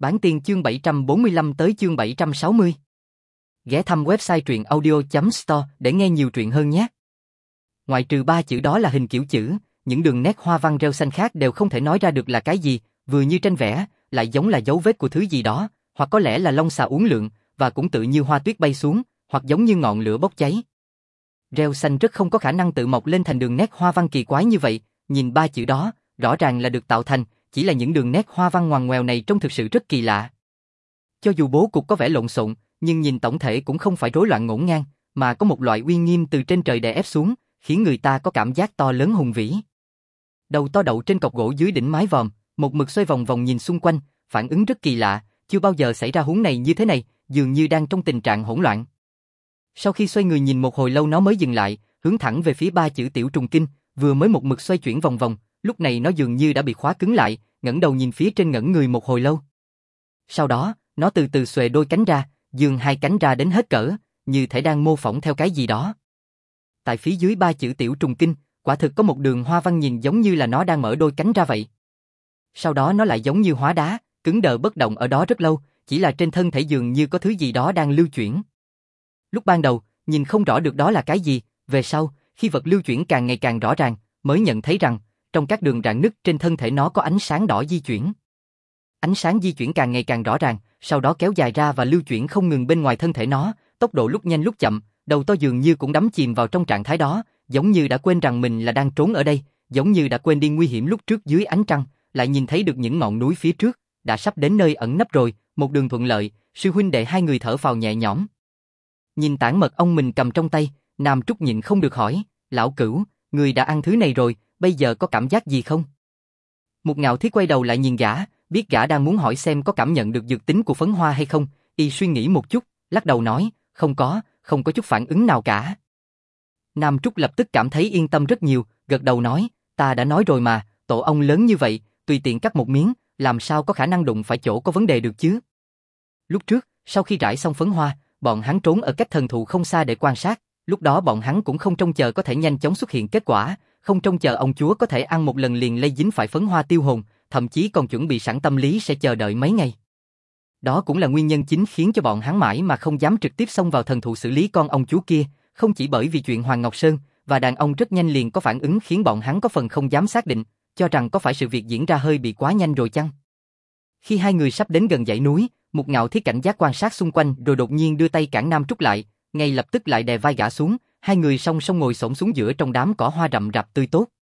Bản tiên chương 745 tới chương 760. Ghé thăm website truyện audio.store để nghe nhiều truyện hơn nhé. Ngoại trừ ba chữ đó là hình kiểu chữ, những đường nét hoa văn rêu xanh khác đều không thể nói ra được là cái gì, vừa như tranh vẽ, lại giống là dấu vết của thứ gì đó, hoặc có lẽ là lông xà uốn lượn, và cũng tự như hoa tuyết bay xuống, hoặc giống như ngọn lửa bốc cháy. Rêu xanh rất không có khả năng tự mọc lên thành đường nét hoa văn kỳ quái như vậy, nhìn ba chữ đó, rõ ràng là được tạo thành, chỉ là những đường nét hoa văn ngoằn ngoèo này trông thực sự rất kỳ lạ. Cho dù bố cục có vẻ lộn xộn, nhưng nhìn tổng thể cũng không phải rối loạn ngổn ngang, mà có một loại uy nghiêm từ trên trời đè ép xuống, khiến người ta có cảm giác to lớn hùng vĩ. Đầu to đậu trên cọc gỗ dưới đỉnh mái vòm, một mực xoay vòng vòng nhìn xung quanh, phản ứng rất kỳ lạ, chưa bao giờ xảy ra huống này như thế này, dường như đang trong tình trạng hỗn loạn. Sau khi xoay người nhìn một hồi lâu nó mới dừng lại, hướng thẳng về phía ba chữ Tiểu Trùng Kinh, vừa mới một mực xoay chuyển vòng vòng, lúc này nó dường như đã bị khóa cứng lại, ngẩng đầu nhìn phía trên ngẩn người một hồi lâu. Sau đó, nó từ từ xuề đôi cánh ra, giương hai cánh ra đến hết cỡ, như thể đang mô phỏng theo cái gì đó. Tại phía dưới ba chữ Tiểu Trùng Kinh, quả thực có một đường hoa văn nhìn giống như là nó đang mở đôi cánh ra vậy. Sau đó nó lại giống như hóa đá, cứng đờ bất động ở đó rất lâu, chỉ là trên thân thể dường như có thứ gì đó đang lưu chuyển. Lúc ban đầu, nhìn không rõ được đó là cái gì, về sau, khi vật lưu chuyển càng ngày càng rõ ràng, mới nhận thấy rằng, trong các đường rạn nứt trên thân thể nó có ánh sáng đỏ di chuyển. Ánh sáng di chuyển càng ngày càng rõ ràng, sau đó kéo dài ra và lưu chuyển không ngừng bên ngoài thân thể nó, tốc độ lúc nhanh lúc chậm, đầu to dường như cũng đắm chìm vào trong trạng thái đó, giống như đã quên rằng mình là đang trốn ở đây, giống như đã quên đi nguy hiểm lúc trước dưới ánh trăng, lại nhìn thấy được những ngọn núi phía trước, đã sắp đến nơi ẩn nấp rồi, một đường thuận lợi, sư huynh đệ hai người thở phào nhẹ nhõm. Nhìn tảng mật ong mình cầm trong tay, Nam Trúc nhịn không được hỏi, lão Cửu, người đã ăn thứ này rồi, bây giờ có cảm giác gì không? Một Ngạo Thiết quay đầu lại nhìn gã, biết gã đang muốn hỏi xem có cảm nhận được dược tính của phấn hoa hay không, y suy nghĩ một chút, lắc đầu nói, không có chút phản ứng nào cả. Nam Trúc lập tức cảm thấy yên tâm rất nhiều, gật đầu nói, ta đã nói rồi mà, tổ ong lớn như vậy, tùy tiện cắt một miếng, làm sao có khả năng đụng phải chỗ có vấn đề được chứ? Lúc trước, sau khi rải xong phấn hoa, bọn hắn trốn ở cách thần thụ không xa để quan sát, lúc đó bọn hắn cũng không trông chờ có thể nhanh chóng xuất hiện kết quả, không trông chờ ông chúa có thể ăn một lần liền lây dính phải phấn hoa tiêu hồn, thậm chí còn chuẩn bị sẵn tâm lý sẽ chờ đợi mấy ngày. Đó cũng là nguyên nhân chính khiến cho bọn hắn mãi mà không dám trực tiếp xông vào thần thụ xử lý con ông chúa kia, không chỉ bởi vì chuyện Hoàng Ngọc Sơn, và đàn ông rất nhanh liền có phản ứng khiến bọn hắn có phần không dám xác định, cho rằng có phải sự việc diễn ra hơi bị quá nhanh rồi chăng? Khi hai người sắp đến gần dãy núi, một Ngạo Thiết cảnh giác quan sát xung quanh rồi đột nhiên đưa tay cản Nam Trúc lại, ngay lập tức lại đè vai gã xuống, hai người song song ngồi xổm xuống giữa trong đám cỏ hoa rậm rạp tươi tốt.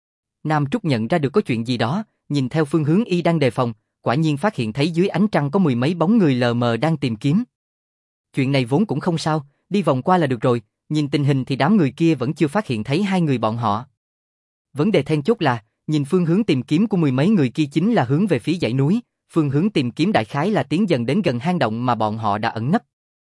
Nam Trúc nhận ra được có chuyện gì đó, nhìn theo phương hướng y đang đề phòng, quả nhiên phát hiện thấy dưới ánh trăng có mười mấy bóng người lờ mờ đang tìm kiếm. Chuyện này vốn cũng không sao, đi vòng qua là được rồi, nhìn tình hình thì đám người kia vẫn chưa phát hiện thấy hai người bọn họ. Vấn đề then chốt là, nhìn phương hướng tìm kiếm của mười mấy người kia chính là hướng về phía dãy núi, phương hướng tìm kiếm đại khái là tiến dần đến gần hang động mà bọn họ đã ẩn nấp.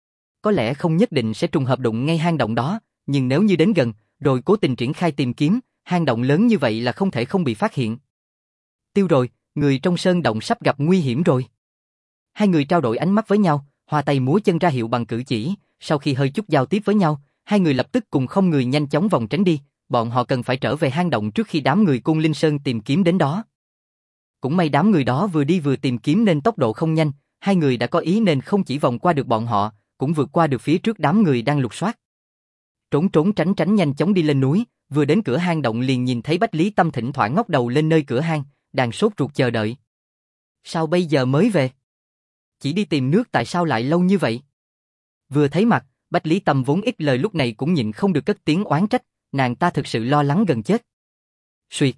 Có lẽ không nhất định sẽ trùng hợp đụng ngay hang động đó, nhưng nếu như đến gần, rồi cố tình triển khai tìm kiếm, hang động lớn như vậy là không thể không bị phát hiện. Tiêu rồi, người trong sơn động sắp gặp nguy hiểm rồi. Hai người trao đổi ánh mắt với nhau, hoa tay múa chân ra hiệu bằng cử chỉ, sau khi hơi chút giao tiếp với nhau, hai người lập tức cùng không người nhanh chóng vòng tránh đi, bọn họ cần phải trở về hang động trước khi đám người Côn Linh Sơn tìm kiếm đến đó. Cũng may đám người đó vừa đi vừa tìm kiếm nên tốc độ không nhanh, hai người đã có ý nên không chỉ vòng qua được bọn họ, cũng vượt qua được phía trước đám người đang lục soát. Trốn trốn tránh tránh nhanh chóng đi lên núi, vừa đến cửa hang động liền nhìn thấy Bách Lý Tâm thỉnh thoảng ngóc đầu lên nơi cửa hang, đang sốt ruột chờ đợi. Sao bây giờ mới về? Chỉ đi tìm nước tại sao lại lâu như vậy? Vừa thấy mặt, Bách Lý Tâm vốn ít lời lúc này cũng nhịn không được cất tiếng oán trách, nàng ta thực sự lo lắng gần chết. Xuyệt.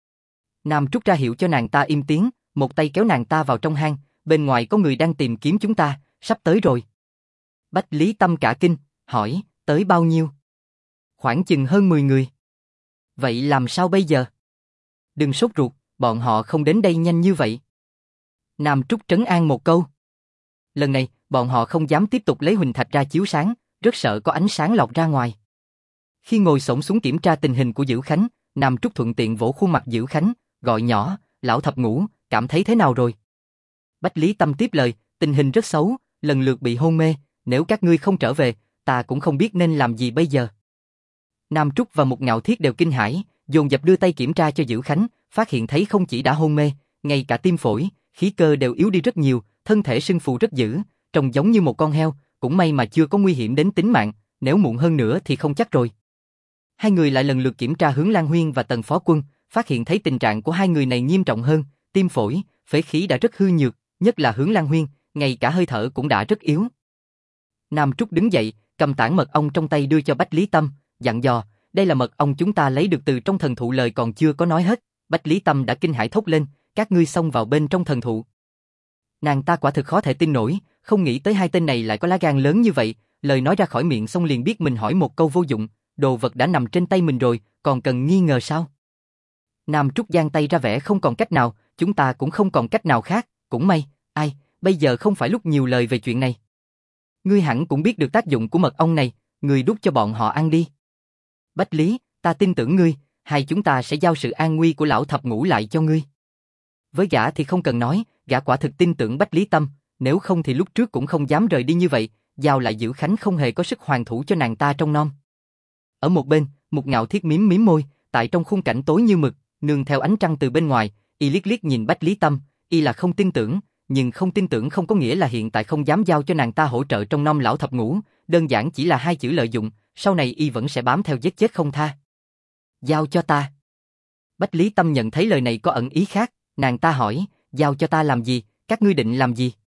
Nam Trúc ra hiệu cho nàng ta im tiếng, một tay kéo nàng ta vào trong hang, bên ngoài có người đang tìm kiếm chúng ta, sắp tới rồi. Bách Lý Tâm cả kinh, hỏi, tới bao nhiêu? Khoảng chừng hơn 10 người. Vậy làm sao bây giờ? Đừng sốt ruột, bọn họ không đến đây nhanh như vậy. Nam Trúc trấn an một câu. Lần này, bọn họ không dám tiếp tục lấy huỳnh thạch ra chiếu sáng, rất sợ có ánh sáng lọt ra ngoài. Khi ngồi xổm xuống kiểm tra tình hình của Dữ Khánh, Nam Trúc thuận tiện vỗ khuôn mặt Dữ Khánh, gọi nhỏ, lão thập ngũ, cảm thấy thế nào rồi? Bách Lý Tâm tiếp lời, tình hình rất xấu, lần lượt bị hôn mê, nếu các ngươi không trở về, ta cũng không biết nên làm gì bây giờ. Nam Trúc và một Ngạo Thiết đều kinh hãi, dồn dập đưa tay kiểm tra cho Dữ Khánh, phát hiện thấy không chỉ đã hôn mê, ngay cả tim phổi, khí cơ đều yếu đi rất nhiều, thân thể sưng phù rất dữ, trông giống như một con heo, cũng may mà chưa có nguy hiểm đến tính mạng, nếu muộn hơn nữa thì không chắc rồi. Hai người lại lần lượt kiểm tra Hướng Lan Huyên và Tần Phó Quân, phát hiện thấy tình trạng của hai người này nghiêm trọng hơn, tim phổi, phế khí đã rất hư nhược, nhất là Hướng Lan Huyên, ngay cả hơi thở cũng đã rất yếu. Nam Trúc đứng dậy, cầm tảng mật ong trong tay đưa cho Bách Lý Tâm, dặn dò, đây là mật ong chúng ta lấy được từ trong thần thụ, lời còn chưa có nói hết, Bách Lý Tâm đã kinh hãi thốt lên, các ngươi xông vào bên trong thần thụ. Nàng ta quả thực khó thể tin nổi, không nghĩ tới hai tên này lại có lá gan lớn như vậy, lời nói ra khỏi miệng xong liền biết mình hỏi một câu vô dụng, đồ vật đã nằm trên tay mình rồi, còn cần nghi ngờ sao? Nam Trúc giang tay ra vẻ không còn cách nào, chúng ta cũng không còn cách nào khác, cũng may, bây giờ không phải lúc nhiều lời về chuyện này. Ngươi hẳn cũng biết được tác dụng của mật ong này, ngươi đút cho bọn họ ăn đi. Bách Lý, ta tin tưởng ngươi, hai chúng ta sẽ giao sự an nguy của lão thập ngũ lại cho ngươi. Với gã thì không cần nói, gã quả thực tin tưởng Bách Lý Tâm, nếu không thì lúc trước cũng không dám rời đi như vậy, giao lại Giữ Khánh không hề có sức hoàn thủ cho nàng ta trong nom. Ở một bên, Mục Ngạo Thiết mím mím môi, tại trong khung cảnh tối như mực, nương theo ánh trăng từ bên ngoài, y liếc liếc nhìn Bách Lý Tâm, y là không tin tưởng, nhưng không tin tưởng không có nghĩa là hiện tại không dám giao cho nàng ta hỗ trợ trong nom lão thập ngũ, đơn giản chỉ là hai chữ lợi dụng, sau này y vẫn sẽ bám theo giết chết không tha. Giao cho ta. Bách Lý Tâm nhận thấy lời này có ẩn ý khác, nàng ta hỏi, giao cho ta làm gì, các ngươi định làm gì?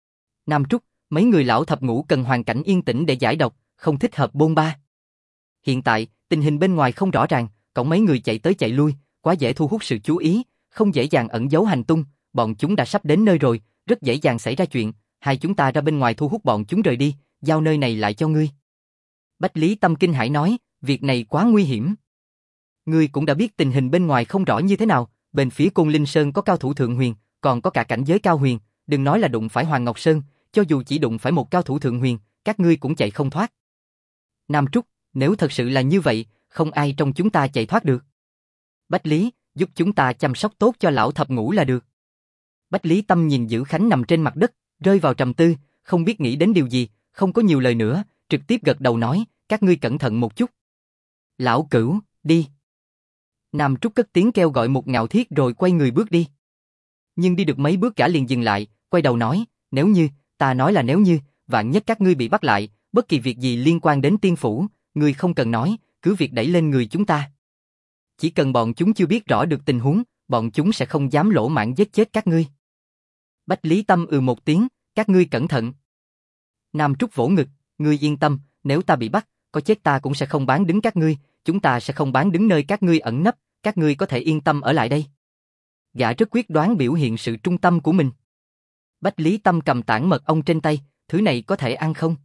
Nam Trúc, mấy người lão thập ngũ cần hoàn cảnh yên tĩnh để giải độc, không thích hợp bôn ba. Hiện tại, tình hình bên ngoài không rõ ràng, cổng mấy người chạy tới chạy lui, quá dễ thu hút sự chú ý, không dễ dàng ẩn giấu hành tung, bọn chúng đã sắp đến nơi rồi, rất dễ dàng xảy ra chuyện, hai chúng ta ra bên ngoài thu hút bọn chúng rời đi, giao nơi này lại cho ngươi. Bách Lý Tâm kinh hãi nói, việc này quá nguy hiểm. Ngươi cũng đã biết tình hình bên ngoài không rõ như thế nào, bên phía Côn Linh Sơn có cao thủ thượng huyền, còn có cả cảnh giới cao huyền, đừng nói là đụng phải Hoàng Ngọc Sơn, cho dù chỉ đụng phải một cao thủ thượng huyền, các ngươi cũng chạy không thoát. Nam Trúc, nếu thật sự là như vậy, không ai trong chúng ta chạy thoát được. Bách Lý, giúp chúng ta chăm sóc tốt cho lão thập ngũ là được. Bách Lý Tâm nhìn Giữ Khánh nằm trên mặt đất, rơi vào trầm tư, không biết nghĩ đến điều gì, không có nhiều lời nữa, trực tiếp gật đầu nói, các ngươi cẩn thận một chút. Lão Cửu, đi. Nam Trúc cất tiếng kêu gọi Mục Ngạo Thiết rồi quay người bước đi. Nhưng đi được mấy bước gã liền dừng lại, quay đầu nói, nếu như, ta nói là nếu như, vạn nhất các ngươi bị bắt lại, bất kỳ việc gì liên quan đến tiên phủ, ngươi không cần nói, cứ việc đẩy lên người chúng ta. Chỉ cần bọn chúng chưa biết rõ được tình huống, bọn chúng sẽ không dám lỗ mãng giết chết các ngươi. Bách Lý Tâm một tiếng, các ngươi cẩn thận. Nam Trúc vỗ ngực, ngươi yên tâm, nếu ta bị bắt, có chết ta cũng sẽ không bán đứng các ngươi, chúng ta sẽ không bán đứng nơi các ngươi ẩn nấp, các ngươi có thể yên tâm ở lại đây. Gã rất quyết đoán biểu hiện sự trung tâm của mình. Bách Lý Tâm cầm tảng mật ong trên tay, thứ này có thể ăn không?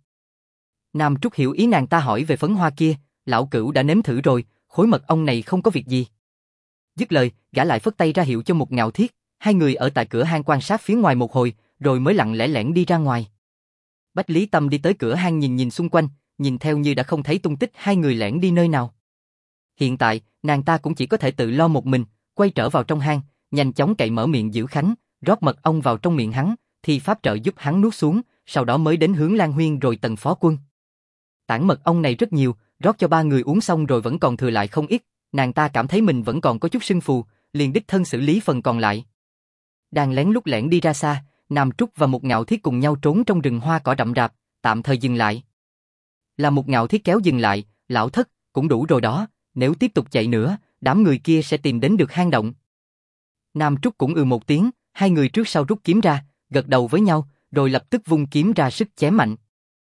Nam Trúc hiểu ý nàng ta hỏi về phấn hoa kia, lão Cửu đã nếm thử rồi, khối mật ong này không có việc gì. Dứt lời, gã lại phất tay ra hiệu cho Mục Ngạo Thiết, hai người ở tại cửa hang quan sát phía ngoài một hồi, rồi mới lặng lẽ lẻn đi ra ngoài. Bách Lý Tâm đi tới cửa hang nhìn xung quanh, nhìn theo như đã không thấy tung tích hai người lẻn đi nơi nào. Hiện tại, nàng ta cũng chỉ có thể tự lo một mình, quay trở vào trong hang, nhanh chóng cậy mở miệng Giữ Khánh, rót mật ong vào trong miệng hắn, thì pháp trợ giúp hắn nuốt xuống, sau đó mới đến Hướng Lan Huyên rồi Tần Phó Quân. Tảng mật ong này rất nhiều, rót cho ba người uống xong rồi vẫn còn thừa lại không ít, nàng ta cảm thấy mình vẫn còn có chút sưng phù, liền đích thân xử lý phần còn lại. Đang lén lút lẻn đi ra xa, Nam Trúc và Mục Ngạo Thiết cùng nhau trốn trong rừng hoa cỏ rậm rạp, tạm thời dừng lại. Là Mục Ngạo Thiết kéo dừng lại, lão thất, cũng đủ rồi đó, nếu tiếp tục chạy nữa, đám người kia sẽ tìm đến được hang động. Nam Trúc cũng một tiếng, hai người trước sau rút kiếm ra, gật đầu với nhau, rồi lập tức vung kiếm ra sức chém mạnh.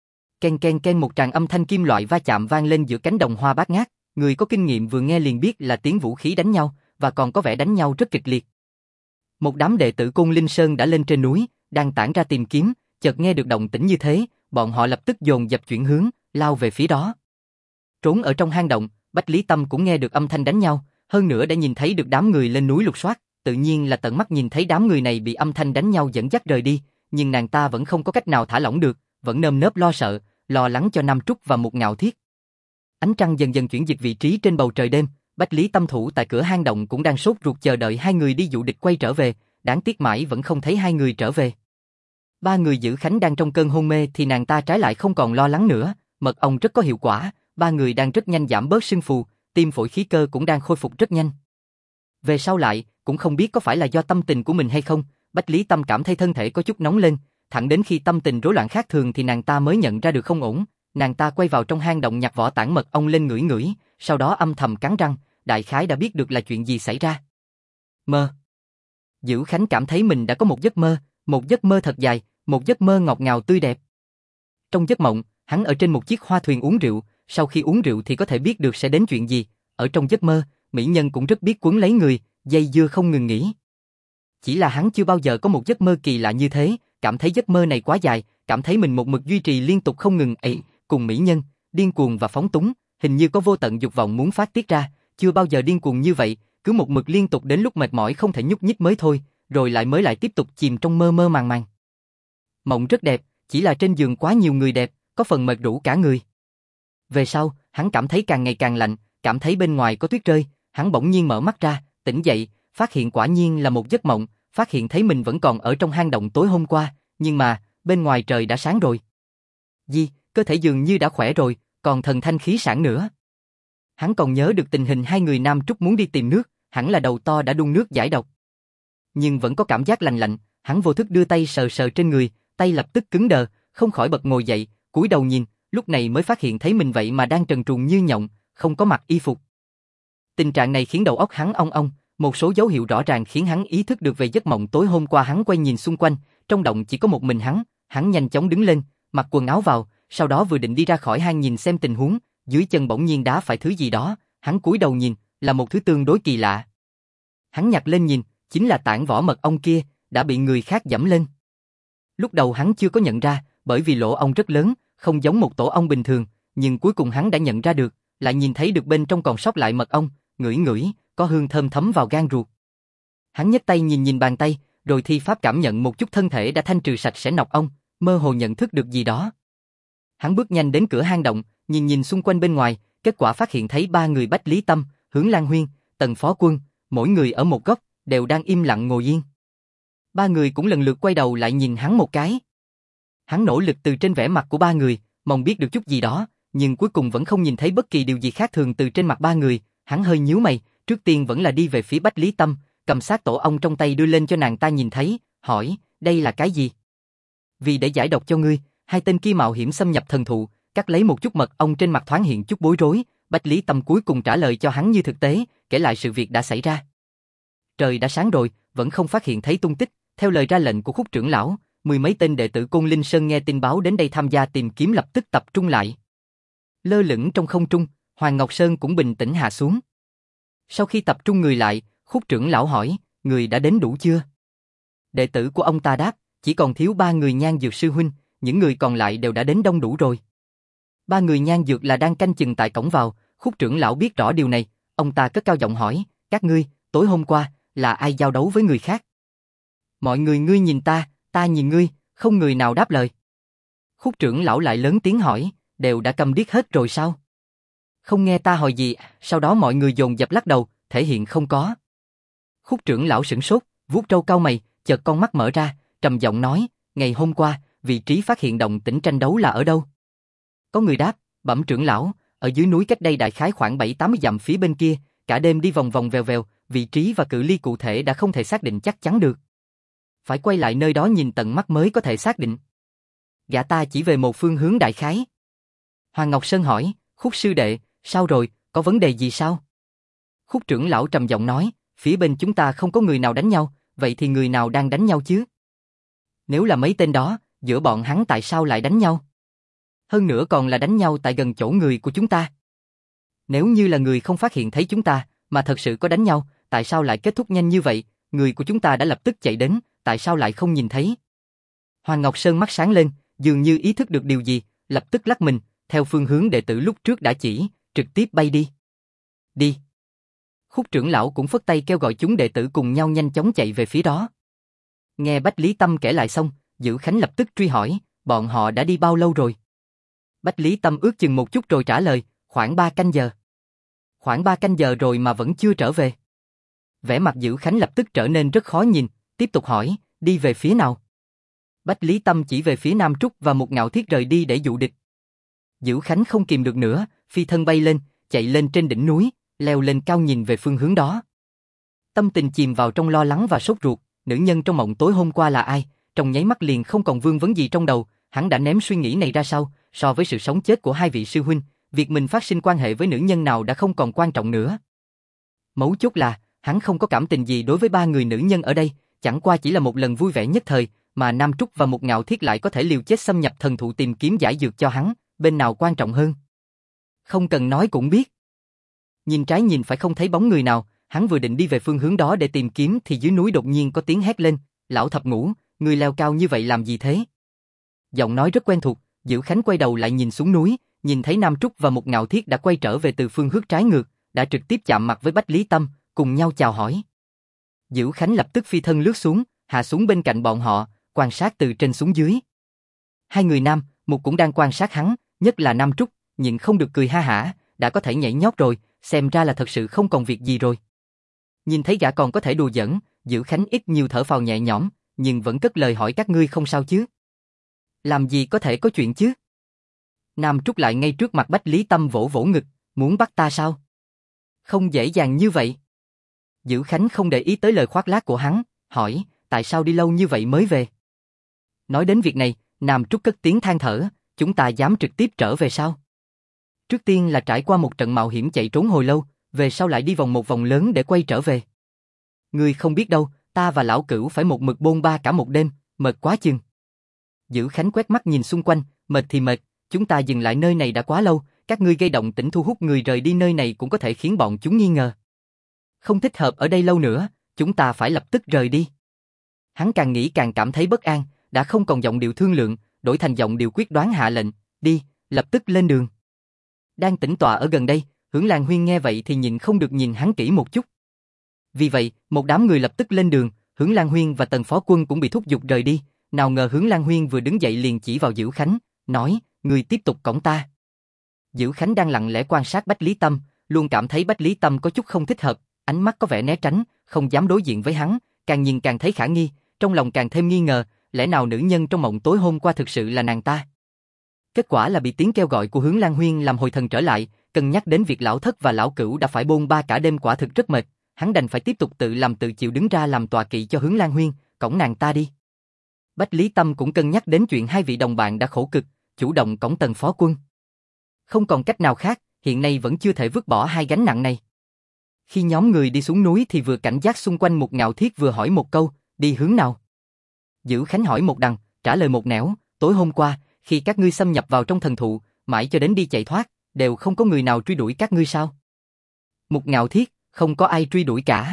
Ken ken ken, một tràng âm thanh kim loại va chạm vang lên giữa cánh đồng hoa bát ngát, người có kinh nghiệm vừa nghe liền biết là tiếng vũ khí đánh nhau, và còn có vẻ đánh nhau rất kịch liệt. Một đám đệ tử Côn Linh Sơn đã lên trên núi, đang tản ra tìm kiếm, chợt nghe được động tĩnh như thế, bọn họ lập tức dồn dập chuyển hướng, lao về phía đó. Trốn ở trong hang động, Bách Lý Tâm cũng nghe được âm thanh đánh nhau, hơn nữa đã nhìn thấy được đám người lên núi lục soát, tự nhiên là tận mắt nhìn thấy đám người này bị âm thanh đánh nhau dẫn dắt rời đi, nhưng nàng ta vẫn không có cách nào thả lỏng được, vẫn nơm nớp lo sợ, lo lắng cho Nam Trúc và Mục Ngạo Thiết. Ánh trăng dần dần chuyển dịch vị trí trên bầu trời đêm, Bách Lý Tâm thủ tại cửa hang động cũng đang sốt ruột chờ đợi hai người đi dụ địch quay trở về, đáng tiếc mãi vẫn không thấy hai người trở về. Ba người Giữ Khánh đang trong cơn hôn mê thì nàng ta trái lại không còn lo lắng nữa, mật ong rất có hiệu quả, ba người đang rất nhanh giảm bớt sưng phù, tim phổi khí cơ cũng đang khôi phục rất nhanh. Về sau lại, cũng không biết có phải là do tâm tình của mình hay không, Bách Lý Tâm cảm thấy thân thể có chút nóng lên, thẳng đến khi tâm tình rối loạn khác thường thì nàng ta mới nhận ra được không ổn, nàng ta quay vào trong hang động nhặt vỏ tản mật ong lên ngửi ngửi, sau đó âm thầm cắn răng, đại khái đã biết được là chuyện gì xảy ra. Mơ. Dữ Khánh cảm thấy mình đã có một giấc mơ thật dài, một giấc mơ ngọt ngào tươi đẹp. Trong giấc mộng, hắn ở trên một chiếc hoa thuyền uống rượu, sau khi uống rượu thì có thể biết được sẽ đến chuyện gì, ở trong giấc mơ, mỹ nhân cũng rất biết quấn lấy người, dây dưa không ngừng nghỉ. Chỉ là hắn chưa bao giờ có một giấc mơ kỳ lạ như thế, cảm thấy giấc mơ này quá dài, cảm thấy mình một mực duy trì liên tục không ngừng cùng mỹ nhân, điên cuồng và phóng túng, hình như có vô tận dục vọng muốn phát tiết ra, chưa bao giờ điên cuồng như vậy, cứ một mực liên tục đến lúc mệt mỏi không thể nhúc nhích mới thôi, rồi lại tiếp tục chìm trong mơ mơ màng màng. Mộng rất đẹp, chỉ là trên giường quá nhiều người đẹp, có phần mệt rũ cả người. Về sau, hắn cảm thấy càng ngày càng lạnh, cảm thấy bên ngoài có tuyết rơi, hắn bỗng nhiên mở mắt ra, tỉnh dậy, phát hiện quả nhiên là một giấc mộng, phát hiện thấy mình vẫn còn ở trong hang động tối hôm qua, nhưng mà, bên ngoài trời đã sáng rồi. Cơ thể dường như đã khỏe rồi, còn thần thanh khí sảng nữa. Hắn còn nhớ được tình hình hai người Nam Trúc muốn đi tìm nước, hẳn là đầu to đã đun nước giải độc. Nhưng vẫn có cảm giác lạnh lạnh, hắn vô thức đưa tay sờ sờ trên người, tay lập tức cứng đờ, không khỏi bật ngồi dậy, cúi đầu nhìn, lúc này mới phát hiện thấy mình vậy mà đang trần truồng như nhộng, không có mặc y phục. Tình trạng này khiến đầu óc hắn ong ong, một số dấu hiệu rõ ràng khiến hắn ý thức được về giấc mộng tối hôm qua. Hắn quay nhìn xung quanh, trong động chỉ có một mình hắn nhanh chóng đứng lên, mặc quần áo vào, sau đó vừa định đi ra khỏi hang nhìn xem tình huống, dưới chân bỗng nhiên đá phải thứ gì đó, hắn cúi đầu nhìn, là một thứ tương đối kỳ lạ. Hắn nhặt lên nhìn, chính là tảng vỏ mật ong kia, đã bị người khác giẫm lên. Lúc đầu hắn chưa có nhận ra, bởi vì lỗ ong rất lớn, không giống một tổ ong bình thường, nhưng cuối cùng hắn đã nhận ra được, lại nhìn thấy được bên trong còn sót lại mật ong, ngửi ngửi, có hương thơm thấm vào gan ruột. Hắn nhấc tay nhìn bàn tay, rồi thi pháp cảm nhận một chút thân thể đã thanh trừ sạch sẽ nọc ong, mơ hồ nhận thức được gì đó. Hắn bước nhanh đến cửa hang động, nhìn xung quanh bên ngoài, kết quả phát hiện thấy ba người Bách Lý Tâm, Hướng Lan Huyên, Tần Phó Quân, mỗi người ở một góc, đều đang im lặng ngồi yên. Ba người cũng lần lượt quay đầu lại nhìn hắn một cái. Hắn nỗ lực từ trên vẻ mặt của ba người, mong biết được chút gì đó, nhưng cuối cùng vẫn không nhìn thấy bất kỳ điều gì khác thường từ trên mặt ba người. Hắn hơi nhíu mày, trước tiên vẫn là đi về phía Bách Lý Tâm, cầm xác tổ ong trong tay đưa lên cho nàng ta nhìn thấy, hỏi, đây là cái gì? Vì để giải độc cho ngươi, hai tên kia mạo hiểm xâm nhập thần thụ, cắt lấy một chút mật ong. Trên mặt thoáng hiện chút bối rối, Bách Lý Tâm cuối cùng trả lời cho hắn như thực tế, kể lại sự việc đã xảy ra. Trời đã sáng rồi, vẫn không phát hiện thấy tung tích, theo lời ra lệnh của Khúc trưởng lão, mười mấy tên đệ tử Côn Linh Sơn nghe tin báo đến đây tham gia tìm kiếm lập tức tập trung lại. Lơ lửng trong không trung, Hoàng Ngọc Sơn cũng bình tĩnh hạ xuống. Sau khi tập trung người lại, Khúc trưởng lão hỏi, người đã đến đủ chưa? Đệ tử của ông ta đáp, chỉ còn thiếu 3 người Nhan Dược sư huynh, những người còn lại đều đã đến đông đủ rồi. 3 người Nhan Dược là đang canh chừng tại cổng vào. Khúc trưởng lão biết rõ điều này, ông ta cất cao giọng hỏi, các ngươi, tối hôm qua, là ai giao đấu với người khác? Mọi người ngươi nhìn ta, ta nhìn ngươi, không người nào đáp lời. Khúc trưởng lão lại lớn tiếng hỏi, đều đã câm điếc hết rồi sao? Không nghe ta hỏi gì, sau đó mọi người dồn dập lắc đầu, thể hiện không có. Khúc trưởng lão sửng sốt, vuốt râu cau mày, chợt con mắt mở ra, trầm giọng nói, ngày hôm qua, vị trí phát hiện động tĩnh tranh đấu là ở đâu? Có người đáp, bẩm trưởng lão, ở dưới núi cách đây đại khái khoảng 7-80 dặm phía bên kia, cả đêm đi vòng vòng vèo vèo, vị trí và cự ly cụ thể đã không thể xác định chắc chắn được. Phải quay lại nơi đó nhìn tận mắt mới có thể xác định. Gã ta chỉ về một phương hướng đại khái. Hoàng Ngọc Sơn hỏi, Khúc sư đệ, sao rồi, có vấn đề gì sao? Khúc trưởng lão trầm giọng nói, phía bên chúng ta không có người nào đánh nhau, vậy thì người nào đang đánh nhau chứ? Nếu là mấy tên đó, giữa bọn hắn tại sao lại đánh nhau? Hơn nữa còn là đánh nhau tại gần chỗ người của chúng ta. Nếu như là người không phát hiện thấy chúng ta, mà thật sự có đánh nhau, tại sao lại kết thúc nhanh như vậy? Người của chúng ta đã lập tức chạy đến, tại sao lại không nhìn thấy? Hoàng Ngọc Sơn mắt sáng lên, dường như ý thức được điều gì, lập tức lắc mình, theo phương hướng đệ tử lúc trước đã chỉ, trực tiếp bay đi. Đi. Khúc trưởng lão cũng phất tay kêu gọi chúng đệ tử cùng nhau nhanh chóng chạy về phía đó. Nghe Bách Lý Tâm kể lại xong, Dữ Khánh lập tức truy hỏi, bọn họ đã đi bao lâu rồi? Bách Lý Tâm ước chừng một chút rồi trả lời, khoảng 3 canh giờ. Khoảng 3 canh giờ rồi mà vẫn chưa trở về. Vẻ mặt Dữ Khánh lập tức trở nên rất khó nhìn, tiếp tục hỏi, đi về phía nào? Bách Lý Tâm chỉ về phía Nam Trúc và Mục Ngạo Thiết rời đi để dụ địch. Dữ Khánh không kìm được nữa, phi thân bay lên, chạy lên trên đỉnh núi, leo lên cao nhìn về phương hướng đó. Tâm tình chìm vào trong lo lắng và sốt ruột, nữ nhân trong mộng tối hôm qua là ai? trong nháy mắt liền không còn vương vấn gì trong đầu, hắn đã ném suy nghĩ này ra sau, so với sự sống chết của hai vị sư huynh, việc mình phát sinh quan hệ với nữ nhân nào đã không còn quan trọng nữa. Mấu chốt là, hắn không có cảm tình gì đối với ba người nữ nhân ở đây, chẳng qua chỉ là một lần vui vẻ nhất thời, mà Nam Trúc và Mục Ngạo Thiết lại có thể liều chết xâm nhập thần thụ tìm kiếm giải dược cho hắn, bên nào quan trọng hơn? Không cần nói cũng biết. Nhìn trái nhìn phải không thấy bóng người nào, hắn vừa định đi về phương hướng đó để tìm kiếm thì dưới núi đột nhiên có tiếng hét lên, lão thập ngũ, người leo cao như vậy làm gì thế? Giọng nói rất quen thuộc, Dữ Khánh quay đầu lại nhìn xuống núi, nhìn thấy Nam Trúc và Mục Ngạo Thiết đã quay trở về từ phương hướng trái ngược, đã trực tiếp chạm mặt với Bách Lý Tâm, cùng nhau chào hỏi. Dữ Khánh lập tức phi thân lướt xuống, hạ xuống bên cạnh bọn họ, quan sát từ trên xuống dưới. Hai người nam, Mục cũng đang quan sát hắn, nhất là Nam Trúc, nhịn không được cười ha hả, đã có thể nhảy nhót rồi, xem ra là thật sự không còn việc gì rồi. Nhìn thấy gã còn có thể đùa giỡn, Dữ Khánh ít nhiều thở phào nhẹ nhõm, nhưng vẫn cất lời hỏi các ngươi không sao chứ? Làm gì có thể có chuyện chứ? Nam Trúc lại ngay trước mặt Bách Lý Tâm vỗ vỗ ngực, muốn bắt ta sao? Không dễ dàng như vậy. Dữ Khánh không để ý tới lời khoác lác của hắn, hỏi, tại sao đi lâu như vậy mới về? Nói đến việc này, Nam Trúc cất tiếng than thở, chúng ta dám trực tiếp trở về sao? Trước tiên là trải qua một trận mạo hiểm chạy trốn hồi lâu, về sau lại đi vòng một vòng lớn để quay trở về. Ngươi không biết đâu, ta và lão cửu phải một mực bôn ba cả một đêm, mệt quá chừng. Dữ Khánh quét mắt nhìn xung quanh, mệt thì mệt, chúng ta dừng lại nơi này đã quá lâu, các ngươi gây động tĩnh thu hút người rời đi nơi này cũng có thể khiến bọn chúng nghi ngờ. Không thích hợp ở đây lâu nữa, chúng ta phải lập tức rời đi. Hắn càng nghĩ càng cảm thấy bất an, đã không còn giọng điệu thương lượng, đổi thành giọng điệu quyết đoán hạ lệnh, đi, lập tức lên đường. Đang tĩnh tọa ở gần đây, Hưởng Lan Huyên nghe vậy thì nhìn không được nhìn hắn kỹ một chút. Vì vậy, một đám người lập tức lên đường, Hưởng Lan Huyên và Tần Phó Quân cũng bị thúc giục rời đi, nào ngờ Hưởng Lan Huyên vừa đứng dậy liền chỉ vào Dữ Khánh, nói, người tiếp tục cõng ta. Dữ Khánh đang lặng lẽ quan sát Bách Lý Tâm, luôn cảm thấy Bách Lý Tâm có chút không thích hợp, ánh mắt có vẻ né tránh, không dám đối diện với hắn, càng nhìn càng thấy khả nghi, trong lòng càng thêm nghi ngờ, lẽ nào nữ nhân trong mộng tối hôm qua thực sự là nàng ta? Kết quả là bị tiếng kêu gọi của Hưởng Lan Huyên làm hồi thần trở lại, cân nhắc đến việc lão thất và lão cửu đã phải bôn ba cả đêm quả thực rất mệt, hắn đành phải tiếp tục tự làm tự chịu đứng ra làm tọa kỵ cho Hưởng Lan Huyên, cõng nàng ta đi. Bách Lý Tâm cũng cân nhắc đến chuyện hai vị đồng bạn đã khổ cực, chủ động cõng Tần Phó Quân. Không còn cách nào khác, hiện nay vẫn chưa thể vứt bỏ hai gánh nặng này. Khi nhóm người đi xuống núi thì vừa cảnh giác xung quanh Mục Ngạo Thiết vừa hỏi một câu, đi hướng nào? Dữ Khánh hỏi một đằng, trả lời một nẻo, tối hôm qua, khi các ngươi xâm nhập vào trong thần thụ, mãi cho đến đi chạy thoát, đều không có người nào truy đuổi các ngươi sao? Mục Ngạo Thiết, không có ai truy đuổi cả.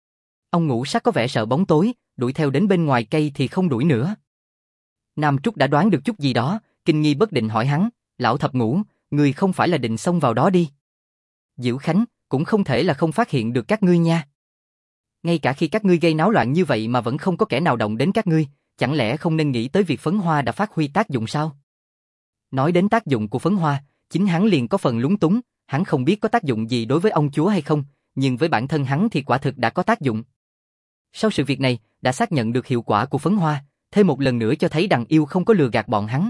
Ông Ngũ Sắc có vẻ sợ bóng tối, đuổi theo đến bên ngoài cây thì không đuổi nữa. Nam Trúc đã đoán được chút gì đó, kinh nghi bất định hỏi hắn, lão thập ngũ, người không phải là định xông vào đó đi? Dữ Khánh, cũng không thể là không phát hiện được các ngươi nha. Ngay cả khi các ngươi gây náo loạn như vậy mà vẫn không có kẻ nào động đến các ngươi, chẳng lẽ không nên nghĩ tới việc phấn hoa đã phát huy tác dụng sao? Nói đến tác dụng của phấn hoa, chính hắn liền có phần lúng túng, hắn không biết có tác dụng gì đối với ông chúa hay không, nhưng với bản thân hắn thì quả thực đã có tác dụng. Sau sự việc này, đã xác nhận được hiệu quả của phấn hoa, thêm một lần nữa cho thấy đằng yêu không có lừa gạt bọn hắn.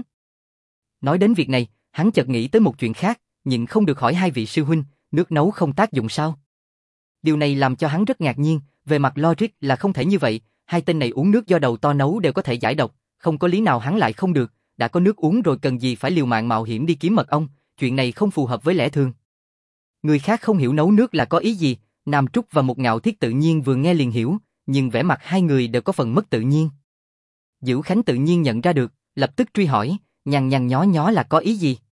Nói đến việc này, hắn chợt nghĩ tới một chuyện khác, nhịn không được hỏi hai vị sư huynh, nước nấu không tác dụng sao? Điều này làm cho hắn rất ngạc nhiên, về mặt logic là không thể như vậy, hai tên này uống nước do đầu to nấu đều có thể giải độc, không có lý nào hắn lại không được, đã có nước uống rồi cần gì phải liều mạng mạo hiểm đi kiếm mật ong, chuyện này không phù hợp với lẽ thường. Người khác không hiểu nấu nước là có ý gì, Nam Trúc và Mục Ngạo Thiết tự nhiên vừa nghe liền hiểu, nhưng vẻ mặt hai người đều có phần mất tự nhiên. Dữ Khánh tự nhiên nhận ra được, lập tức truy hỏi, nhăn nhăn nhó nhó là có ý gì?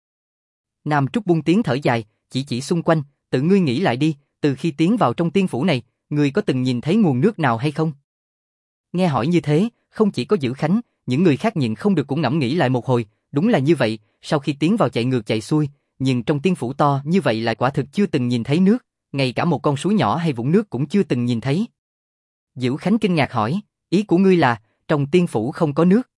Nam Trúc buông tiếng thở dài, chỉ xung quanh, tự ngươi nghĩ lại đi, từ khi tiến vào trong tiên phủ này, ngươi có từng nhìn thấy nguồn nước nào hay không? Nghe hỏi như thế, không chỉ có Dữ Khánh, những người khác nhịn không được cũng ngẫm nghĩ lại một hồi, đúng là như vậy, sau khi tiến vào chạy ngược chạy xuôi, nhưng trong tiên phủ to như vậy lại quả thực chưa từng nhìn thấy nước, ngay cả một con suối nhỏ hay vũng nước cũng chưa từng nhìn thấy. Dữ Khánh kinh ngạc hỏi, ý của ngươi là, trong tiên phủ không có nước?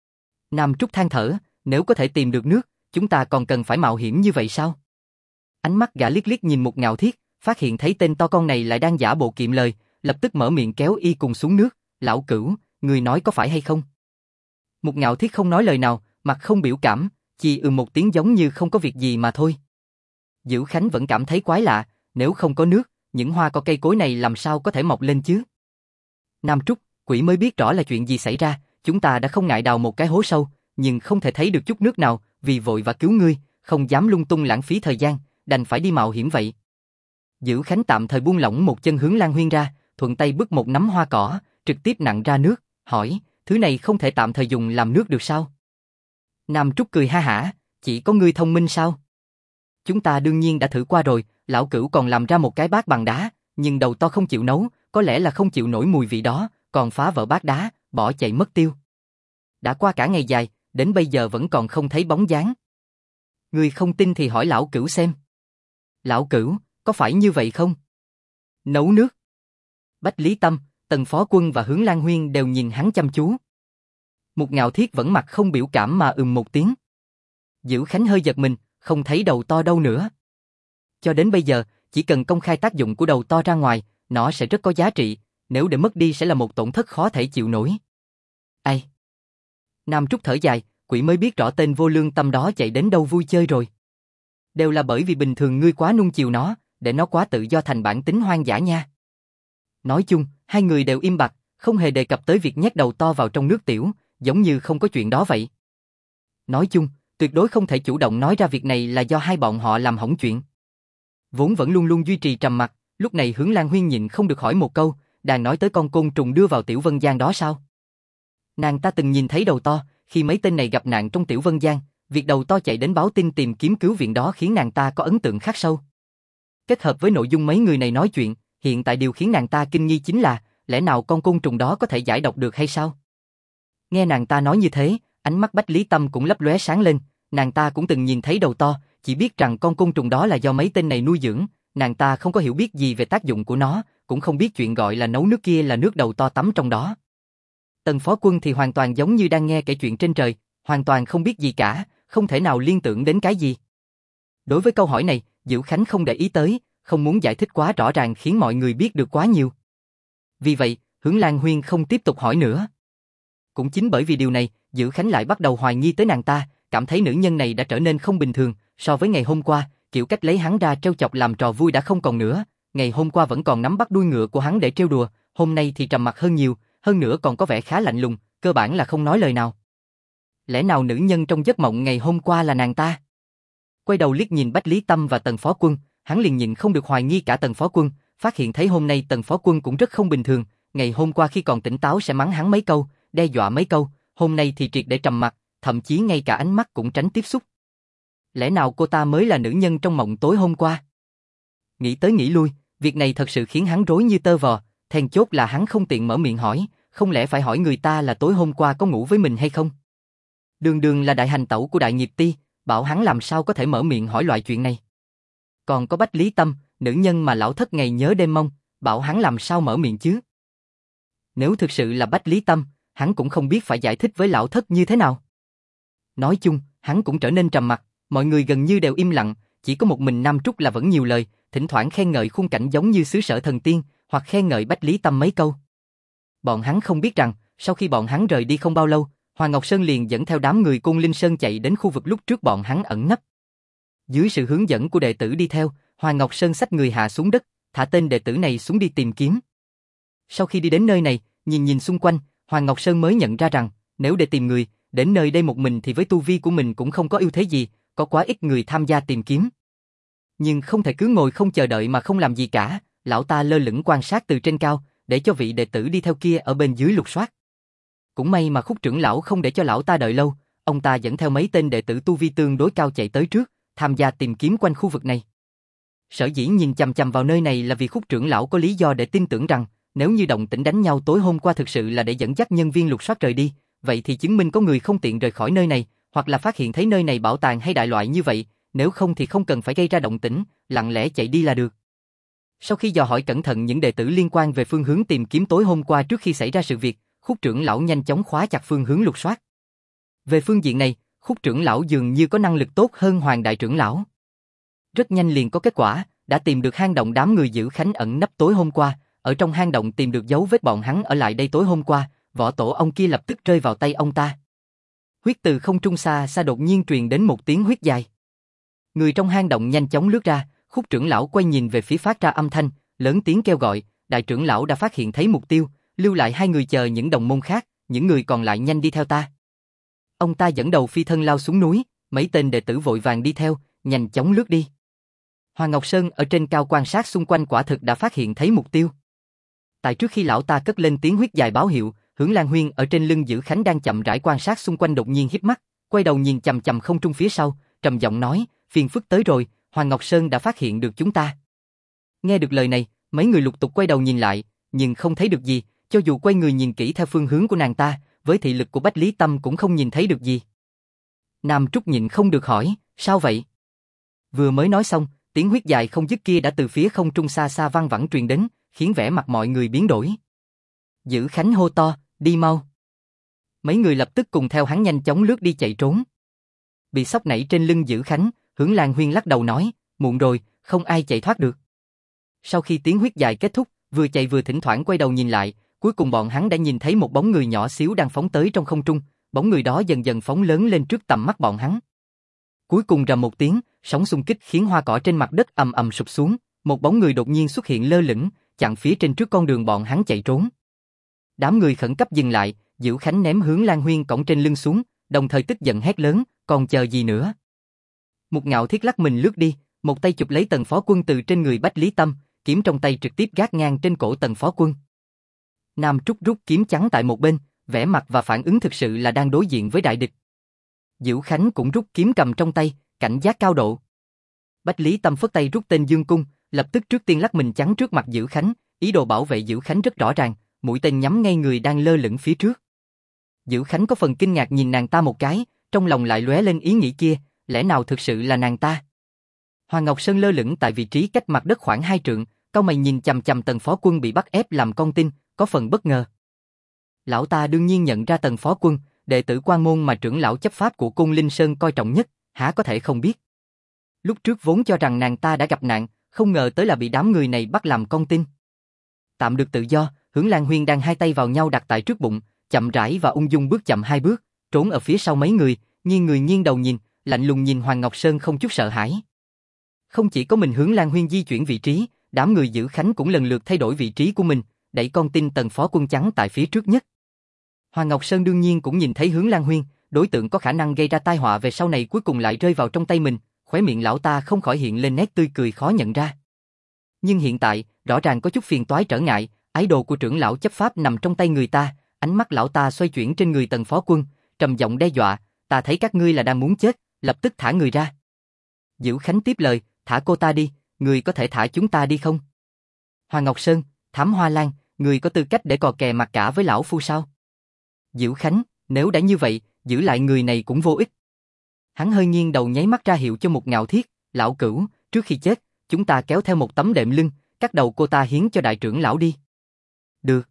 Nam Trúc than thở, nếu có thể tìm được nước, chúng ta còn cần phải mạo hiểm như vậy sao? Ánh mắt gã liếc liếc nhìn Mục Ngạo Thiết, phát hiện thấy tên to con này lại đang giả bộ kiệm lời, lập tức mở miệng kéo y cùng xuống nước, lão cửu, người nói có phải hay không? Mục Ngạo Thiết không nói lời nào, mặt không biểu cảm, chỉ một tiếng giống như không có việc gì mà thôi. Dữ Khánh vẫn cảm thấy quái lạ, nếu không có nước, những hoa cỏ cây cối này làm sao có thể mọc lên chứ? Nam Trúc, quỷ mới biết rõ là chuyện gì xảy ra, Chúng ta đã không ngại đào một cái hố sâu, nhưng không thể thấy được chút nước nào, vì vội và cứu ngươi, không dám lung tung lãng phí thời gian, đành phải đi mạo hiểm vậy. Dữ Khánh tạm thời buông lỏng một chân hướng Lan Huyên ra, thuận tay bứt một nắm hoa cỏ, trực tiếp nặn ra nước, hỏi, thứ này không thể tạm thời dùng làm nước được sao? Nam Trúc cười ha hả, chỉ có ngươi thông minh sao? Chúng ta đương nhiên đã thử qua rồi, lão cửu còn làm ra một cái bát bằng đá, nhưng đầu to không chịu nấu, có lẽ là không chịu nổi mùi vị đó, còn phá vỡ bát đá, bỏ chạy mất tiêu. Đã qua cả ngày dài, đến bây giờ vẫn còn không thấy bóng dáng. Ngươi không tin thì hỏi lão cửu xem. Lão cửu, có phải như vậy không? Nấu nước. Bách Lý Tâm, Tần Phó Quân và Hướng Lan Huyên đều nhìn hắn chăm chú. Một Ngạo Thiết vẫn mặt không biểu cảm mà một tiếng. Dữ Khánh hơi giật mình, không thấy đầu to đâu nữa. Cho đến bây giờ, chỉ cần công khai tác dụng của đầu to ra ngoài, nó sẽ rất có giá trị, nếu để mất đi sẽ là một tổn thất khó thể chịu nổi. Ai? Nam Trúc thở dài, quỷ mới biết rõ tên vô lương tâm đó chạy đến đâu vui chơi rồi. Đều là bởi vì bình thường ngươi quá nuông chiều nó, để nó quá tự do thành bản tính hoang dã nha. Nói chung, hai người đều im bặt, không hề đề cập tới việc nhét đầu to vào trong nước tiểu, giống như không có chuyện đó vậy. Nói chung, tuyệt đối không thể chủ động nói ra việc này là do hai bọn họ làm hỏng chuyện. Vốn vẫn luôn luôn duy trì trầm mặc, lúc này Hướng Lan Huyên nhịn không được hỏi một câu, đang nói tới con côn trùng đưa vào Tiểu Vân Giang đó sao? Nàng ta từng nhìn thấy đầu to, khi mấy tên này gặp nạn trong Tiểu Vân Giang, việc đầu to chạy đến báo tin tìm kiếm cứu viện đó khiến nàng ta có ấn tượng khắc sâu. Kết hợp với nội dung mấy người này nói chuyện, hiện tại điều khiến nàng ta kinh nghi chính là, lẽ nào con côn trùng đó có thể giải độc được hay sao? Nghe nàng ta nói như thế, ánh mắt Bách Lý Tâm cũng lấp lóe sáng lên, nàng ta cũng từng nhìn thấy đầu to, chỉ biết rằng con côn trùng đó là do mấy tên này nuôi dưỡng, nàng ta không có hiểu biết gì về tác dụng của nó, cũng không biết chuyện gọi là nấu nước kia là nước đầu to tắm trong đó. Tần Phó Quân thì hoàn toàn giống như đang nghe kể chuyện trên trời, hoàn toàn không biết gì cả, không thể nào liên tưởng đến cái gì. Đối với câu hỏi này, Dữ Khánh không để ý tới, không muốn giải thích quá rõ ràng khiến mọi người biết được quá nhiều. Vì vậy, Hướng Lan Huyên không tiếp tục hỏi nữa. Cũng chính bởi vì điều này, Dữ Khánh lại bắt đầu hoài nghi tới nàng ta, cảm thấy nữ nhân này đã trở nên không bình thường, so với ngày hôm qua, kiểu cách lấy hắn ra trêu chọc làm trò vui đã không còn nữa, ngày hôm qua vẫn còn nắm bắt đuôi ngựa của hắn để trêu đùa, hôm nay thì trầm mặc hơn nhiều, hơn nữa còn có vẻ khá lạnh lùng, cơ bản là không nói lời nào. Lẽ nào nữ nhân trong giấc mộng ngày hôm qua là nàng ta? Quay đầu liếc nhìn Bách Lý Tâm và Tần Phó Quân, hắn liền nhịn không được hoài nghi cả Tần Phó Quân, phát hiện thấy hôm nay Tần Phó Quân cũng rất không bình thường, ngày hôm qua khi còn tỉnh táo sẽ mắng hắn mấy câu, đe dọa mấy câu, hôm nay thì triệt để trầm mặc, thậm chí ngay cả ánh mắt cũng tránh tiếp xúc. Lẽ nào cô ta mới là nữ nhân trong mộng tối hôm qua? Nghĩ tới nghĩ lui, việc này thật sự khiến hắn rối như tơ vò, then chốt là hắn không tiện mở miệng hỏi, không lẽ phải hỏi người ta là tối hôm qua có ngủ với mình hay không? Đường Đường là đại hành tẩu của Đại Nghiệp Ti, bảo hắn làm sao có thể mở miệng hỏi loại chuyện này. Còn có Bách Lý Tâm, nữ nhân mà lão thất ngày nhớ đêm mong, bảo hắn làm sao mở miệng chứ? Nếu thực sự là Bách Lý Tâm, hắn cũng không biết phải giải thích với lão thất như thế nào. Nói chung, hắn cũng trở nên trầm mặc, mọi người gần như đều im lặng, chỉ có một mình Nam Trúc là vẫn nhiều lời, thỉnh thoảng khen ngợi khung cảnh giống như xứ sở thần tiên, hoặc khen ngợi Bách Lý Tâm mấy câu. Bọn hắn không biết rằng, sau khi bọn hắn rời đi không bao lâu, Hoàng Ngọc Sơn liền dẫn theo đám người Côn Linh Sơn chạy đến khu vực lúc trước bọn hắn ẩn nấp. Dưới sự hướng dẫn của đệ tử đi theo, Hoàng Ngọc Sơn xách người hạ xuống đất, thả tên đệ tử này xuống đi tìm kiếm. Sau khi đi đến nơi này, nhìn xung quanh, Hoàng Ngọc Sơn mới nhận ra rằng, nếu để tìm người, đến nơi đây một mình thì với tu vi của mình cũng không có ưu thế gì, có quá ít người tham gia tìm kiếm. Nhưng không thể cứ ngồi không chờ đợi mà không làm gì cả, lão ta lơ lửng quan sát từ trên cao, để cho vị đệ tử đi theo kia ở bên dưới lục soát. Cũng may mà Khúc trưởng lão không để cho lão ta đợi lâu, ông ta dẫn theo mấy tên đệ tử tu vi tương đối cao chạy tới trước, tham gia tìm kiếm quanh khu vực này. Sở dĩ nhìn chằm chằm vào nơi này là vì Khúc trưởng lão có lý do để tin tưởng rằng, nếu như động tĩnh đánh nhau tối hôm qua thực sự là để dẫn dắt nhân viên lục soát rời đi, vậy thì chứng minh có người không tiện rời khỏi nơi này, hoặc là phát hiện thấy nơi này bảo tàng hay đại loại như vậy, nếu không thì không cần phải gây ra động tĩnh, lặng lẽ chạy đi là được. Sau khi dò hỏi cẩn thận những đệ tử liên quan về phương hướng tìm kiếm tối hôm qua trước khi xảy ra sự việc, Khúc trưởng lão nhanh chóng khóa chặt phương hướng lục soát. Về phương diện này, Khúc trưởng lão dường như có năng lực tốt hơn Hoàng đại trưởng lão. Rất nhanh liền có kết quả, đã tìm được hang động đám người Dữ Khánh ẩn nấp tối hôm qua, ở trong hang động tìm được dấu vết bọn hắn ở lại đây tối hôm qua, võ tổ ông kia lập tức rơi vào tay ông ta. Huyết từ không trung xa xa đột nhiên truyền đến một tiếng huyết dài. Người trong hang động nhanh chóng lướt ra, Khúc trưởng lão quay nhìn về phía phát ra âm thanh, lớn tiếng kêu gọi, đại trưởng lão đã phát hiện thấy mục tiêu, lưu lại hai người chờ những đồng môn khác, những người còn lại nhanh đi theo ta. Ông ta dẫn đầu phi thân lao xuống núi, mấy tên đệ tử vội vàng đi theo, nhanh chóng lướt đi. Hoàng Ngọc Sơn ở trên cao quan sát xung quanh quả thực đã phát hiện thấy mục tiêu. Tại trước khi lão ta cất lên tiếng huyết dài báo hiệu, Hưởng Lan Huyên ở trên lưng Dữ Khánh đang chậm rãi quan sát xung quanh đột nhiên híp mắt, quay đầu nhìn chằm chằm không trung phía sau, trầm giọng nói, phiền phức tới rồi, Hoàng Ngọc Sơn đã phát hiện được chúng ta. Nghe được lời này, mấy người lục tục quay đầu nhìn lại, nhưng không thấy được gì, cho dù quay người nhìn kỹ theo phương hướng của nàng ta, với thị lực của Bách Lý Tâm cũng không nhìn thấy được gì. Nam Trúc nhịn không được hỏi, sao vậy? Vừa mới nói xong, tiếng huyết dài không dứt kia đã từ phía không trung xa xa vang vẳng truyền đến, khiến vẻ mặt mọi người biến đổi. Dữ Khánh hô to, đi mau. Mấy người lập tức cùng theo hắn nhanh chóng lướt đi chạy trốn. Bị sốc nảy trên lưng Dữ Khánh, Hưởng Lan Huyên lắc đầu nói, muộn rồi, không ai chạy thoát được. Sau khi tiếng huyết dài kết thúc, vừa chạy vừa thỉnh thoảng quay đầu nhìn lại, cuối cùng bọn hắn đã nhìn thấy một bóng người nhỏ xíu đang phóng tới trong không trung, bóng người đó dần dần phóng lớn lên trước tầm mắt bọn hắn. Cuối cùng rầm một tiếng, sóng xung kích khiến hoa cỏ trên mặt đất ầm ầm sụp xuống, một bóng người đột nhiên xuất hiện lơ lửng, chặn phía trên trước con đường bọn hắn chạy trốn. Đám người khẩn cấp dừng lại, Dữ Khánh ném Hưởng Lan Huyên cõng trên lưng xuống, đồng thời tức giận hét lớn, còn chờ gì nữa? Một Ngạo Thiết lắc mình lướt đi, một tay chụp lấy Tần Phó Quân từ trên người Bách Lý Tâm, kiếm trong tay trực tiếp gác ngang trên cổ Tần Phó Quân. Nam Trúc rút kiếm chắn tại một bên, vẻ mặt và phản ứng thực sự là đang đối diện với đại địch. Dữ Khánh cũng rút kiếm cầm trong tay, cảnh giác cao độ. Bách Lý Tâm phất tay rút tên Dương Cung, lập tức trước tiên lắc mình chắn trước mặt Dữ Khánh, ý đồ bảo vệ Dữ Khánh rất rõ ràng, mũi tên nhắm ngay người đang lơ lửng phía trước. Dữ Khánh có phần kinh ngạc nhìn nàng ta một cái, trong lòng lại lóe lên ý nghĩ kia, lẽ nào thực sự là nàng ta? Hoàng Ngọc Sơn lơ lửng tại vị trí cách mặt đất khoảng 2 trượng, cau mày nhìn chằm chằm Tần Phó Quân bị bắt ép làm con tin, có phần bất ngờ. Lão ta đương nhiên nhận ra Tần Phó Quân, đệ tử quan môn mà trưởng lão chấp pháp của Côn Linh Sơn coi trọng nhất, há có thể không biết. Lúc trước vốn cho rằng nàng ta đã gặp nạn, không ngờ tới là bị đám người này bắt làm con tin. Tạm được tự do, Hưởng Lan Huyên đang hai tay vào nhau đặt tại trước bụng, chậm rãi và ung dung bước chậm 2 bước, trốn ở phía sau mấy người, nghiêng người nghiêng đầu nhìn, lạnh lùng nhìn Hoàng Ngọc Sơn không chút sợ hãi. Không chỉ có mình Hưởng Lan Huyên di chuyển vị trí, đám người Dữ Khánh cũng lần lượt thay đổi vị trí của mình, đẩy con tin Tần Phó Quân chắn tại phía trước nhất. Hoàng Ngọc Sơn đương nhiên cũng nhìn thấy Hưởng Lan Huyên, đối tượng có khả năng gây ra tai họa về sau này cuối cùng lại rơi vào trong tay mình, khóe miệng lão ta không khỏi hiện lên nét tươi cười khó nhận ra. Nhưng hiện tại, rõ ràng có chút phiền toái trở ngại, ái đồ của trưởng lão chấp pháp nằm trong tay người ta, ánh mắt lão ta xoay chuyển trên người Tần Phó Quân, trầm giọng đe dọa, ta thấy các ngươi là đang muốn chết, lập tức thả người ra. Dữ Khánh tiếp lời, thả cô ta đi, người có thể thả chúng ta đi không? Hoàng Ngọc Sơn, Thám Hoa Lan, người có tư cách để cò kè mặt cả với lão phu sao? Dữ Khánh, nếu đã như vậy, giữ lại người này cũng vô ích. Hắn hơi nghiêng đầu nháy mắt ra hiệu cho một Ngạo Thiết, lão cửu, trước khi chết, chúng ta kéo theo một tấm đệm lưng, cắt đầu cô ta hiến cho đại trưởng lão đi. Được.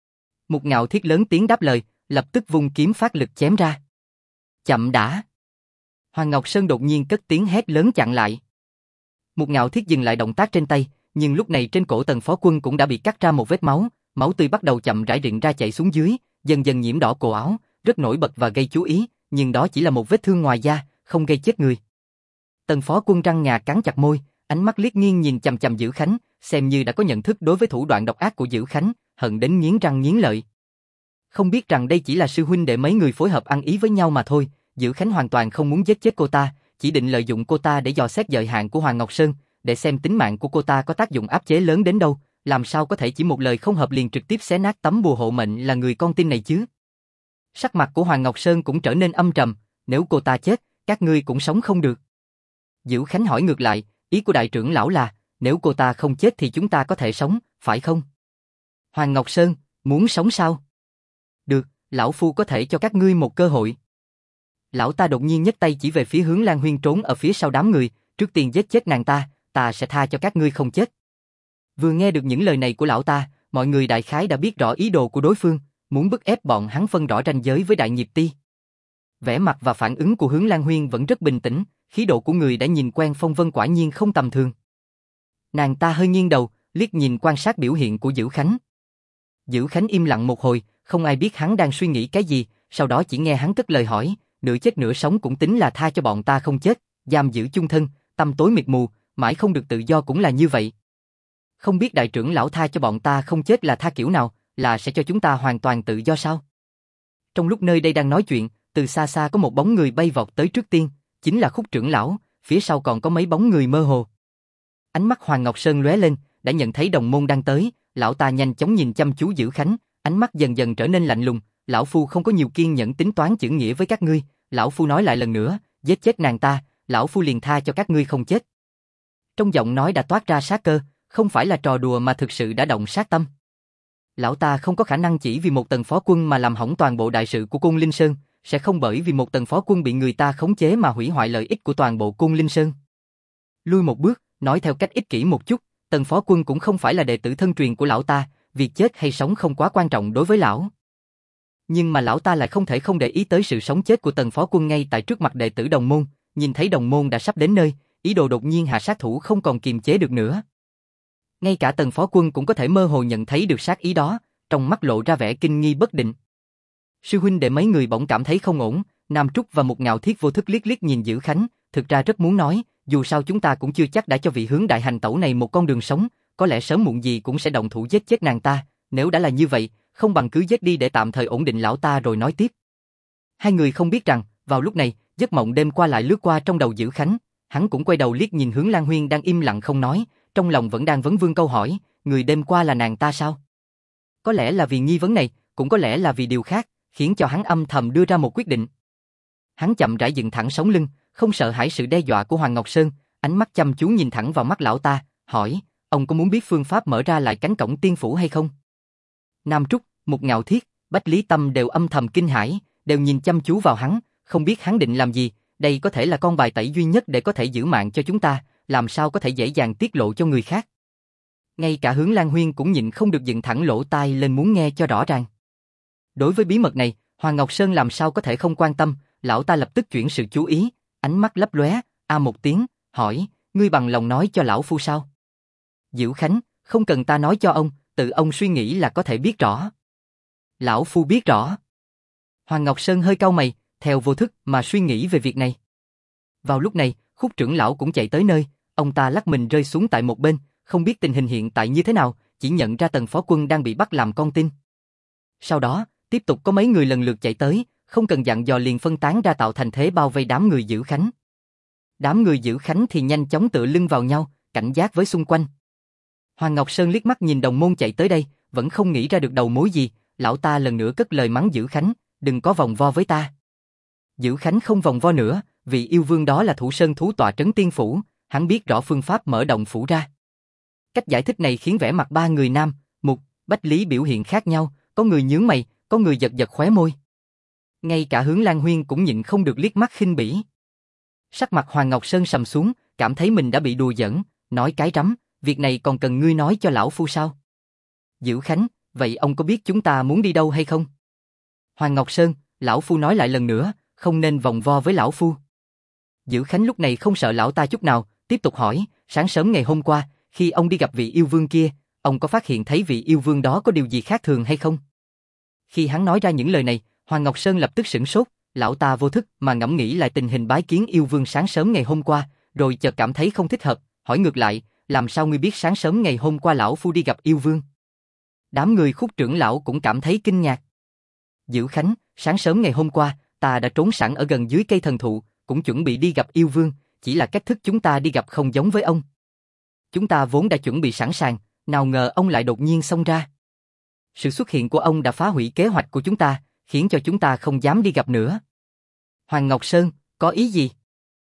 Một Ngạo Thiết lớn tiếng đáp lời, lập tức vung kiếm phát lực chém ra. Chậm đã. Hoàng Ngọc Sơn đột nhiên cất tiếng hét lớn chặn lại. Một Ngạo Thiết dừng lại động tác trên tay, nhưng lúc này trên cổ Tần Phó Quân cũng đã bị cắt ra một vết máu, máu tươi bắt đầu chậm rãi rịn ra chảy xuống dưới, dần dần nhiễm đỏ cổ áo, rất nổi bật và gây chú ý, nhưng đó chỉ là một vết thương ngoài da, không gây chết người. Tần Phó Quân răng ngà cắn chặt môi, ánh mắt liếc nghiêng nhìn chằm chằm Dữ Khánh, xem như đã có nhận thức đối với thủ đoạn độc ác của Dữ Khánh, hận đến nghiến răng nghiến lợi. Không biết rằng đây chỉ là sư huynh đệ mấy người phối hợp ăn ý với nhau mà thôi, Dữ Khánh hoàn toàn không muốn giết chết cô ta, chỉ định lợi dụng cô ta để dò xét giới hạn của Hoàng Ngọc Sơn, để xem tính mạng của cô ta có tác dụng áp chế lớn đến đâu, làm sao có thể chỉ một lời không hợp liền trực tiếp xé nát tấm bùa hộ mệnh là người con tin này chứ. Sắc mặt của Hoàng Ngọc Sơn cũng trở nên âm trầm, nếu cô ta chết, các ngươi cũng sống không được. Dữ Khánh hỏi ngược lại, ý của đại trưởng lão là, nếu cô ta không chết thì chúng ta có thể sống, phải không? Hoàng Ngọc Sơn, muốn sống sao? Được, lão phu có thể cho các ngươi một cơ hội. Lão ta đột nhiên nhấc tay chỉ về phía Hưởng Lan Huyên trốn ở phía sau đám người, trước tiên giết chết nàng ta, ta sẽ tha cho các ngươi không chết. Vừa nghe được những lời này của lão ta, mọi người đại khái đã biết rõ ý đồ của đối phương, muốn bức ép bọn hắn phân rõ ranh giới với Đại Nghiệp Ti. Vẻ mặt và phản ứng của Hưởng Lan Huyên vẫn rất bình tĩnh, khí độ của người đã nhìn quen phong vân quả nhiên không tầm thường. Nàng ta hơi nghiêng đầu, liếc nhìn quan sát biểu hiện của Dữ Khánh. Dữ Khánh im lặng một hồi, không ai biết hắn đang suy nghĩ cái gì, sau đó chỉ nghe hắn cất lời hỏi, nửa chết nửa sống cũng tính là tha cho bọn ta không chết, giam giữ chung thân, tâm tối mịt mù, mãi không được tự do cũng là như vậy. Không biết đại trưởng lão tha cho bọn ta không chết là tha kiểu nào, là sẽ cho chúng ta hoàn toàn tự do sao? Trong lúc nơi đây đang nói chuyện, từ xa xa có một bóng người bay vọt tới trước tiên, chính là Khúc trưởng lão, phía sau còn có mấy bóng người mơ hồ. Ánh mắt Hoàng Ngọc Sơn lóe lên, đã nhận thấy đồng môn đang tới, lão ta nhanh chóng nhìn chăm chú Dữ Khánh, ánh mắt dần dần trở nên lạnh lùng, lão phu không có nhiều kiên nhẫn tính toán chữ nghĩa với các ngươi, lão phu nói lại lần nữa, giết chết nàng ta, lão phu liền tha cho các ngươi không chết. Trong giọng nói đã toát ra sát cơ, không phải là trò đùa mà thực sự đã động sát tâm. Lão ta không có khả năng chỉ vì một tầng phó quân mà làm hỏng toàn bộ đại sự của Côn Linh Sơn, sẽ không bởi vì một tầng phó quân bị người ta khống chế mà hủy hoại lợi ích của toàn bộ Côn Linh Sơn. Lui một bước, nói theo cách ích kỷ một chút, tầng phó quân cũng không phải là đệ tử thân truyền của lão ta, việc chết hay sống không quá quan trọng đối với lão. Nhưng mà lão ta lại không thể không để ý tới sự sống chết của tầng phó quân ngay tại trước mặt đệ tử đồng môn, nhìn thấy đồng môn đã sắp đến nơi, ý đồ đột nhiên hạ sát thủ không còn kiềm chế được nữa. Ngay cả tầng phó quân cũng có thể mơ hồ nhận thấy được sát ý đó, trong mắt lộ ra vẻ kinh nghi bất định. Sư huynh đệ mấy người bỗng cảm thấy không ổn, Nam Trúc và một Ngạo Thiết vô thức liếc liếc nhìn Dữ Khánh, thực ra rất muốn nói, dù sao chúng ta cũng chưa chắc đã cho vị hướng đại hành tẩu này một con đường sống, có lẽ sớm muộn gì cũng sẽ động thủ giết chết nàng ta, nếu đã là như vậy, không bằng cứ giết đi để tạm thời ổn định lão ta rồi nói tiếp. Hai người không biết rằng, vào lúc này, giấc mộng đêm qua lại lướt qua trong đầu Dữ Khánh, hắn cũng quay đầu liếc nhìn hướng Lan Huyên đang im lặng không nói, trong lòng vẫn đang vấn vương câu hỏi, người đêm qua là nàng ta sao? Có lẽ là vì nghi vấn này, cũng có lẽ là vì điều khác, khiến cho hắn âm thầm đưa ra một quyết định. Hắn chậm rãi dựng thẳng sống lưng, không sợ hãi sự đe dọa của Hoàng Ngọc Sơn, ánh mắt chăm chú nhìn thẳng vào mắt lão ta, hỏi, ông có muốn biết phương pháp mở ra lại cánh cổng tiên phủ hay không? Nam Trúc, một Ngạo Thiết, Bách Lý Tâm đều âm thầm kinh hãi, đều nhìn chăm chú vào hắn, không biết hắn định làm gì, đây có thể là con bài tẩy duy nhất để có thể giữ mạng cho chúng ta, làm sao có thể dễ dàng tiết lộ cho người khác. Ngay cả Hướng Lan Huyên cũng nhịn không được dựng thẳng lỗ tai lên muốn nghe cho rõ ràng. Đối với bí mật này, Hoàng Ngọc Sơn làm sao có thể không quan tâm, lão ta lập tức chuyển sự chú ý, ánh mắt lấp lóe, một tiếng, hỏi, ngươi bằng lòng nói cho lão phu sao? Dữ Khánh, không cần ta nói cho ông, tự ông suy nghĩ là có thể biết rõ. Lão phu biết rõ. Hoàng Ngọc Sơn hơi cau mày, theo vô thức mà suy nghĩ về việc này. Vào lúc này, Khúc trưởng lão cũng chạy tới nơi, ông ta lắc mình rơi xuống tại một bên, không biết tình hình hiện tại như thế nào, chỉ nhận ra tần phó quân đang bị bắt làm con tin. Sau đó, tiếp tục có mấy người lần lượt chạy tới, không cần dặn dò liền phân tán ra tạo thành thế bao vây đám người Dữ Khánh. Đám người Dữ Khánh thì nhanh chóng tựa lưng vào nhau, cảnh giác với xung quanh. Hoàng Ngọc Sơn liếc mắt nhìn đồng môn chạy tới đây, vẫn không nghĩ ra được đầu mối gì, lão ta lần nữa cất lời mắng Dữ Khánh, đừng có vòng vo với ta. Dữ Khánh không vòng vo nữa, vì yêu vương đó là thủ sơn thú tọa trấn tiên phủ, hắn biết rõ phương pháp mở động phủ ra. Cách giải thích này khiến vẻ mặt ba người Nam, Mục, Bách Lý biểu hiện khác nhau, có người nhướng mày, có người giật giật khóe môi. Ngay cả Hướng Lan Huyên cũng nhịn không được liếc mắt khinh bỉ. Sắc mặt Hoàng Ngọc Sơn sầm xuống, cảm thấy mình đã bị đùa giỡn, nói cái rắm, việc này còn cần ngươi nói cho lão phu sao? Dữ Khánh, vậy ông có biết chúng ta muốn đi đâu hay không? Hoàng Ngọc Sơn, lão phu nói lại lần nữa, không nên vòng vo với lão phu. Dữ Khánh lúc này không sợ lão ta chút nào, tiếp tục hỏi, sáng sớm ngày hôm qua, khi ông đi gặp vị yêu vương kia, ông có phát hiện thấy vị yêu vương đó có điều gì khác thường hay không? Khi hắn nói ra những lời này, Hoàng Ngọc Sơn lập tức sửng sốt, lão ta vô thức mà ngẫm nghĩ lại tình hình bái kiến yêu vương sáng sớm ngày hôm qua, rồi chợt cảm thấy không thích hợp, hỏi ngược lại, làm sao ngươi biết sáng sớm ngày hôm qua lão phu đi gặp yêu vương? Đám người Khúc trưởng lão cũng cảm thấy kinh ngạc. Dữ Khánh, sáng sớm ngày hôm qua, ta đã trốn sẵn ở gần dưới cây thần thụ, cũng chuẩn bị đi gặp yêu vương, chỉ là cách thức chúng ta đi gặp không giống với ông. Chúng ta vốn đã chuẩn bị sẵn sàng, nào ngờ ông lại đột nhiên xông ra. Sự xuất hiện của ông đã phá hủy kế hoạch của chúng ta, khiến cho chúng ta không dám đi gặp nữa. Hoàng Ngọc Sơn, có ý gì?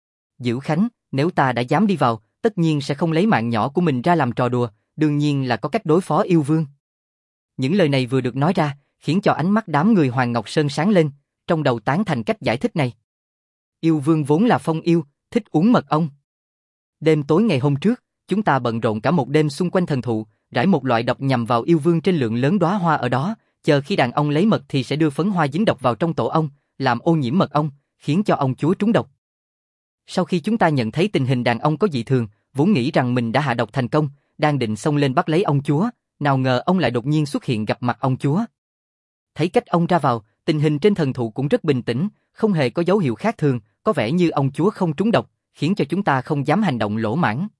Dữ Khánh, nếu ta đã dám đi vào, tất nhiên sẽ không lấy mạng nhỏ của mình ra làm trò đùa, đương nhiên là có cách đối phó yêu vương. Những lời này vừa được nói ra, khiến cho ánh mắt đám người Hoàng Ngọc Sơn sáng lên, trong đầu tán thành cách giải thích này. Yêu vương vốn là phong yêu, thích uống mật ong. Đêm tối ngày hôm trước, chúng ta bận rộn cả một đêm xung quanh thần thụ, rải một loại độc nhằm vào yêu vương trên lượng lớn đóa hoa ở đó, chờ khi đàn ong lấy mật thì sẽ đưa phấn hoa dính độc vào trong tổ ong, làm ô nhiễm mật ong, khiến cho ong chúa trúng độc. Sau khi chúng ta nhận thấy tình hình đàn ong có dị thường, vốn nghĩ rằng mình đã hạ độc thành công, đang định xông lên bắt lấy ong chúa, nào ngờ ông lại đột nhiên xuất hiện gặp mặt ong chúa. Thấy cách ông ra vào, tình hình trên thần thụ cũng rất bình tĩnh, không hề có dấu hiệu khác thường, có vẻ như ong chúa không trúng độc, khiến cho chúng ta không dám hành động lỗ mãng.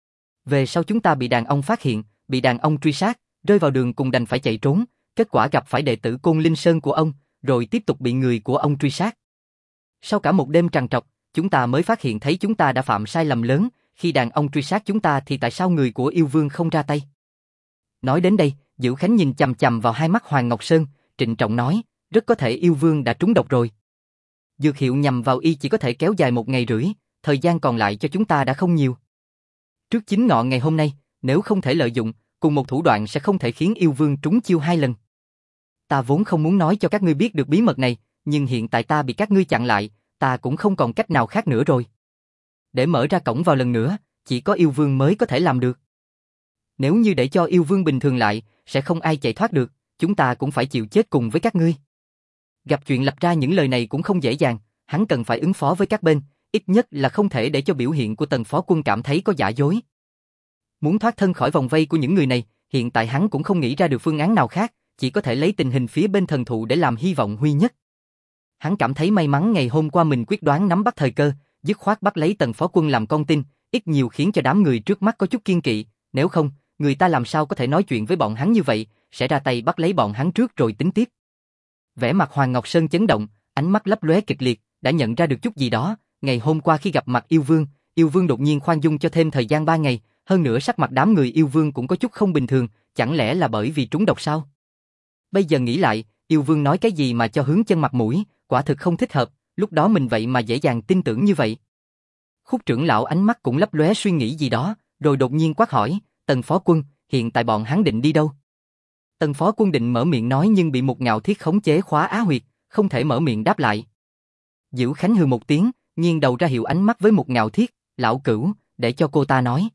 Về sau chúng ta bị đàn ong phát hiện, bị đàn ong truy sát, rơi vào đường cùng đành phải chạy trốn, kết quả gặp phải đệ tử Côn Linh Sơn của ông, rồi tiếp tục bị người của ông truy sát. Sau cả một đêm trằn trọc, chúng ta mới phát hiện thấy chúng ta đã phạm sai lầm lớn, khi đàn ông truy sát chúng ta thì tại sao người của yêu vương không ra tay? Nói đến đây, Dữ Khánh nhìn chằm chằm vào hai mắt Hoàng Ngọc Sơn, trịnh trọng nói, rất có thể yêu vương đã trúng độc rồi. Dược hiệu nhằm vào y chỉ có thể kéo dài 1 ngày rưỡi, thời gian còn lại cho chúng ta đã không nhiều. Trước chính ngọ ngày hôm nay, nếu không thể lợi dụng, cùng một thủ đoạn sẽ không thể khiến yêu vương trúng chiêu 2 lần. Ta vốn không muốn nói cho các ngươi biết được bí mật này, nhưng hiện tại ta bị các ngươi chặn lại, ta cũng không còn cách nào khác nữa rồi. Để mở ra cổng vào lần nữa, chỉ có yêu vương mới có thể làm được. Nếu như để cho yêu vương bình thường lại, sẽ không ai chạy thoát được, chúng ta cũng phải chịu chết cùng với các ngươi. Gặp chuyện lập ra những lời này cũng không dễ dàng, hắn cần phải ứng phó với các bên, ít nhất là không thể để cho biểu hiện của Tần phó quân cảm thấy có giả dối. Muốn thoát thân khỏi vòng vây của những người này, hiện tại hắn cũng không nghĩ ra được phương án nào khác, chỉ có thể lấy tình hình phía bên thần thụ để làm hy vọng duy nhất. Hắn cảm thấy may mắn ngày hôm qua mình quyết đoán nắm bắt thời cơ, dứt khoát bắt lấy Tần phó quân làm con tin, ít nhiều khiến cho đám người trước mắt có chút kiên kỵ, nếu không, người ta làm sao có thể nói chuyện với bọn hắn như vậy, sẽ ra tay bắt lấy bọn hắn trước rồi tính tiếp. Vẻ mặt Hoàng Ngọc Sơn chấn động, ánh mắt lấp lóe kịch liệt, đã nhận ra được chút gì đó, ngày hôm qua khi gặp mặt yêu vương đột nhiên khoan dung cho thêm thời gian 3 ngày, hơn nữa sắc mặt đám người yêu vương cũng có chút không bình thường, chẳng lẽ là bởi vì trúng độc sao? Bây giờ nghĩ lại, yêu vương nói cái gì mà cho hướng chân mặt mũi, quả thực không thích hợp, lúc đó mình vậy mà dễ dàng tin tưởng như vậy. Khúc trưởng lão ánh mắt cũng lấp lóe suy nghĩ gì đó, rồi đột nhiên quát hỏi, Tần phó quân, hiện tại bọn hắn định đi đâu? Tần phó quân định mở miệng nói nhưng bị một ngạo thiết khống chế khóa á huyệt, không thể mở miệng đáp lại. Dữ Khánh hừ một tiếng, nghiêng đầu ra hiệu ánh mắt với một ngạo thiết, lão cửu, để cho cô ta nói.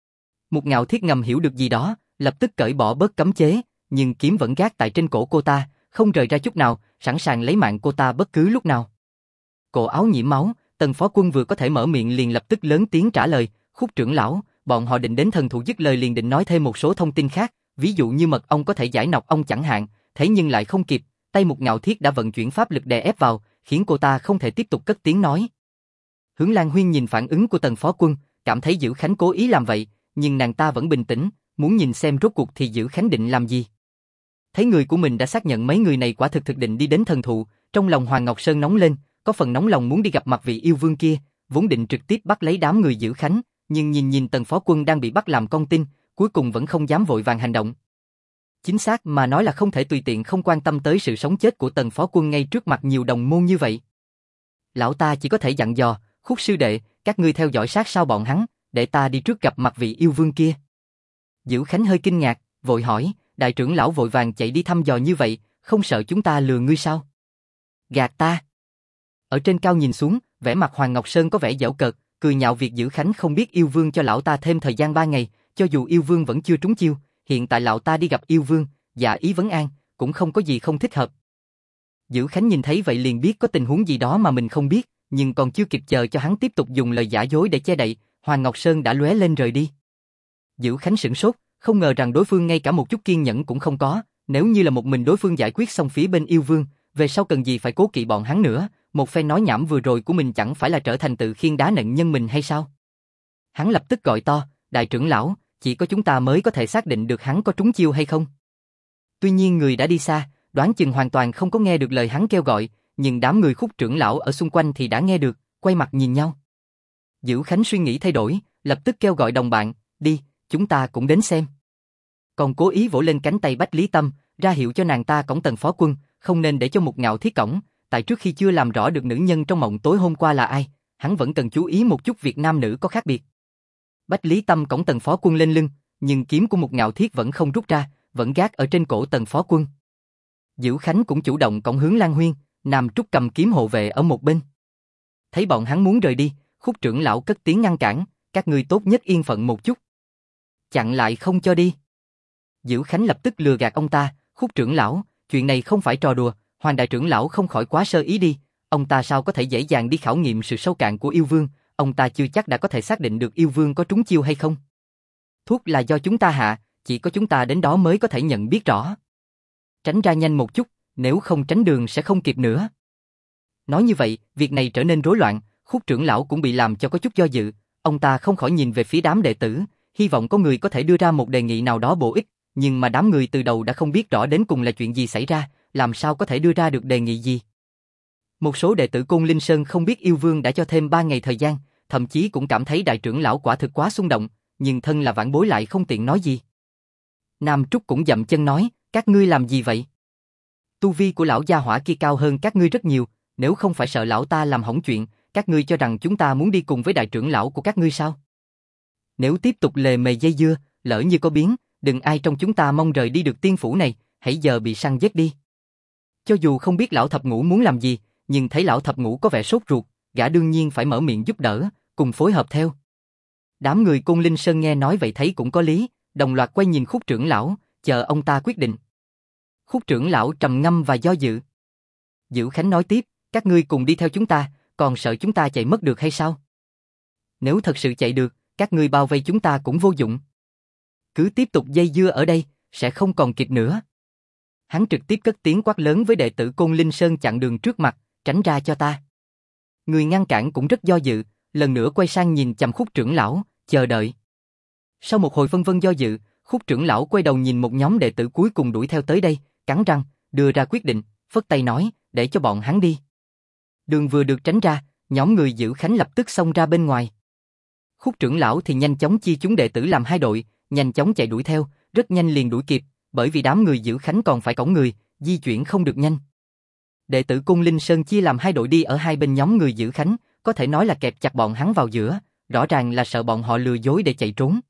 Một ngạo thiết ngầm hiểu được gì đó, lập tức cởi bỏ bớt cấm chế, nhưng kiếm vẫn gác tại trên cổ cô ta, không rời ra chút nào, sẵn sàng lấy mạng cô ta bất cứ lúc nào. Cổ áo nhiễm máu, Tần phó quân vừa có thể mở miệng liền lập tức lớn tiếng trả lời, Khúc trưởng lão, bọn họ định đến thần thụ, dứt lời liền định nói thêm một số thông tin khác, ví dụ như mật ong có thể giải nọc ong chẳng hạn, thế nhưng lại không kịp, tay một ngạo thiết đã vận chuyển pháp lực đè ép vào, khiến cô ta không thể tiếp tục cất tiếng nói. Hướng Lan Huyên nhìn phản ứng của Tần phó quân, cảm thấy Dữ Khánh cố ý làm vậy, nhưng nàng ta vẫn bình tĩnh, muốn nhìn xem rốt cuộc thì Dữ Khánh định làm gì. Thấy người của mình đã xác nhận mấy người này quả thực định đi đến thần thụ, trong lòng Hoàng Ngọc Sơn nóng lên, có phần nóng lòng muốn đi gặp mặt vị yêu vương kia, vốn định trực tiếp bắt lấy đám người Dữ Khánh, nhưng nhìn Tần phó quân đang bị bắt làm con tin, cuối cùng vẫn không dám vội vàng hành động. Chính xác mà nói là không thể tùy tiện không quan tâm tới sự sống chết của Tần phó quân ngay trước mặt nhiều đồng môn như vậy. Lão ta chỉ có thể dặn dò, Khúc sư đệ, các ngươi theo dõi sát sao bọn hắn, để ta đi trước gặp mặt vị yêu vương kia. Dữ Khánh hơi kinh ngạc, vội hỏi, đại trưởng lão vội vàng chạy đi thăm dò như vậy, không sợ chúng ta lừa ngươi sao? Gạt ta. Ở trên cao nhìn xuống, vẻ mặt Hoàng Ngọc Sơn có vẻ giễu cợt, cười nhạo việc Dữ Khánh không biết yêu vương cho lão ta thêm thời gian 3 ngày, cho dù yêu vương vẫn chưa trúng chiêu, hiện tại lão ta đi gặp yêu vương, dạ ý vấn an, cũng không có gì không thích hợp. Dữ Khánh nhìn thấy vậy liền biết có tình huống gì đó mà mình không biết, nhưng còn chưa kịp chờ cho hắn tiếp tục dùng lời giả dối để che đậy, Hoàng Ngọc Sơn đã lóe lên rời đi. Dữ Khánh sửng sốt, không ngờ rằng đối phương ngay cả một chút kiên nhẫn cũng không có, nếu như là một mình đối phương giải quyết xong phía bên yêu vương, về sau cần gì phải cố kỵ bọn hắn nữa, một phen nói nhảm vừa rồi của mình chẳng phải là trở thành tự khiên đá nện nhân mình hay sao? Hắn lập tức gọi to, đại trưởng lão, chỉ có chúng ta mới có thể xác định được hắn có trúng chiêu hay không. Tuy nhiên người đã đi xa, đoán chừng hoàn toàn không có nghe được lời hắn kêu gọi, nhưng đám người Khúc trưởng lão ở xung quanh thì đã nghe được, quay mặt nhìn nhau. Dữ Khánh suy nghĩ thay đổi, lập tức kêu gọi đồng bạn, đi, chúng ta cũng đến xem. Còn cố ý vỗ lên cánh tay Bách Lý Tâm, ra hiệu cho nàng ta cõng Tần phó quân, không nên để cho một ngạo thiết cõng, tại trước khi chưa làm rõ được nữ nhân trong mộng tối hôm qua là ai, hắn vẫn cần chú ý một chút việc nam nữ có khác biệt. Bách Lý Tâm cõng Tần phó quân lên lưng, nhưng kiếm của một ngạo thiết vẫn không rút ra, vẫn gác ở trên cổ Tần phó quân. Dữ Khánh cũng chủ động cõng Hướng Lan Huyên, Nam Trúc cầm kiếm hộ vệ ở một bên. Thấy bọn hắn muốn rời đi, Khúc trưởng lão cất tiếng ngăn cản, các ngươi tốt nhất yên phận một chút. Chặn lại không cho đi. Dữ Khánh lập tức lừa gạt ông ta, Khúc trưởng lão, chuyện này không phải trò đùa, Hoàng đại trưởng lão không khỏi quá sơ ý đi, ông ta sao có thể dễ dàng đi khảo nghiệm sự sâu cạn của yêu vương, ông ta chưa chắc đã có thể xác định được yêu vương có trúng chiêu hay không. Thuốc là do chúng ta hạ, chỉ có chúng ta đến đó mới có thể nhận biết rõ. Tránh ra nhanh một chút, nếu không tránh đường sẽ không kịp nữa. Nói như vậy, việc này trở nên rối loạn, Khúc trưởng lão cũng bị làm cho có chút do dự, ông ta không khỏi nhìn về phía đám đệ tử, hy vọng có người có thể đưa ra một đề nghị nào đó bổ ích, nhưng mà đám người từ đầu đã không biết rõ đến cùng là chuyện gì xảy ra, làm sao có thể đưa ra được đề nghị gì. Một số đệ tử Côn Linh Sơn không biết yêu vương đã cho thêm 3 ngày thời gian, thậm chí cũng cảm thấy đại trưởng lão quả thực quá xung động, nhưng thân là vãn bối lại không tiện nói gì. Nam Trúc cũng dậm chân nói, các ngươi làm gì vậy? Tu vi của lão gia hỏa kia cao hơn các ngươi rất nhiều, nếu không phải sợ lão ta làm hỏng chuyện, các ngươi cho rằng chúng ta muốn đi cùng với đại trưởng lão của các ngươi sao? Nếu tiếp tục lề mề dây dưa, lỡ như có biến, đừng ai trong chúng ta mong rời đi được tiên phủ này, hãy giờ bị săn giết đi. Cho dù không biết lão thập ngũ muốn làm gì, nhưng thấy lão thập ngũ có vẻ sốt ruột, gã đương nhiên phải mở miệng giúp đỡ, cùng phối hợp theo. Đám người Côn Linh Sơn nghe nói vậy thấy cũng có lý, đồng loạt quay nhìn Khúc trưởng lão, chờ ông ta quyết định. Khúc trưởng lão trầm ngâm và do dự. Dữ Khánh nói tiếp, các ngươi cùng đi theo chúng ta, còn sợ chúng ta chạy mất được hay sao? Nếu thật sự chạy được, các ngươi bao vây chúng ta cũng vô dụng. Cứ tiếp tục dây dưa ở đây, sẽ không còn kịp nữa. Hắn trực tiếp cất tiếng quát lớn với đệ tử Côn Linh Sơn chặn đường trước mặt, tránh ra cho ta. Người ngăn cản cũng rất do dự, lần nữa quay sang nhìn chằm Khúc trưởng lão, chờ đợi. Sau một hồi phân vân do dự, Khúc trưởng lão quay đầu nhìn một nhóm đệ tử cuối cùng đuổi theo tới đây, cắn răng, đưa ra quyết định, phất tay nói, để cho bọn hắn đi. Đường vừa được tránh ra, nhóm người Dữ Khánh lập tức xông ra bên ngoài. Khúc trưởng lão thì nhanh chóng chia chúng đệ tử làm 2 đội, nhanh chóng chạy đuổi theo, rất nhanh liền đuổi kịp, bởi vì đám người Dữ Khánh còn phải cõng người, di chuyển không được nhanh. Đệ tử Côn Linh Sơn chia làm 2 đội đi ở hai bên nhóm người Dữ Khánh, có thể nói là kẹp chặt bọn hắn vào giữa, rõ ràng là sợ bọn họ lừa dối để chạy trốn.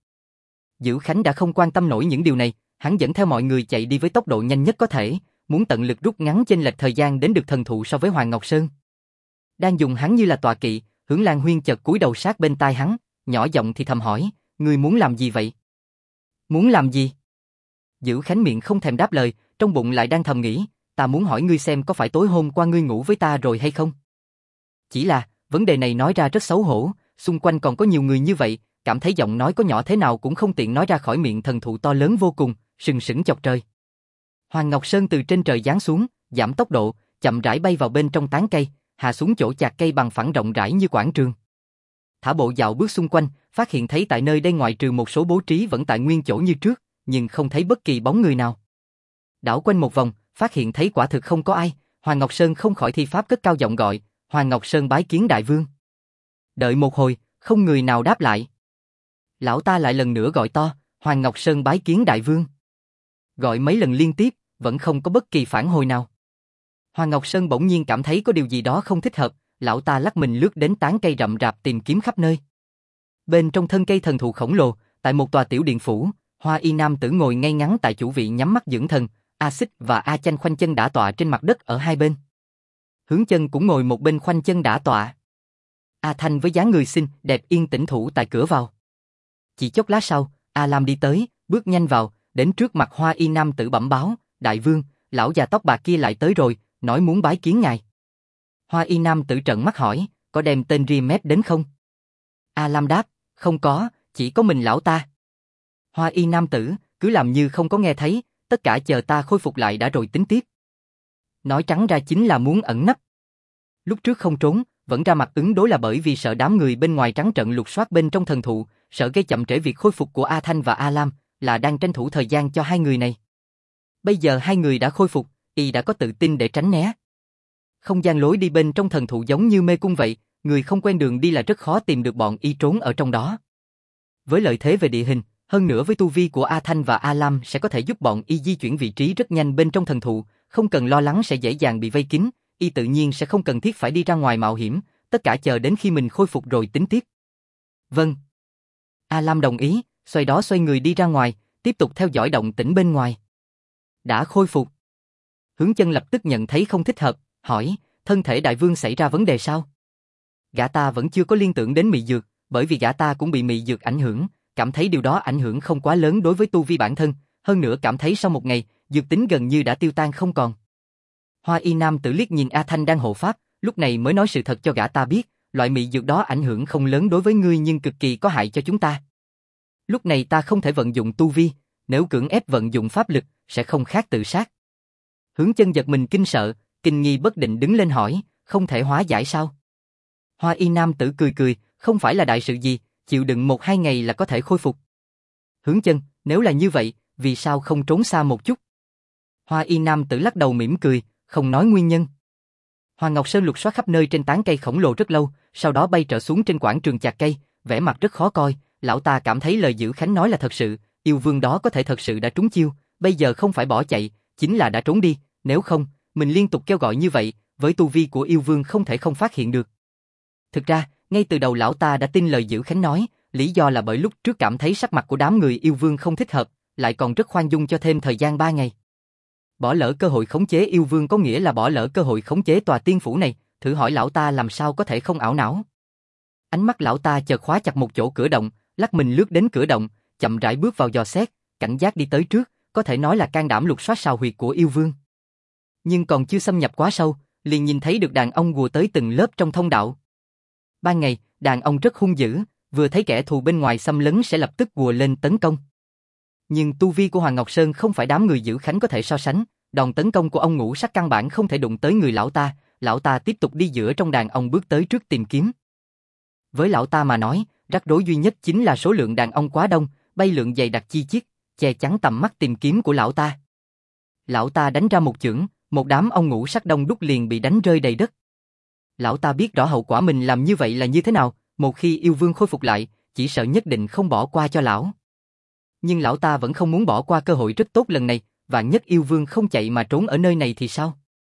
Dữ Khánh đã không quan tâm nổi những điều này, hắn dẫn theo mọi người chạy đi với tốc độ nhanh nhất có thể, muốn tận lực rút ngắn chênh lệch thời gian đến được thần thụ so với Hoàng Ngọc Sơn. Đang dùng hắn như là tọa kỵ, Hưởng Lan Huyên chợt cúi đầu sát bên tai hắn, nhỏ giọng thì thầm hỏi, ngươi muốn làm gì vậy? Muốn làm gì? Dữ Khánh miệng không thèm đáp lời, trong bụng lại đang thầm nghĩ, ta muốn hỏi ngươi xem có phải tối hôm qua ngươi ngủ với ta rồi hay không? Chỉ là, vấn đề này nói ra rất xấu hổ, xung quanh còn có nhiều người như vậy, cảm thấy giọng nói có nhỏ thế nào cũng không tiện nói ra khỏi miệng thần thụ to lớn vô cùng, sừng sững chọc trời. Hoàng Ngọc Sơn từ trên trời giáng xuống, giảm tốc độ, chậm rãi bay vào bên trong tán cây, hạ xuống chỗ chạc cây bằng phẳng rộng rãi như quảng trường. Thả bộ dạo bước xung quanh, phát hiện thấy tại nơi đây ngoại trừ một số bố trí vẫn tại nguyên chỗ như trước, nhưng không thấy bất kỳ bóng người nào. Đảo quanh một vòng, phát hiện thấy quả thực không có ai, Hoàng Ngọc Sơn không khỏi thi pháp cất cao giọng gọi, Hoàng Ngọc Sơn bái kiến đại vương. Đợi một hồi, không người nào đáp lại. Lão ta lại lần nữa gọi to, Hoàng Ngọc Sơn bái kiến đại vương. Gọi mấy lần liên tiếp, vẫn không có bất kỳ phản hồi nào. Hoàng Ngọc Sơn bỗng nhiên cảm thấy có điều gì đó không thích hợp, lão ta lắc mình lướt đến tán cây rậm rạp tìm kiếm khắp nơi. Bên trong thân cây thần thụ khổng lồ, tại một tòa tiểu điện phủ, Hoa Y nam tử ngồi ngay ngắn tại chủ vị nhắm mắt dưỡng thần, A Xích và A Chanh khoanh chân đả tọa trên mặt đất ở hai bên. Hướng Chân cũng ngồi một bên khoanh chân đả tọa. A Thanh với dáng người xinh đẹp yên tĩnh thủ tại cửa vào. Chỉ chốc lát sau, A Lam đi tới, bước nhanh vào, đến trước mặt Hoa Y nam tử bẩm báo, đại vương, lão già tóc bạc kia lại tới rồi, nói muốn bái kiến ngài. Hoa Y nam tử trợn mắt hỏi, có đem tên Rimet đến không? A Lam đáp, không có, chỉ có mình lão ta. Hoa Y nam tử, cứ làm như không có nghe thấy, tất cả chờ ta khôi phục lại đã rồi tính tiếp. Nói trắng ra chính là muốn ẩn nấp. Lúc trước không trốn, vẫn ra mặt ứng đối là bởi vì sợ đám người bên ngoài trắng trợn lục soát bên trong thần thụ, sợ gây chậm trễ việc khôi phục của A Thanh và A Lam, là đang tranh thủ thời gian cho hai người này. Bây giờ hai người đã khôi phục, y đã có tự tin để tránh né. Không gian lối đi bên trong thần thụ giống như mê cung vậy, người không quen đường đi là rất khó tìm được bọn y trốn ở trong đó. Với lợi thế về địa hình, hơn nữa với tu vi của A Thanh và A Lam sẽ có thể giúp bọn y di chuyển vị trí rất nhanh bên trong thần thụ, không cần lo lắng sẽ dễ dàng bị vây kín, y tự nhiên sẽ không cần thiết phải đi ra ngoài mạo hiểm, tất cả chờ đến khi mình khôi phục rồi tính tiếp. Vâng. A Lam đồng ý, xoay người đi ra ngoài, tiếp tục theo dõi động tĩnh bên ngoài. Đã khôi phục. Hướng Chân lập tức nhận thấy không thích hợp, hỏi, thân thể đại vương xảy ra vấn đề sao? Gã ta vẫn chưa có liên tưởng đến mị dược, bởi vì gã ta cũng bị mị dược ảnh hưởng, cảm thấy điều đó ảnh hưởng không quá lớn đối với tu vi bản thân, hơn nữa cảm thấy sau một ngày, dược tính gần như đã tiêu tan không còn. Hoa Y nam tử liếc nhìn A Thanh đang hộ pháp, lúc này mới nói sự thật cho gã ta biết, loại mị dược đó ảnh hưởng không lớn đối với ngươi nhưng cực kỳ có hại cho chúng ta. Lúc này ta không thể vận dụng tu vi, nếu cưỡng ép vận dụng pháp lực, sẽ không khác tự sát. Hướng Chân giật mình kinh sợ, kinh nghi bất định đứng lên hỏi, không thể hóa giải sao? Hoa Y nam tử cười cười, không phải là đại sự gì, chịu đựng 1-2 ngày là có thể khôi phục. Hướng Chân, nếu là như vậy, vì sao không trốn xa một chút? Hoa y nam tử lắc đầu mỉm cười, không nói nguyên nhân. Hoàng Ngọc Sơn lục soát khắp nơi trên tán cây khổng lồ rất lâu, sau đó bay trở xuống trên quảng trường chạc cây, vẻ mặt rất khó coi. Lão ta cảm thấy lời Dữ Khánh nói là thật sự, yêu vương đó có thể thật sự đã trúng chiêu, bây giờ không phải bỏ chạy, chính là đã trốn đi, nếu không, mình liên tục kêu gọi như vậy, với tu vi của yêu vương không thể không phát hiện được. Thực ra, ngay từ đầu lão ta đã tin lời Dữ Khánh nói, lý do là bởi lúc trước cảm thấy sắc mặt của đám người yêu vương không thích hợp, lại còn rất khoan dung cho thêm thời gian 3 ngày. Bỏ lỡ cơ hội khống chế yêu vương có nghĩa là bỏ lỡ cơ hội khống chế tòa tiên phủ này, thử hỏi lão ta làm sao có thể không ảo não. Ánh mắt lão ta chợt khóa chặt một chỗ cửa động, lắc mình lướt đến cửa động, chậm rãi bước vào dò xét, cảnh giác đi tới trước, có thể nói là can đảm lục soát sào huyệt của yêu vương. Nhưng còn chưa xâm nhập quá sâu, liền nhìn thấy được đàn ông ùa tới từng lớp trong thông đạo. Ban ngày, đàn ông rất hung dữ, vừa thấy kẻ thù bên ngoài xâm lấn sẽ lập tức ùa lên tấn công. Nhưng tu vi của Hoàng Ngọc Sơn không phải đám người Dữ Khánh có thể so sánh, đòn tấn công của ông ngũ sắc căn bản không thể đụng tới người lão ta tiếp tục đi giữa trong đàn ông bước tới trước tìm kiếm. Với lão ta mà nói, rắc rối duy nhất chính là số lượng đàn ông quá đông, bay lượn dày đặc chi chít, che chắn tầm mắt tìm kiếm của lão ta. Lão ta đánh ra một chưởng, một đám ông ngũ sắc đông đúc liền bị đánh rơi đầy đất. Lão ta biết rõ hậu quả mình làm như vậy là như thế nào, một khi yêu vương khôi phục lại, chỉ sợ nhất định không bỏ qua cho lão. Nhưng lão ta vẫn không muốn bỏ qua cơ hội rất tốt lần này, vạn nhất yêu vương không chạy mà trốn ở nơi này thì sao?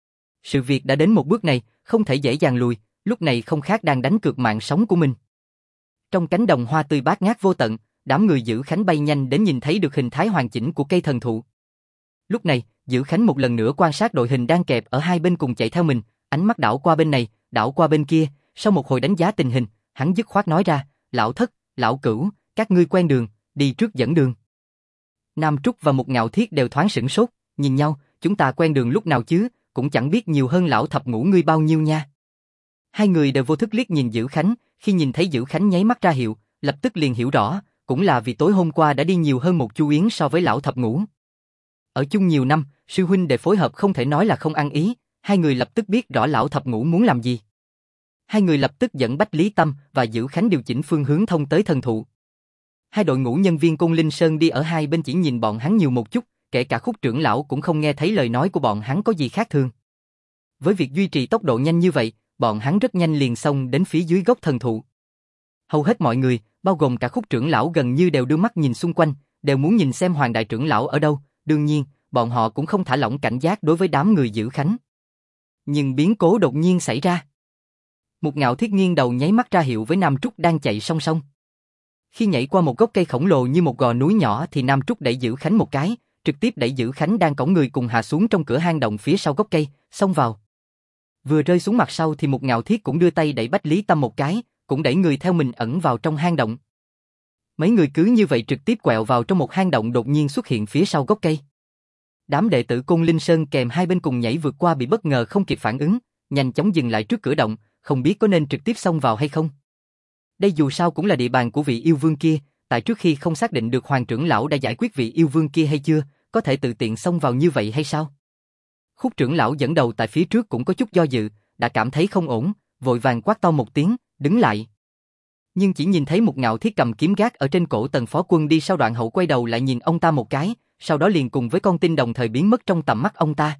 Sự việc đã đến một bước này, không thể dễ dàng lùi, lúc này không khác đang đánh cược mạng sống của mình. Trong cánh đồng hoa tươi bát ngát vô tận, đám người Dữ Khánh bay nhanh đến nhìn thấy được hình thái hoàn chỉnh của cây thần thụ. Lúc này, Dữ Khánh một lần nữa quan sát đội hình đang kẹp ở hai bên cùng chạy theo mình, ánh mắt đảo qua bên này, đảo qua bên kia, sau một hồi đánh giá tình hình, hắn dứt khoát nói ra, lão thất, lão cửu, các ngươi quen đường, đi trước dẫn đường. Nam Trúc và Mục Ngạo Thiết đều thoáng sửng sốt, nhìn nhau, chúng ta quen đường lúc nào chứ, cũng chẳng biết nhiều hơn lão thập ngũ ngươi bao nhiêu nha. Hai người đều vô thức liếc nhìn Dữ Khánh, khi nhìn thấy Dữ Khánh nháy mắt ra hiệu, lập tức liền hiểu rõ, cũng là vì tối hôm qua đã đi nhiều hơn một chu yến so với lão thập ngũ. Ở chung nhiều năm, sư huynh đệ phối hợp không thể nói là không ăn ý, hai người lập tức biết rõ lão thập ngũ muốn làm gì. Hai người lập tức dẫn Bách Lý Tâm và Dữ Khánh điều chỉnh phương hướng thông tới thần thụ. Hai đội ngũ nhân viên Côn Linh Sơn đi ở hai bên chỉ nhìn bọn hắn nhiều một chút, kể cả Khúc trưởng lão cũng không nghe thấy lời nói của bọn hắn có gì khác thường. Với việc duy trì tốc độ nhanh như vậy, bọn hắn rất nhanh liền xông đến phía dưới gốc thần thụ. Hầu hết mọi người, bao gồm cả Khúc trưởng lão gần như đều đưa mắt nhìn xung quanh, đều muốn nhìn xem Hoàng đại trưởng lão ở đâu, đương nhiên, bọn họ cũng không thả lỏng cảnh giác đối với đám người Dữ Khánh. Nhưng biến cố đột nhiên xảy ra. Mục Ngạo Thiết nghiêng đầu nháy mắt ra hiệu với Nam Trúc đang chạy song song. Khi nhảy qua một gốc cây khổng lồ như một gò núi nhỏ thì Nam Trúc đẩy Dữ Khánh một cái, trực tiếp đẩy Dữ Khánh đang cõng người cùng hạ xuống trong cửa hang động phía sau gốc cây, xông vào. Vừa rơi xuống mặt sau thì Mục Ngạo Thiết cũng đưa tay đẩy Bách Lý Tâm một cái, cũng đẩy người theo mình ẩn vào trong hang động. Mấy người cứ như vậy trực tiếp quẹo vào trong một hang động đột nhiên xuất hiện phía sau gốc cây. Đám đệ tử Côn Linh Sơn kèm hai bên cùng nhảy vượt qua bị bất ngờ không kịp phản ứng, nhanh chóng dừng lại trước cửa động, không biết có nên trực tiếp xông vào hay không. Đây dù sao cũng là địa bàn của vị yêu vương kia, tại trước khi không xác định được Hoàng trưởng lão đã giải quyết vị yêu vương kia hay chưa, có thể tự tiện xông vào như vậy hay sao? Khúc trưởng lão dẫn đầu tại phía trước cũng có chút do dự, đã cảm thấy không ổn, vội vàng quát to một tiếng, đứng lại. Nhưng chỉ nhìn thấy một Ngạo Thiết cầm kiếm gác ở trên cổ Tần phó quân đi sau đoạn hậu quay đầu lại nhìn ông ta một cái, sau đó liền cùng với con tin đồng thời biến mất trong tầm mắt ông ta.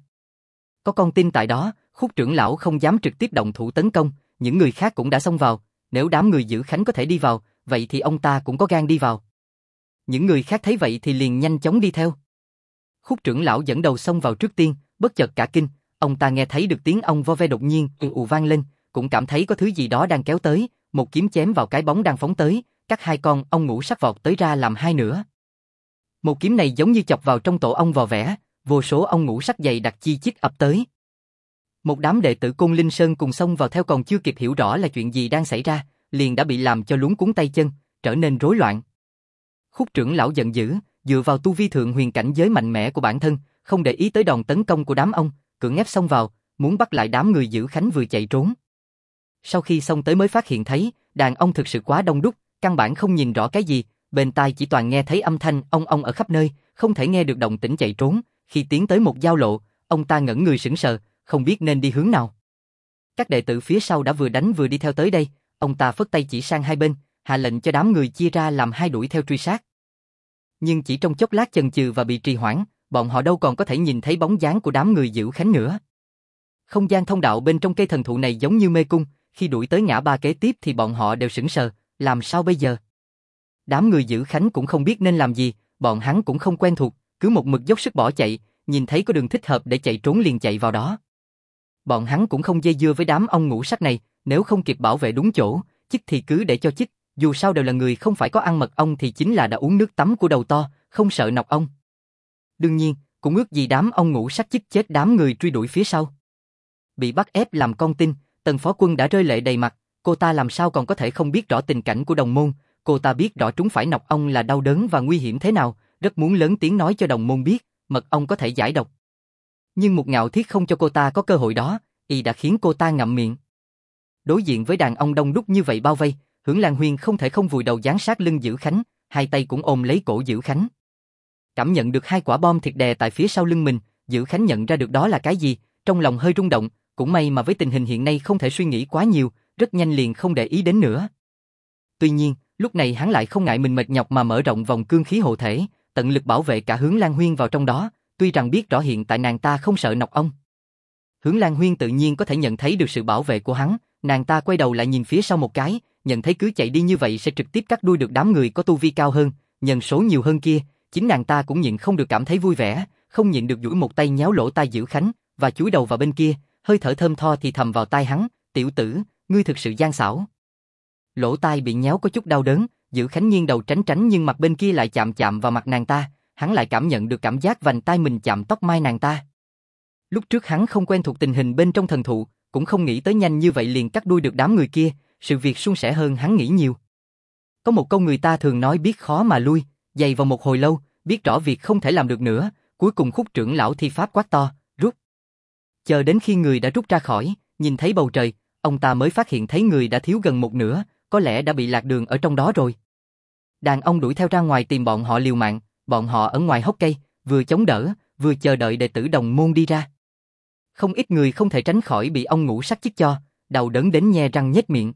Có con tin tại đó, Khúc trưởng lão không dám trực tiếp động thủ tấn công, những người khác cũng đã xông vào, nếu đám người Dữ Khánh có thể đi vào, vậy thì ông ta cũng có gan đi vào. Những người khác thấy vậy thì liền nhanh chóng đi theo. Khúc trưởng lão dẫn đầu xông vào trước tiên, bất chợt cả kinh, ông ta nghe thấy được tiếng ong vo ve đột nhiên ù vang lên, cũng cảm thấy có thứ gì đó đang kéo tới, một kiếm chém vào cái bóng đang phóng tới, cắt hai con ong ngũ sắc vọt tới ra làm hai nửa. Một kiếm này giống như chọc vào trong tổ ong vò vẽ, vô số ong ngũ sắc dày đặc chi chít ập tới. Một đám đệ tử Côn Linh Sơn cùng xông vào theo còn chưa kịp hiểu rõ là chuyện gì đang xảy ra, liền đã bị làm cho luống cuống tay chân, trở nên rối loạn. Khúc trưởng lão giận dữ, dựa vào tu vi thượng huyền cảnh giới mạnh mẽ của bản thân, không để ý tới đòn tấn công của đám ong, cưỡng ép xông vào, muốn bắt lại đám người Dữ Khánh vừa chạy trốn. Sau khi xông tới mới phát hiện thấy, đàn ong thực sự quá đông đúc, căn bản không nhìn rõ cái gì, bên tai chỉ toàn nghe thấy âm thanh ong ong ở khắp nơi, không thể nghe được động tĩnh chạy trốn. Khi tiến tới một giao lộ, ông ta ngẩn người sững sờ, không biết nên đi hướng nào. Các đệ tử phía sau đã vừa đánh vừa đi theo tới đây, ông ta phất tay chỉ sang hai bên, hạ lệnh cho đám người chia ra làm hai đuổi theo truy sát. Nhưng chỉ trong chốc lát chần chừ và bị trì hoãn, bọn họ đâu còn có thể nhìn thấy bóng dáng của đám người giữ khánh nữa. Không gian thông đạo bên trong cây thần thụ này giống như mê cung, khi đuổi tới ngã ba kế tiếp thì bọn họ đều sững sờ, làm sao bây giờ? Đám người giữ khánh cũng không biết nên làm gì, bọn hắn cũng không quen thuộc, cứ một mực dốc sức bỏ chạy, nhìn thấy có đường thích hợp để chạy trốn liền chạy vào đó. Bọn hắn cũng không dây dưa với đám ong ngũ sắc này, nếu không kịp bảo vệ đúng chỗ, chích thì cứ để cho chích, dù sao đều là người không phải có ăn mật ong thì chính là đã uống nước tắm của đầu to, không sợ nọc ong. Đương nhiên, cũng ước gì đám ong ngũ sắc chích chết đám người truy đuổi phía sau. Bị bắt ép làm con tin, Tần phó quân đã rơi lệ đầy mặt, cô ta làm sao còn có thể không biết rõ tình cảnh của đồng môn, cô ta biết rõ trúng phải nọc ong là đau đớn và nguy hiểm thế nào, rất muốn lớn tiếng nói cho đồng môn biết, mật ong có thể giải độc. Nhưng một Ngạo Thiết không cho cô ta có cơ hội đó, y đã khiến cô ta ngậm miệng. Đối diện với đàn ong đông đúc như vậy bao vây, Hưởng Lan Huyên không thể không vùi đầu dán sát lưng Dữ Khánh, hai tay cũng ôm lấy cổ Dữ Khánh. Cảm nhận được hai quả bom thịt đè tại phía sau lưng mình, Dữ Khánh nhận ra được đó là cái gì, trong lòng hơi rung động, cũng may mà với tình hình hiện nay không thể suy nghĩ quá nhiều, rất nhanh liền không để ý đến nữa. Tuy nhiên, lúc này hắn lại không ngại mình mệt nhọc mà mở rộng vòng cương khí hộ thể, tận lực bảo vệ cả Hướng Lan Huyên vào trong đó, tuy rằng biết rõ hiện tại nàng ta không sợ nọc ong. Hướng Lan Huyên tự nhiên có thể nhận thấy được sự bảo vệ của hắn, nàng ta quay đầu lại nhìn phía sau một cái, nhận thấy cứ chạy đi như vậy sẽ trực tiếp cắt đuôi được đám người có tu vi cao hơn, nhân số nhiều hơn kia, chính nàng ta cũng nhịn không được cảm thấy vui vẻ, không nhịn được duỗi một tay nhéo lỗ tai Dữ Khánh, và chúi đầu vào bên kia, hơi thở thơm tho thì thầm vào tai hắn, tiểu tử, ngươi thực sự gian xảo. Lỗ tai bị nhéo có chút đau đớn, Dữ Khánh nghiêng đầu tránh tránh nhưng mặt bên kia lại chạm chạm vào mặt nàng ta, hắn lại cảm nhận được cảm giác vành tai mình chạm tóc mai nàng ta. Lúc trước hắn không quen thuộc tình hình bên trong thần thụ, cũng không nghĩ tới nhanh như vậy liền cắt đuôi được đám người kia, sự việc suôn sẻ hơn hắn nghĩ nhiều. Có một câu người ta thường nói biết khó mà lui, dày vào một hồi lâu, biết rõ việc không thể làm được nữa, cuối cùng Khúc trưởng lão thi pháp quát to, rút. Chờ đến khi người đã rút ra khỏi, nhìn thấy bầu trời, ông ta mới phát hiện thấy người đã thiếu gần một nửa, có lẽ đã bị lạc đường ở trong đó rồi. Đàn ông đuổi theo ra ngoài tìm bọn họ liều mạng, bọn họ ở ngoài hốc cây, vừa chống đỡ, vừa chờ đợi đệ tử đồng môn đi ra. Không ít người không thể tránh khỏi bị ong ngũ sắc chích cho, đầu đớn đến nhe răng nhếch miệng.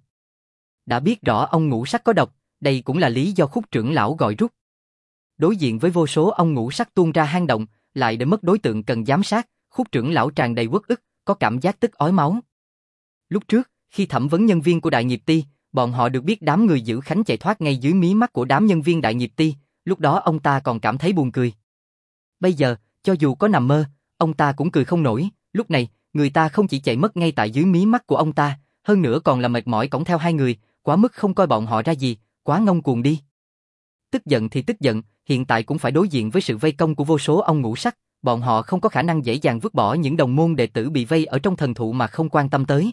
Đã biết rõ ong ngũ sắc có độc, đây cũng là lý do Khúc trưởng lão gọi rút. Đối diện với vô số ong ngũ sắc tuôn ra hang động, lại để mất đối tượng cần giám sát, Khúc trưởng lão tràn đầy uất ức, có cảm giác tức ói máu. Lúc trước, khi thẩm vấn nhân viên của Đại Nghiệp Ty, bọn họ được biết đám người Dữ Khánh chạy thoát ngay dưới mí mắt của đám nhân viên Đại Nghiệp Ty, lúc đó ông ta còn cảm thấy buồn cười. Bây giờ, cho dù có nằm mơ, ông ta cũng cười không nổi, lúc này, người ta không chỉ chạy mất ngay tại dưới mí mắt của ông ta, hơn nữa còn là mệt mỏi cõng theo hai người, quá mức không coi bọn họ ra gì, quá ngông cuồng đi. Tức giận thì tức giận, hiện tại cũng phải đối diện với sự vây công của vô số ong ngũ sắc, bọn họ không có khả năng dễ dàng vứt bỏ những đồng môn đệ tử bị vây ở trong thần thụ mà không quan tâm tới.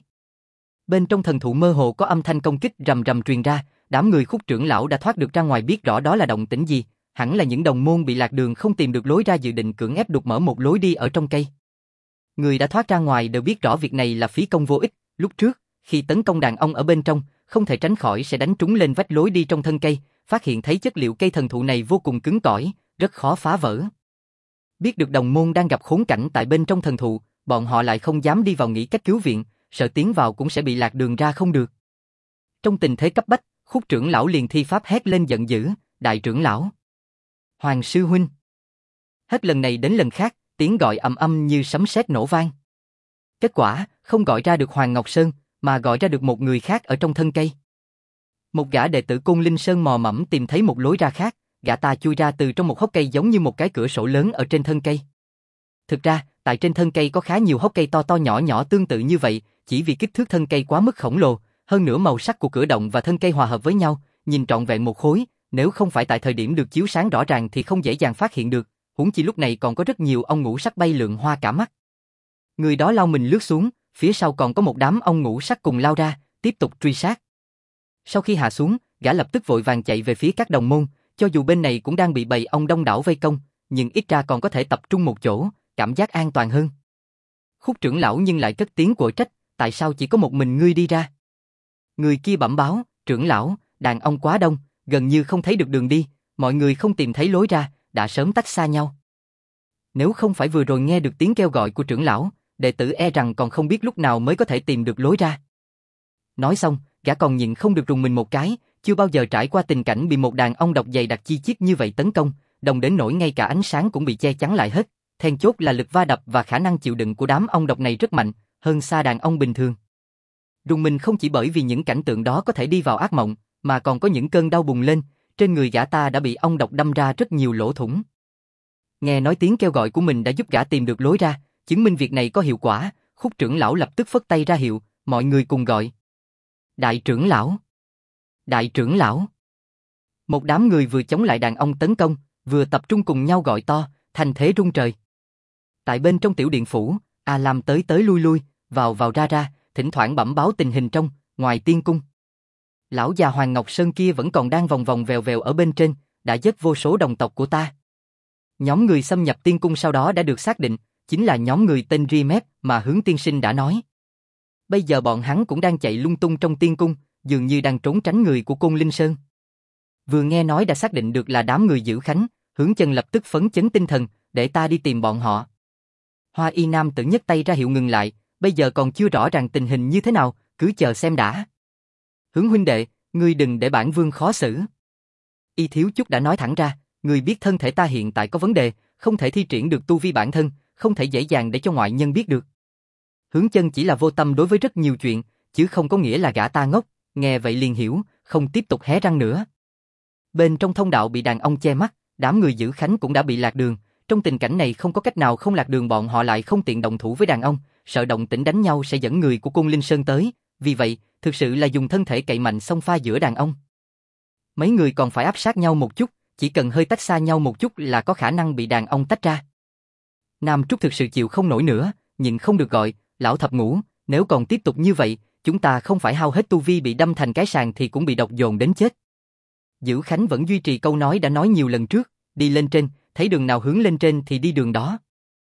Bên trong thần thụ mơ hồ có âm thanh công kích rầm rầm truyền ra, đám người Khúc trưởng lão đã thoát được ra ngoài biết rõ đó là động tĩnh gì, hẳn là những đồng môn bị lạc đường không tìm được lối ra dự định cưỡng ép đục mở một lối đi ở trong cây. Người đã thoát ra ngoài đều biết rõ việc này là phí công vô ích, lúc trước, khi tấn công đàn ong ở bên trong, không thể tránh khỏi sẽ đánh trúng lên vách lối đi trong thân cây, phát hiện thấy chất liệu cây thần thụ này vô cùng cứng cỏi, rất khó phá vỡ. Biết được đồng môn đang gặp khốn cảnh tại bên trong thần thụ, bọn họ lại không dám đi vào nghĩ cách cứu viện, sợ tiến vào cũng sẽ bị lạc đường ra không được. Trong tình thế cấp bách, Khúc trưởng lão liền thi pháp hét lên giận dữ, đại trưởng lão, Hoàng sư huynh. Hết lần này đến lần khác, tiếng gọi ầm ầm như sấm sét nổ vang. Kết quả, không gọi ra được Hoàng Ngọc Sơn, mà gọi ra được một người khác ở trong thân cây. Một gã đệ tử Côn Linh Sơn mò mẫm tìm thấy một lối ra khác, gã ta chui ra từ trong một hốc cây giống như một cái cửa sổ lớn ở trên thân cây. Thực ra, tại trên thân cây có khá nhiều hốc cây to to nhỏ nhỏ tương tự như vậy, chỉ vì kích thước thân cây quá mức khổng lồ, hơn nữa màu sắc của cửa động và thân cây hòa hợp với nhau, nhìn trọn vẹn một khối, nếu không phải tại thời điểm được chiếu sáng rõ ràng thì không dễ dàng phát hiện được, huống chi lúc này còn có rất nhiều ong ngũ sắc bay lượn hoa cả mắt. Người đó lao mình lướt xuống, phía sau còn có một đám ong ngũ sắc cùng lao ra, tiếp tục truy sát. Sau khi hạ xuống, gã lập tức vội vàng chạy về phía các đồng môn, cho dù bên này cũng đang bị bầy ong đông đảo vây công, nhưng ít ra còn có thể tập trung một chỗ, cảm giác an toàn hơn. Khúc trưởng lão nhưng lại cất tiếng quở trách, tại sao chỉ có một mình ngươi đi ra? Người kia bẩm báo, trưởng lão, đàn ong quá đông, gần như không thấy được đường đi, mọi người không tìm thấy lối ra, đã sớm tách xa nhau. Nếu không phải vừa rồi nghe được tiếng kêu gọi của trưởng lão, đệ tử e rằng còn không biết lúc nào mới có thể tìm được lối ra. Nói xong, gã còn nhịn không được rùng mình một cái, chưa bao giờ trải qua tình cảnh bị một đàn ong độc dày đặc chi chít như vậy tấn công, đồng đến nỗi ngay cả ánh sáng cũng bị che chắn lại hết. Then chốt là lực va đập và khả năng chịu đựng của đám ong độc này rất mạnh, hơn xa đàn ong bình thường. Rùng mình không chỉ bởi vì những cảnh tượng đó có thể đi vào ác mộng, mà còn có những cơn đau bùng lên, trên người gã ta đã bị ong độc đâm ra rất nhiều lỗ thủng. Nghe nói tiếng kêu gọi của mình đã giúp gã tìm được lối ra, chứng minh việc này có hiệu quả, Khúc trưởng lão lập tức phất tay ra hiệu, mọi người cùng gọi. Đại trưởng lão! Đại trưởng lão! Một đám người vừa chống lại đàn ong tấn công, vừa tập trung cùng nhau gọi to, thành thế rung trời. Tại bên trong tiểu điện phủ, A Lam tới tới lui lui, vào vào ra ra, thỉnh thoảng bẩm báo tình hình trong, ngoài tiên cung. Lão già Hoàng Ngọc Sơn kia vẫn còn đang vòng vòng vèo vèo ở bên trên, đã giết vô số đồng tộc của ta. Nhóm người xâm nhập tiên cung sau đó đã được xác định, chính là nhóm người tên Rimet mà Hướng tiên sinh đã nói. Bây giờ bọn hắn cũng đang chạy lung tung trong tiên cung, dường như đang trốn tránh người của Côn Linh Sơn. Vừa nghe nói đã xác định được là đám người Dữ Khánh, Hướng Chân lập tức phấn chấn tinh thần, để ta đi tìm bọn họ. Hoa Y Nam tự nhấc tay ra hiệu ngừng lại, bây giờ còn chưa rõ ràng tình hình như thế nào, cứ chờ xem đã. Hướng huynh đệ, ngươi đừng để bản vương khó xử. Y Thiếu Chút đã nói thẳng ra, ngươi biết thân thể ta hiện tại có vấn đề, không thể thi triển được tu vi bản thân, không thể dễ dàng để cho ngoại nhân biết được. Hướng Chân chỉ là vô tâm đối với rất nhiều chuyện, chứ không có nghĩa là gã ta ngốc, nghe vậy liền hiểu, không tiếp tục hé răng nữa. Bên trong thông đạo bị đàn ong che mắt, đám người Dữ Khánh cũng đã bị lạc đường, trong tình cảnh này không có cách nào không lạc đường, bọn họ lại không tiện động thủ với đàn ong, sợ động tĩnh đánh nhau sẽ dẫn người của Côn Linh Sơn tới, vì vậy, thực sự là dùng thân thể cậy mạnh xông pha giữa đàn ong. Mấy người còn phải áp sát nhau một chút, chỉ cần hơi tách xa nhau một chút là có khả năng bị đàn ong tách ra. Nam Trúc thực sự chịu không nổi nữa, nhịn không được gọi, lão thập ngũ, nếu còn tiếp tục như vậy, chúng ta không phải hao hết tu vi bị đâm thành cái sàng thì cũng bị độc dồn đến chết. Dữ Khánh vẫn duy trì câu nói đã nói nhiều lần trước, đi lên trên, thấy đường nào hướng lên trên thì đi đường đó.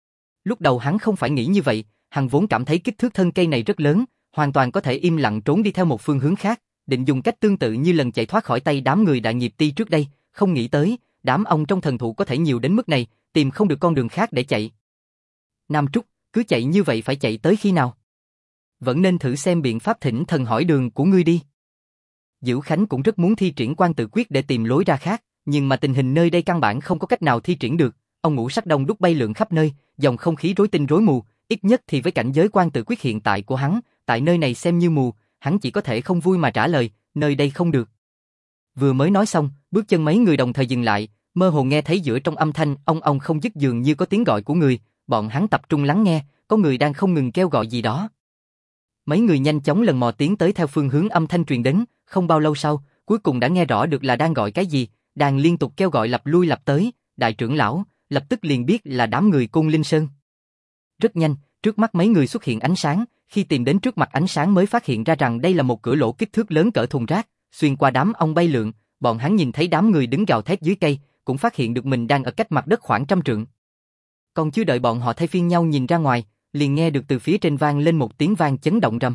Lúc đầu hắn không phải nghĩ như vậy, hắn vốn cảm thấy kích thước thân cây này rất lớn, hoàn toàn có thể im lặng trốn đi theo một phương hướng khác, định dùng cách tương tự như lần chạy thoát khỏi tay đám người Đại Nghiệp Ti trước đây, không nghĩ tới, đám ong trong thần thụ có thể nhiều đến mức này, tìm không được con đường khác để chạy. Nam Trúc, cứ chạy như vậy phải chạy tới khi nào? Vẫn nên thử xem biện pháp thỉnh thần hỏi đường của ngươi đi. Dữ Khánh cũng rất muốn thi triển Quan Tự Quyết để tìm lối ra khác, nhưng mà tình hình nơi đây căn bản không có cách nào thi triển được, ông ngũ sắc đông đúc bay lượn khắp nơi, dòng không khí rối tinh rối mù, ít nhất thì với cảnh giới Quan Tự Quyết hiện tại của hắn, tại nơi này xem như mù, hắn chỉ có thể không vui mà trả lời, nơi đây không được. Vừa mới nói xong, bước chân mấy người đồng thời dừng lại, mơ hồ nghe thấy giữa trong âm thanh ong không dứt dường như có tiếng gọi của người, bọn hắn tập trung lắng nghe, có người đang không ngừng kêu gọi gì đó. Mấy người nhanh chóng lần mò tiến tới theo phương hướng âm thanh truyền đến, không bao lâu sau, cuối cùng đã nghe rõ được là đang gọi cái gì, đang liên tục kêu gọi lặp lui lặp tới, đại trưởng lão, lập tức liền biết là đám người Côn Linh Sơn. Rất nhanh, trước mắt mấy người xuất hiện ánh sáng, khi tìm đến trước mặt ánh sáng mới phát hiện ra rằng đây là một cửa lỗ kích thước lớn cỡ thùng rác, xuyên qua đám ong bay lượn, bọn hắn nhìn thấy đám người đứng gào thét dưới cây, cũng phát hiện được mình đang ở cách mặt đất khoảng 100 trượng. Còn chưa đợi bọn họ thay phiên nhau nhìn ra ngoài, liền nghe được từ phía trên vang lên một tiếng vang chấn động rầm.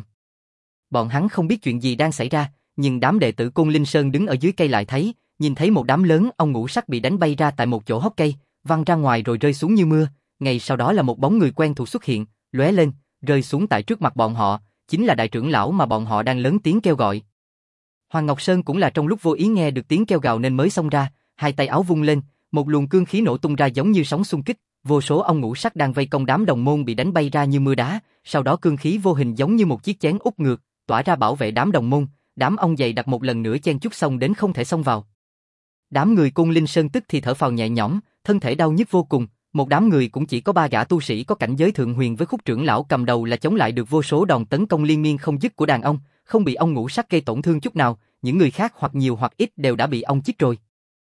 Bọn hắn không biết chuyện gì đang xảy ra, nhưng đám đệ tử Côn Linh Sơn đứng ở dưới cây lại thấy, nhìn thấy một đám lớn ong ngũ sắc bị đánh bay ra tại một chỗ hốc cây, văng ra ngoài rồi rơi xuống như mưa, ngay sau đó là một bóng người quen thuộc xuất hiện, lóe lên, rơi xuống tại trước mặt bọn họ, chính là đại trưởng lão mà bọn họ đang lớn tiếng kêu gọi. Hoàng Ngọc Sơn cũng là trong lúc vô ý nghe được tiếng kêu gào nên mới xông ra, hai tay áo vung lên, một luồng cương khí nổ tung ra giống như sóng xung kích, vô số ong ngũ sắc đang vây công đám đồng môn bị đánh bay ra như mưa đá, sau đó cương khí vô hình giống như một chiếc chén úp ngược, tỏa ra bảo vệ đám đồng môn, đám ong dày đặt một lần nữa chen chúc xông đến không thể xông vào. Đám người Côn Linh Sơn tức thì thở phào nhẹ nhõm, thân thể đau nhức vô cùng, một đám người cũng chỉ có 3 gã tu sĩ có cảnh giới thượng huyền với Khúc trưởng lão cầm đầu là chống lại được vô số đòn tấn công liên miên không dứt của đàn ong, không bị ong ngũ sắc gây tổn thương chút nào, những người khác hoặc nhiều hoặc ít đều đã bị ong chích rồi.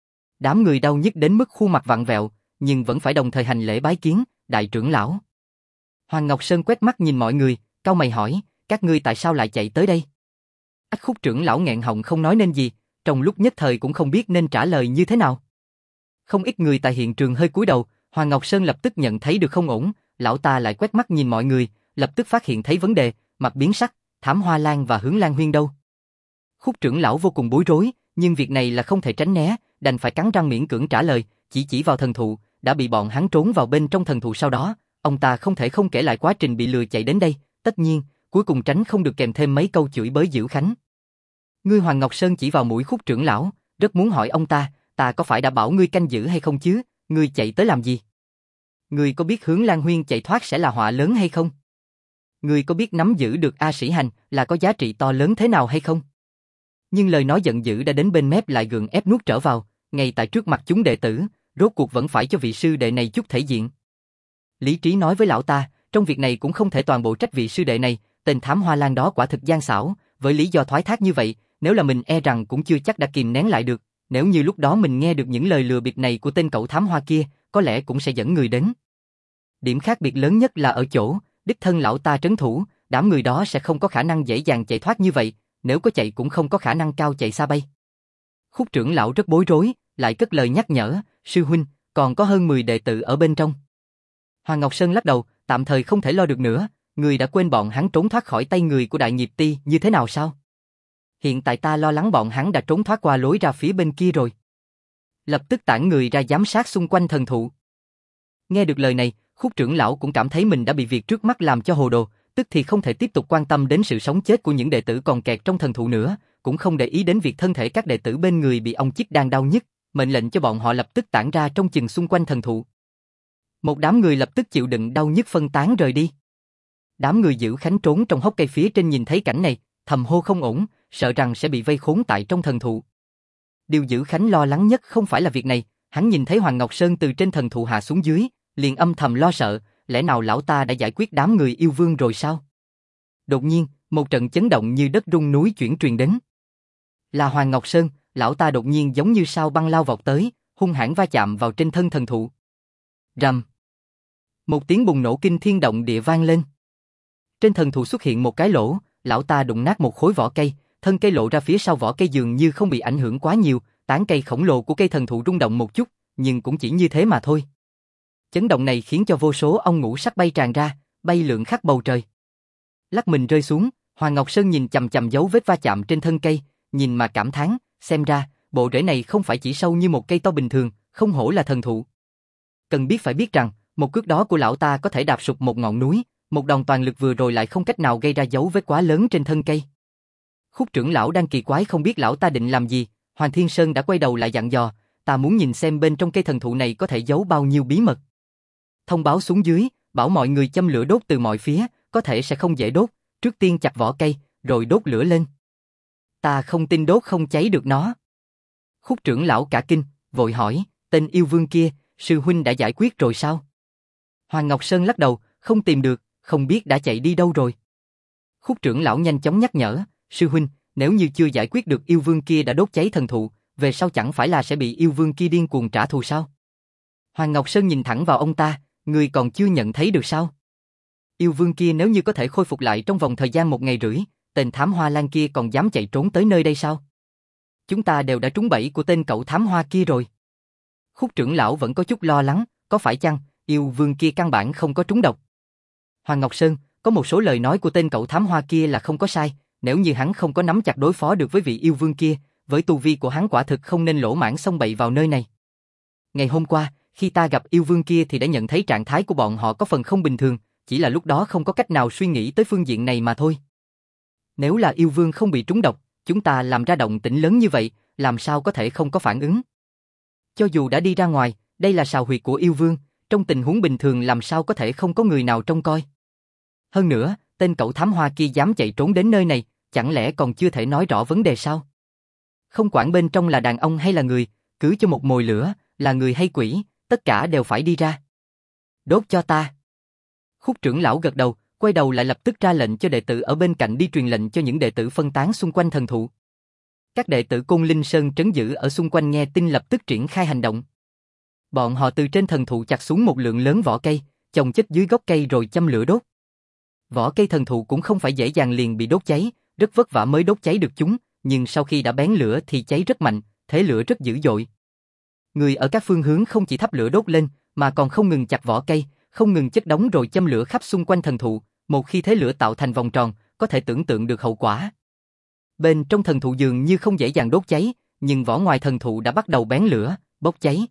Đám người đau nhức đến mức khuôn mặt vặn vẹo, nhưng vẫn phải đồng thời hành lễ bái kiến, đại trưởng lão. Hoàng Ngọc Sơn quét mắt nhìn mọi người, cau mày hỏi, các ngươi tại sao lại chạy tới đây? Khúc trưởng lão nghẹn họng không nói nên gì, trong lúc nhất thời cũng không biết nên trả lời như thế nào. Không ít người tại hiện trường hơi cúi đầu, Hoàng Ngọc Sơn lập tức nhận thấy được không ổn, lão ta lại quét mắt nhìn mọi người, lập tức phát hiện thấy vấn đề, mặt biến sắc, Thám Hoa Lan và Hướng Lan Huyên đâu? Khúc trưởng lão vô cùng bối rối, nhưng việc này là không thể tránh né, đành phải cắn răng miễn cưỡng trả lời, chỉ vào thần thụ, đã bị bọn hắn trốn vào bên trong thần thụ sau đó, ông ta không thể không kể lại quá trình bị lừa chạy đến đây, tất nhiên, cuối cùng tránh không được kèm thêm mấy câu chửi bới Dữ Khánh. Ngươi Hoàng Ngọc Sơn chỉ vào mũi Khúc trưởng lão, rất muốn hỏi ông ta có phải đã bảo ngươi canh giữ hay không chứ, Ngươi chạy tới làm gì? Ngươi có biết hướng Lan Huyên chạy thoát sẽ là họa lớn hay không? Ngươi có biết nắm giữ được A Sĩ Hành là có giá trị to lớn thế nào hay không? Nhưng lời nói giận dữ đã đến bên mép lại gượng ép nuốt trở vào, ngay tại trước mặt chúng đệ tử, rốt cuộc vẫn phải cho vị sư đệ này chút thể diện. Lý trí nói với lão ta, trong việc này cũng không thể toàn bộ trách vị sư đệ này, tên thám hoa lan đó quả thực gian xảo, với lý do thoái thác như vậy, nếu là mình e rằng cũng chưa chắc đã kìm nén lại được, nếu như lúc đó mình nghe được những lời lừa bịp này của tên cậu thám hoa kia, có lẽ cũng sẽ dẫn người đến. Điểm khác biệt lớn nhất là ở chỗ, đích thân lão ta trấn thủ, đám người đó sẽ không có khả năng dễ dàng chạy thoát như vậy, nếu có chạy cũng không có khả năng cao chạy xa bay. Khúc trưởng lão rất bối rối, lại cất lời nhắc nhở, sư huynh, còn có hơn 10 đệ tử ở bên trong. Hoàng Ngọc Sơn lắc đầu, tạm thời không thể lo được nữa, người đã quên bọn hắn trốn thoát khỏi tay người của Đại Nghiệp Ti như thế nào sao? Hiện tại ta lo lắng bọn hắn đã trốn thoát qua lối ra phía bên kia rồi. Lập tức tản người ra giám sát xung quanh thần thụ. Nghe được lời này, Khúc trưởng lão cũng cảm thấy mình đã bị việc trước mắt làm cho hồ đồ, tức thì không thể tiếp tục quan tâm đến sự sống chết của những đệ tử còn kẹt trong thần thụ nữa, cũng không để ý đến việc thân thể các đệ tử bên người bị ông chích đang đau nhức, mệnh lệnh cho bọn họ lập tức tản ra trong chừng xung quanh thần thụ. Một đám người lập tức chịu đựng đau nhức phân tán rời đi. Đám người giữ khánh trốn trong hốc cây phía trên nhìn thấy cảnh này, thầm hô không ổn, sợ rằng sẽ bị vây khốn tại trong thần thụ. Điều giữ khánh lo lắng nhất không phải là việc này, hắn nhìn thấy Hoàng Ngọc Sơn từ trên thần thụ hạ xuống dưới, liền âm thầm lo sợ, lẽ nào lão ta đã giải quyết đám người yêu vương rồi sao? Đột nhiên, một trận chấn động như đất rung núi chuyển truyền đến. Là Hoàng Ngọc Sơn, lão ta đột nhiên giống như sao băng lao vọt tới, hung hãn va chạm vào trên thân thần thụ. Rầm. Một tiếng bùng nổ kinh thiên động địa vang lên. Trên thần thụ xuất hiện một cái lỗ, lão ta đụng nát một khối vỏ cây, thân cây lộ ra phía sau vỏ cây dường như không bị ảnh hưởng quá nhiều, tán cây khổng lồ của cây thần thụ rung động một chút, nhưng cũng chỉ như thế mà thôi. Chấn động này khiến cho vô số ong ngũ sắc bay tràn ra, bay lượn khắp bầu trời. Lắc mình rơi xuống, Hoàng Ngọc Sơn nhìn chằm chằm dấu vết va chạm trên thân cây, nhìn mà cảm thán, xem ra, bộ rễ này không phải chỉ sâu như một cây to bình thường, không hổ là thần thụ. Cần biết phải biết rằng, một cước đó của lão ta có thể đạp sụp một ngọn núi, một đòn toàn lực vừa rồi lại không cách nào gây ra dấu vết quá lớn trên thân cây. Khúc trưởng lão đang kỳ quái không biết lão ta định làm gì, Hoàng Thiên Sơn đã quay đầu lại dặn dò, ta muốn nhìn xem bên trong cây thần thụ này có thể giấu bao nhiêu bí mật. Thông báo xuống dưới, bảo mọi người châm lửa đốt từ mọi phía, có thể sẽ không dễ đốt, trước tiên chặt vỏ cây, rồi đốt lửa lên. Ta không tin đốt không cháy được nó. Khúc trưởng lão cả kinh, vội hỏi, tên yêu vương kia, sư huynh đã giải quyết rồi sao? Hoàng Ngọc Sơn lắc đầu, không tìm được, không biết đã chạy đi đâu rồi. Khúc trưởng lão nhanh chóng nhắc nhở, sư huynh, nếu như chưa giải quyết được yêu vương kia đã đốt cháy thần thụ, về sau chẳng phải là sẽ bị yêu vương kia điên cuồng trả thù sao? Hoàng Ngọc Sơn nhìn thẳng vào ông ta, người còn chưa nhận thấy được sao? Yêu vương kia nếu như có thể khôi phục lại trong vòng thời gian 1 ngày rưỡi, tên thám hoa lan kia còn dám chạy trốn tới nơi đây sao? Chúng ta đều đã trúng bẫy của tên cậu thám hoa kia rồi. Khúc trưởng lão vẫn có chút lo lắng, có phải chăng, yêu vương kia căn bản không có trúng độc? Hoàng Ngọc Sơn, có một số lời nói của tên cậu thám hoa kia là không có sai, nếu như hắn không có nắm chặt đối phó được với vị yêu vương kia, với tu vi của hắn quả thực không nên lỗ mãng xông bậy vào nơi này. Ngày hôm qua, khi ta gặp yêu vương kia thì đã nhận thấy trạng thái của bọn họ có phần không bình thường, chỉ là lúc đó không có cách nào suy nghĩ tới phương diện này mà thôi. Nếu là yêu vương không bị trúng độc, chúng ta làm ra động tĩnh lớn như vậy, làm sao có thể không có phản ứng? Cho dù đã đi ra ngoài, đây là sào huyệt của yêu vương, trong tình huống bình thường làm sao có thể không có người nào trông coi. Hơn nữa, tên cậu thám hoa kia dám chạy trốn đến nơi này, chẳng lẽ còn chưa thể nói rõ vấn đề sao? Không quản bên trong là đàn ông hay là người, cứ cho một mồi lửa, là người hay quỷ, tất cả đều phải đi ra. Đốt cho ta. Khúc trưởng lão gật đầu, quay đầu lại lập tức ra lệnh cho đệ tử ở bên cạnh đi truyền lệnh cho những đệ tử phân tán xung quanh thần thụ. Các đệ tử Côn Linh Sơn trấn giữ ở xung quanh nghe tin lập tức triển khai hành động. Bọn họ từ trên thần thụ chặt xuống một lượng lớn vỏ cây, chồng chất dưới gốc cây rồi châm lửa đốt. Vỏ cây thần thụ cũng không phải dễ dàng liền bị đốt cháy, rất vất vả mới đốt cháy được chúng, nhưng sau khi đã bén lửa thì cháy rất mạnh, thế lửa rất dữ dội. Người ở các phương hướng không chỉ thắp lửa đốt lên, mà còn không ngừng chặt vỏ cây, không ngừng chất đống rồi châm lửa khắp xung quanh thần thụ, một khi thế lửa tạo thành vòng tròn, có thể tưởng tượng được hậu quả. Bên trong thần thụ dường như không dễ dàng đốt cháy, nhưng vỏ ngoài thần thụ đã bắt đầu bén lửa, bốc cháy.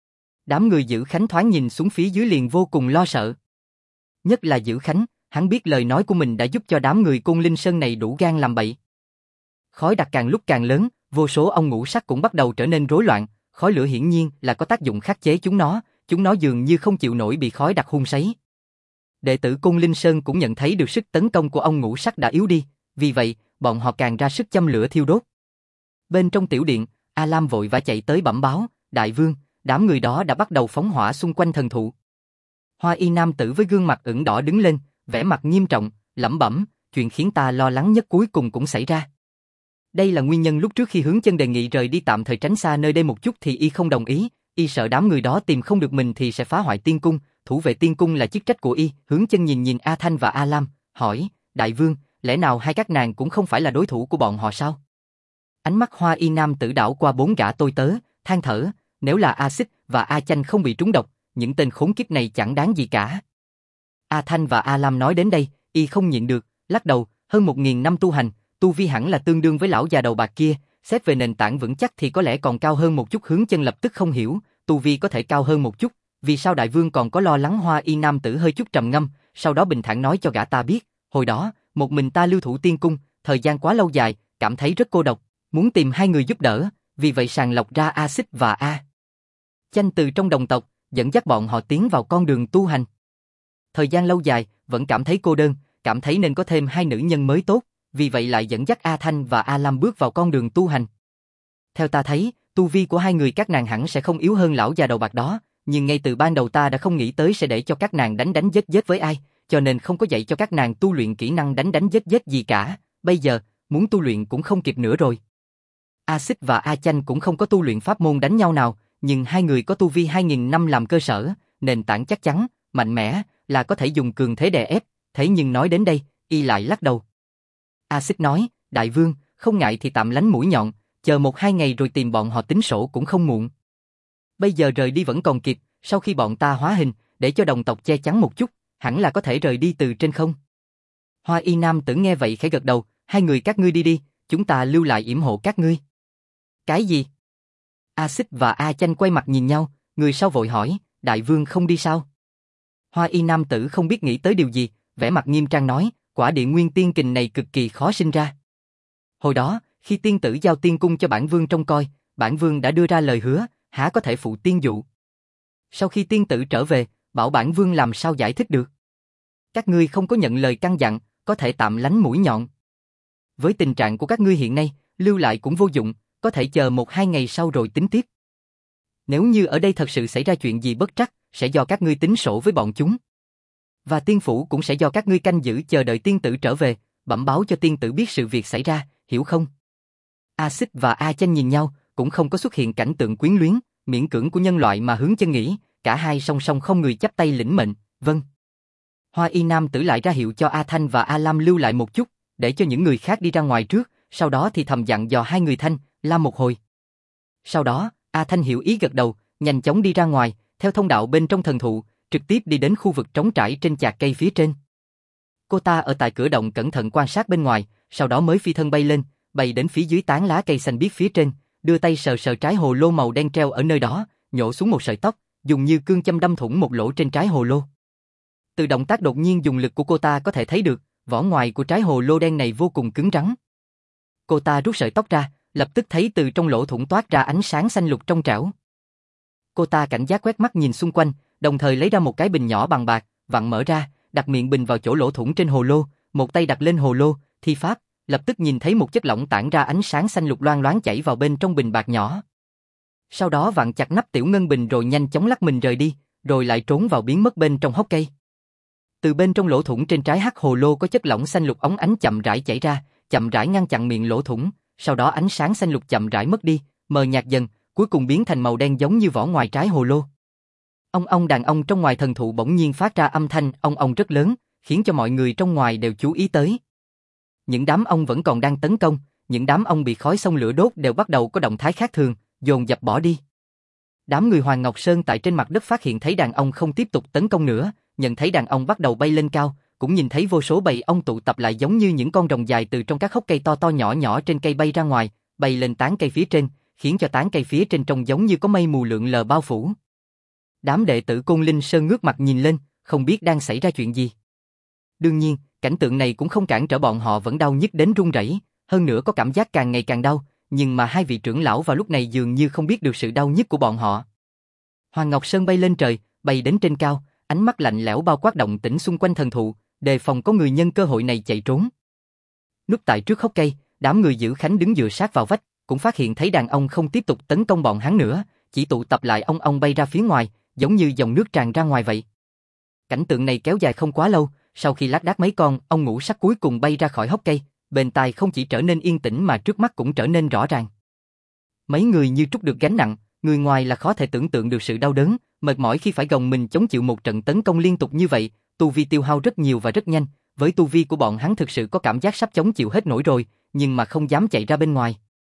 Đám người Dữ Khánh thoáng nhìn xuống phía dưới liền vô cùng lo sợ. Nhất là Dữ Khánh, hắn biết lời nói của mình đã giúp cho đám người Côn Linh Sơn này đủ gan làm bậy. Khói đặc càng lúc càng lớn, vô số ong ngũ sắc cũng bắt đầu trở nên rối loạn, khói lửa hiển nhiên là có tác dụng khắc chế chúng nó, chúng nó dường như không chịu nổi bị khói đặc hun sấy. Đệ tử Côn Linh Sơn cũng nhận thấy được sức tấn công của ông ngũ sắc đã yếu đi, vì vậy, bọn họ càng ra sức châm lửa thiêu đốt. Bên trong tiểu điện, A Lam vội vã chạy tới bẩm báo, đại vương, đám người đó đã bắt đầu phóng hỏa xung quanh thần thụ. Hoa y nam tử với gương mặt ửng đỏ đứng lên, vẻ mặt nghiêm trọng, lẩm bẩm, chuyện khiến ta lo lắng nhất cuối cùng cũng xảy ra. Đây là nguyên nhân lúc trước khi Hướng Chân đề nghị rời đi tạm thời tránh xa nơi đây một chút thì y không đồng ý, y sợ đám người đó tìm không được mình thì sẽ phá hoại tiên cung, thủ vệ tiên cung là chức trách của y. Hướng Chân nhìn A Thanh và A Lam, hỏi, đại vương, lẽ nào hai các nàng cũng không phải là đối thủ của bọn họ sao? Ánh mắt Hoa y nam tử đảo qua bốn gã tôi tớ, than thở, nếu là A Xích và A Chanh không bị trúng độc, những tên khốn kiếp này chẳng đáng gì cả. A Thanh và A Lam nói đến đây, y không nhịn được, lắc đầu, hơn 1000 năm tu hành, tu vi hẳn là tương đương với lão già đầu bạc kia, xét về nền tảng vững chắc thì có lẽ còn cao hơn một chút. Hướng Chân lập tức không hiểu, tu vi có thể cao hơn một chút, vì sao đại vương còn có lo lắng? Hoa y nam tử hơi chút trầm ngâm, sau đó bình thản nói cho gã ta biết, hồi đó, một mình ta lưu thủ tiên cung, thời gian quá lâu dài, cảm thấy rất cô độc, muốn tìm hai người giúp đỡ, vì vậy sàng lọc ra A Xích và A Chanh từ trong đồng tộc, dẫn dắt bọn họ tiến vào con đường tu hành. Thời gian lâu dài, vẫn cảm thấy cô đơn, cảm thấy nên có thêm hai nữ nhân mới tốt, vì vậy lại dẫn dắt A Thanh và A Lam bước vào con đường tu hành. Theo ta thấy, tu vi của hai người các nàng hẳn sẽ không yếu hơn lão già đầu bạc đó, nhưng ngay từ ban đầu ta đã không nghĩ tới sẽ để cho các nàng đánh giết với ai, cho nên không có dạy cho các nàng tu luyện kỹ năng đánh giết gì cả, bây giờ, muốn tu luyện cũng không kịp nữa rồi. A Xích và A Chanh cũng không có tu luyện pháp môn đánh nhau nào, nhưng hai người có tu vi 2000 năm làm cơ sở, nền tảng chắc chắn, mạnh mẽ, là có thể dùng cường thế đè ép, thế nhưng nói đến đây, y lại lắc đầu. A Xích nói, đại vương, không ngại thì tạm lánh mũi nhọn, chờ 1-2 ngày rồi tìm bọn họ tính sổ cũng không muộn. Bây giờ rời đi vẫn còn kịp, sau khi bọn ta hóa hình, để cho đồng tộc che chắn một chút, hẳn là có thể rời đi từ trên không. Hoa y nam tử nghe vậy khẽ gật đầu, hai người các ngươi đi đi, chúng ta lưu lại yểm hộ các ngươi. Cái gì? A Xích và A Chanh quay mặt nhìn nhau, người sau vội hỏi, đại vương không đi sao? Hoa y nam tử không biết nghĩ tới điều gì, vẻ mặt nghiêm trang nói, quả địa nguyên tiên kình này cực kỳ khó sinh ra. Hồi đó, khi tiên tử giao tiên cung cho bản vương trông coi, bản vương đã đưa ra lời hứa, há có thể phụ tiên dụ. Sau khi tiên tử trở về, bảo bản vương làm sao giải thích được? Các ngươi không có nhận lời căn dặn, có thể tạm lánh mũi nhọn. Với tình trạng của các ngươi hiện nay, lưu lại cũng vô dụng, có thể chờ 1-2 ngày sau rồi tính tiếp. Nếu như ở đây thật sự xảy ra chuyện gì bất trắc, sẽ do các ngươi tính sổ với bọn chúng. Và tiên phủ cũng sẽ do các ngươi canh giữ chờ đợi tiên tử trở về, bẩm báo cho tiên tử biết sự việc xảy ra, hiểu không? A Xích và A Chanh nhìn nhau, cũng không có xuất hiện cảnh tượng quyến luyến, miễn cưỡng của nhân loại mà Hướng Chân nghĩ, cả hai song song không người chắp tay lĩnh mệnh, vâng. Hoa y nam tử lại ra hiệu cho A Thanh và A Lam lưu lại một chút, để cho những người khác đi ra ngoài trước, sau đó thì thầm dặn dò hai người Thanh, Lam một hồi. Sau đó, A Thanh hiểu ý gật đầu, nhanh chóng đi ra ngoài, theo thông đạo bên trong thần thụ, trực tiếp đi đến khu vực trống trải trên chạc cây phía trên. Cô ta ở tại cửa động cẩn thận quan sát bên ngoài, sau đó mới phi thân bay lên, bay đến phía dưới tán lá cây xanh biếc phía trên, đưa tay sờ sờ trái hồ lô màu đen treo ở nơi đó, nhổ xuống một sợi tóc, dùng như cương châm đâm thủng một lỗ trên trái hồ lô. Từ động tác đột nhiên dùng lực của cô ta có thể thấy được, vỏ ngoài của trái hồ lô đen này vô cùng cứng rắn. Cô ta rút sợi tóc ra, lập tức thấy từ trong lỗ thủng toát ra ánh sáng xanh lục trong trẻo. Cô ta cảnh giác quét mắt nhìn xung quanh, đồng thời lấy ra một cái bình nhỏ bằng bạc, vặn mở ra, đặt miệng bình vào chỗ lỗ thủng trên hồ lô, một tay đặt lên hồ lô, thi pháp, lập tức nhìn thấy một chất lỏng tản ra ánh sáng xanh lục loang loáng chảy vào bên trong bình bạc nhỏ. Sau đó vặn chặt nắp tiểu ngân bình rồi nhanh chóng lắc mình rời đi, rồi lại trốn vào biến mất bên trong hốc cây. Từ bên trong lỗ thủng trên trái hắc hồ lô có chất lỏng xanh lục óng ánh chậm rãi chảy ra, chậm rãi ngăn chặn miệng lỗ thủng, sau đó ánh sáng xanh lục chậm rãi mất đi, mờ nhạt dần, cuối cùng biến thành màu đen giống như vỏ ngoài trái hồ lô. Ong đàn ong trong ngoài thần thụ bỗng nhiên phát ra âm thanh ong rất lớn, khiến cho mọi người trong ngoài đều chú ý tới. Những đám ong vẫn còn đang tấn công, những đám ong bị khói xông lửa đốt đều bắt đầu có động thái khác thường, dồn dập bỏ đi. Đám người Hoàng Ngọc Sơn tại trên mặt đất phát hiện thấy đàn ong không tiếp tục tấn công nữa, nhận thấy đàn ong bắt đầu bay lên cao, cũng nhìn thấy vô số bầy ong tụ tập lại giống như những con rồng dài từ trong các hốc cây to to nhỏ nhỏ trên cây bay ra ngoài, bay lên tán cây phía trên, khiến cho tán cây phía trên trông giống như có mây mù lượn lờ bao phủ. Đám đệ tử Côn Linh Sơn ngước mặt nhìn lên, không biết đang xảy ra chuyện gì. Đương nhiên, cảnh tượng này cũng không cản trở bọn họ vẫn đau nhức đến run rẩy, hơn nữa có cảm giác càng ngày càng đau, nhưng mà hai vị trưởng lão vào lúc này dường như không biết được sự đau nhức của bọn họ. Hoàng Ngọc Sơn bay lên trời, bay đến trên cao, ánh mắt lạnh lẽo bao quát động tĩnh xung quanh thần thụ, đề phòng có người nhân cơ hội này chạy trốn. Núp tại trước hốc cây, đám người giữ Khánh đứng dựa sát vào vách, cũng phát hiện thấy đàn ông không tiếp tục tấn công bọn hắn nữa, chỉ tụ tập lại ong bay ra phía ngoài, giống như dòng nước tràn ra ngoài vậy. Cảnh tượng này kéo dài không quá lâu, sau khi lác đác mấy con ong ngũ sắc cuối cùng bay ra khỏi hốc cây, bên tai không chỉ trở nên yên tĩnh mà trước mắt cũng trở nên rõ ràng. Mấy người như trút được gánh nặng, người ngoài là khó thể tưởng tượng được sự đau đớn, mệt mỏi khi phải gồng mình chống chịu một trận tấn công liên tục như vậy, tu vi tiêu hao rất nhiều và rất nhanh, với tu vi của bọn hắn thực sự có cảm giác sắp chống chịu hết nổi rồi, nhưng mà không dám chạy ra bên ngoài.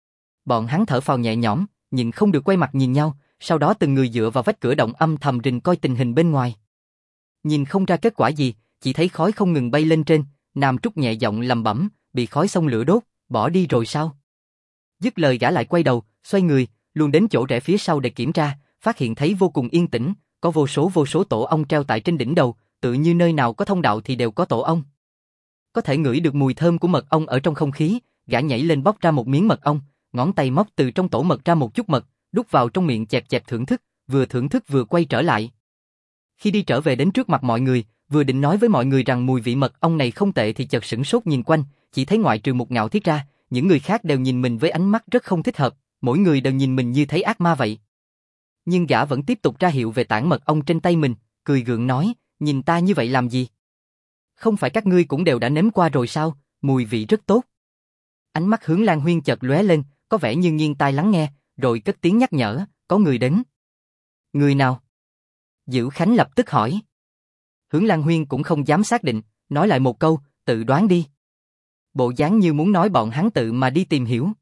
Bọn hắn thở phào nhẹ nhõm, nhìn không được quay mặt nhìn nhau, sau đó từng người dựa vào vách cửa động âm thầm rình coi tình hình bên ngoài. Nhìn không ra kết quả gì, chỉ thấy khói không ngừng bay lên trên, Nam Trúc nhẹ giọng lẩm bẩm, bị khói xông lửa đốt, bỏ đi rồi sao? Dứt lời gã lại quay đầu, xoay người, luôn đến chỗ rẽ phía sau để kiểm tra, phát hiện thấy vô cùng yên tĩnh, có vô số tổ ong treo tại trên đỉnh đầu, tự như nơi nào có thông đạo thì đều có tổ ong. Có thể ngửi được mùi thơm của mật ong ở trong không khí, gã nhảy lên bóc ra một miếng mật ong, ngón tay móc từ trong tổ mật ra một chút mật, đút vào trong miệng chẹp chẹp thưởng thức vừa quay trở lại. Khi đi trở về đến trước mặt mọi người, vừa định nói với mọi người rằng mùi vị mật ong này không tệ thì chợt sửng sốt nhìn quanh, chỉ thấy ngoại trừ một Ngạo Thiết ra, những người khác đều nhìn mình với ánh mắt rất không thích hợp, mỗi người đều nhìn mình như thấy ác ma vậy. Nhưng gã vẫn tiếp tục ra hiệu về tảng mật ong trên tay mình, cười gượng nói, nhìn ta như vậy làm gì? Không phải các ngươi cũng đều đã nếm qua rồi sao, mùi vị rất tốt. Ánh mắt Hướng Lan Huyên chợt lóe lên, có vẻ như nghiêng tai lắng nghe, rồi cất tiếng nhắc nhở, có người đến. Người nào? Dữ Khánh lập tức hỏi. Hướng Lan Huyên cũng không dám xác định, nói lại một câu, tự đoán đi. Bộ dáng như muốn nói bọn hắn tự mà đi tìm hiểu.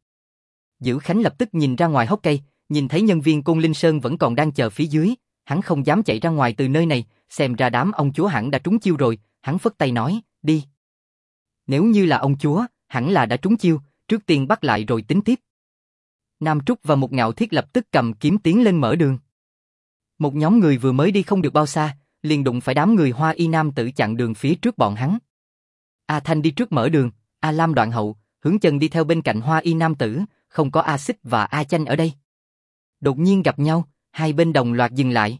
Dữ Khánh lập tức nhìn ra ngoài hốc cây, nhìn thấy nhân viên Côn Linh Sơn vẫn còn đang chờ phía dưới, hắn không dám chạy ra ngoài từ nơi này, xem ra đám ông chúa hẳn đã trúng chiêu rồi, hắn phất tay nói, đi. Nếu như là ông chúa, hẳn là đã trúng chiêu, trước tiên bắt lại rồi tính tiếp. Nam Trúc và một Ngạo Thiết lập tức cầm kiếm tiến lên mở đường. Một nhóm người vừa mới đi không được bao xa, liền đụng phải đám người Hoa Y Nam tử chặn đường phía trước bọn hắn. A Thanh đi trước mở đường, A Lam đoạn hậu, Hướng Chân đi theo bên cạnh Hoa Y Nam tử, không có A Xích và A Chanh ở đây. Đột nhiên gặp nhau, hai bên đồng loạt dừng lại.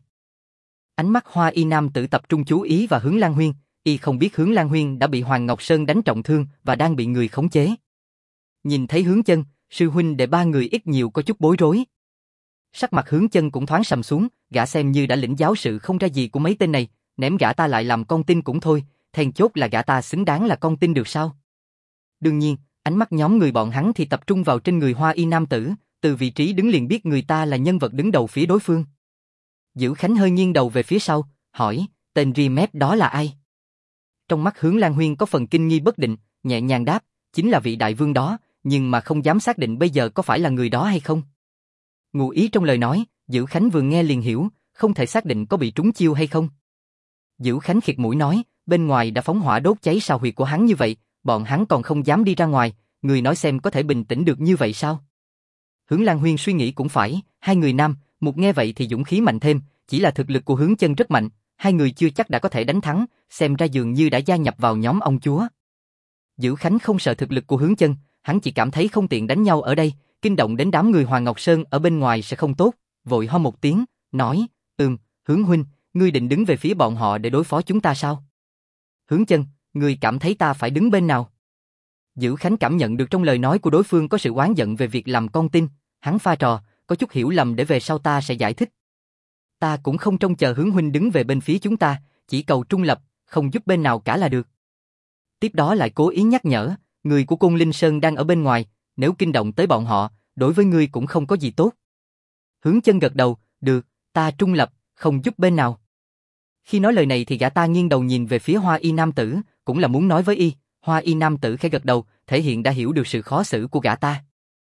Ánh mắt Hoa Y Nam tử tập trung chú ý vào Hướng Lan Huyên, y không biết Hướng Lan Huyên đã bị Hoàng Ngọc Sơn đánh trọng thương và đang bị người khống chế. Nhìn thấy Hướng Chân, sư huynh đệ ba người ít nhiều có chút bối rối. Sắc mặt Hướng Chân cũng thoáng sầm xuống, gã xem như đã lĩnh giáo sự không ra gì của mấy tên này, ném gã ta lại làm con tin cũng thôi, then chốt là gã ta xứng đáng là con tin được sao? Đương nhiên, ánh mắt nhóm người bọn hắn thì tập trung vào trên người Hoa Y Nam tử, từ vị trí đứng liền biết người ta là nhân vật đứng đầu phía đối phương. Dữ Khánh hơi nghiêng đầu về phía sau, hỏi, tên Rimet đó là ai? Trong mắt Hướng Lan Huyên có phần kinh nghi bất định, nhẹ nhàng đáp, chính là vị đại vương đó, nhưng mà không dám xác định bây giờ có phải là người đó hay không. Ngụ ý trong lời nói, Dữ Khánh vừa nghe liền hiểu, không thể xác định có bị trúng chiêu hay không. Dữ Khánh khịt mũi nói, bên ngoài đã phóng hỏa đốt cháy sao huyệt của hắn như vậy, bọn hắn còn không dám đi ra ngoài, người nói xem có thể bình tĩnh được như vậy sao? Hướng Lan Huyên suy nghĩ cũng phải, hai người nam, một nghe vậy thì dũng khí mạnh thêm, chỉ là thực lực của Hướng Chân rất mạnh, hai người chưa chắc đã có thể đánh thắng, xem ra dường như đã gia nhập vào nhóm ông chúa. Dữ Khánh không sợ thực lực của Hướng Chân, hắn chỉ cảm thấy không tiện đánh nhau ở đây, kinh động đến đám người Hoàng Ngọc Sơn ở bên ngoài sẽ không tốt, vội ho một tiếng, nói, Hướng huynh, ngươi định đứng về phía bọn họ để đối phó chúng ta sao? Hướng Chân, ngươi cảm thấy ta phải đứng bên nào? Dữ Khánh cảm nhận được trong lời nói của đối phương có sự oán giận về việc làm con tin, hắn pha trò, có chút hiểu lầm để về sau ta sẽ giải thích. Ta cũng không trông chờ Hướng huynh đứng về bên phía chúng ta, chỉ cầu trung lập, không giúp bên nào cả là được. Tiếp đó lại cố ý nhắc nhở, người của Côn Linh Sơn đang ở bên ngoài, nếu kinh động tới bọn họ, đối với ngươi cũng không có gì tốt. Hướng Chân gật đầu, được, ta trung lập, không giúp bên nào. Khi nói lời này thì gã ta nghiêng đầu nhìn về phía Hoa Y Nam tử, cũng là muốn nói với y. Hoa Y Nam tử khẽ gật đầu, thể hiện đã hiểu được sự khó xử của gã ta.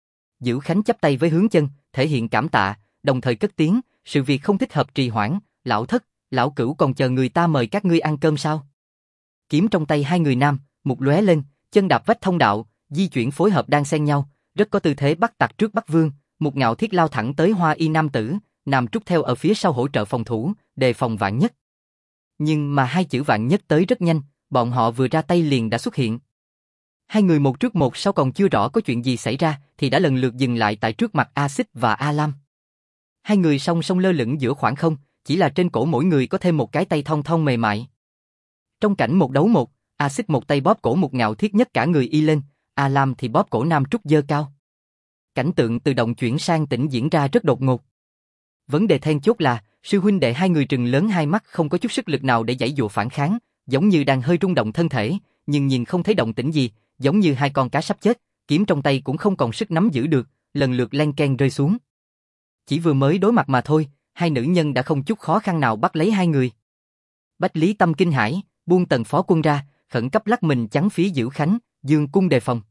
Dữ Khánh chắp tay với Hướng Chân, thể hiện cảm tạ, đồng thời cất tiếng, sự việc không thích hợp trì hoãn, lão thất, lão cửu còn chờ người ta mời các ngươi ăn cơm sao? Kiếm trong tay hai người nam, một lóe lên, chân đạp vách thông đạo, di chuyển phối hợp đang xen nhau, rất có tư thế bắt tặc trước bắt vương, một Ngạo Thiết lao thẳng tới Hoa Y Nam tử, Nam Trúc theo ở phía sau hỗ trợ phòng thủ, đề phòng vạn nhất. Nhưng mà hai chữ vạn nhất tới rất nhanh, bọn họ vừa ra tay liền đã xuất hiện. Hai người một trước một sau còn chưa rõ có chuyện gì xảy ra thì đã lần lượt dừng lại tại trước mặt A Xích và A Lam. Hai người song song lơ lửng giữa khoảng không, chỉ là trên cổ mỗi người có thêm một cái tay thon thon mềm mại. Trong cảnh một đấu một, A-xích một tay bóp cổ một Ngạo Thiết nhất cả người y lên, A-lam thì bóp cổ Nam Trúc giơ cao. Cảnh tượng từ động chuyển sang tĩnh diễn ra rất đột ngột. Vấn đề then chốt là, sư huynh đệ hai người trừng lớn hai mắt không có chút sức lực nào để giãy dụa phản kháng, giống như đang hơi rung động thân thể, nhưng nhìn không thấy động tĩnh gì, giống như hai con cá sắp chết, kiếm trong tay cũng không còn sức nắm giữ được, lần lượt len ken rơi xuống. Chỉ vừa mới đối mặt mà thôi, hai nữ nhân đã không chút khó khăn nào bắt lấy hai người. Bách Lý Tâm kinh hãi, buông Tần phó quân ra, khẩn cấp lắc mình chắn phía Dữ Khánh, dương cung đề phòng.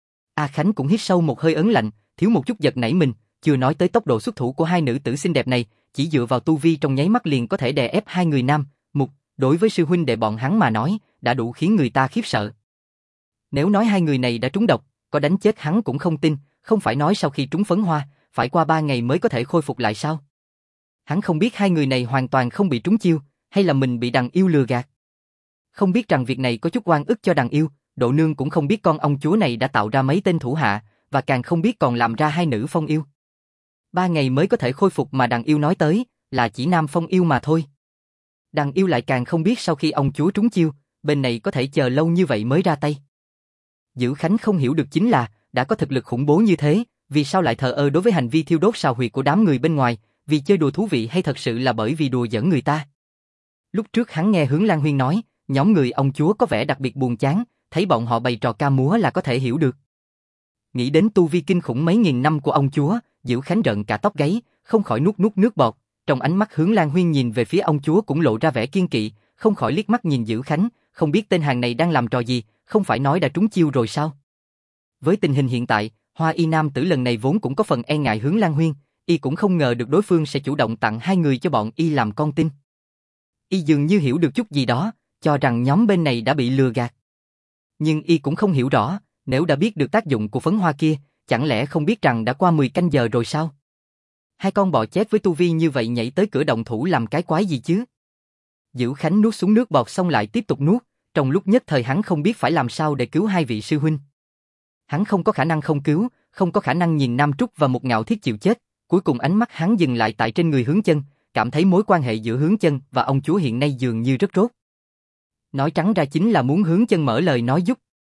A Khánh cũng hít sâu một hơi ớn lạnh, thiếu một chút giật nảy mình, chưa nói tới tốc độ xuất thủ của hai nữ tử xinh đẹp này, chỉ dựa vào tu vi trong nháy mắt liền có thể đè ép hai người nam, mục, đối với sư huynh đệ bọn hắn mà nói, đã đủ khiến người ta khiếp sợ. Nếu nói hai người này đã trúng độc, có đánh chết hắn cũng không tin, không phải nói sau khi trúng phấn hoa, phải qua 3 ngày mới có thể khôi phục lại sao? Hắn không biết hai người này hoàn toàn không bị trúng chiêu, hay là mình bị đằng yêu lừa gạt. Không biết rằng việc này có chút oan ức cho đằng yêu, Độ Nương cũng không biết con ông chúa này đã tạo ra mấy tên thủ hạ, và càng không biết còn làm ra hai nữ phong yêu. 3 ngày mới có thể khôi phục mà đằng yêu nói tới, là chỉ nam phong yêu mà thôi. Đằng yêu lại càng không biết sau khi ông chúa trúng chiêu, bên này có thể chờ lâu như vậy mới ra tay. Dữ Khánh không hiểu được chính là, đã có thực lực khủng bố như thế, vì sao lại thờ ơ đối với hành vi thiêu đốt sào huyệt của đám người bên ngoài, vì chơi đùa thú vị hay thật sự là bởi vì đùa giỡn người ta. Lúc trước hắn nghe Hướng Lan Huyên nói, nhóm người ông chúa có vẻ đặc biệt buồn chán, thấy bọn họ bày trò ca múa là có thể hiểu được. Nghĩ đến tu vi kinh khủng mấy nghìn năm của ông chúa, Dữ Khánh rợn cả tóc gáy, không khỏi nuốt nước bọt. Trong ánh mắt Hướng Lan Huyên nhìn về phía ông chúa cũng lộ ra vẻ kiên kỵ, không khỏi liếc mắt nhìn Dữ Khánh, không biết tên hàng này đang làm trò gì, không phải nói đã trúng chiêu rồi sao? Với tình hình hiện tại, Hoa Y Nam tử lần này vốn cũng có phần e ngại Hướng Lan Huyên, y cũng không ngờ được đối phương sẽ chủ động tặng hai người cho bọn y làm con tin. Y dường như hiểu được chút gì đó, cho rằng nhóm bên này đã bị lừa gạt. Nhưng y cũng không hiểu rõ, nếu đã biết được tác dụng của phấn hoa kia, chẳng lẽ không biết rằng đã qua 10 canh giờ rồi sao? Hai con bò chết với tu vi như vậy nhảy tới cửa động thủ làm cái quái gì chứ? Dữ Khánh nuốt xuống nước bọt xong lại tiếp tục nuốt, trong lúc nhất thời hắn không biết phải làm sao để cứu hai vị sư huynh. Hắn không có khả năng không cứu, không có khả năng nhìn Nam Trúc và một Ngạo Thiết chịu chết, cuối cùng ánh mắt hắn dừng lại tại trên người Hướng Chân, cảm thấy mối quan hệ giữa Hướng Chân và ông chúa hiện nay dường như rất rốt. Nói trắng ra chính là muốn Hướng Chân mở lời nói giúp.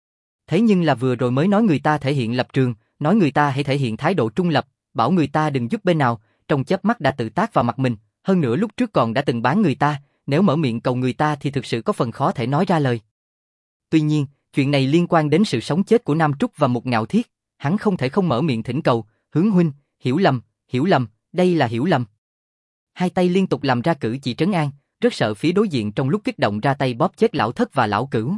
Thế nhưng là vừa rồi mới nói người ta thể hiện lập trường, nói người ta hãy thể hiện thái độ trung lập, bảo người ta đừng giúp bên nào, trong chớp mắt đã tự tác vào mặt mình, hơn nữa lúc trước còn đã từng bán người ta, nếu mở miệng cầu người ta thì thực sự có phần khó thể nói ra lời. Tuy nhiên, chuyện này liên quan đến sự sống chết của Nam Trúc và một Ngạo Thiết, hắn không thể không mở miệng thỉnh cầu, Hướng huynh, hiểu lầm, đây là hiểu lầm. Hai tay liên tục làm ra cử chỉ trấn an, rất sợ phía đối diện trong lúc kích động ra tay bóp chết lão thất và lão cửu.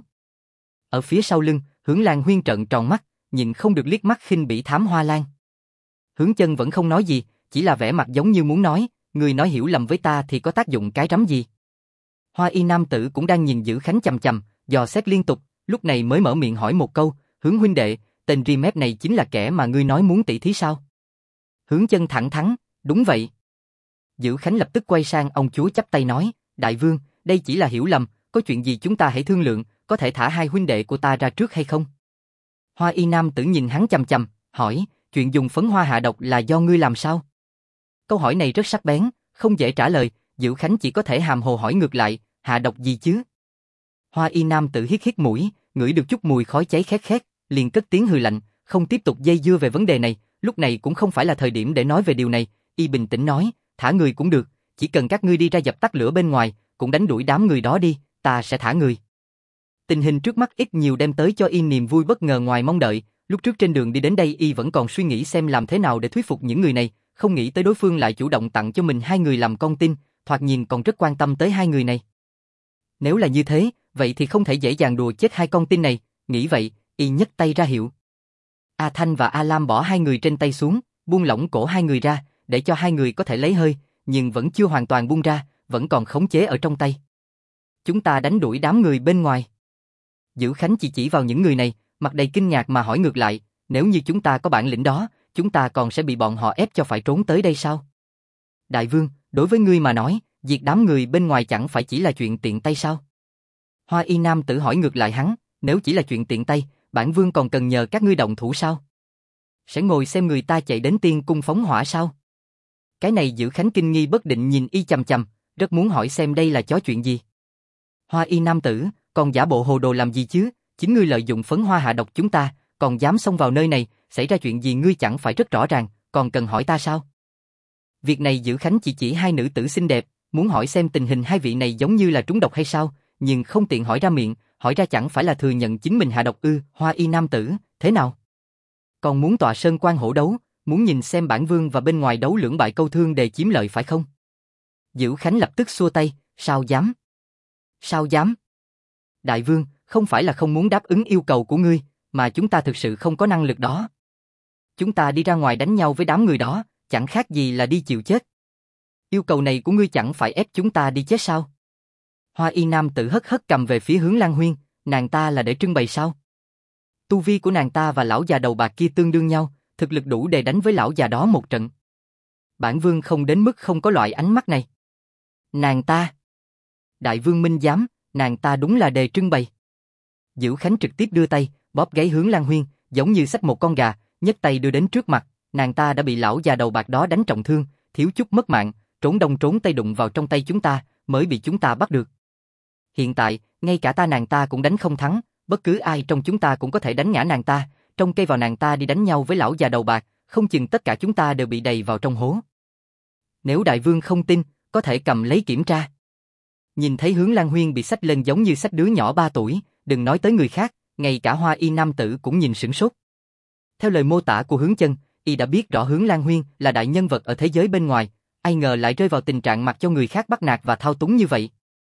Ở phía sau lưng, Hướng Lan Huyên trợn tròn mắt, nhìn không được liếc mắt khinh bỉ Thám Hoa Lan. Hướng Chân vẫn không nói gì, chỉ là vẻ mặt giống như muốn nói, người nói hiểu lầm với ta thì có tác dụng cái rắm gì. Hoa Y nam tử cũng đang nhìn Dữ Khánh chằm chằm, dò xét liên tục, lúc này mới mở miệng hỏi một câu, Hướng huynh đệ, tên Rimet này chính là kẻ mà ngươi nói muốn tỷ thí sao? Hướng Chân thẳng thắn, đúng vậy. Dữ Khánh lập tức quay sang ông chúa chắp tay nói, đại vương, đây chỉ là hiểu lầm, có chuyện gì chúng ta hãy thương lượng, có thể thả hai huynh đệ của ta ra trước hay không? Hoa Y nam tử nhìn hắn chằm chằm, hỏi, chuyện dùng phấn hoa hạ độc là do ngươi làm sao? Câu hỏi này rất sắc bén, không dễ trả lời, Dữ Khánh chỉ có thể hàm hồ hỏi ngược lại, hạ độc gì chứ? Hoa Y nam tử hít hít mũi, ngửi được chút mùi khói cháy khét khét, liền cất tiếng hừ lạnh, không tiếp tục dây dưa về vấn đề này, lúc này cũng không phải là thời điểm để nói về điều này, y bình tĩnh nói, thả người cũng được, chỉ cần các ngươi đi ra dập tắt lửa bên ngoài, cũng đánh đuổi đám người đó đi, ta sẽ thả người. Tình hình trước mắt ít nhiều đem tới cho y niềm vui bất ngờ ngoài mong đợi, lúc trước trên đường đi đến đây y vẫn còn suy nghĩ xem làm thế nào để thuyết phục những người này, không nghĩ tới đối phương lại chủ động tặng cho mình hai người làm con tin, thoạt nhìn còn rất quan tâm tới hai người này. Nếu là như thế, vậy thì không thể dễ dàng đùa chết hai con tin này, nghĩ vậy, y nhấc tay ra hiệu. A Thanh và A Lam bỏ hai người trên tay xuống, buông lỏng cổ hai người ra, để cho hai người có thể lấy hơi, nhưng vẫn chưa hoàn toàn buông ra, vẫn còn khống chế ở trong tay. Chúng ta đánh đuổi đám người bên ngoài. Dữ Khánh chỉ vào những người này, mặt đầy kinh ngạc mà hỏi ngược lại, nếu như chúng ta có bản lĩnh đó, chúng ta còn sẽ bị bọn họ ép cho phải trốn tới đây sao? Đại vương, đối với ngươi mà nói, diệt đám người bên ngoài chẳng phải chỉ là chuyện tiện tay sao? Hoa Y nam tử hỏi ngược lại hắn, nếu chỉ là chuyện tiện tay, bản vương còn cần nhờ các ngươi động thủ sao? Sẽ ngồi xem người ta chạy đến tiên cung phóng hỏa sao? Cái này Dữ Khánh kinh nghi bất định nhìn y chằm chằm, rất muốn hỏi xem đây là chó chuyện gì. Hoa y nam tử, còn giả bộ hồ đồ làm gì chứ, chính ngươi lợi dụng phấn hoa hạ độc chúng ta, còn dám xông vào nơi này, xảy ra chuyện gì ngươi chẳng phải rất rõ ràng, còn cần hỏi ta sao? Việc này Dữ Khánh chỉ hai nữ tử xinh đẹp, muốn hỏi xem tình hình hai vị này giống như là trúng độc hay sao, nhưng không tiện hỏi ra miệng, hỏi ra chẳng phải là thừa nhận chính mình hạ độc ư? Hoa y nam tử, thế nào? Còn muốn tọa sơn quan hổ đấu, muốn nhìn xem bản vương và bên ngoài đấu lưỡng bại câu thương để chiếm lợi phải không? Dữ Khánh lập tức xua tay, sao dám? Sao dám? Đại vương, không phải là không muốn đáp ứng yêu cầu của ngươi, mà chúng ta thực sự không có năng lực đó. Chúng ta đi ra ngoài đánh nhau với đám người đó, chẳng khác gì là đi chịu chết. Yêu cầu này của ngươi chẳng phải ép chúng ta đi chết sao? Hoa y nam tử hất hất cầm về phía Hướng Lan Huyên, nàng ta là để trưng bày sao? Tu vi của nàng ta và lão già đầu bạc kia tương đương nhau, thực lực đủ để đánh với lão già đó một trận. Bản vương không đến mức không có loại ánh mắt này. Nàng ta. Đại vương minh giám, nàng ta đúng là đề trưng bày. Dữ Khánh trực tiếp đưa tay, bóp gáy Hướng Lan Huyên, giống như xách một con gà, nhấc tay đưa đến trước mặt, nàng ta đã bị lão già đầu bạc đó đánh trọng thương, thiếu chút mất mạng, trốn đông trốn tây đụng vào trong tay chúng ta, mới bị chúng ta bắt được. Hiện tại, ngay cả nàng ta cũng đánh không thắng, bất cứ ai trong chúng ta cũng có thể đánh ngã nàng ta, trong cây vào nàng ta đi đánh nhau với lão già đầu bạc, không chừng tất cả chúng ta đều bị đầy vào trong hố. Nếu đại vương không tin, có thể cầm lấy kiểm tra. Nhìn thấy Hướng Lan Huyên bị xách lên giống như xách đứa nhỏ 3 tuổi, đừng nói tới người khác, ngay cả Hoa y nam tử cũng nhìn sửng sốt. Theo lời mô tả của Hướng Chân, y đã biết rõ Hướng Lan Huyên là đại nhân vật ở thế giới bên ngoài, ai ngờ lại rơi vào tình trạng mặc cho người khác bắt nạt và thao túng như vậy.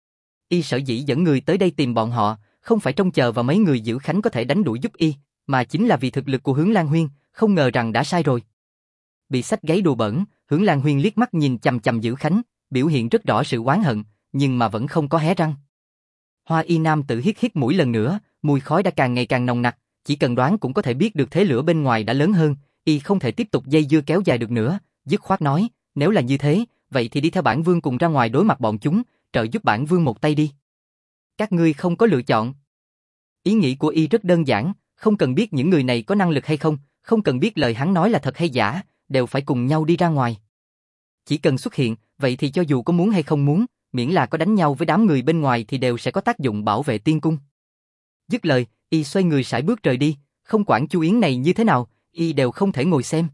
Y sở dĩ dẫn người tới đây tìm bọn họ, không phải trông chờ vào mấy người Dữ Khánh có thể đánh đuổi giúp y, mà chính là vì thực lực của Hướng Lan Huyên, không ngờ rằng đã sai rồi. Bị xách gáy đùa bỡn, Hướng Lan Huyên liếc mắt nhìn chằm chằm Dữ Khánh, biểu hiện rất rõ sự oán hận, nhưng mà vẫn không có hé răng. Hoa y nam tự hít hít mũi lần nữa, mùi khói đã càng ngày càng nồng nặc, chỉ cần đoán cũng có thể biết được thế lửa bên ngoài đã lớn hơn, y không thể tiếp tục dây dưa kéo dài được nữa, dứt khoát nói, nếu là như thế, vậy thì đi theo bản vương cùng ra ngoài đối mặt bọn chúng, trợ giúp bản vương một tay đi. Các ngươi không có lựa chọn. Ý nghĩ của y rất đơn giản, không cần biết những người này có năng lực hay không, không cần biết lời hắn nói là thật hay giả, đều phải cùng nhau đi ra ngoài. Chỉ cần xuất hiện, vậy thì cho dù có muốn hay không muốn, miễn là có đánh nhau với đám người bên ngoài thì đều sẽ có tác dụng bảo vệ tiên cung. Dứt lời, y xoay người sải bước rời đi, không quản Chu Yến này như thế nào, y đều không thể ngồi xem.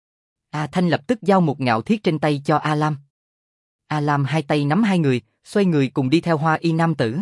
A Thanh lập tức giao một ngạo thiết trên tay cho A Lam. A Lam hai tay nắm hai người, xoay người cùng đi theo Hoa y nam tử.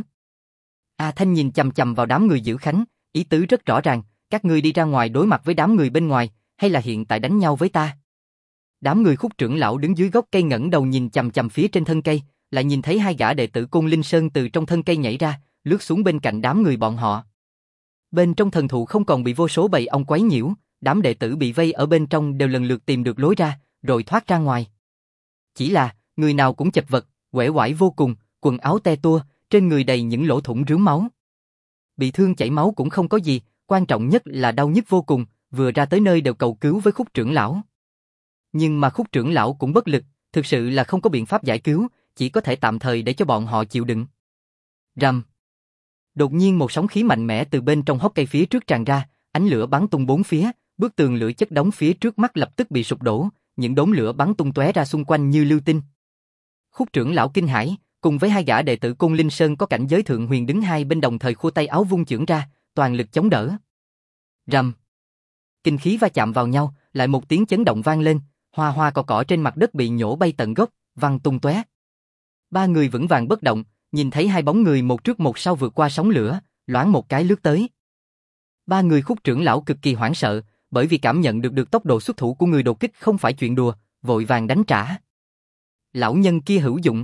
A Thanh nhìn chằm chằm vào đám người Dữ Khánh, ý tứ rất rõ ràng, các ngươi đi ra ngoài đối mặt với đám người bên ngoài, hay là hiện tại đánh nhau với ta? Đám người Khúc trưởng lão đứng dưới gốc cây ngẩng đầu nhìn chằm chằm phía trên thân cây, lại nhìn thấy hai gã đệ tử Côn Linh Sơn từ trong thân cây nhảy ra, lướt xuống bên cạnh đám người bọn họ. Bên trong thần thụ không còn bị vô số bầy ong quấy nhiễu, đám đệ tử bị vây ở bên trong đều lần lượt tìm được lối ra, rồi thoát ra ngoài. Chỉ là, người nào cũng chật vật, uể oải vô cùng, quần áo te tua, trên người đầy những lỗ thủng rướm máu. Bị thương chảy máu cũng không có gì, quan trọng nhất là đau nhức vô cùng, vừa ra tới nơi đều cầu cứu với Khúc trưởng lão. Nhưng mà Khúc trưởng lão cũng bất lực, thực sự là không có biện pháp giải cứu, chỉ có thể tạm thời để cho bọn họ chịu đựng. Rầm. Đột nhiên một sóng khí mạnh mẽ từ bên trong hốc cây phía trước tràn ra, ánh lửa bắn tung bốn phía, bức tường lửa chất đống phía trước mắt lập tức bị sụp đổ, những đốm lửa bắn tung tóe ra xung quanh như lưu tinh. Khúc trưởng lão kinh hãi, cùng với hai gã đệ tử Côn Linh Sơn có cảnh giới thượng huyền đứng hai bên đồng thời khua tay áo vung chưởng ra, toàn lực chống đỡ. Rầm. Kinh khí va chạm vào nhau, lại một tiếng chấn động vang lên, hoa hoa cỏ cỏ trên mặt đất bị nhổ bay tận gốc, văng tung tóe. Ba người vững vàng bất động, nhìn thấy hai bóng người một trước một sau vượt qua sóng lửa, loáng một cái lướt tới. Ba người Khúc trưởng lão cực kỳ hoảng sợ, bởi vì cảm nhận được tốc độ xuất thủ của người đột kích không phải chuyện đùa, vội vàng đánh trả. Lão nhân kia hữu dụng.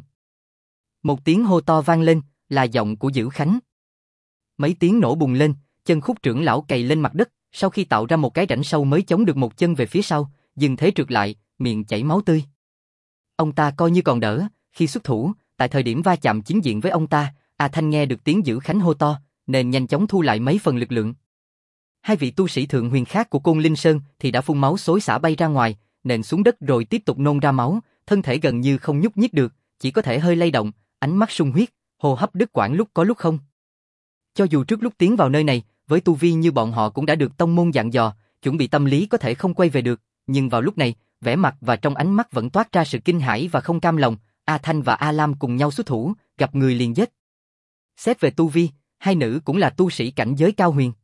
Một tiếng hô to vang lên, là giọng của Dữ Khánh. Mấy tiếng nổ bùng lên, chân Khúc trưởng lão cày lên mặt đất, sau khi tạo ra một cái rãnh sâu mới chống được một chân về phía sau, dừng thế trượt lại, miệng chảy máu tươi. Ông ta coi như còn đỡ, khi xuất thủ, tại thời điểm va chạm chính diện với ông ta, A Thanh nghe được tiếng Dữ Khánh hô to, nên nhanh chóng thu lại mấy phần lực lượng. Hai vị tu sĩ thượng huyền khác của Côn Linh Sơn thì đã phun máu xối xả bay ra ngoài, nện xuống đất rồi tiếp tục nôn ra máu, thân thể gần như không nhúc nhích được, chỉ có thể hơi lay động, ánh mắt sung huyết, hô hấp đứt quãng lúc có lúc không. Cho dù trước lúc tiến vào nơi này, với tu vi như bọn họ cũng đã được tông môn dặn dò, chuẩn bị tâm lý có thể không quay về được, nhưng vào lúc này, vẻ mặt và trong ánh mắt vẫn toát ra sự kinh hãi và không cam lòng. A Thanh và A Lam cùng nhau xuất thủ, gặp người liền giết. Xét về tu vi, hai nữ cũng là tu sĩ cảnh giới cao huyền.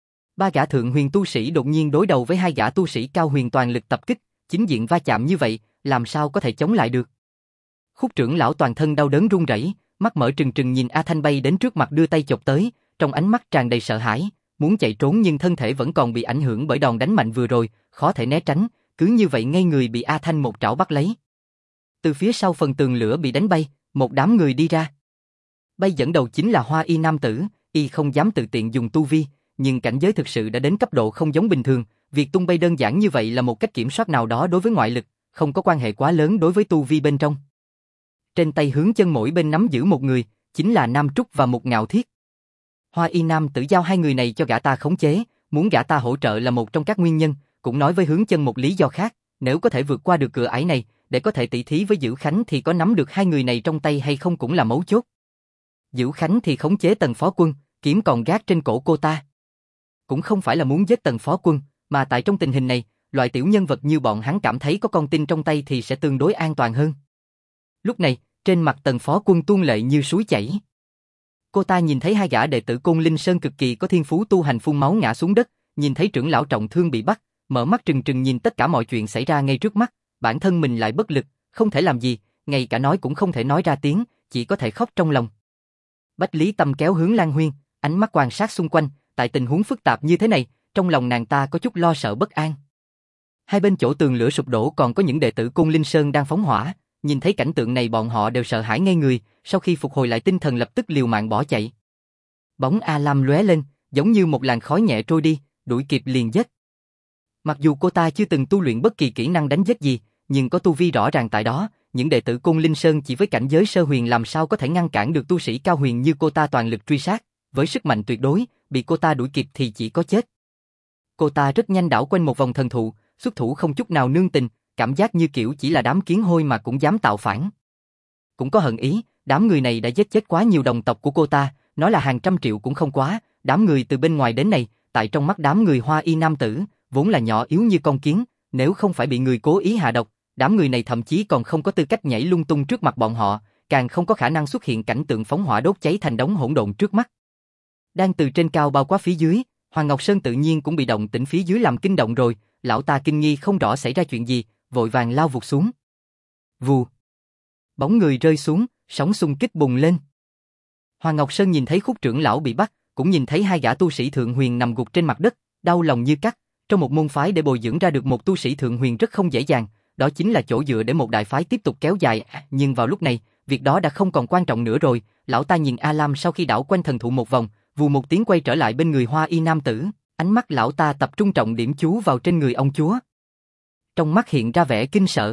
Ba gã thượng huyền tu sĩ đột nhiên đối đầu với hai gã tu sĩ cao huyền toàn lực tập kích, chính diện va chạm như vậy, làm sao có thể chống lại được. Khúc trưởng lão toàn thân đau đớn run rẩy, mắt mở trừng trừng nhìn A Thanh bay đến trước mặt đưa tay chộp tới, trong ánh mắt tràn đầy sợ hãi, muốn chạy trốn nhưng thân thể vẫn còn bị ảnh hưởng bởi đòn đánh mạnh vừa rồi, khó thể né tránh, cứ như vậy ngay người bị A Thanh một trảo bắt lấy. Từ phía sau phần tường lửa bị đánh bay, một đám người đi ra. Bay dẫn đầu chính là Hoa Y nam tử, y không dám tự tiện dùng tu vi, nhưng cảnh giới thực sự đã đến cấp độ không giống bình thường, việc tung bay đơn giản như vậy là một cách kiểm soát nào đó đối với ngoại lực, không có quan hệ quá lớn đối với tu vi bên trong. Trên tay hướng chân mỗi bên nắm giữ một người, chính là Nam Trúc và Mục Ngạo Thiết. Hoa Y nam tử giao hai người này cho gã ta khống chế, muốn gã ta hỗ trợ là một trong các nguyên nhân, cũng nói với hướng chân một lý do khác, nếu có thể vượt qua được cửa ải này, để có thể tỷ thí với Dữ Khánh thì có nắm được hai người này trong tay hay không cũng là mấu chốt. Dữ Khánh thì khống chế Tần Phó Quân, kiếm còn gác trên cổ cô ta. Cũng không phải là muốn giết Tần Phó Quân, mà tại trong tình hình này, loại tiểu nhân vật như bọn hắn cảm thấy có con tin trong tay thì sẽ tương đối an toàn hơn. Lúc này, trên mặt Tần Phó Quân tuôn lệ như suối chảy. Cô ta nhìn thấy hai gã đệ tử Côn Linh Sơn cực kỳ có thiên phú tu hành phun máu ngã xuống đất, nhìn thấy trưởng lão trọng thương bị bắt, mở mắt trừng trừng nhìn tất cả mọi chuyện xảy ra ngay trước mắt, bản thân mình lại bất lực, không thể làm gì, ngay cả nói cũng không thể nói ra tiếng, chỉ có thể khóc trong lòng. Bách Lý Tâm kéo hướng Lan Huyên, ánh mắt quan sát xung quanh, tại tình huống phức tạp như thế này, trong lòng nàng ta có chút lo sợ bất an. Hai bên chỗ tường lửa sụp đổ còn có những đệ tử Côn Linh Sơn đang phóng hỏa, nhìn thấy cảnh tượng này bọn họ đều sợ hãi ngây người, sau khi phục hồi lại tinh thần lập tức liều mạng bỏ chạy. Bóng A Lam lóe lên, giống như một làn khói nhẹ trôi đi, đuổi kịp liền giết. Mặc dù cô ta chưa từng tu luyện bất kỳ kỹ năng đánh giết gì, nhưng có tu vi rõ ràng tại đó, những đệ tử Côn Linh Sơn chỉ với cảnh giới sơ huyền làm sao có thể ngăn cản được tu sĩ cao huyền như cô ta toàn lực truy sát, với sức mạnh tuyệt đối, bị cô ta đuổi kịp thì chỉ có chết. Cô ta rất nhanh đảo quanh một vòng thần thụ, xuất thủ không chút nào nương tình, cảm giác như kiểu chỉ là đám kiến hôi mà cũng dám tạo phản. Cũng có hận ý, đám người này đã giết chết quá nhiều đồng tộc của cô ta, nói là hàng trăm triệu cũng không quá, đám người từ bên ngoài đến này, tại trong mắt đám người Hoa Y nam tử, vốn là nhỏ yếu như con kiến, nếu không phải bị người cố ý hạ độc, đám người này thậm chí còn không có tư cách nhảy lung tung trước mặt bọn họ, càng không có khả năng xuất hiện cảnh tượng phóng hỏa đốt cháy thành đống hỗn độn trước mắt. Đang từ trên cao bao qua phía dưới, Hoàng Ngọc Sơn tự nhiên cũng bị động tĩnh phía dưới làm kinh động rồi, lão ta kinh nghi không rõ xảy ra chuyện gì, vội vàng lao vụt xuống. Vù. Bóng người rơi xuống, sóng xung kích bùng lên. Hoàng Ngọc Sơn nhìn thấy Khúc trưởng lão bị bắt, cũng nhìn thấy hai gã tu sĩ thượng huyền nằm gục trên mặt đất, đau lòng như cắt. Trong một môn phái để bồi dưỡng ra được một tu sĩ thượng huyền rất không dễ dàng, đó chính là chỗ dựa để một đại phái tiếp tục kéo dài, nhưng vào lúc này, việc đó đã không còn quan trọng nữa rồi. Lão ta nhìn A Lam sau khi đảo quanh thần thụ một vòng, vù một tiếng quay trở lại bên người Hoa Y nam tử, ánh mắt lão ta tập trung trọng điểm chú vào trên người ông chúa. Trong mắt hiện ra vẻ kinh sợ.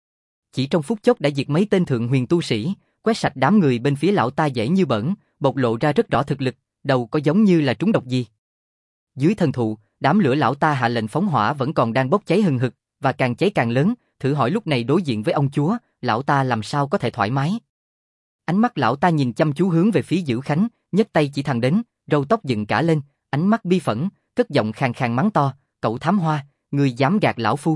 Chỉ trong phút chốc đã diệt mấy tên thượng huyền tu sĩ, quét sạch đám người bên phía lão ta dễ như bẩn, bộc lộ ra rất rõ thực lực, đầu có giống như là trúng độc gì. Dưới thần thụ, đám lửa lão ta hạ lệnh phóng hỏa vẫn còn đang bốc cháy hừng hực, và càng cháy càng lớn, thử hỏi lúc này đối diện với ông chúa, lão ta làm sao có thể thoải mái. Ánh mắt lão ta nhìn chăm chú hướng về phía Dữ Khánh, nhấc tay chỉ thẳng đến, râu tóc dựng cả lên, ánh mắt bi phẫn, cất giọng khàn khàn mắng to, cậu thám hoa, ngươi dám gạt lão phu.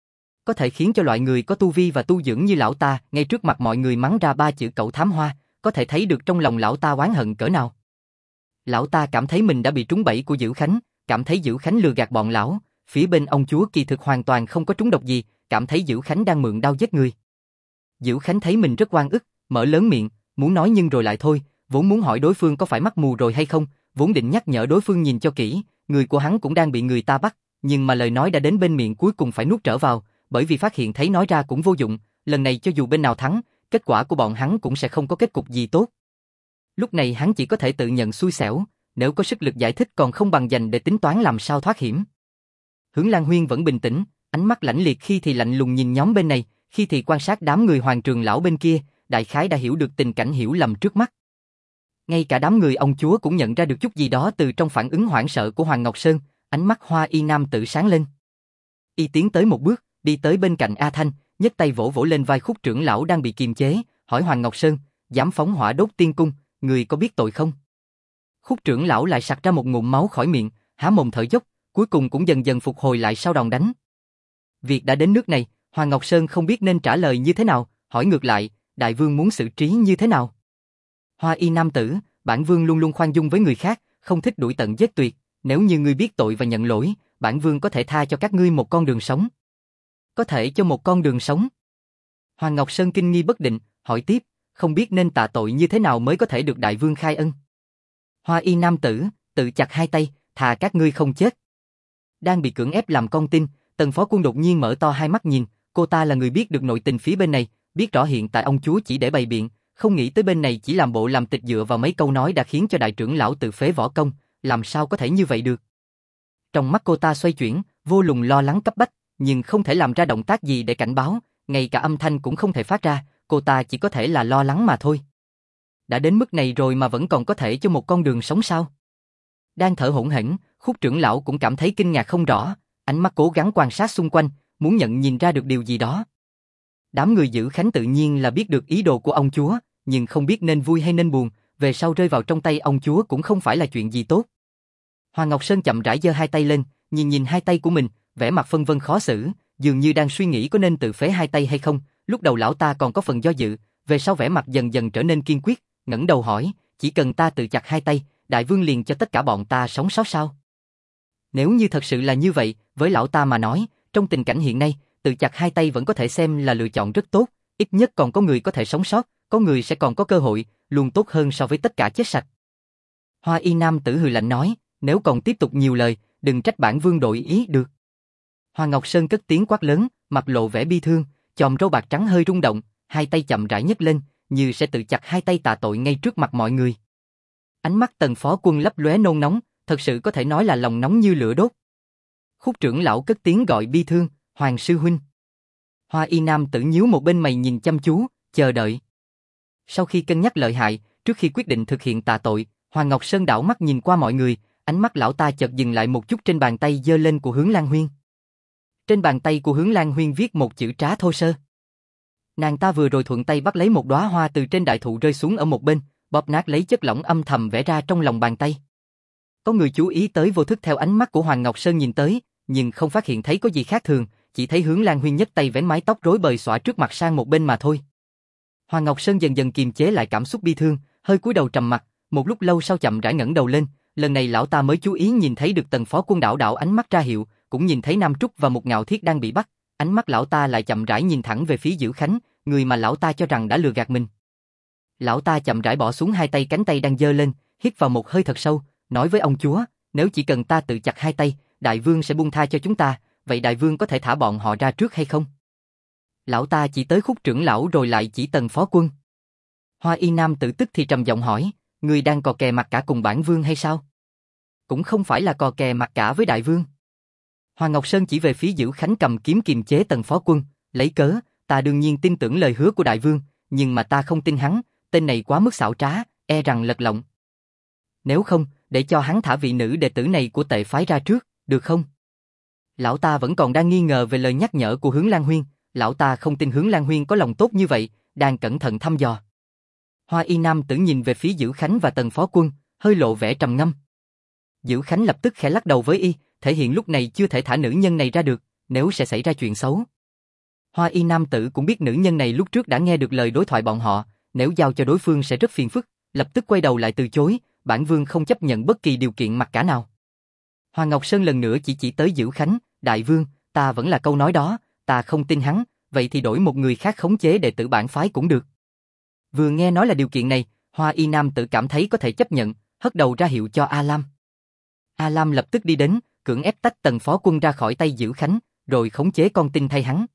Có thể khiến cho loại người có tu vi và tu dưỡng như lão ta, ngay trước mặt mọi người mắng ra ba chữ cậu thám hoa, có thể thấy được trong lòng lão ta oán hận cỡ nào. Lão ta cảm thấy mình đã bị trúng bẫy của Dữ Khánh, cảm thấy Dữ Khánh lừa gạt bọn lão, phía bên ông chúa kỳ thực hoàn toàn không có trúng độc gì, cảm thấy Dữ Khánh đang mượn đao giết người. Dữ Khánh thấy mình rất oan ức, mở lớn miệng, muốn nói nhưng rồi lại thôi, vốn muốn hỏi đối phương có phải mắt mù rồi hay không, vốn định nhắc nhở đối phương nhìn cho kỹ, người của hắn cũng đang bị người ta bắt, nhưng mà lời nói đã đến bên miệng cuối cùng phải nuốt trở vào, bởi vì phát hiện thấy nói ra cũng vô dụng, lần này cho dù bên nào thắng, kết quả của bọn hắn cũng sẽ không có kết cục gì tốt. Lúc này hắn chỉ có thể tự nhận xui xẻo, nếu có sức lực giải thích còn không bằng dành để tính toán làm sao thoát hiểm. Hướng Lan Huyên vẫn bình tĩnh, ánh mắt lãnh liệt khi thì lạnh lùng nhìn nhóm bên này, khi thì quan sát đám người Hoàng Trường lão bên kia, đại khái đã hiểu được tình cảnh hiểu lầm trước mắt. Ngay cả đám người ông chúa cũng nhận ra được chút gì đó từ trong phản ứng hoảng sợ của Hoàng Ngọc Sơn, ánh mắt Hoa Y nam tử sáng lên. Y tiến tới một bước, đi tới bên cạnh A Thanh, nhấc tay vỗ vỗ lên vai Khúc trưởng lão đang bị kiềm chế, hỏi Hoàng Ngọc Sơn, dám phóng hỏa đốt tiên cung, người có biết tội không? Khúc trưởng lão lại sặc ra một ngụm máu khỏi miệng, há mồm thở dốc, cuối cùng cũng dần dần phục hồi lại sau đòn đánh. Việc đã đến nước này, Hoàng Ngọc Sơn không biết nên trả lời như thế nào, hỏi ngược lại, đại vương muốn xử trí như thế nào? Hoa y nam tử, bản vương luôn luôn khoan dung với người khác, không thích đuổi tận giết tuyệt, nếu như ngươi biết tội và nhận lỗi, bản vương có thể tha cho các ngươi một con đường sống. Có thể cho một con đường sống? Hoàng Ngọc Sơn kinh nghi bất định, hỏi tiếp, không biết nên tạ tội như thế nào mới có thể được đại vương khai ân. Hoa y nam tử, tự chặt hai tay, thà các ngươi không chết. Đang bị cưỡng ép làm con tin, Tần Phó Quân đột nhiên mở to hai mắt nhìn, cô ta là người biết được nội tình phía bên này, biết rõ hiện tại ông chúa chỉ để bày biện, không nghĩ tới bên này chỉ làm bộ làm tịch dựa vào mấy câu nói đã khiến cho đại trưởng lão tự phế võ công, làm sao có thể như vậy được. Trong mắt cô ta xoay chuyển, vô lùng lo lắng cấp bách, nhưng không thể làm ra động tác gì để cảnh báo, ngay cả âm thanh cũng không thể phát ra, cô ta chỉ có thể là lo lắng mà thôi. Đã đến mức này rồi mà vẫn còn có thể cho một con đường sống sao? Đang thở hổn hển, Khúc trưởng lão cũng cảm thấy kinh ngạc không rõ, ánh mắt cố gắng quan sát xung quanh, muốn nhìn ra được điều gì đó. Đám người giữ khánh tự nhiên là biết được ý đồ của ông chúa, nhưng không biết nên vui hay nên buồn, về sau rơi vào trong tay ông chúa cũng không phải là chuyện gì tốt. Hoàng Ngọc Sơn chậm rãi giơ hai tay lên, nhìn hai tay của mình, vẻ mặt phân vân khó xử, dường như đang suy nghĩ có nên tự phế hai tay hay không. Lúc đầu lão ta còn có phần do dự, về sau vẻ mặt dần dần trở nên kiên quyết, ngẩng đầu hỏi, chỉ cần ta tự chặt hai tay, đại vương liền cho tất cả bọn ta sống sót sao? Nếu như thật sự là như vậy, với lão ta mà nói, trong tình cảnh hiện nay, tự chặt hai tay vẫn có thể xem là lựa chọn rất tốt, ít nhất còn có người có thể sống sót, có người sẽ còn có cơ hội, luôn tốt hơn so với tất cả chết sạch. Hoa y nam tử hừ lạnh nói, nếu còn tiếp tục nhiều lời, đừng trách bản vương đổi ý được. Hoàng Ngọc Sơn cất tiếng quát lớn, mặt lộ vẻ bi thương, chòm râu bạc trắng hơi rung động, hai tay chậm rãi nhấc lên, như sẽ tự chặt hai tay tạ tội ngay trước mặt mọi người. Ánh mắt Tần Phó Quân lấp lóe nôn nóng, thật sự có thể nói là lòng nóng như lửa đốt. Khúc trưởng lão cất tiếng gọi bi thương, Hoàng sư huynh. Hoa y nam tử nhíu một bên mày nhìn chăm chú, chờ đợi. Sau khi cân nhắc lợi hại, trước khi quyết định thực hiện tạ tội, Hoàng Ngọc Sơn đảo mắt nhìn qua mọi người, ánh mắt lão ta chợt dừng lại một chút trên bàn tay giơ lên của Hướng Lan Huyên. Trên bàn tay của Hướng Lan Huyên viết một chữ trá thô sơ. Nàng ta vừa rồi thuận tay bắt lấy một đóa hoa từ trên đại thụ rơi xuống ở một bên, bóp nát lấy chất lỏng âm thầm vẽ ra trong lòng bàn tay. Có người chú ý tới vô thức theo ánh mắt của Hoàng Ngọc Sơn nhìn tới, nhưng không phát hiện thấy có gì khác thường, chỉ thấy Hướng Lan Huyên nhấc tay vén mái tóc rối bời xõa trước mặt sang một bên mà thôi. Hoàng Ngọc Sơn dần dần kiềm chế lại cảm xúc bi thương, hơi cúi đầu trầm mặt, một lúc lâu sau chậm rãi ngẩng đầu lên, lần này lão ta mới chú ý nhìn thấy được Tần Phó Quân đảo ánh mắt ra hiệu, cũng nhìn thấy Nam Trúc và một Ngạo Thiết đang bị bắt, ánh mắt lão ta lại chậm rãi nhìn thẳng về phía Dữ Khánh, người mà lão ta cho rằng đã lừa gạt mình. Lão ta chậm rãi bỏ xuống hai tay cánh tay đang giơ lên, hít vào một hơi thật sâu, nói với ông chúa, nếu chỉ cần ta tự chặt hai tay, đại vương sẽ buông tha cho chúng ta, vậy đại vương có thể thả bọn họ ra trước hay không? Lão ta chỉ tới Khúc trưởng lão rồi lại chỉ Tần Phó Quân. Hoa y nam tự tức thì trầm giọng hỏi, người đang cò kè mặt cả cùng bản vương hay sao? Cũng không phải là cò kè mặt cả với đại vương. Hoàng Ngọc Sơn chỉ về phía Dữ Khánh cầm kiếm kiềm chế Tần Phó Quân, lấy cớ, ta đương nhiên tin tưởng lời hứa của đại vương, nhưng mà ta không tin hắn, tên này quá mức xảo trá, e rằng lật lọng. Nếu không, để cho hắn thả vị nữ đệ tử này của Tệ phái ra trước, được không? Lão ta vẫn còn đang nghi ngờ về lời nhắc nhở của Hướng Lan Huyên, lão ta không tin Hướng Lan Huyên có lòng tốt như vậy, đang cẩn thận thăm dò. Hoa y nam tử nhìn về phía Dữ Khánh và Tần Phó Quân, hơi lộ vẻ trầm ngâm. Dữ Khánh lập tức khẽ lắc đầu với y, thể hiện lúc này chưa thể thả nữ nhân này ra được, nếu sẽ xảy ra chuyện xấu. Hoa y nam tử cũng biết nữ nhân này lúc trước đã nghe được lời đối thoại bọn họ, nếu giao cho đối phương sẽ rất phiền phức, lập tức quay đầu lại từ chối, bản vương không chấp nhận bất kỳ điều kiện mặc cả nào. Hoàng Ngọc Sơn lần nữa chỉ tới Dữ Khánh, đại vương, ta vẫn là câu nói đó, ta không tin hắn, vậy thì đổi một người khác khống chế đệ tử bản phái cũng được. Vừa nghe nói là điều kiện này, Hoa y nam tử cảm thấy có thể chấp nhận, hất đầu ra hiệu cho A Lam. A Lam lập tức đi đến, cưỡng ép tách Tần Phó Quân ra khỏi tay Dữ Khánh, rồi khống chế con tin thay hắn.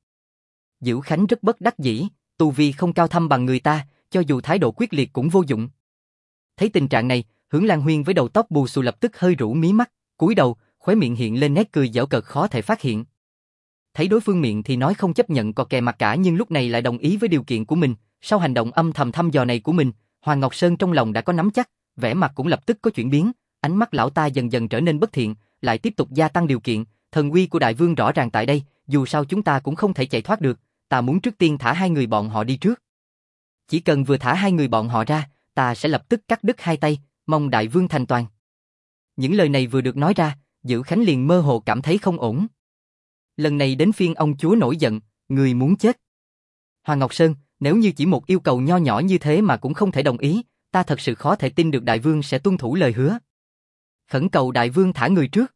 Dữ Khánh rất bất đắc dĩ, tu vi không cao thâm bằng người ta, cho dù thái độ quyết liệt cũng vô dụng. Thấy tình trạng này, Hướng Lan Huyên với đầu tóc bù xù lập tức hơi rũ mí mắt, cúi đầu, khóe miệng hiện lên nét cười giễu cợt khó thể phát hiện. Thấy đối phương miệng thì nói không chấp nhận cò kè mặt cả nhưng lúc này lại đồng ý với điều kiện của mình, sau hành động âm thầm thăm dò này của mình, Hoàng Ngọc Sơn trong lòng đã có nắm chắc, vẻ mặt cũng lập tức có chuyển biến, ánh mắt lão ta dần dần trở nên bất thiện, lại tiếp tục gia tăng điều kiện, thần uy của đại vương rõ ràng tại đây, dù sao chúng ta cũng không thể chạy thoát được, ta muốn trước tiên thả hai người bọn họ đi trước. Chỉ cần vừa thả hai người bọn họ ra, ta sẽ lập tức cắt đứt hai tay, mong đại vương thành toàn. Những lời này vừa được nói ra, Dữ Khánh liền mơ hồ cảm thấy không ổn. Lần này đến phiên ông chúa nổi giận, Người muốn chết. Hoàng Ngọc Sơn, nếu như chỉ một yêu cầu nho nhỏ như thế mà cũng không thể đồng ý, ta thật sự khó thể tin được đại vương sẽ tuân thủ lời hứa. Khẩn cầu đại vương thả người trước.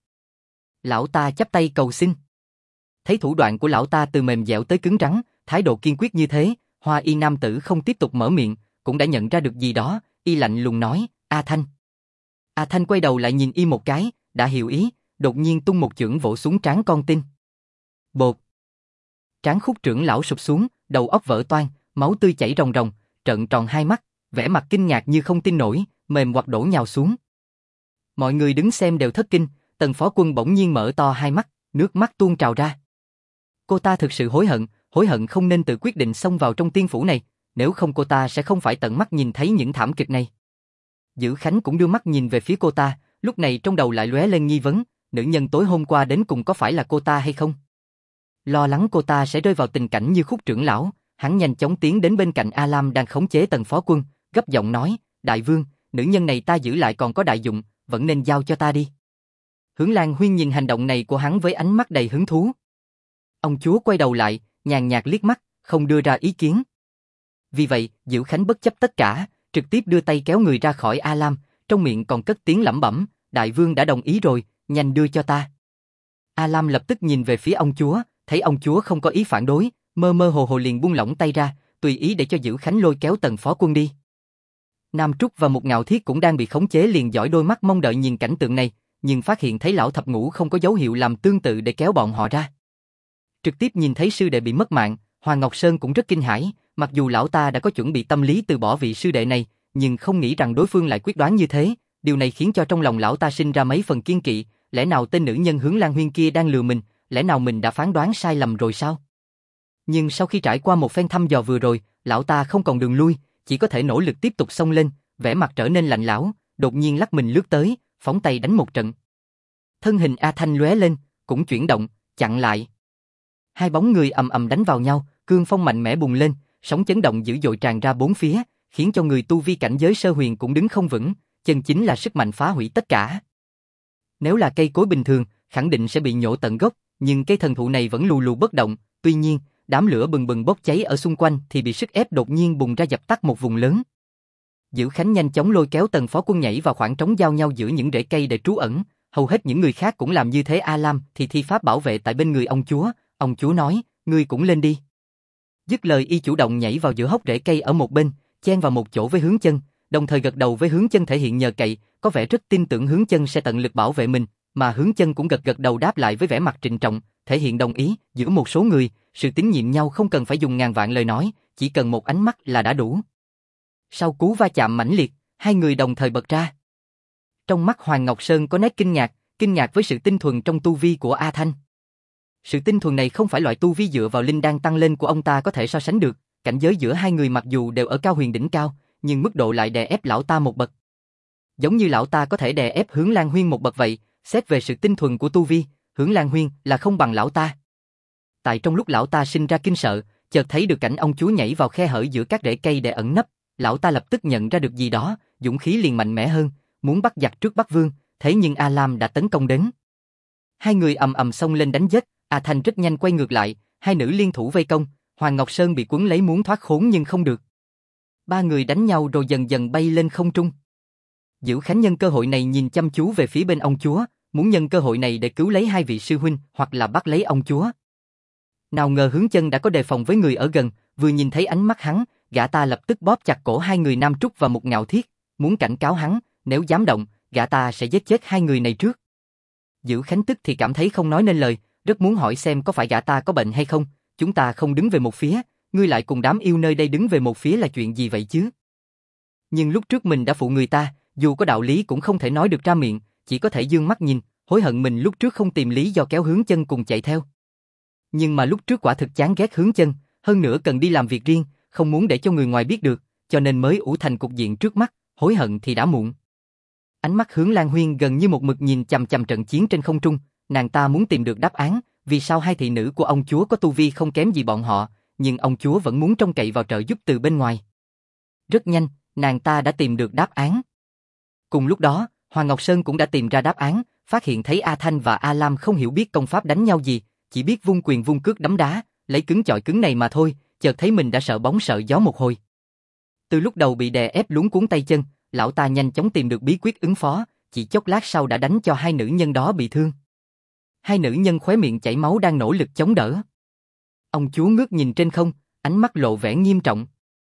Lão ta chắp tay cầu xin. Thấy thủ đoạn của lão ta từ mềm dẻo tới cứng rắn, thái độ kiên quyết như thế, Hoa Y nam tử không tiếp tục mở miệng, cũng đã nhận ra được gì đó, y lạnh lùng nói, A Thanh. A Thanh quay đầu lại nhìn y một cái, đã hiểu ý, đột nhiên tung một chưởng vỗ xuống trán con tin. Bột. Trán Khúc trưởng lão sụp xuống, đầu óc vỡ toang, máu tươi chảy ròng ròng, trợn tròn hai mắt, vẻ mặt kinh ngạc như không tin nổi, mềm hoặc đổ nhào xuống. Mọi người đứng xem đều thất kinh, Tần Phó Quân bỗng nhiên mở to hai mắt, nước mắt tuôn trào ra. Cô ta thực sự hối hận không nên tự quyết định xông vào trong tiên phủ này, nếu không cô ta sẽ không phải tận mắt nhìn thấy những thảm kịch này. Dữ Khánh cũng đưa mắt nhìn về phía cô ta, lúc này trong đầu lại lóe lên nghi vấn, nữ nhân tối hôm qua đến cùng có phải là cô ta hay không? Lo lắng cô ta sẽ rơi vào tình cảnh như Khúc trưởng lão, hắn nhanh chóng tiến đến bên cạnh A Lam đang khống chế Tần Phó Quân, gấp giọng nói, đại vương, nữ nhân này ta giữ lại còn có đại dụng, vẫn nên giao cho ta đi. Hướng Lan Huyên nhìn hành động này của hắn với ánh mắt đầy hứng thú. Ông chúa quay đầu lại, nhàn nhạt liếc mắt, không đưa ra ý kiến. Vì vậy, Dữ Khánh bất chấp tất cả, trực tiếp đưa tay kéo người ra khỏi A Lam, trong miệng còn cất tiếng lẩm bẩm, đại vương đã đồng ý rồi, nhanh đưa cho ta. A Lam lập tức nhìn về phía ông chúa, thấy ông chúa không có ý phản đối, mơ mơ hồ hồ liền buông lỏng tay ra, tùy ý để cho Dữ Khánh lôi kéo Tần Phó Quân đi. Nam Trúc và Mục Ngạo Thiết cũng đang bị khống chế liền dõi đôi mắt mong đợi nhìn cảnh tượng này, nhưng phát hiện thấy lão thập ngũ không có dấu hiệu làm tương tự để kéo bọn họ ra. Trực tiếp nhìn thấy sư đệ bị mất mạng, Hoàng Ngọc Sơn cũng rất kinh hãi, mặc dù lão ta đã có chuẩn bị tâm lý từ bỏ vị sư đệ này, nhưng không nghĩ rằng đối phương lại quyết đoán như thế, điều này khiến cho trong lòng lão ta sinh ra mấy phần kiên kỵ, lẽ nào tên nữ nhân Hướng Lan Huyên kia đang lừa mình, lẽ nào mình đã phán đoán sai lầm rồi sao? Nhưng sau khi trải qua một phen thăm dò vừa rồi, lão ta không còn đường lui, chỉ có thể nỗ lực tiếp tục xông lên, vẻ mặt trở nên lạnh lẽo, đột nhiên lắc mình lướt tới, phóng tay đánh một trận. Thân hình A Thanh lóe lên, cũng chuyển động, chặn lại. Hai bóng người ầm ầm đánh vào nhau, cương phong mạnh mẽ bùng lên, sóng chấn động dữ dội tràn ra bốn phía, khiến cho người tu vi cảnh giới sơ huyền cũng đứng không vững, chân chính là sức mạnh phá hủy tất cả. Nếu là cây cối bình thường, khẳng định sẽ bị nhổ tận gốc, nhưng cây thần thụ này vẫn lù lù bất động, tuy nhiên, đám lửa bừng bừng bốc cháy ở xung quanh thì bị sức ép đột nhiên bùng ra dập tắt một vùng lớn. Dữ Khánh nhanh chóng lôi kéo Tần Phó Quân nhảy vào khoảng trống giao nhau giữa những rễ cây để trú ẩn, hầu hết những người khác cũng làm như thế. A Lam thì thi pháp bảo vệ tại bên người ông chúa nói, ngươi cũng lên đi. Dứt lời y chủ động nhảy vào giữa hốc rễ cây ở một bên, chen vào một chỗ với Hướng Chân, đồng thời gật đầu với Hướng Chân thể hiện nhờ cậy, có vẻ rất tin tưởng Hướng Chân sẽ tận lực bảo vệ mình, mà Hướng Chân cũng gật gật đầu đáp lại với vẻ mặt trịnh trọng, thể hiện đồng ý. Giữa một số người, sự tín nhiệm nhau không cần phải dùng ngàn vạn lời nói, chỉ cần một ánh mắt là đã đủ. Sau cú va chạm mãnh liệt, hai người đồng thời bật ra. Trong mắt Hoàng Ngọc Sơn có nét kinh ngạc với sự tinh thuần trong tu vi của A Thanh. Sự tinh thuần này không phải loại tu vi dựa vào linh đan tăng lên của ông ta có thể so sánh được, cảnh giới giữa hai người mặc dù đều ở cao huyền đỉnh cao, nhưng mức độ lại đè ép lão ta một bậc. Giống như lão ta có thể đè ép Hướng Lan Huyên một bậc vậy, xét về sự tinh thuần của tu vi, Hướng Lan Huyên là không bằng lão ta. Tại trong lúc lão ta sinh ra kinh sợ, chợt thấy được cảnh ông chúa nhảy vào khe hở giữa các rễ cây để ẩn nấp, lão ta lập tức nhận ra được gì đó, dũng khí liền mạnh mẽ hơn, muốn bắt giặc trước bắt vương, thế nhưng A Lam đã tấn công đến. Hai người ầm ầm xông lên đánh giết, A Thanh rất nhanh quay ngược lại, hai nữ liên thủ vây công, Hoàng Ngọc Sơn bị cuốn lấy muốn thoát khốn nhưng không được. Ba người đánh nhau rồi dần dần bay lên không trung. Dữ Khánh nhân cơ hội này nhìn chăm chú về phía bên ông chúa, muốn nhân cơ hội này để cứu lấy hai vị sư huynh hoặc là bắt lấy ông chúa. Nào ngờ Hướng Chân đã có đề phòng với người ở gần, vừa nhìn thấy ánh mắt hắn, gã ta lập tức bóp chặt cổ hai người Nam Trúc và Mục Ngạo Thiết, muốn cảnh cáo hắn, nếu dám động, gã ta sẽ giết chết hai người này trước. Dữ Khánh tức thì cảm thấy không nói nên lời, rất muốn hỏi xem có phải gã ta có bệnh hay không, chúng ta không đứng về một phía, ngươi lại cùng đám yêu nơi đây đứng về một phía là chuyện gì vậy chứ? Nhưng lúc trước mình đã phụ người ta, dù có đạo lý cũng không thể nói được ra miệng, chỉ có thể dương mắt nhìn, hối hận mình lúc trước không tìm lý do kéo Hướng Chân cùng chạy theo. Nhưng mà lúc trước quả thực chán ghét Hướng Chân, hơn nữa cần đi làm việc riêng, không muốn để cho người ngoài biết được, cho nên mới ủ thành cục diện trước mắt, hối hận thì đã muộn. Ánh mắt Hướng Lan Huyên gần như một mực nhìn chằm chằm trận chiến trên không trung, nàng ta muốn tìm được đáp án, vì sao hai thị nữ của ông chúa có tu vi không kém gì bọn họ, nhưng ông chúa vẫn muốn trông cậy vào trợ giúp từ bên ngoài. Rất nhanh, nàng ta đã tìm được đáp án. Cùng lúc đó, Hoàng Ngọc Sơn cũng đã tìm ra đáp án, phát hiện thấy A Thanh và A Lam không hiểu biết công pháp đánh nhau gì, chỉ biết vung quyền vung cước đấm đá, lấy cứng chọi cứng này mà thôi, chợt thấy mình đã sợ bóng sợ gió một hồi. Từ lúc đầu bị đè ép luống cuống tay chân, lão ta nhanh chóng tìm được bí quyết ứng phó, chỉ chốc lát sau đã đánh cho hai nữ nhân đó bị thương. Hai nữ nhân khóe miệng chảy máu đang nỗ lực chống đỡ. Ông chúa ngước nhìn trên không, ánh mắt lộ vẻ nghiêm trọng.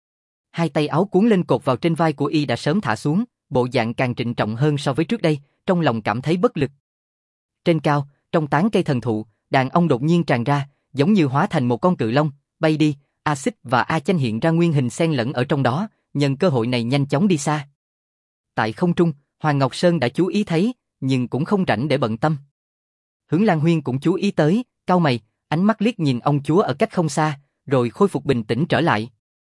Hai tay áo cuốn lên cột vào trên vai của y đã sớm thả xuống, bộ dạng càng trịnh trọng hơn so với trước đây, trong lòng cảm thấy bất lực. Trên cao, trong tán cây thần thụ, đàn ông đột nhiên tràn ra, giống như hóa thành một con cự long, bay đi, A Xích và A Chanh hiện ra nguyên hình xen lẫn ở trong đó, nhân cơ hội này nhanh chóng đi xa. Tại không trung, Hoàng Ngọc Sơn đã chú ý thấy, nhưng cũng không rảnh để bận tâm. Hướng Lan Huyên cũng chú ý tới, cau mày, ánh mắt liếc nhìn ông chúa ở cách không xa, rồi khôi phục bình tĩnh trở lại.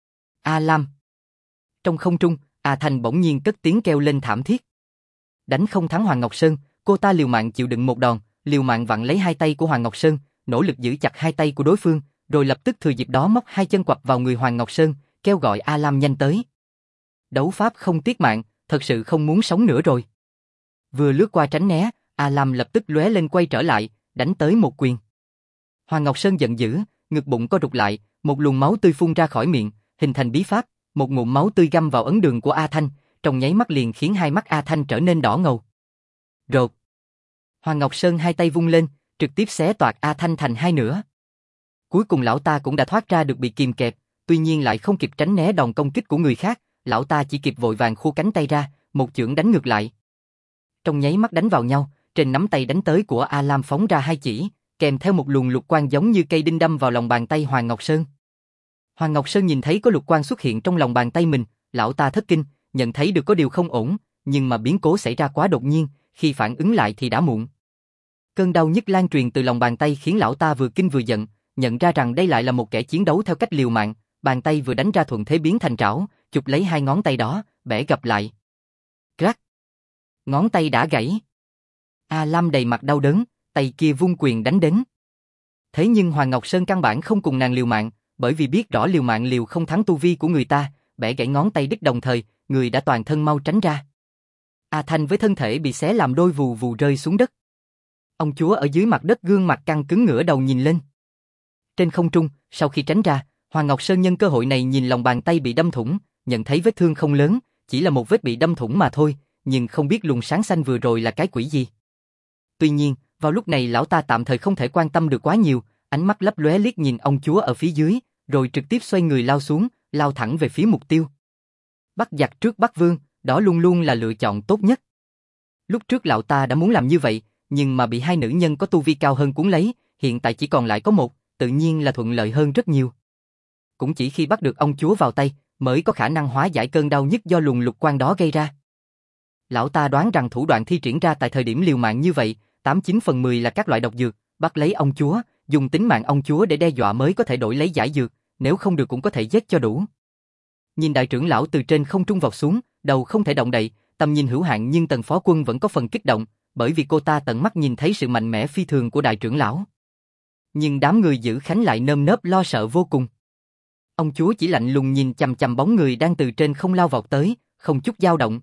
A Lam. Trong không trung, A Thanh bỗng nhiên cất tiếng kêu lên thảm thiết. Đánh không thắng Hoàng Ngọc Sơn, cô ta liều mạng chịu đựng một đòn, liều mạng vặn lấy hai tay của Hoàng Ngọc Sơn, nỗ lực giữ chặt hai tay của đối phương, rồi lập tức thừa dịp đó móc hai chân quặp vào người Hoàng Ngọc Sơn, kêu gọi A Lam nhanh tới. Đấu pháp không tiếc mạng, thật sự không muốn sống nữa rồi. Vừa lướt qua tránh né, A Lam lập tức lóe lên quay trở lại, đánh tới một quyền. Hoàng Ngọc Sơn giận dữ, ngực bụng co rụt lại, một luồng máu tươi phun ra khỏi miệng, hình thành bí pháp, một ngụm máu tươi găm vào ấn đường của A Thanh, trong nháy mắt liền khiến hai mắt A Thanh trở nên đỏ ngầu. Rột. Hoàng Ngọc Sơn hai tay vung lên, trực tiếp xé toạc A Thanh thành hai nửa. Cuối cùng lão ta cũng đã thoát ra được bị kìm kẹp, tuy nhiên lại không kịp tránh né đòn công kích của người khác, lão ta chỉ kịp vội vàng khua cánh tay ra, một chưởng đánh ngược lại. Trong nháy mắt đánh vào nhau, trên nắm tay đánh tới của A Lam phóng ra hai chỉ, kèm theo một luồng lục quang giống như cây đinh đâm vào lòng bàn tay Hoàng Ngọc Sơn. Hoàng Ngọc Sơn nhìn thấy có lục quang xuất hiện trong lòng bàn tay mình, lão ta thất kinh, nhận thấy được có điều không ổn, nhưng mà biến cố xảy ra quá đột nhiên, khi phản ứng lại thì đã muộn. Cơn đau nhức lan truyền từ lòng bàn tay khiến lão ta vừa kinh vừa giận, nhận ra rằng đây lại là một kẻ chiến đấu theo cách liều mạng, bàn tay vừa đánh ra thuận thế biến thành trảo, chụp lấy hai ngón tay đó, bẻ gập lại. Crack! Ngón tay đã gãy. A Lam đầy mặt đau đớn, tay kia vung quyền đánh đến. Thế nhưng Hoàng Ngọc Sơn căn bản không cùng nàng liều mạng, bởi vì biết rõ liều mạng liều không thắng tu vi của người ta, bẻ gãy ngón tay đứt đồng thời, người đã toàn thân mau tránh ra. A Thanh với thân thể bị xé làm đôi vù vù rơi xuống đất. Ông chúa ở dưới mặt đất gương mặt căng cứng ngửa đầu nhìn lên. Trên không trung, sau khi tránh ra, Hoàng Ngọc Sơn nhân cơ hội này nhìn lòng bàn tay bị đâm thủng, nhận thấy vết thương không lớn, chỉ là một vết bị đâm thủng mà thôi, nhưng không biết luồng sáng xanh vừa rồi là cái quỷ gì. Tuy nhiên, vào lúc này lão ta tạm thời không thể quan tâm được quá nhiều, ánh mắt lấp lóe liếc nhìn ông chúa ở phía dưới, rồi trực tiếp xoay người lao xuống, lao thẳng về phía mục tiêu. Bắt giặc trước bắt vương, đó luôn luôn là lựa chọn tốt nhất. Lúc trước lão ta đã muốn làm như vậy, nhưng mà bị hai nữ nhân có tu vi cao hơn cuốn lấy, hiện tại chỉ còn lại có một, tự nhiên là thuận lợi hơn rất nhiều. Cũng chỉ khi bắt được ông chúa vào tay, mới có khả năng hóa giải cơn đau nhức do luồng lục quang đó gây ra. Lão ta đoán rằng thủ đoạn thi triển ra tại thời điểm liều mạng như vậy, 89/10 là các loại độc dược, bắt lấy ông chúa, dùng tính mạng ông chúa để đe dọa mới có thể đổi lấy giải dược, nếu không được cũng có thể giết cho đủ. Nhìn đại trưởng lão từ trên không trung vọt xuống, đầu không thể động đậy, tầm nhìn hữu hạn, nhưng Tần phó quân vẫn có phần kích động, bởi vì cô ta tận mắt nhìn thấy sự mạnh mẽ phi thường của đại trưởng lão. Nhưng đám người giữ khánh lại nơm nớp lo sợ vô cùng. Ông chúa chỉ lạnh lùng nhìn chằm chằm bóng người đang từ trên không lao vọt tới, không chút dao động.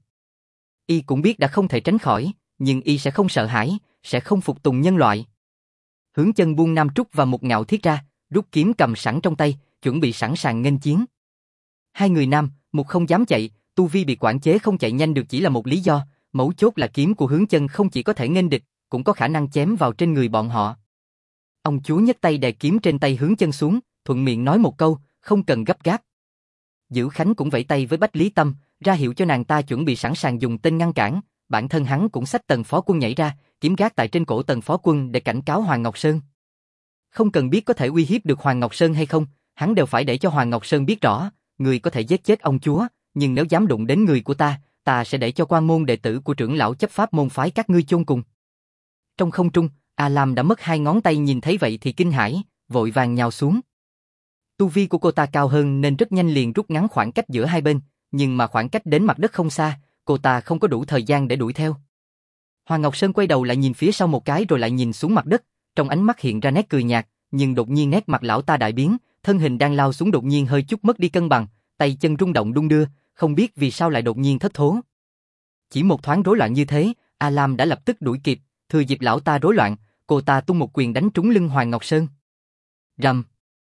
Y cũng biết đã không thể tránh khỏi, nhưng y sẽ không sợ hãi, sẽ không phục tùng nhân loại. Hướng Chân buông nam trúc và một ngạo thiết ra, rút kiếm cầm sẵn trong tay, chuẩn bị sẵn sàng nghênh chiến. Hai người nam, một không dám chạy, tu vi bị quản chế không chạy nhanh được chỉ là một lý do, mấu chốt là kiếm của Hướng Chân không chỉ có thể nghênh địch, cũng có khả năng chém vào trên người bọn họ. Ông chúa nhấc tay đè kiếm trên tay Hướng Chân xuống, thuận miệng nói một câu, không cần gấp gáp. Dữ Khánh cũng vẫy tay với Bách Lý Tâm, ra hiệu cho nàng ta chuẩn bị sẵn sàng dùng tên ngăn cản, bản thân hắn cũng xách Tần phó quân nhảy ra, kiếm gác tại trên cổ Tần phó quân để cảnh cáo Hoàng Ngọc Sơn. Không cần biết có thể uy hiếp được Hoàng Ngọc Sơn hay không, hắn đều phải để cho Hoàng Ngọc Sơn biết rõ, người có thể giết chết ông chúa, nhưng nếu dám đụng đến người của ta, ta sẽ để cho quan môn đệ tử của trưởng lão chấp pháp môn phái các ngươi chôn cùng. Trong không trung, A Lam đã mất hai ngón tay, nhìn thấy vậy thì kinh hãi, vội vàng nhào xuống. Tu vi của cô ta cao hơn nên rất nhanh liền rút ngắn khoảng cách giữa hai bên, nhưng mà khoảng cách đến mặt đất không xa, cô ta không có đủ thời gian để đuổi theo. Hoàng Ngọc Sơn quay đầu lại nhìn phía sau một cái rồi lại nhìn xuống mặt đất, trong ánh mắt hiện ra nét cười nhạt, nhưng đột nhiên nét mặt lão ta đại biến, thân hình đang lao xuống đột nhiên hơi chút mất đi cân bằng, tay chân rung động đung đưa, không biết vì sao lại đột nhiên thất thố. Chỉ một thoáng rối loạn như thế, A Lam đã lập tức đuổi kịp, thừa dịp lão ta rối loạn, cô ta tung một quyền đánh trúng lưng Hoàng Ngọc Sơn. Rầm.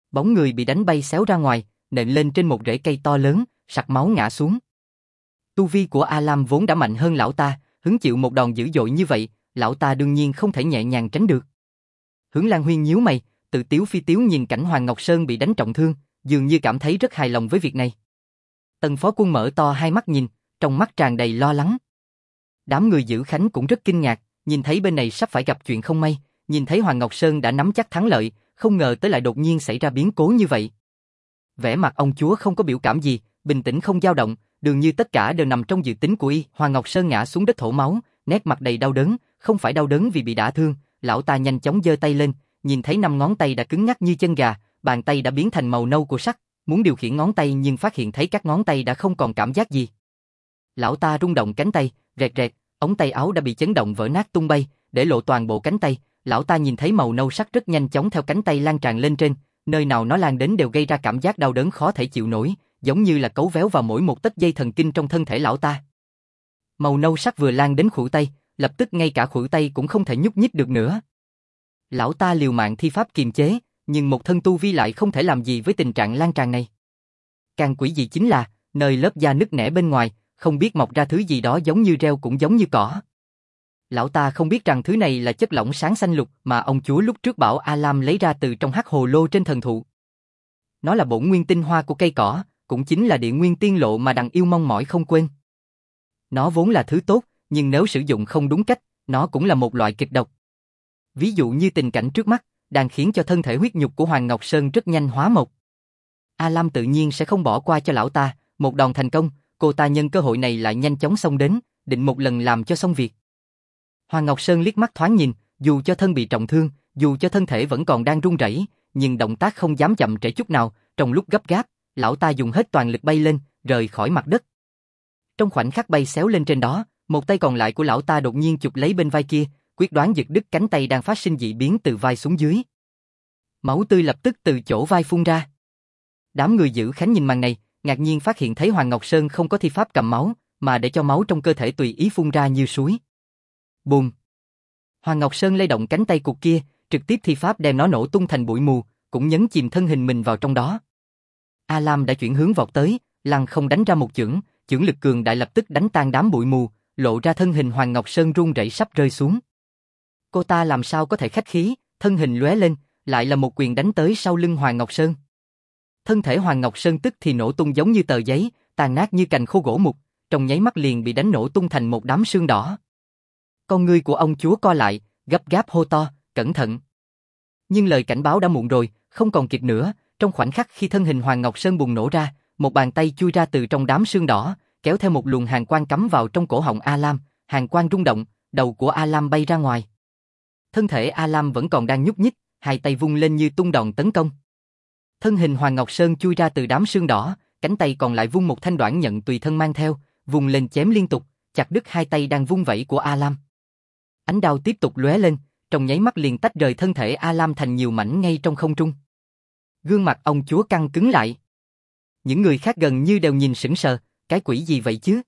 Bóng người bị đánh bay xéo ra ngoài, nện lên trên một rễ cây to lớn, sặc máu ngã xuống. Tu vi của A Lam vốn đã mạnh hơn lão ta, hứng chịu một đòn dữ dội như vậy, lão ta đương nhiên không thể nhẹ nhàng tránh được. Hướng Lan Huyên nhíu mày, tự tiếu phi tiếu nhìn cảnh Hoàng Ngọc Sơn bị đánh trọng thương, dường như cảm thấy rất hài lòng với việc này. Tần Phó Quân mở to hai mắt nhìn, trong mắt tràn đầy lo lắng. Đám người giữ Khánh cũng rất kinh ngạc, nhìn thấy bên này sắp phải gặp chuyện không may, nhìn thấy Hoàng Ngọc Sơn đã nắm chắc thắng lợi, không ngờ tới lại đột nhiên xảy ra biến cố như vậy. Vẻ mặt ông chúa không có biểu cảm gì, bình tĩnh không dao động, dường như tất cả đều nằm trong dự tính của y. Hoàng Ngọc Sơn ngã xuống đất thổ máu, nét mặt đầy đau đớn, không phải đau đớn vì bị đả thương, lão ta nhanh chóng giơ tay lên, nhìn thấy 5 ngón tay đã cứng ngắc như chân gà, bàn tay đã biến thành màu nâu của sắt, muốn điều khiển ngón tay nhưng phát hiện thấy các ngón tay đã không còn cảm giác gì. Lão ta rung động cánh tay, rẹt rẹt, ống tay áo đã bị chấn động vỡ nát tung bay, để lộ toàn bộ cánh tay. Lão ta nhìn thấy màu nâu sắt rất nhanh chóng theo cánh tay lan tràn lên trên, nơi nào nó lan đến đều gây ra cảm giác đau đớn khó thể chịu nổi, giống như là cấu véo vào mỗi một tấc dây thần kinh trong thân thể lão ta. Màu nâu sắt vừa lan đến khuỷu tay, lập tức ngay cả khuỷu tay cũng không thể nhúc nhích được nữa. Lão ta liều mạng thi pháp kiềm chế, nhưng một thân tu vi lại không thể làm gì với tình trạng lan tràn này. Càng quỷ dị chính là, nơi lớp da nứt nẻ bên ngoài, không biết mọc ra thứ gì đó giống như rêu cũng giống như cỏ. Lão ta không biết rằng thứ này là chất lỏng sáng xanh lục mà ông chúa lúc trước bảo A Lam lấy ra từ trong hắc hồ lô trên thần thụ. Nó là bổn nguyên tinh hoa của cây cỏ, cũng chính là địa nguyên tiên lộ mà đằng yêu mong mỏi không quên. Nó vốn là thứ tốt, nhưng nếu sử dụng không đúng cách, nó cũng là một loại kịch độc. Ví dụ như tình cảnh trước mắt, đang khiến cho thân thể huyết nhục của Hoàng Ngọc Sơn rất nhanh hóa mộc. A Lam tự nhiên sẽ không bỏ qua cho lão ta, một đòn thành công, cô ta nhân cơ hội này lại nhanh chóng xông đến, định một lần làm cho xong việc. Hoàng Ngọc Sơn liếc mắt thoáng nhìn, dù cho thân bị trọng thương, dù cho thân thể vẫn còn đang run rẩy, nhưng động tác không dám chậm trễ chút nào, trong lúc gấp gáp, lão ta dùng hết toàn lực bay lên, rời khỏi mặt đất. Trong khoảnh khắc bay xéo lên trên đó, một tay còn lại của lão ta đột nhiên chụp lấy bên vai kia, quyết đoán giật đứt cánh tay đang phát sinh dị biến từ vai xuống dưới. Máu tươi lập tức từ chỗ vai phun ra. Đám người giữ Khánh nhìn màn này, ngạc nhiên phát hiện thấy Hoàng Ngọc Sơn không có thi pháp cầm máu, mà để cho máu trong cơ thể tùy ý phun ra như suối. Bùm! Hoàng Ngọc Sơn lay động cánh tay cụt kia, trực tiếp thi pháp đem nó nổ tung thành bụi mù, cũng nhấn chìm thân hình mình vào trong đó. A Lam đã chuyển hướng vọt tới, lăng không đánh ra một chưởng, chưởng lực cường đại lập tức đánh tan đám bụi mù, lộ ra thân hình Hoàng Ngọc Sơn run rẩy sắp rơi xuống. Cô ta làm sao có thể khách khí, thân hình lóe lên, lại là một quyền đánh tới sau lưng Hoàng Ngọc Sơn. Thân thể Hoàng Ngọc Sơn tức thì nổ tung giống như tờ giấy, tàn nát như cành khô gỗ mục, trong nháy mắt liền bị đánh nổ tung thành một đám sương đỏ. Con ngươi của ông chúa co lại, gấp gáp hô to, cẩn thận. Nhưng lời cảnh báo đã muộn rồi, không còn kịp nữa, trong khoảnh khắc khi thân hình Hoàng Ngọc Sơn bùng nổ ra, một bàn tay chui ra từ trong đám sương đỏ, kéo theo một luồng hàn quang cắm vào trong cổ họng A Lam, hàn quang rung động, đầu của A Lam bay ra ngoài. Thân thể A Lam vẫn còn đang nhúc nhích, hai tay vung lên như tung đòn tấn công. Thân hình Hoàng Ngọc Sơn chui ra từ đám sương đỏ, cánh tay còn lại vung một thanh đoản nhận tùy thân mang theo, vùng lên chém liên tục, chặt đứt hai tay đang vung vẩy của A Lam. Ánh đao tiếp tục lóe lên, trong nháy mắt liền tách rời thân thể A Lam thành nhiều mảnh ngay trong không trung. Gương mặt ông chúa căng cứng lại. Những người khác gần như đều nhìn sững sờ, cái quỷ gì vậy chứ?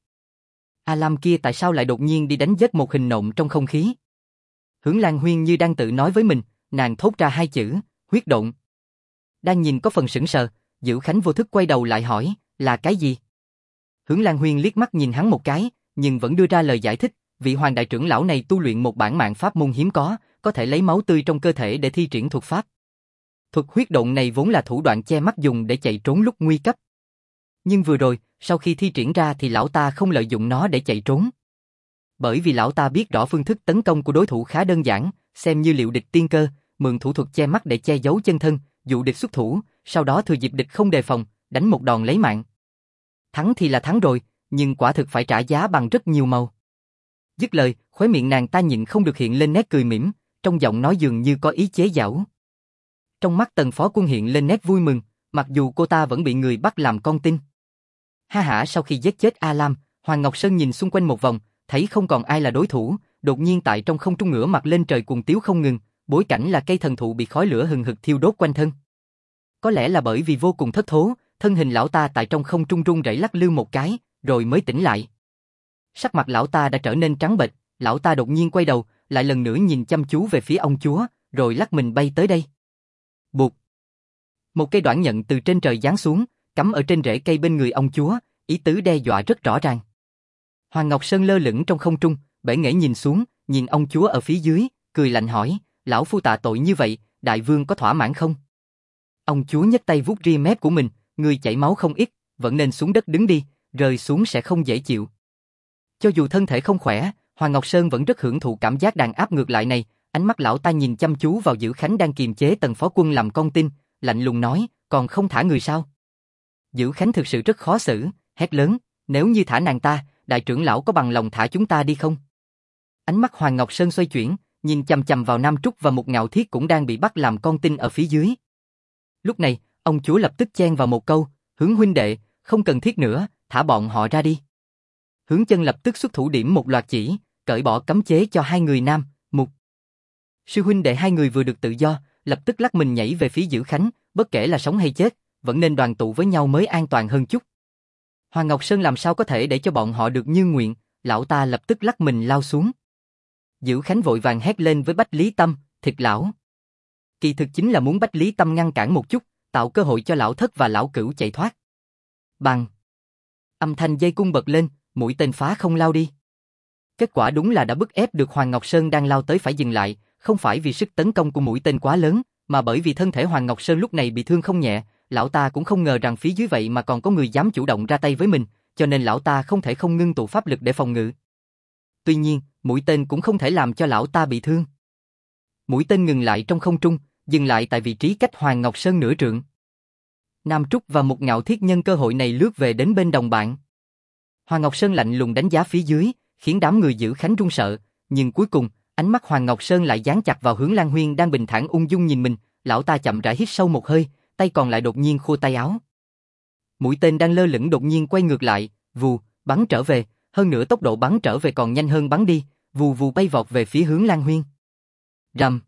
A Lam kia tại sao lại đột nhiên đi đánh giết một hình nộm trong không khí? Hướng Lan Huyên như đang tự nói với mình, nàng thốt ra hai chữ, huyết độn. Đang nhìn có phần sững sờ, Dữ Khánh vô thức quay đầu lại hỏi, là cái gì? Hướng Lan Huyên liếc mắt nhìn hắn một cái, nhưng vẫn đưa ra lời giải thích, vị hoàng đại trưởng lão này tu luyện một bản mạng pháp môn hiếm có thể lấy máu tươi trong cơ thể để thi triển thuật pháp. Thuật huyết độn này vốn là thủ đoạn che mắt dùng để chạy trốn lúc nguy cấp. Nhưng vừa rồi, sau khi thi triển ra thì lão ta không lợi dụng nó để chạy trốn. Bởi vì lão ta biết rõ phương thức tấn công của đối thủ khá đơn giản, xem như liệu địch tiên cơ, mượn thủ thuật che mắt để che giấu chân thân, dụ địch xuất thủ, sau đó thừa dịp địch không đề phòng, đánh một đòn lấy mạng. Thắng thì là thắng rồi, nhưng quả thực phải trả giá bằng rất nhiều màu. Dứt lời, khóe miệng nàng ta nhịn không được hiện lên nét cười mỉm, trong giọng nói dường như có ý chế giễu. Trong mắt Tần Phó Quân hiện lên nét vui mừng, mặc dù cô ta vẫn bị người bắt làm con tin. Ha hả, sau khi giết chết A Lam, Hoàng Ngọc Sơn nhìn xung quanh một vòng, thấy không còn ai là đối thủ, đột nhiên tại trong không trung ngửa mặt lên trời cuồng tiếu không ngừng, bối cảnh là cây thần thụ bị khói lửa hừng hực thiêu đốt quanh thân. Có lẽ là bởi vì vô cùng thất thố, thân hình lão ta tại trong không trung rung rẩy lắc lư một cái, rồi mới tỉnh lại. Sắc mặt lão ta đã trở nên trắng bệch, lão ta đột nhiên quay đầu, lại lần nữa nhìn chăm chú về phía ông chúa, rồi lắc mình bay tới đây. Bụt! Một cây đoản nhận từ trên trời giáng xuống, cắm ở trên rễ cây bên người ông chúa, ý tứ đe dọa rất rõ ràng. Hoàng Ngọc Sơn lơ lửng trong không trung, bể nghễ nhìn xuống, nhìn ông chúa ở phía dưới, cười lạnh hỏi, lão phu tạ tội như vậy, đại vương có thỏa mãn không? Ông chúa nhấc tay vuốt ria mép của mình, người chảy máu không ít, vẫn nên xuống đất đứng đi, rơi xuống sẽ không dễ chịu. Cho dù thân thể không khỏe, Hoàng Ngọc Sơn vẫn rất hưởng thụ cảm giác đàn áp ngược lại này, ánh mắt lão ta nhìn chăm chú vào Dữ Khánh đang kiềm chế Tần phó quân làm con tin, lạnh lùng nói, còn không thả người sao? Dữ Khánh thực sự rất khó xử, hét lớn, nếu như thả nàng ta, đại trưởng lão có bằng lòng thả chúng ta đi không? Ánh mắt Hoàng Ngọc Sơn xoay chuyển, nhìn chằm chằm vào Nam Trúc và một Ngạo Thiết cũng đang bị bắt làm con tin ở phía dưới. Lúc này, ông chúa lập tức chen vào một câu, Hướng huynh đệ, không cần thiết nữa, thả bọn họ ra đi. Hướng Chân lập tức xuất thủ điểm một loạt chỉ, cởi bỏ cấm chế cho hai người Nam, Mục. Sư huynh đệ hai người vừa được tự do, lập tức lắc mình nhảy về phía Dữ Khánh, bất kể là sống hay chết, vẫn nên đoàn tụ với nhau mới an toàn hơn chút. Hoàng Ngọc Sơn làm sao có thể để cho bọn họ được như nguyện, lão ta lập tức lắc mình lao xuống. Dữ Khánh vội vàng hét lên với Bách Lý Tâm, thịt lão. Kỳ thực chính là muốn Bách Lý Tâm ngăn cản một chút, tạo cơ hội cho lão thất và lão cửu chạy thoát. Bằng. Âm thanh dây cung bật lên, mũi tên phá không lao đi. Kết quả đúng là đã bức ép được Hoàng Ngọc Sơn đang lao tới phải dừng lại, không phải vì sức tấn công của mũi tên quá lớn, mà bởi vì thân thể Hoàng Ngọc Sơn lúc này bị thương không nhẹ, lão ta cũng không ngờ rằng phía dưới vậy mà còn có người dám chủ động ra tay với mình, cho nên lão ta không thể không ngưng tụ pháp lực để phòng ngự. Tuy nhiên, mũi tên cũng không thể làm cho lão ta bị thương. Mũi tên ngừng lại trong không trung, dừng lại tại vị trí cách Hoàng Ngọc Sơn nửa trượng. Nam Trúc và một Ngạo Thiết nhân cơ hội này lướt về đến bên đồng bạn. Hoàng Ngọc Sơn lạnh lùng đánh giá phía dưới, khiến đám người Dữ Khánh run sợ, nhưng cuối cùng, ánh mắt Hoàng Ngọc Sơn lại dán chặt vào Hướng Lan Huyên đang bình thản ung dung nhìn mình, lão ta chậm rãi hít sâu một hơi, tay còn lại đột nhiên khua tay áo. Mũi tên đang lơ lửng đột nhiên quay ngược lại, vù, bắn trở về, hơn nữa tốc độ bắn trở về còn nhanh hơn bắn đi, vù vù bay vọt về phía Hướng Lan Huyên. Rầm.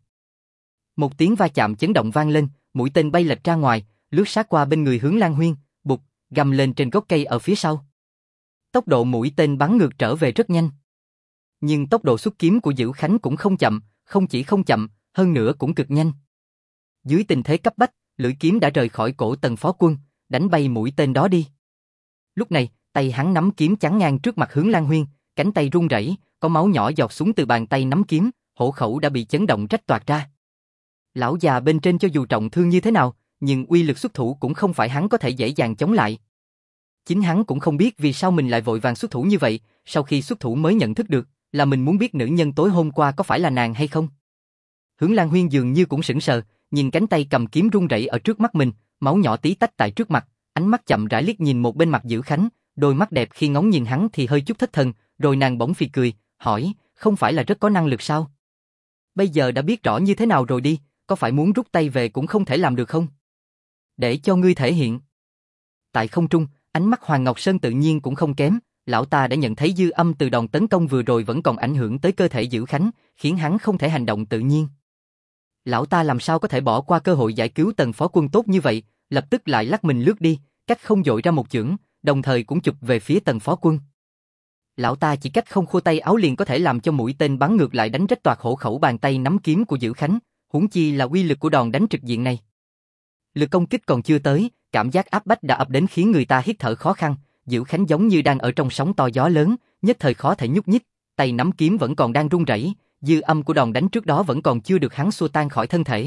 Một tiếng va chạm chấn động vang lên, mũi tên bay lệch ra ngoài, lướt sát qua bên người Hướng Lan Huyên, bụp, găm lên trên gốc cây ở phía sau. Tốc độ mũi tên bắn ngược trở về rất nhanh. Nhưng tốc độ xuất kiếm của Dữ Khánh cũng không chậm, không chỉ không chậm, hơn nữa cũng cực nhanh. Dưới tình thế cấp bách, lưỡi kiếm đã rời khỏi cổ Tần phó quân, đánh bay mũi tên đó đi. Lúc này, tay hắn nắm kiếm chắn ngang trước mặt Hướng Lan Huyên, cánh tay run rẩy, có máu nhỏ giọt xuống từ bàn tay nắm kiếm, hổ khẩu đã bị chấn động rách toạc ra. Lão già bên trên cho dù trọng thương như thế nào, nhưng uy lực xuất thủ cũng không phải hắn có thể dễ dàng chống lại. Chính hắn cũng không biết vì sao mình lại vội vàng xuất thủ như vậy, sau khi xuất thủ mới nhận thức được, là mình muốn biết nữ nhân tối hôm qua có phải là nàng hay không. Hướng Lan Huyên dường như cũng sững sờ, nhìn cánh tay cầm kiếm run rẩy ở trước mắt mình, máu nhỏ tí tách tại trước mặt, ánh mắt chậm rãi liếc nhìn một bên mặt Dữ Khánh, đôi mắt đẹp khi ngóng nhìn hắn thì hơi chút thất thần, rồi nàng bỗng phì cười, hỏi, không phải là rất có năng lực sao? Bây giờ đã biết rõ như thế nào rồi đi, có phải muốn rút tay về cũng không thể làm được không? Để cho ngươi thể hiện. Tại không trung, ánh mắt Hoàng Ngọc Sơn tự nhiên cũng không kém, lão ta đã nhận thấy dư âm từ đòn tấn công vừa rồi vẫn còn ảnh hưởng tới cơ thể Dữ Khánh, khiến hắn không thể hành động tự nhiên. Lão ta làm sao có thể bỏ qua cơ hội giải cứu Tần phó quân tốt như vậy, lập tức lại lắc mình lướt đi, cách không dội ra một chưởng, đồng thời cũng chụp về phía Tần phó quân. Lão ta chỉ cách không khua tay áo liền có thể làm cho mũi tên bắn ngược lại đánh rách toạc hổ khẩu bàn tay nắm kiếm của Dữ Khánh, huống chi là uy lực của đòn đánh trực diện này. Lực công kích còn chưa tới, cảm giác áp bách đã ập đến khiến người ta hít thở khó khăn, Dữ Khánh giống như đang ở trong sóng to gió lớn, nhất thời khó thể nhúc nhích, tay nắm kiếm vẫn còn đang run rẩy, dư âm của đòn đánh trước đó vẫn còn chưa được hắn xua tan khỏi thân thể.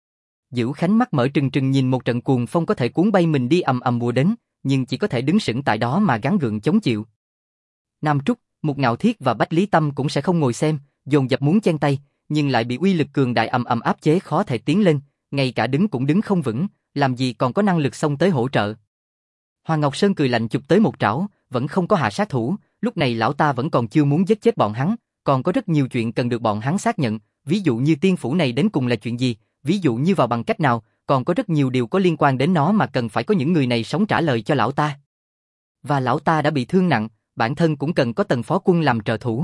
Dữ Khánh mắt mở trừng trừng nhìn một trận cuồng phong có thể cuốn bay mình đi ầm ầm mùa đến, nhưng chỉ có thể đứng sững tại đó mà gắng gượng chống chịu. Nam Trúc, một Ngạo Thiết và Bách Lý Tâm cũng sẽ không ngồi xem, dồn dập muốn chen tay, nhưng lại bị uy lực cường đại ầm ầm áp chế khó thể tiến lên, ngay cả đứng cũng đứng không vững, làm gì còn có năng lực xông tới hỗ trợ. Hoàng Ngọc Sơn cười lạnh chụp tới một trảo, vẫn không có hạ sát thủ, lúc này lão ta vẫn còn chưa muốn giết chết bọn hắn, còn có rất nhiều chuyện cần được bọn hắn xác nhận, ví dụ như tiên phủ này đến cùng là chuyện gì, ví dụ như vào bằng cách nào, còn có rất nhiều điều có liên quan đến nó mà cần phải có những người này sống trả lời cho lão ta. Và lão ta đã bị thương nặng, bản thân cũng cần có Tần phó quân làm trợ thủ.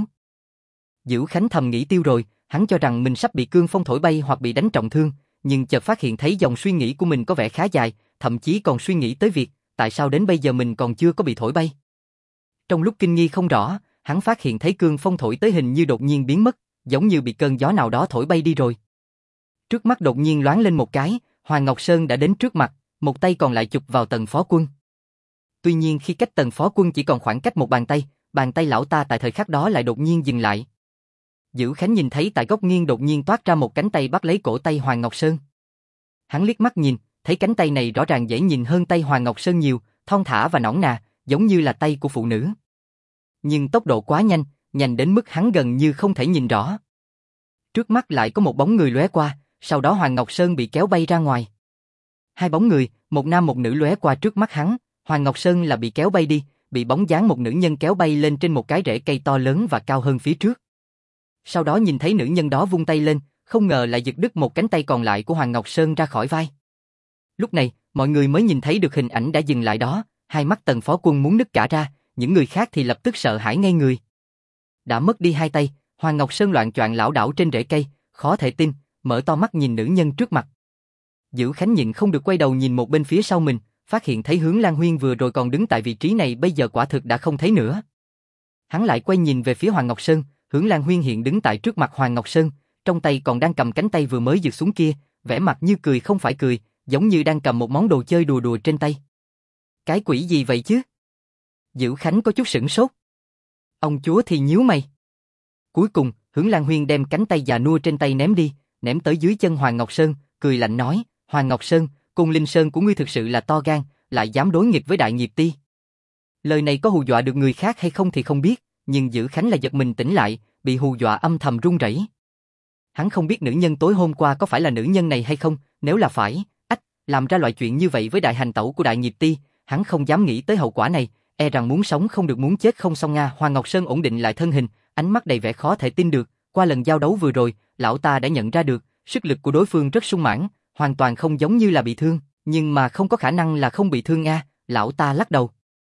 Dữ Khánh thầm nghĩ tiêu rồi, hắn cho rằng mình sắp bị cương phong thổi bay hoặc bị đánh trọng thương, nhưng chợt phát hiện thấy dòng suy nghĩ của mình có vẻ khá dài, thậm chí còn suy nghĩ tới việc, tại sao đến bây giờ mình còn chưa có bị thổi bay. Trong lúc kinh nghi không rõ, hắn phát hiện thấy cương phong thổi tới hình như đột nhiên biến mất, giống như bị cơn gió nào đó thổi bay đi rồi. Trước mắt đột nhiên loáng lên một cái, Hoàng Ngọc Sơn đã đến trước mặt, một tay còn lại chụp vào Tần Phó Quân. Tuy nhiên khi cách Tần Phó Quân chỉ còn khoảng cách một bàn tay lão ta tại thời khắc đó lại đột nhiên dừng lại. Dữ Khánh nhìn thấy tại góc nghiêng đột nhiên toát ra một cánh tay bắt lấy cổ tay Hoàng Ngọc Sơn. Hắn liếc mắt nhìn, thấy cánh tay này rõ ràng dễ nhìn hơn tay Hoàng Ngọc Sơn nhiều, thon thả và nõn nà, giống như là tay của phụ nữ. Nhưng tốc độ quá nhanh, nhanh đến mức hắn gần như không thể nhìn rõ. Trước mắt lại có một bóng người lóe qua, sau đó Hoàng Ngọc Sơn bị kéo bay ra ngoài. Hai bóng người, một nam một nữ lóe qua trước mắt hắn, Hoàng Ngọc Sơn là bị kéo bay đi, bị bóng dáng một nữ nhân kéo bay lên trên một cái rễ cây to lớn và cao hơn phía trước. Sau đó nhìn thấy nữ nhân đó vung tay lên, không ngờ lại giật đứt một cánh tay còn lại của Hoàng Ngọc Sơn ra khỏi vai. Lúc này, mọi người mới nhìn thấy được hình ảnh đã dừng lại đó, hai mắt Tần Phó Quân muốn nứt cả ra, những người khác thì lập tức sợ hãi ngây người. Đã mất đi hai tay, Hoàng Ngọc Sơn loạng choạng lảo đảo trên rễ cây, khó thể tin, mở to mắt nhìn nữ nhân trước mặt. Dữ Khánh nhịn không được quay đầu nhìn một bên phía sau mình, phát hiện thấy Hướng Lan Huyên vừa rồi còn đứng tại vị trí này bây giờ quả thực đã không thấy nữa. Hắn lại quay nhìn về phía Hoàng Ngọc Sơn, Hướng Lan Huyên hiện đứng tại trước mặt Hoàng Ngọc Sơn, trong tay còn đang cầm cánh tay vừa mới giật xuống kia, vẻ mặt như cười không phải cười, giống như đang cầm một món đồ chơi đùa đùa trên tay. Cái quỷ gì vậy chứ? Dữ Khánh có chút sửng sốt. Ông chúa thì nhíu mày. Cuối cùng, Hướng Lan Huyên đem cánh tay già nua trên tay ném đi, ném tới dưới chân Hoàng Ngọc Sơn, cười lạnh nói, Hoàng Ngọc Sơn, Côn Linh Sơn của ngươi thực sự là to gan, lại dám đối nghịch với Đại Nghiệp Ti. Lời này có hù dọa được người khác hay không thì không biết, nhưng Dữ Khánh là giật mình tỉnh lại, bị hù dọa âm thầm run rẩy. Hắn không biết nữ nhân tối hôm qua có phải là nữ nhân này hay không, nếu là phải, làm ra loại chuyện như vậy với đại hành tẩu của Đại Nghiệp Ti, hắn không dám nghĩ tới hậu quả này, e rằng muốn sống không được muốn chết không xong nga. Hoàng Ngọc Sơn ổn định lại thân hình, ánh mắt đầy vẻ khó thể tin được, qua lần giao đấu vừa rồi, lão ta đã nhận ra được, sức lực của đối phương rất sung mãn, hoàn toàn không giống như là bị thương, nhưng mà không có khả năng là không bị thương a. Lão ta lắc đầu.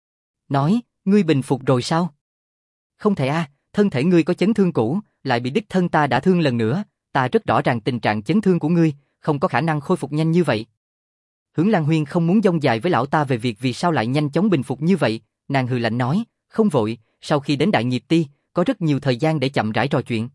Nói, ngươi bình phục rồi sao? Không thể a, thân thể ngươi có chấn thương cũ, lại bị đích thân ta đã thương lần nữa, ta rất rõ ràng tình trạng chấn thương của ngươi, không có khả năng khôi phục nhanh như vậy. Hướng Lan Huyên không muốn dông dài với lão ta về việc vì sao lại nhanh chóng bình phục như vậy, nàng hừ lạnh nói, không vội, sau khi đến Đại Nghiệp Ti, có rất nhiều thời gian để chậm rãi trò chuyện.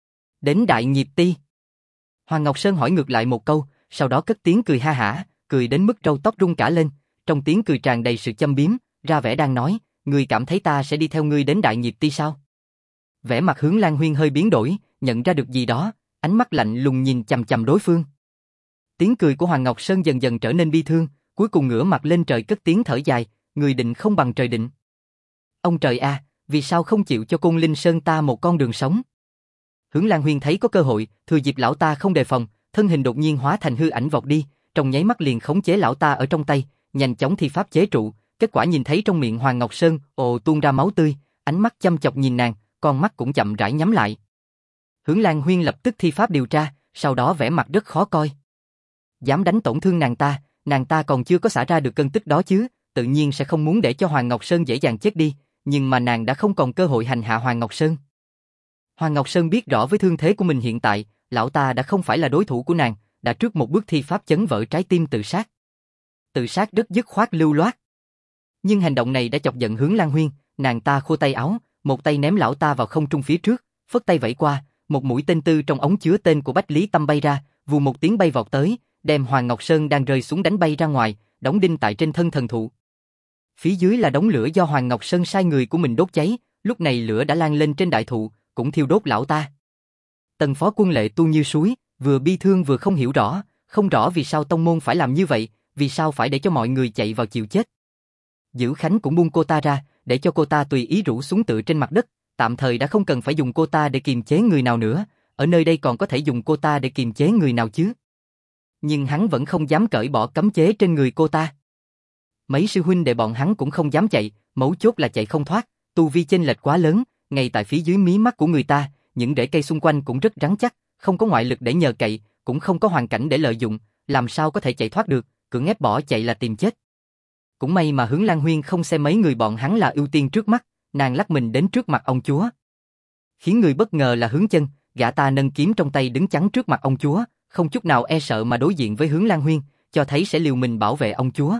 Đến Đại Nghiệp Ti? Hoàng Ngọc Sơn hỏi ngược lại một câu, sau đó cất tiếng cười ha hả, cười đến mức râu tóc rung cả lên, trong tiếng cười tràn đầy sự châm biếm, ra vẻ đang nói, ngươi cảm thấy ta sẽ đi theo ngươi đến Đại Nghiệp Ti sao? Vẻ mặt Hướng Lan Huyên hơi biến đổi, nhận ra được gì đó, ánh mắt lạnh lùng nhìn chằm chằm đối phương. Tiếng cười của Hoàng Ngọc Sơn dần dần trở nên bi thương, cuối cùng ngửa mặt lên trời cất tiếng thở dài, người định không bằng trời định. Ông trời a, vì sao không chịu cho Côn Linh Sơn ta một con đường sống? Hướng Lan Huyên thấy có cơ hội, thừa dịp lão ta không đề phòng, thân hình đột nhiên hóa thành hư ảnh vọt đi, trong nháy mắt liền khống chế lão ta ở trong tay, nhanh chóng thi pháp chế trụ, kết quả nhìn thấy trong miệng Hoàng Ngọc Sơn ồ tuôn ra máu tươi, ánh mắt chăm chọc nhìn nàng, con mắt cũng chậm rãi nhắm lại. Hướng Lan Huyên lập tức thi pháp điều tra, sau đó vẻ mặt rất khó coi. Dám đánh tổn thương nàng ta còn chưa có xả ra được cơn tức đó chứ, tự nhiên sẽ không muốn để cho Hoàng Ngọc Sơn dễ dàng chết đi, nhưng mà nàng đã không còn cơ hội hành hạ Hoàng Ngọc Sơn. Hoàng Ngọc Sơn biết rõ với thương thế của mình hiện tại, lão ta đã không phải là đối thủ của nàng, đã trước một bước thi pháp chấn vỡ trái tim tự sát. Tự sát rất dứt khoát lưu loát. Nhưng hành động này đã chọc giận Hướng Lan Huyên, nàng ta khua tay áo, một tay ném lão ta vào không trung phía trước, phất tay vẫy qua, một mũi tên tư trong ống chứa tên của Bách Lý Tâm bay ra, vù một tiếng bay vọt tới, đem Hoàng Ngọc Sơn đang rơi xuống đánh bay ra ngoài, đóng đinh tại trên thân thần thụ. Phía dưới là đống lửa do Hoàng Ngọc Sơn sai người của mình đốt cháy, lúc này lửa đã lan lên trên đại thụ, cũng thiêu đốt lão ta. Tần Phó Quân lệ tuôn như suối, vừa bi thương vừa không hiểu rõ, không rõ vì sao tông môn phải làm như vậy, vì sao phải để cho mọi người chạy vào chịu chết. Dữ Khánh cũng buông cô ta ra, để cho cô ta tùy ý rủ xuống tựa trên mặt đất, tạm thời đã không cần phải dùng cô ta để kiềm chế người nào nữa, ở nơi đây còn có thể dùng cô ta để kiềm chế người nào chứ. Nhưng hắn vẫn không dám cởi bỏ cấm chế trên người cô ta. Mấy sư huynh đệ bọn hắn cũng không dám chạy, mấu chốt là chạy không thoát, tu vi chênh lệch quá lớn, ngay tại phía dưới mí mắt của người ta, những rễ cây xung quanh cũng rất rắn chắc, không có ngoại lực để nhờ cậy, cũng không có hoàn cảnh để lợi dụng, làm sao có thể chạy thoát được, cưỡng ép bỏ chạy là tìm chết. Cũng may mà Hướng Lan Huyên không xem mấy người bọn hắn là ưu tiên trước mắt, nàng lắc mình đến trước mặt ông chúa. Khiến người bất ngờ là Hướng Chân, gã ta nâng kiếm trong tay đứng chắn trước mặt ông chúa, không chút nào e sợ mà đối diện với Hướng Lan Huyên, cho thấy sẽ liều mình bảo vệ ông chúa.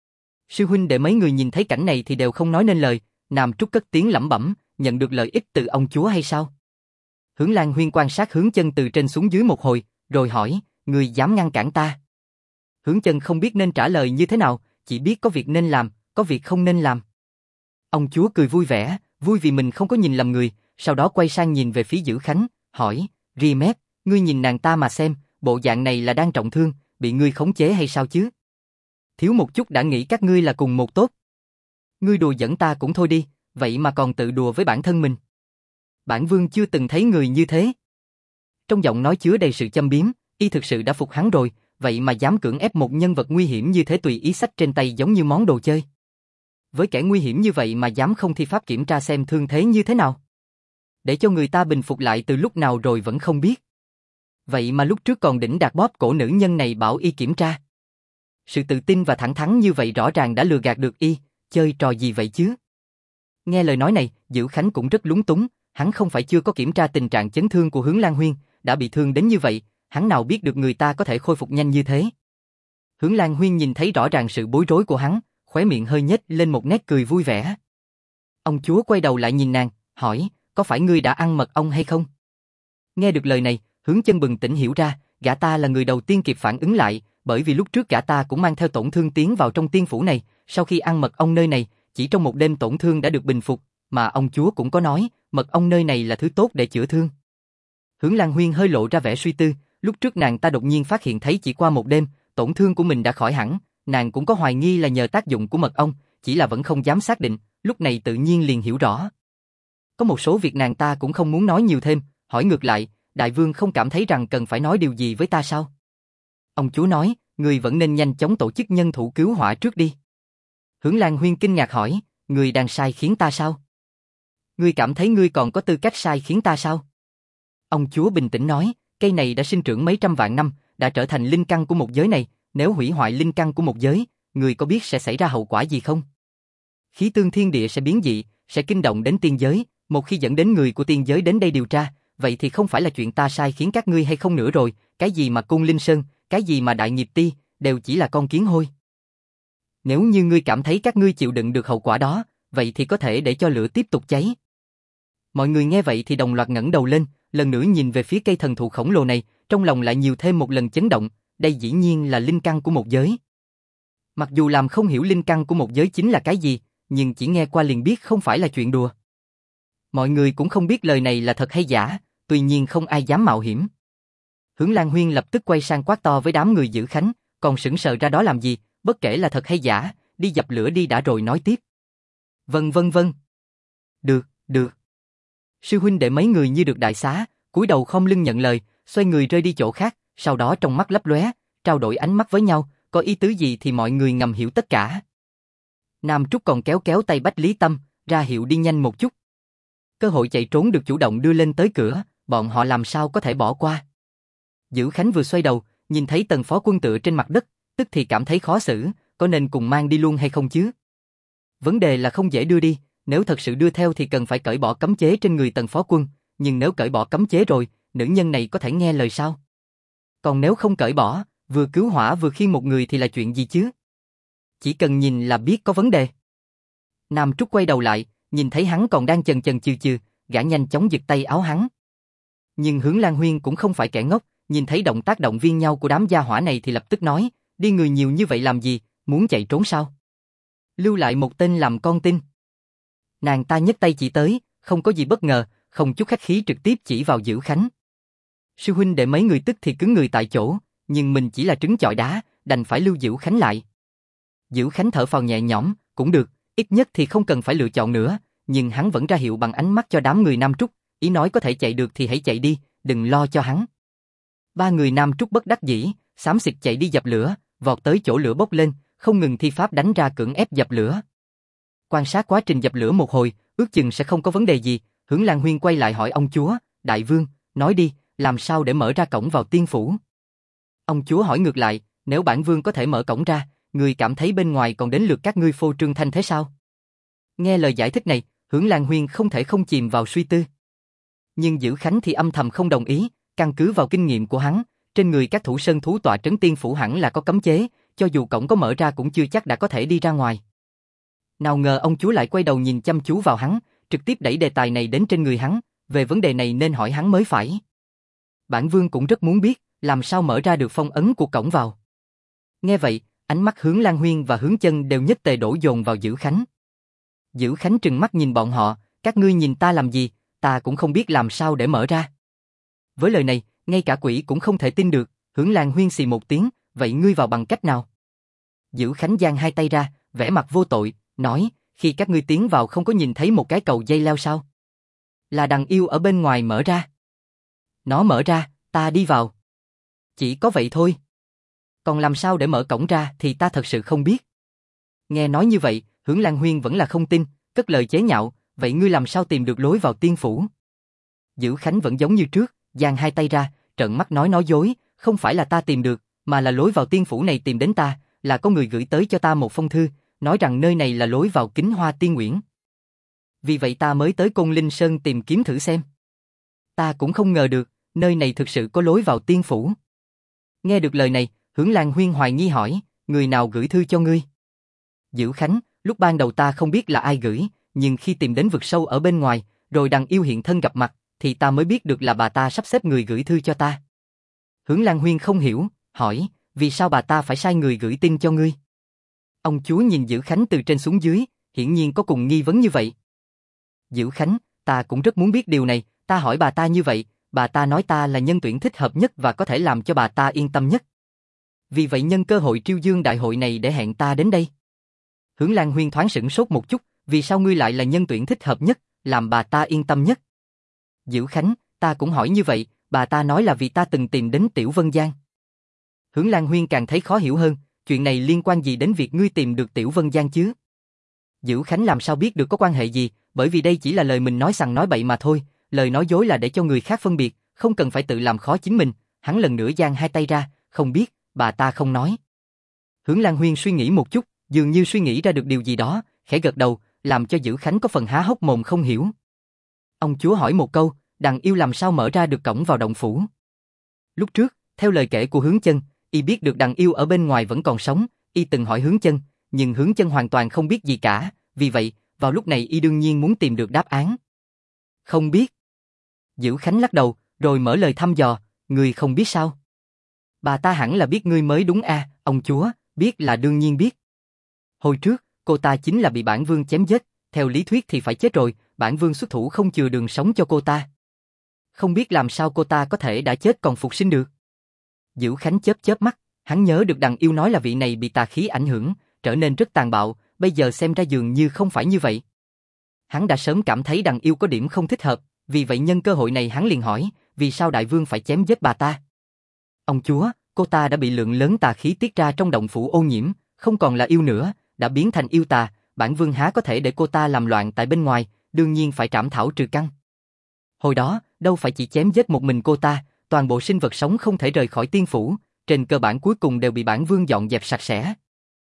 Sư huynh đệ mấy người nhìn thấy cảnh này thì đều không nói nên lời, Nam Trúc cất tiếng lẩm bẩm, nhận được lợi ích từ ông chúa hay sao? Hướng Lan Huyên quan sát Hướng Chân từ trên xuống dưới một hồi, rồi hỏi, người dám ngăn cản ta? Hướng Chân không biết nên trả lời như thế nào, chỉ biết có việc nên làm, có việc không nên làm. Ông chúa cười vui vẻ, vui vì mình không có nhìn lầm người, sau đó quay sang nhìn về phía Dữ Khánh, hỏi, Rimet, ngươi nhìn nàng ta mà xem, bộ dạng này là đang trọng thương, bị ngươi khống chế hay sao chứ? Thiếu một chút đã nghĩ các ngươi là cùng một tốt. Ngươi đùa giỡn ta cũng thôi đi, vậy mà còn tự đùa với bản thân mình. Bản vương chưa từng thấy người như thế. Trong giọng nói chứa đầy sự châm biếm, y thực sự đã phục hắn rồi, vậy mà dám cưỡng ép một nhân vật nguy hiểm như thế tùy ý xách trên tay giống như món đồ chơi. Với kẻ nguy hiểm như vậy mà dám không thi pháp kiểm tra xem thương thế như thế nào. Để cho người ta bình phục lại từ lúc nào rồi vẫn không biết. Vậy mà lúc trước còn đỉnh đạt bóp cổ nữ nhân này bảo y kiểm tra. Sự tự tin và thẳng thắn như vậy rõ ràng đã lừa gạt được y, chơi trò gì vậy chứ? Nghe lời nói này, Dữ Khánh cũng rất lúng túng, hắn không phải chưa có kiểm tra tình trạng chấn thương của Hướng Lan Huyên, đã bị thương đến như vậy, hắn nào biết được người ta có thể khôi phục nhanh như thế. Hướng Lan Huyên nhìn thấy rõ ràng sự bối rối của hắn, khóe miệng hơi nhếch lên một nét cười vui vẻ. Ông chúa quay đầu lại nhìn nàng, hỏi, có phải ngươi đã ăn mật ong hay không? Nghe được lời này, Hướng Chân bừng tỉnh hiểu ra, gã ta là người đầu tiên kịp phản ứng lại, bởi vì lúc trước gã ta cũng mang theo tổn thương tiến vào trong tiên phủ này, sau khi ăn mật ong nơi này, chỉ trong một đêm tổn thương đã được bình phục, mà ông chúa cũng có nói, mật ong nơi này là thứ tốt để chữa thương. Hướng Lan Huyên hơi lộ ra vẻ suy tư, lúc trước nàng ta đột nhiên phát hiện thấy chỉ qua một đêm, tổn thương của mình đã khỏi hẳn, nàng cũng có hoài nghi là nhờ tác dụng của mật ong, chỉ là vẫn không dám xác định, lúc này tự nhiên liền hiểu rõ. Có một số việc nàng ta cũng không muốn nói nhiều thêm, hỏi ngược lại, đại vương không cảm thấy rằng cần phải nói điều gì với ta sao? Ông chúa nói, người vẫn nên nhanh chóng tổ chức nhân thủ cứu hỏa trước đi. Hướng Lan Huyên kinh ngạc hỏi, người đang sai khiến ta sao? Ngươi cảm thấy ngươi còn có tư cách sai khiến ta sao? Ông chúa bình tĩnh nói, cây này đã sinh trưởng mấy trăm vạn năm, đã trở thành linh căn của một giới này, nếu hủy hoại linh căn của một giới, người có biết sẽ xảy ra hậu quả gì không? Khí tương thiên địa sẽ biến dị, sẽ kinh động đến tiên giới, một khi dẫn đến người của tiên giới đến đây điều tra, vậy thì không phải là chuyện ta sai khiến các ngươi hay không nữa rồi, cái gì mà Cung Linh Sơn, cái gì mà Đại Nghiệp Ti, đều chỉ là con kiến hôi. Nếu như ngươi cảm thấy các ngươi chịu đựng được hậu quả đó, vậy thì có thể để cho lửa tiếp tục cháy. Mọi người nghe vậy thì đồng loạt ngẩng đầu lên, lần nữa nhìn về phía cây thần thụ khổng lồ này, trong lòng lại nhiều thêm một lần chấn động, đây dĩ nhiên là linh căn của một giới. Mặc dù làm không hiểu linh căn của một giới chính là cái gì, nhưng chỉ nghe qua liền biết không phải là chuyện đùa. Mọi người cũng không biết lời này là thật hay giả, tuy nhiên không ai dám mạo hiểm. Hướng Lan Huyên lập tức quay sang quát to với đám người Dữ Khánh, còn sững sờ ra đó làm gì, bất kể là thật hay giả, đi dập lửa đi đã rồi nói tiếp. Vâng. Được. Sư huynh đệ mấy người như được đại xá, cúi đầu khom lưng nhận lời, xoay người rơi đi chỗ khác, sau đó trong mắt lấp lóe, trao đổi ánh mắt với nhau, có ý tứ gì thì mọi người ngầm hiểu tất cả. Nam Trúc còn kéo tay Bách Lý Tâm, ra hiệu đi nhanh một chút. Cơ hội chạy trốn được chủ động đưa lên tới cửa, bọn họ làm sao có thể bỏ qua. Dữ Khánh vừa xoay đầu, nhìn thấy Tần phó quân tựa trên mặt đất, tức thì cảm thấy khó xử, có nên cùng mang đi luôn hay không chứ? Vấn đề là không dễ đưa đi, nếu thật sự đưa theo thì cần phải cởi bỏ cấm chế trên người Tần phó quân, nhưng nếu cởi bỏ cấm chế rồi, nữ nhân này có thể nghe lời sao? Còn nếu không cởi bỏ, vừa cứu hỏa vừa khiêng một người thì là chuyện gì chứ? Chỉ cần nhìn là biết có vấn đề. Nam Trúc quay đầu lại, nhìn thấy hắn còn đang chần chừ, gã nhanh chóng giật tay áo hắn. Nhưng Hướng Lan Huyên cũng không phải kẻ ngốc, nhìn thấy động tác động viên nhau của đám gia hỏa này thì lập tức nói, đi người nhiều như vậy làm gì, muốn chạy trốn sao? Lưu lại một tên làm con tin. Nàng ta nhấc tay chỉ tới, không có gì bất ngờ, không chút khách khí trực tiếp chỉ vào Dữ Khánh. Sư huynh để mấy người tức thì cứng người tại chỗ, nhưng mình chỉ là trứng chọi đá, đành phải lưu Dữ Khánh lại. Dữ Khánh thở phào nhẹ nhõm, cũng được, ít nhất thì không cần phải lựa chọn nữa, nhưng hắn vẫn ra hiệu bằng ánh mắt cho đám người Nam Trúc, ý nói có thể chạy được thì hãy chạy đi, đừng lo cho hắn. Ba người Nam Trúc bất đắc dĩ, xám xịt chạy đi dập lửa, vọt tới chỗ lửa bốc lên, không ngừng thi pháp đánh ra cưỡng ép dập lửa. Quan sát quá trình dập lửa một hồi, ước chừng sẽ không có vấn đề gì, Hướng Lan Huyên quay lại hỏi ông chúa, đại vương, nói đi, làm sao để mở ra cổng vào tiên phủ? Ông chúa hỏi ngược lại, nếu bản vương có thể mở cổng ra, người cảm thấy bên ngoài còn đến lượt các ngươi phô trương thanh thế sao? Nghe lời giải thích này, Hướng Lan Huyên không thể không chìm vào suy tư. Nhưng Dữ Khánh thì âm thầm không đồng ý, căn cứ vào kinh nghiệm của hắn, trên người các thủ sơn thú tọa trấn tiên phủ hẳn là có cấm chế, cho dù cổng có mở ra cũng chưa chắc đã có thể đi ra ngoài. Nào ngờ ông chúa lại quay đầu nhìn chăm chú vào hắn, trực tiếp đẩy đề tài này đến trên người hắn, về vấn đề này nên hỏi hắn mới phải. Bản vương cũng rất muốn biết, làm sao mở ra được phong ấn của cổng vào. Nghe vậy, ánh mắt Hướng Lan Huyên và Hướng Chân đều nhất tề đổ dồn vào Dữ Khánh. Dữ Khánh trừng mắt nhìn bọn họ, các ngươi nhìn ta làm gì, ta cũng không biết làm sao để mở ra. Với lời này, ngay cả quỷ cũng không thể tin được, Hướng Lan Huyên xì một tiếng, vậy ngươi vào bằng cách nào? Dữ Khánh giang hai tay ra, vẻ mặt vô tội, nói, khi các ngươi tiến vào không có nhìn thấy một cái cầu dây leo sao? Là đằng yêu ở bên ngoài mở ra. Nó mở ra, ta đi vào. Chỉ có vậy thôi. Còn làm sao để mở cổng ra thì ta thật sự không biết. Nghe nói như vậy, Hướng Lan Huyên vẫn là không tin, cất lời chế nhạo, vậy ngươi làm sao tìm được lối vào tiên phủ? Dữ Khánh vẫn giống như trước, giang hai tay ra, trợn mắt nói dối, không phải là ta tìm được, mà là lối vào tiên phủ này tìm đến ta, là có người gửi tới cho ta một phong thư, nói rằng nơi này là lối vào Kính Hoa Tiên Uyển. Vì vậy ta mới tới Côn Linh Sơn tìm kiếm thử xem. Ta cũng không ngờ được, nơi này thực sự có lối vào tiên phủ. Nghe được lời này, Hướng Lan Huyên hoài nghi hỏi, người nào gửi thư cho ngươi? Dữ Khánh, lúc ban đầu ta không biết là ai gửi, nhưng khi tìm đến vực sâu ở bên ngoài, rồi đằng yêu hiện thân gặp mặt, thì ta mới biết được là bà ta sắp xếp người gửi thư cho ta. Hướng Lan Huyên không hiểu, hỏi, vì sao bà ta phải sai người gửi tin cho ngươi? Ông chúa nhìn Dữ Khánh từ trên xuống dưới, hiển nhiên có cùng nghi vấn như vậy. Dữ Khánh, ta cũng rất muốn biết điều này, ta hỏi bà ta như vậy, bà ta nói ta là nhân tuyển thích hợp nhất và có thể làm cho bà ta yên tâm nhất. Vì vậy nhân cơ hội Triêu Dương đại hội này để hẹn ta đến đây. Hướng Lan Huyên thoáng sửng sốt một chút, vì sao ngươi lại là nhân tuyển thích hợp nhất, làm bà ta yên tâm nhất? Dữ Khánh, ta cũng hỏi như vậy, bà ta nói là vì ta từng tìm đến Tiểu Vân Giang. Hướng Lan Huyên càng thấy khó hiểu hơn, chuyện này liên quan gì đến việc ngươi tìm được Tiểu Vân Giang chứ? Dữ Khánh làm sao biết được có quan hệ gì, bởi vì đây chỉ là lời mình nói sằng nói bậy mà thôi, lời nói dối là để cho người khác phân biệt, không cần phải tự làm khó chính mình. Hắn lần nữa giang hai tay ra, không biết, bà ta không nói. Hướng Lan Huyên suy nghĩ một chút, dường như suy nghĩ ra được điều gì đó, khẽ gật đầu, làm cho Dữ Khánh có phần há hốc mồm không hiểu. Ông chúa hỏi một câu, đằng yêu làm sao mở ra được cổng vào động phủ? Lúc trước, theo lời kể của Hướng Chân, y biết được đằng yêu ở bên ngoài vẫn còn sống, y từng hỏi Hướng Chân, nhưng Hướng Chân hoàn toàn không biết gì cả, vì vậy, vào lúc này y đương nhiên muốn tìm được đáp án. Không biết. Dữ Khánh lắc đầu, rồi mở lời thăm dò, ngươi không biết sao? Bà ta hẳn là biết ngươi mới đúng a, ông chúa, biết là đương nhiên biết. Hồi trước, cô ta chính là bị bản vương chém giết, theo lý thuyết thì phải chết rồi, bản vương xuất thủ không chừa đường sống cho cô ta. Không biết làm sao cô ta có thể đã chết còn phục sinh được. Dữ Khánh chớp chớp mắt, hắn nhớ được đằng yêu nói là vị này bị tà khí ảnh hưởng, trở nên rất tàn bạo, bây giờ xem ra dường như không phải như vậy. Hắn đã sớm cảm thấy đằng yêu có điểm không thích hợp, vì vậy nhân cơ hội này hắn liền hỏi, vì sao đại vương phải chém giết bà ta? Ông chúa, cô ta đã bị lượng lớn tà khí tiết ra trong động phủ ô nhiễm, không còn là yêu nữa, đã biến thành yêu tà, bản vương há có thể để cô ta làm loạn tại bên ngoài, đương nhiên phải trảm thảo trừ căn. Hồi đó, đâu phải chỉ chém giết một mình cô ta, toàn bộ sinh vật sống không thể rời khỏi tiên phủ, trên cơ bản cuối cùng đều bị bản vương dọn dẹp sạch sẽ.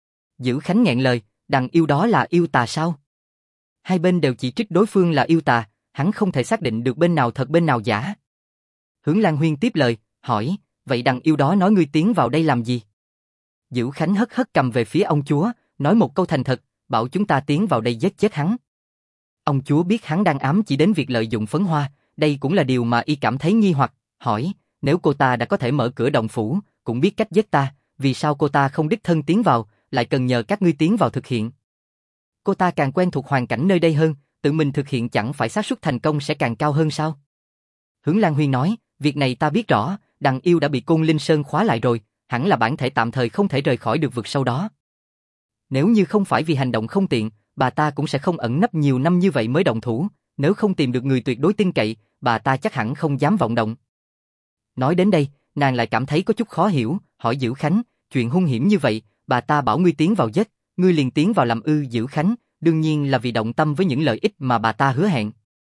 Dữ Khánh nghẹn lời, đằng yêu đó là yêu tà sao? Hai bên đều chỉ trích đối phương là yêu tà, hắn không thể xác định được bên nào thật bên nào giả. Hướng Lan Huyên tiếp lời, hỏi, vậy đằng yêu đó nói ngươi tiến vào đây làm gì? Dữ Khánh hất hất cầm về phía ông chúa, nói một câu thành thật, bảo chúng ta tiến vào đây giết chết hắn. Ông chúa biết hắn đang ám chỉ đến việc lợi dụng phấn hoa, đây cũng là điều mà y cảm thấy nghi hoặc, hỏi, nếu cô ta đã có thể mở cửa động phủ, cũng biết cách giết ta, vì sao cô ta không đích thân tiến vào, lại cần nhờ các ngươi tiến vào thực hiện? Cô ta càng quen thuộc hoàn cảnh nơi đây hơn, tự mình thực hiện chẳng phải xác suất thành công sẽ càng cao hơn sao? Hướng Lan Huyên nói, việc này ta biết rõ, đằng yêu đã bị Côn Linh Sơn khóa lại rồi, hẳn là bản thể tạm thời không thể rời khỏi được vực sâu đó. Nếu như không phải vì hành động không tiện, bà ta cũng sẽ không ẩn nấp nhiều năm như vậy mới động thủ, nếu không tìm được người tuyệt đối tin cậy, bà ta chắc hẳn không dám vọng động. Nói đến đây, nàng lại cảm thấy có chút khó hiểu, hỏi Dữ Khánh, chuyện hung hiểm như vậy, bà ta bảo ngươi tiến vào giết, ngươi liền tiến vào làm ư? Dữ Khánh, đương nhiên là vì động tâm với những lợi ích mà bà ta hứa hẹn.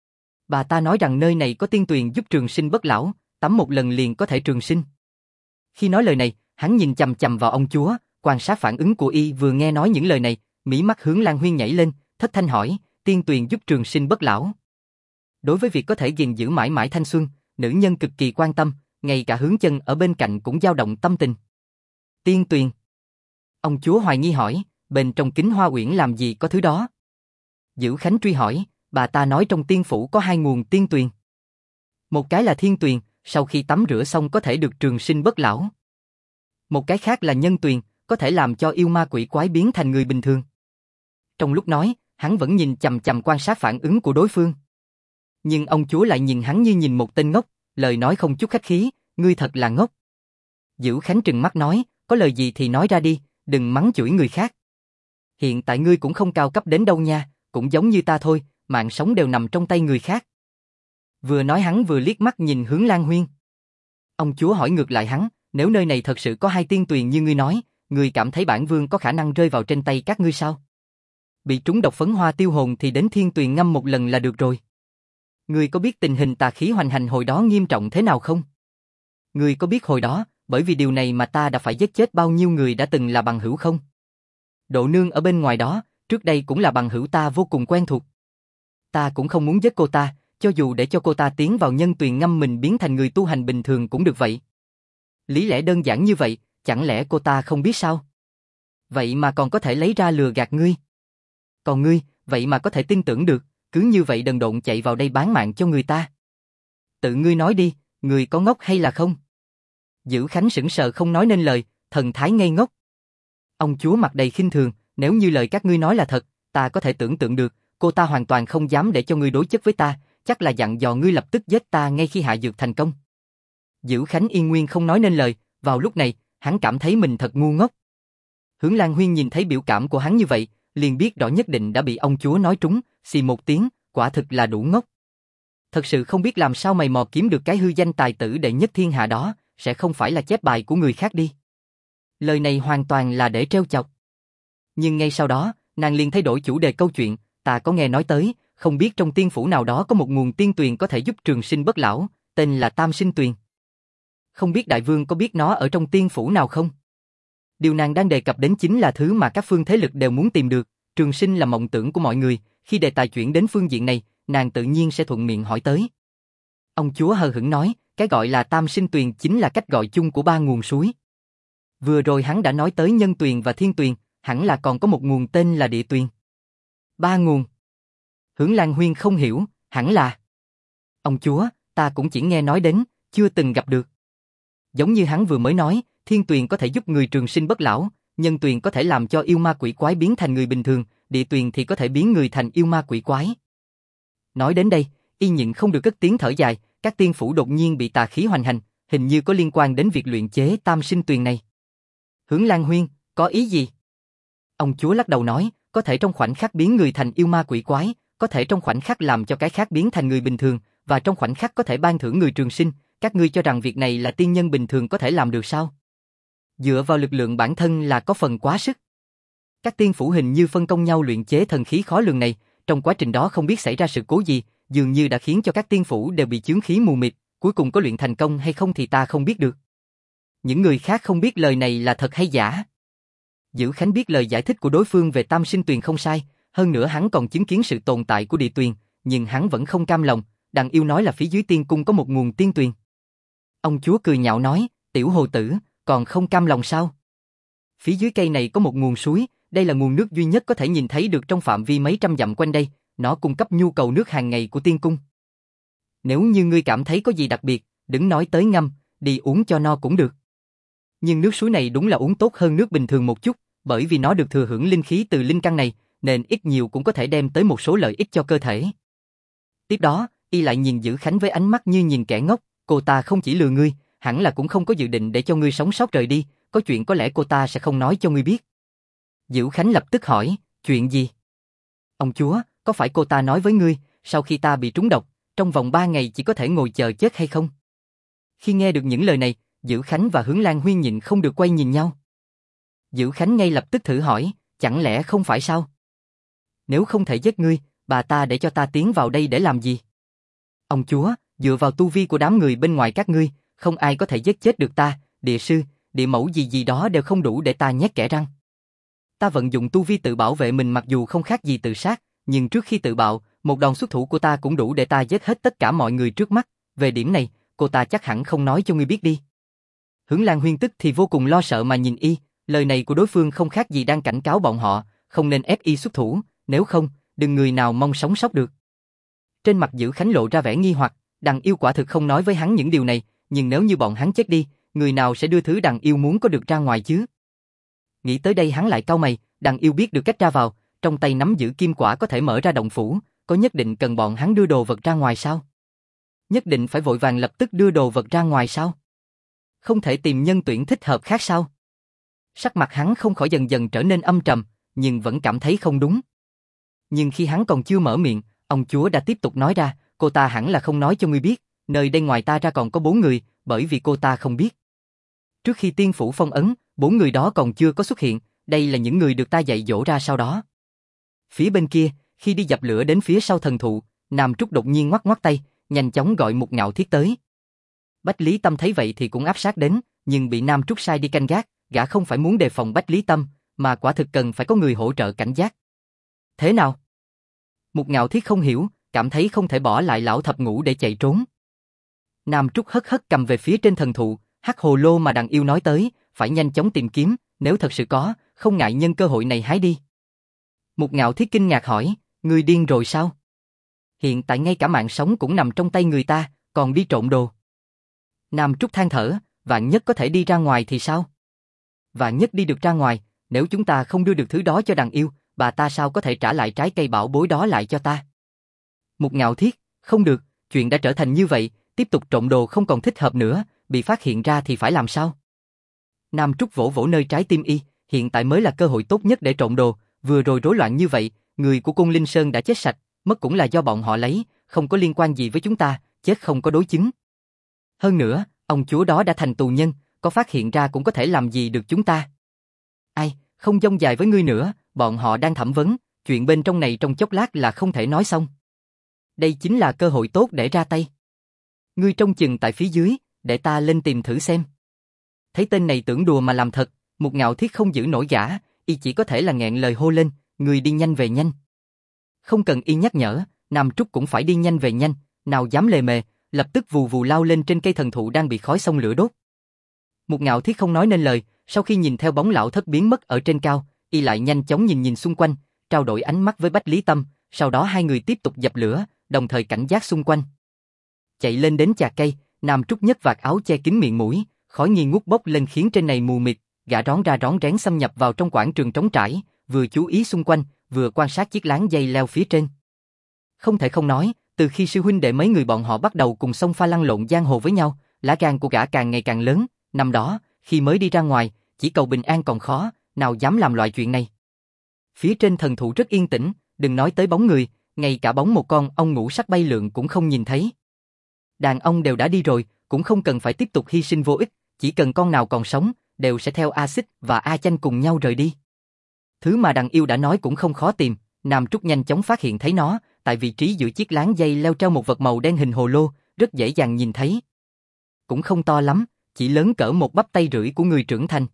Bà ta nói rằng nơi này có tiên tuyền giúp trường sinh bất lão, tắm một lần liền có thể trường sinh. Khi nói lời này, hắn nhìn chằm chằm vào ông chúa, quan sát phản ứng của y. Vừa nghe nói những lời này, mí mắt Hướng Lan Huyên nhảy lên, thất thanh hỏi, tiên tuyền giúp trường sinh bất lão. Đối với việc có thể gìn giữ mãi mãi thanh xuân, nữ nhân cực kỳ quan tâm, ngay cả Hướng Chân ở bên cạnh cũng dao động tâm tình. Tiên tuyền. Ông chúa hoài nghi hỏi, bên trong Kính Hoa Uyển làm gì có thứ đó? Dữ Khánh truy hỏi, bà ta nói trong tiên phủ có hai nguồn tiên tuyền. Một cái là thiên tuyền, sau khi tắm rửa xong có thể được trường sinh bất lão. Một cái khác là nhân tuyền, có thể làm cho yêu ma quỷ quái biến thành người bình thường. Trong lúc nói, hắn vẫn nhìn chằm chằm quan sát phản ứng của đối phương. Nhưng ông chúa lại nhìn hắn như nhìn một tên ngốc, lời nói không chút khách khí, ngươi thật là ngốc. Dữ Khánh trừng mắt nói, có lời gì thì nói ra đi, đừng mắng chửi người khác. Hiện tại ngươi cũng không cao cấp đến đâu nha, cũng giống như ta thôi, mạng sống đều nằm trong tay người khác. Vừa nói hắn vừa liếc mắt nhìn hướng Lan Huyên. Ông chúa hỏi ngược lại hắn, nếu nơi này thật sự có hai tiên tuyền như ngươi nói, ngươi cảm thấy bản vương có khả năng rơi vào trên tay các ngươi sao? Bị trúng độc phấn hoa tiêu hồn thì đến thiên tuyền ngâm một lần là được rồi. Ngươi có biết tình hình tà khí hoành hành hồi đó nghiêm trọng thế nào không? Ngươi có biết hồi đó, bởi vì điều này mà ta đã phải giết chết bao nhiêu người đã từng là bằng hữu không? Độ nương ở bên ngoài đó, trước đây cũng là bằng hữu ta vô cùng quen thuộc. Ta cũng không muốn giết cô ta, cho dù để cho cô ta tiến vào nhân tuyền ngâm mình biến thành người tu hành bình thường cũng được vậy. Lý lẽ đơn giản như vậy, chẳng lẽ cô ta không biết sao? Vậy mà còn có thể lấy ra lừa gạt ngươi. Còn ngươi, vậy mà có thể tin tưởng được, cứ như vậy đần độn chạy vào đây bán mạng cho người ta. Tự ngươi nói đi, ngươi có ngốc hay là không? Dữ Khánh sững sờ không nói nên lời, thần thái ngây ngốc. Ông chúa mặt đầy khinh thường, nếu như lời các ngươi nói là thật, ta có thể tưởng tượng được, cô ta hoàn toàn không dám để cho ngươi đối chất với ta, chắc là dặn dò ngươi lập tức giết ta ngay khi hạ dược thành công. Dữ Khánh yên nguyên không nói nên lời, vào lúc này, hắn cảm thấy mình thật ngu ngốc. Hướng Lan Huyên nhìn thấy biểu cảm của hắn như vậy, liền biết rõ nhất định đã bị ông chúa nói trúng, xì một tiếng, quả thực là đủ ngốc. Thật sự không biết làm sao mày mò kiếm được cái hư danh tài tử đệ nhất thiên hạ đó, sẽ không phải là chép bài của người khác đi. Lời này hoàn toàn là để trêu chọc. Nhưng ngay sau đó, nàng liền thay đổi chủ đề câu chuyện, ta có nghe nói tới, không biết trong tiên phủ nào đó có một nguồn tiên tuyền có thể giúp trường sinh bất lão, tên là Tam Sinh Tuyền. Không biết đại vương có biết nó ở trong tiên phủ nào không? Điều nàng đang đề cập đến chính là thứ mà các phương thế lực đều muốn tìm được, trường sinh là mộng tưởng của mọi người, khi đề tài chuyển đến phương diện này, nàng tự nhiên sẽ thuận miệng hỏi tới. Ông chúa hờ hững nói, cái gọi là Tam Sinh Tuyền chính là cách gọi chung của ba nguồn suối. Vừa rồi hắn đã nói tới nhân tuyền và thiên tuyền, hẳn là còn có một nguồn tên là địa tuyền. Ba nguồn. Hướng Lan Huyên không hiểu, hẳn là. Ông chúa, ta cũng chỉ nghe nói đến, chưa từng gặp được. Giống như hắn vừa mới nói, thiên tuyền có thể giúp người trường sinh bất lão, nhân tuyền có thể làm cho yêu ma quỷ quái biến thành người bình thường, địa tuyền thì có thể biến người thành yêu ma quỷ quái. Nói đến đây, y nhịn không được cất tiếng thở dài, các tiên phủ đột nhiên bị tà khí hoành hành, hình như có liên quan đến việc luyện chế Tam Sinh Tuyền này. Hướng Lan Huyên, có ý gì? Ông chúa lắc đầu nói, có thể trong khoảnh khắc biến người thành yêu ma quỷ quái, có thể trong khoảnh khắc làm cho cái khác biến thành người bình thường, và trong khoảnh khắc có thể ban thưởng người trường sinh, các ngươi cho rằng việc này là tiên nhân bình thường có thể làm được sao? Dựa vào lực lượng bản thân là có phần quá sức. Các tiên phủ hình như phân công nhau luyện chế thần khí khó lường này, trong quá trình đó không biết xảy ra sự cố gì, dường như đã khiến cho các tiên phủ đều bị chướng khí mù mịt, cuối cùng có luyện thành công hay không thì ta không biết được. Những người khác không biết lời này là thật hay giả. Dữ Khánh biết lời giải thích của đối phương về Tam Sinh Tuyền không sai, hơn nữa hắn còn chứng kiến sự tồn tại của địa tuyền, nhưng hắn vẫn không cam lòng, đằng yêu nói là phía dưới tiên cung có một nguồn tiên tuyền. Ông chúa cười nhạo nói, tiểu hồ tử, còn không cam lòng sao? Phía dưới cây này có một nguồn suối, đây là nguồn nước duy nhất có thể nhìn thấy được trong phạm vi mấy trăm dặm quanh đây, nó cung cấp nhu cầu nước hàng ngày của tiên cung. Nếu như ngươi cảm thấy có gì đặc biệt, đừng nói tới ngâm, đi uống cho no cũng được. Nhưng nước suối này đúng là uống tốt hơn nước bình thường một chút, bởi vì nó được thừa hưởng linh khí từ linh căn này, nên ít nhiều cũng có thể đem tới một số lợi ích cho cơ thể. Tiếp đó, y lại nhìn Dữ Khánh với ánh mắt như nhìn kẻ ngốc, cô ta không chỉ lừa ngươi, hẳn là cũng không có dự định để cho ngươi sống sót rời đi, có chuyện có lẽ cô ta sẽ không nói cho ngươi biết. Dữ Khánh lập tức hỏi, chuyện gì? Ông chúa, có phải cô ta nói với ngươi, sau khi ta bị trúng độc, trong vòng 3 ngày chỉ có thể ngồi chờ chết hay không? Khi nghe được những lời này, Dữ Khánh và Hướng Lan Huyên nhịn không được quay nhìn nhau. Dữ Khánh ngay lập tức thử hỏi, chẳng lẽ không phải sao? Nếu không thể giết ngươi, bà ta để cho ta tiến vào đây để làm gì? Ông chúa, dựa vào tu vi của đám người bên ngoài các ngươi, không ai có thể giết chết được ta, địa sư, địa mẫu gì gì đó đều không đủ để ta nhét kẽ răng. Ta vận dụng tu vi tự bảo vệ mình mặc dù không khác gì tự sát, nhưng trước khi tự bạo, một đòn xuất thủ của ta cũng đủ để ta giết hết tất cả mọi người trước mắt, về điểm này, cô ta chắc hẳn không nói cho ngươi biết đi. Hướng Lan Huyên tức thì vô cùng lo sợ mà nhìn y, lời này của đối phương không khác gì đang cảnh cáo bọn họ, không nên ép y xuất thủ, nếu không, đừng người nào mong sống sót được. Trên mặt Dữ Khánh lộ ra vẻ nghi hoặc, đằng yêu quả thực không nói với hắn những điều này, nhưng nếu như bọn hắn chết đi, người nào sẽ đưa thứ đằng yêu muốn có được ra ngoài chứ? Nghĩ tới đây hắn lại cau mày, Đằng Yêu biết được cách ra vào, trong tay nắm giữ kim quả có thể mở ra động phủ, có nhất định cần bọn hắn đưa đồ vật ra ngoài sao? Nhất định phải vội vàng lập tức đưa đồ vật ra ngoài sao? Không thể tìm nhân tuyển thích hợp khác sao? Sắc mặt hắn không khỏi dần dần trở nên âm trầm, nhưng vẫn cảm thấy không đúng. Nhưng khi hắn còn chưa mở miệng, ông chúa đã tiếp tục nói ra, cô ta hẳn là không nói cho ngươi biết, nơi đây ngoài ta ra còn có 4 người, bởi vì cô ta không biết. Trước khi tiên phủ phong ấn, 4 người đó còn chưa có xuất hiện, đây là những người được ta dạy dỗ ra sau đó. Phía bên kia, khi đi dập lửa đến phía sau thần thụ, Nam Trúc đột nhiên ngoắc ngoắc tay, nhanh chóng gọi Mục Ngạo Thiết tới. Bách Lý Tâm thấy vậy thì cũng áp sát đến, nhưng bị Nam Trúc sai đi canh gác, gã không phải muốn đề phòng Bách Lý Tâm, mà quả thực cần phải có người hỗ trợ cảnh giác. Thế nào? Mục Ngạo Thiết không hiểu, cảm thấy không thể bỏ lại lão thập ngũ để chạy trốn. Nam Trúc hất hất cầm về phía trên thần thụ, hắc hồ lô mà Đằng Yêu nói tới, phải nhanh chóng tìm kiếm, nếu thật sự có, không ngại nhân cơ hội này hái đi. Mục Ngạo Thiết kinh ngạc hỏi, ngươi điên rồi sao? Hiện tại ngay cả mạng sống cũng nằm trong tay người ta, còn đi trộm đồ. Nam Trúc than thở, vạn nhất có thể đi ra ngoài thì sao? Vạn nhất đi được ra ngoài, nếu chúng ta không đưa được thứ đó cho Đằng Yêu, bà ta sao có thể trả lại trái cây bảo bối đó lại cho ta? Mục Ngạo Thiết, không được, chuyện đã trở thành như vậy, tiếp tục trộm đồ không còn thích hợp nữa, bị phát hiện ra thì phải làm sao? Nam Trúc vỗ vỗ nơi trái tim y, hiện tại mới là cơ hội tốt nhất để trộm đồ, vừa rồi rối loạn như vậy, người của Côn Linh Sơn đã chết sạch, mất cũng là do bọn họ lấy, không có liên quan gì với chúng ta, chết không có đối chứng. Hơn nữa, ông chúa đó đã thành tù nhân, có phát hiện ra cũng có thể làm gì được chúng ta. Ai, không dông dài với ngươi nữa, bọn họ đang thẩm vấn, chuyện bên trong này trong chốc lát là không thể nói xong. Đây chính là cơ hội tốt để ra tay. Ngươi trông chừng tại phía dưới, để ta lên tìm thử xem. Thấy tên này tưởng đùa mà làm thật, Mục Ngạo Thiết không giữ nổi gã, y chỉ có thể là nghẹn lời hô lên, người đi nhanh về nhanh. Không cần y nhắc nhở, Nam Trúc cũng phải đi nhanh về nhanh, nào dám lề mề, lập tức vù vù lao lên trên cây thần thụ đang bị khói xông lửa đốt. Mục Ngạo Thiết không nói nên lời, sau khi nhìn theo bóng lão thất biến mất ở trên cao, y lại nhanh chóng nhìn nhìn xung quanh, trao đổi ánh mắt với Bách Lý Tâm, sau đó hai người tiếp tục dập lửa, đồng thời cảnh giác xung quanh. Chạy lên đến chạc cây, Nam Trúc nhấc vạt áo che kín miệng mũi, khói nghi ngút bốc lên khiến trên này mù mịt, gã rón ra rón rén xâm nhập vào trong quảng trường trống trải, vừa chú ý xung quanh, vừa quan sát chiếc láng dây leo phía trên. Không thể không nói, từ khi sư huynh đệ mấy người bọn họ bắt đầu cùng xông pha lăn lộn giang hồ với nhau, lá gan của gã càng ngày càng lớn, năm đó, khi mới đi ra ngoài, chỉ cầu bình an còn khó, nào dám làm loại chuyện này. Phía trên thần thụ rất yên tĩnh, đừng nói tới bóng người, ngay cả bóng một con ong ngũ sắc bay lượn cũng không nhìn thấy. Đàn ông đều đã đi rồi, cũng không cần phải tiếp tục hy sinh vô ích, chỉ cần con nào còn sống, đều sẽ theo A Xích và A Chanh cùng nhau rời đi. Thứ mà Đằng Yêu đã nói cũng không khó tìm, Nam Trúc nhanh chóng phát hiện thấy nó, tại vị trí giữa chiếc láng dây leo treo một vật màu đen hình hồ lô, rất dễ dàng nhìn thấy. Cũng không to lắm, chỉ lớn cỡ một bắp tay rưỡi của người trưởng thành.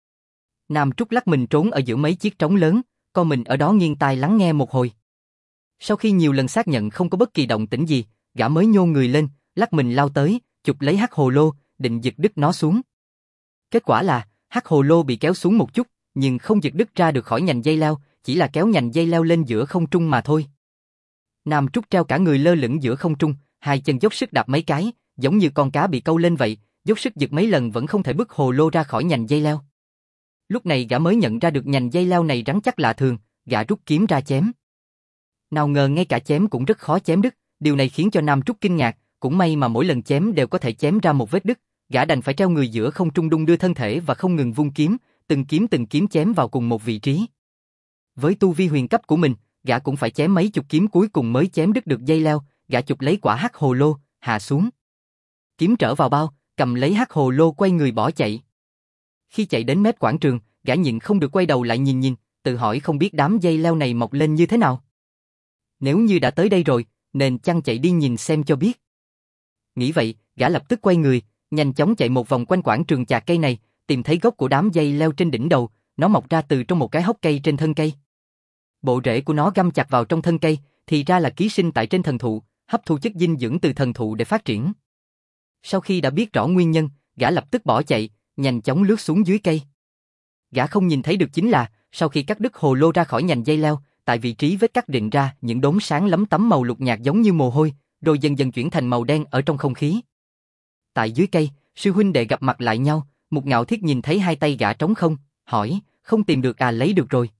Nam Trúc lắc mình trốn ở giữa mấy chiếc trống lớn, con mình ở đó nghiêng tai lắng nghe một hồi. Sau khi nhiều lần xác nhận không có bất kỳ động tĩnh gì, gã mới nhô người lên, lắc mình lao tới, chụp lấy hắc hồ lô, định giật đứt nó xuống. Kết quả là, hắc hồ lô bị kéo xuống một chút, nhưng không giật đứt ra được khỏi nhành dây leo, chỉ là kéo nhành dây leo lên giữa không trung mà thôi. Nam Trúc treo cả người lơ lửng giữa không trung, hai chân dốc sức đạp mấy cái, giống như con cá bị câu lên vậy, dốc sức giật mấy lần vẫn không thể bứt hồ lô ra khỏi nhành dây leo. Lúc này gã mới nhận ra được nhành dây leo này rắn chắc lạ thường, gã rút kiếm ra chém. Nào ngờ ngay cả chém cũng rất khó chém đứt, điều này khiến cho Nam Trúc kinh ngạc, cũng may mà mỗi lần chém đều có thể chém ra một vết đứt, gã đành phải treo người giữa không trung đung đưa thân thể và không ngừng vung kiếm, từng kiếm chém vào cùng một vị trí. Với tu vi huyền cấp của mình, gã cũng phải chém mấy chục kiếm cuối cùng mới chém đứt được dây leo, gã chụp lấy quả hắc hồ lô, hạ xuống. Kiếm trở vào bao, cầm lấy hắc hồ lô quay người bỏ chạy. Khi chạy đến mép quảng trường, gã nhịn không được quay đầu lại nhìn nhìn, tự hỏi không biết đám dây leo này mọc lên như thế nào. Nếu như đã tới đây rồi, nên chăng chạy đi nhìn xem cho biết. Nghĩ vậy, gã lập tức quay người, nhanh chóng chạy một vòng quanh quảng trường chạc cây này, tìm thấy gốc của đám dây leo trên đỉnh đầu, nó mọc ra từ trong một cái hốc cây trên thân cây. Bộ rễ của nó găm chặt vào trong thân cây, thì ra là ký sinh tại trên thần thụ, hấp thu chất dinh dưỡng từ thần thụ để phát triển. Sau khi đã biết rõ nguyên nhân, gã lập tức bỏ chạy, nhanh chóng lướt xuống dưới cây. Gã không nhìn thấy được chính là, sau khi cắt đứt hồ lô ra khỏi nhành dây leo, tại vị trí vết cắt định ra những đốm sáng lấm tấm màu lục nhạt giống như mồ hôi, rồi dần dần chuyển thành màu đen ở trong không khí. Tại dưới cây, sư huynh đệ gặp mặt lại nhau, Mục Ngạo Thiết nhìn thấy hai tay gã trống không, hỏi, không tìm được à, lấy được rồi.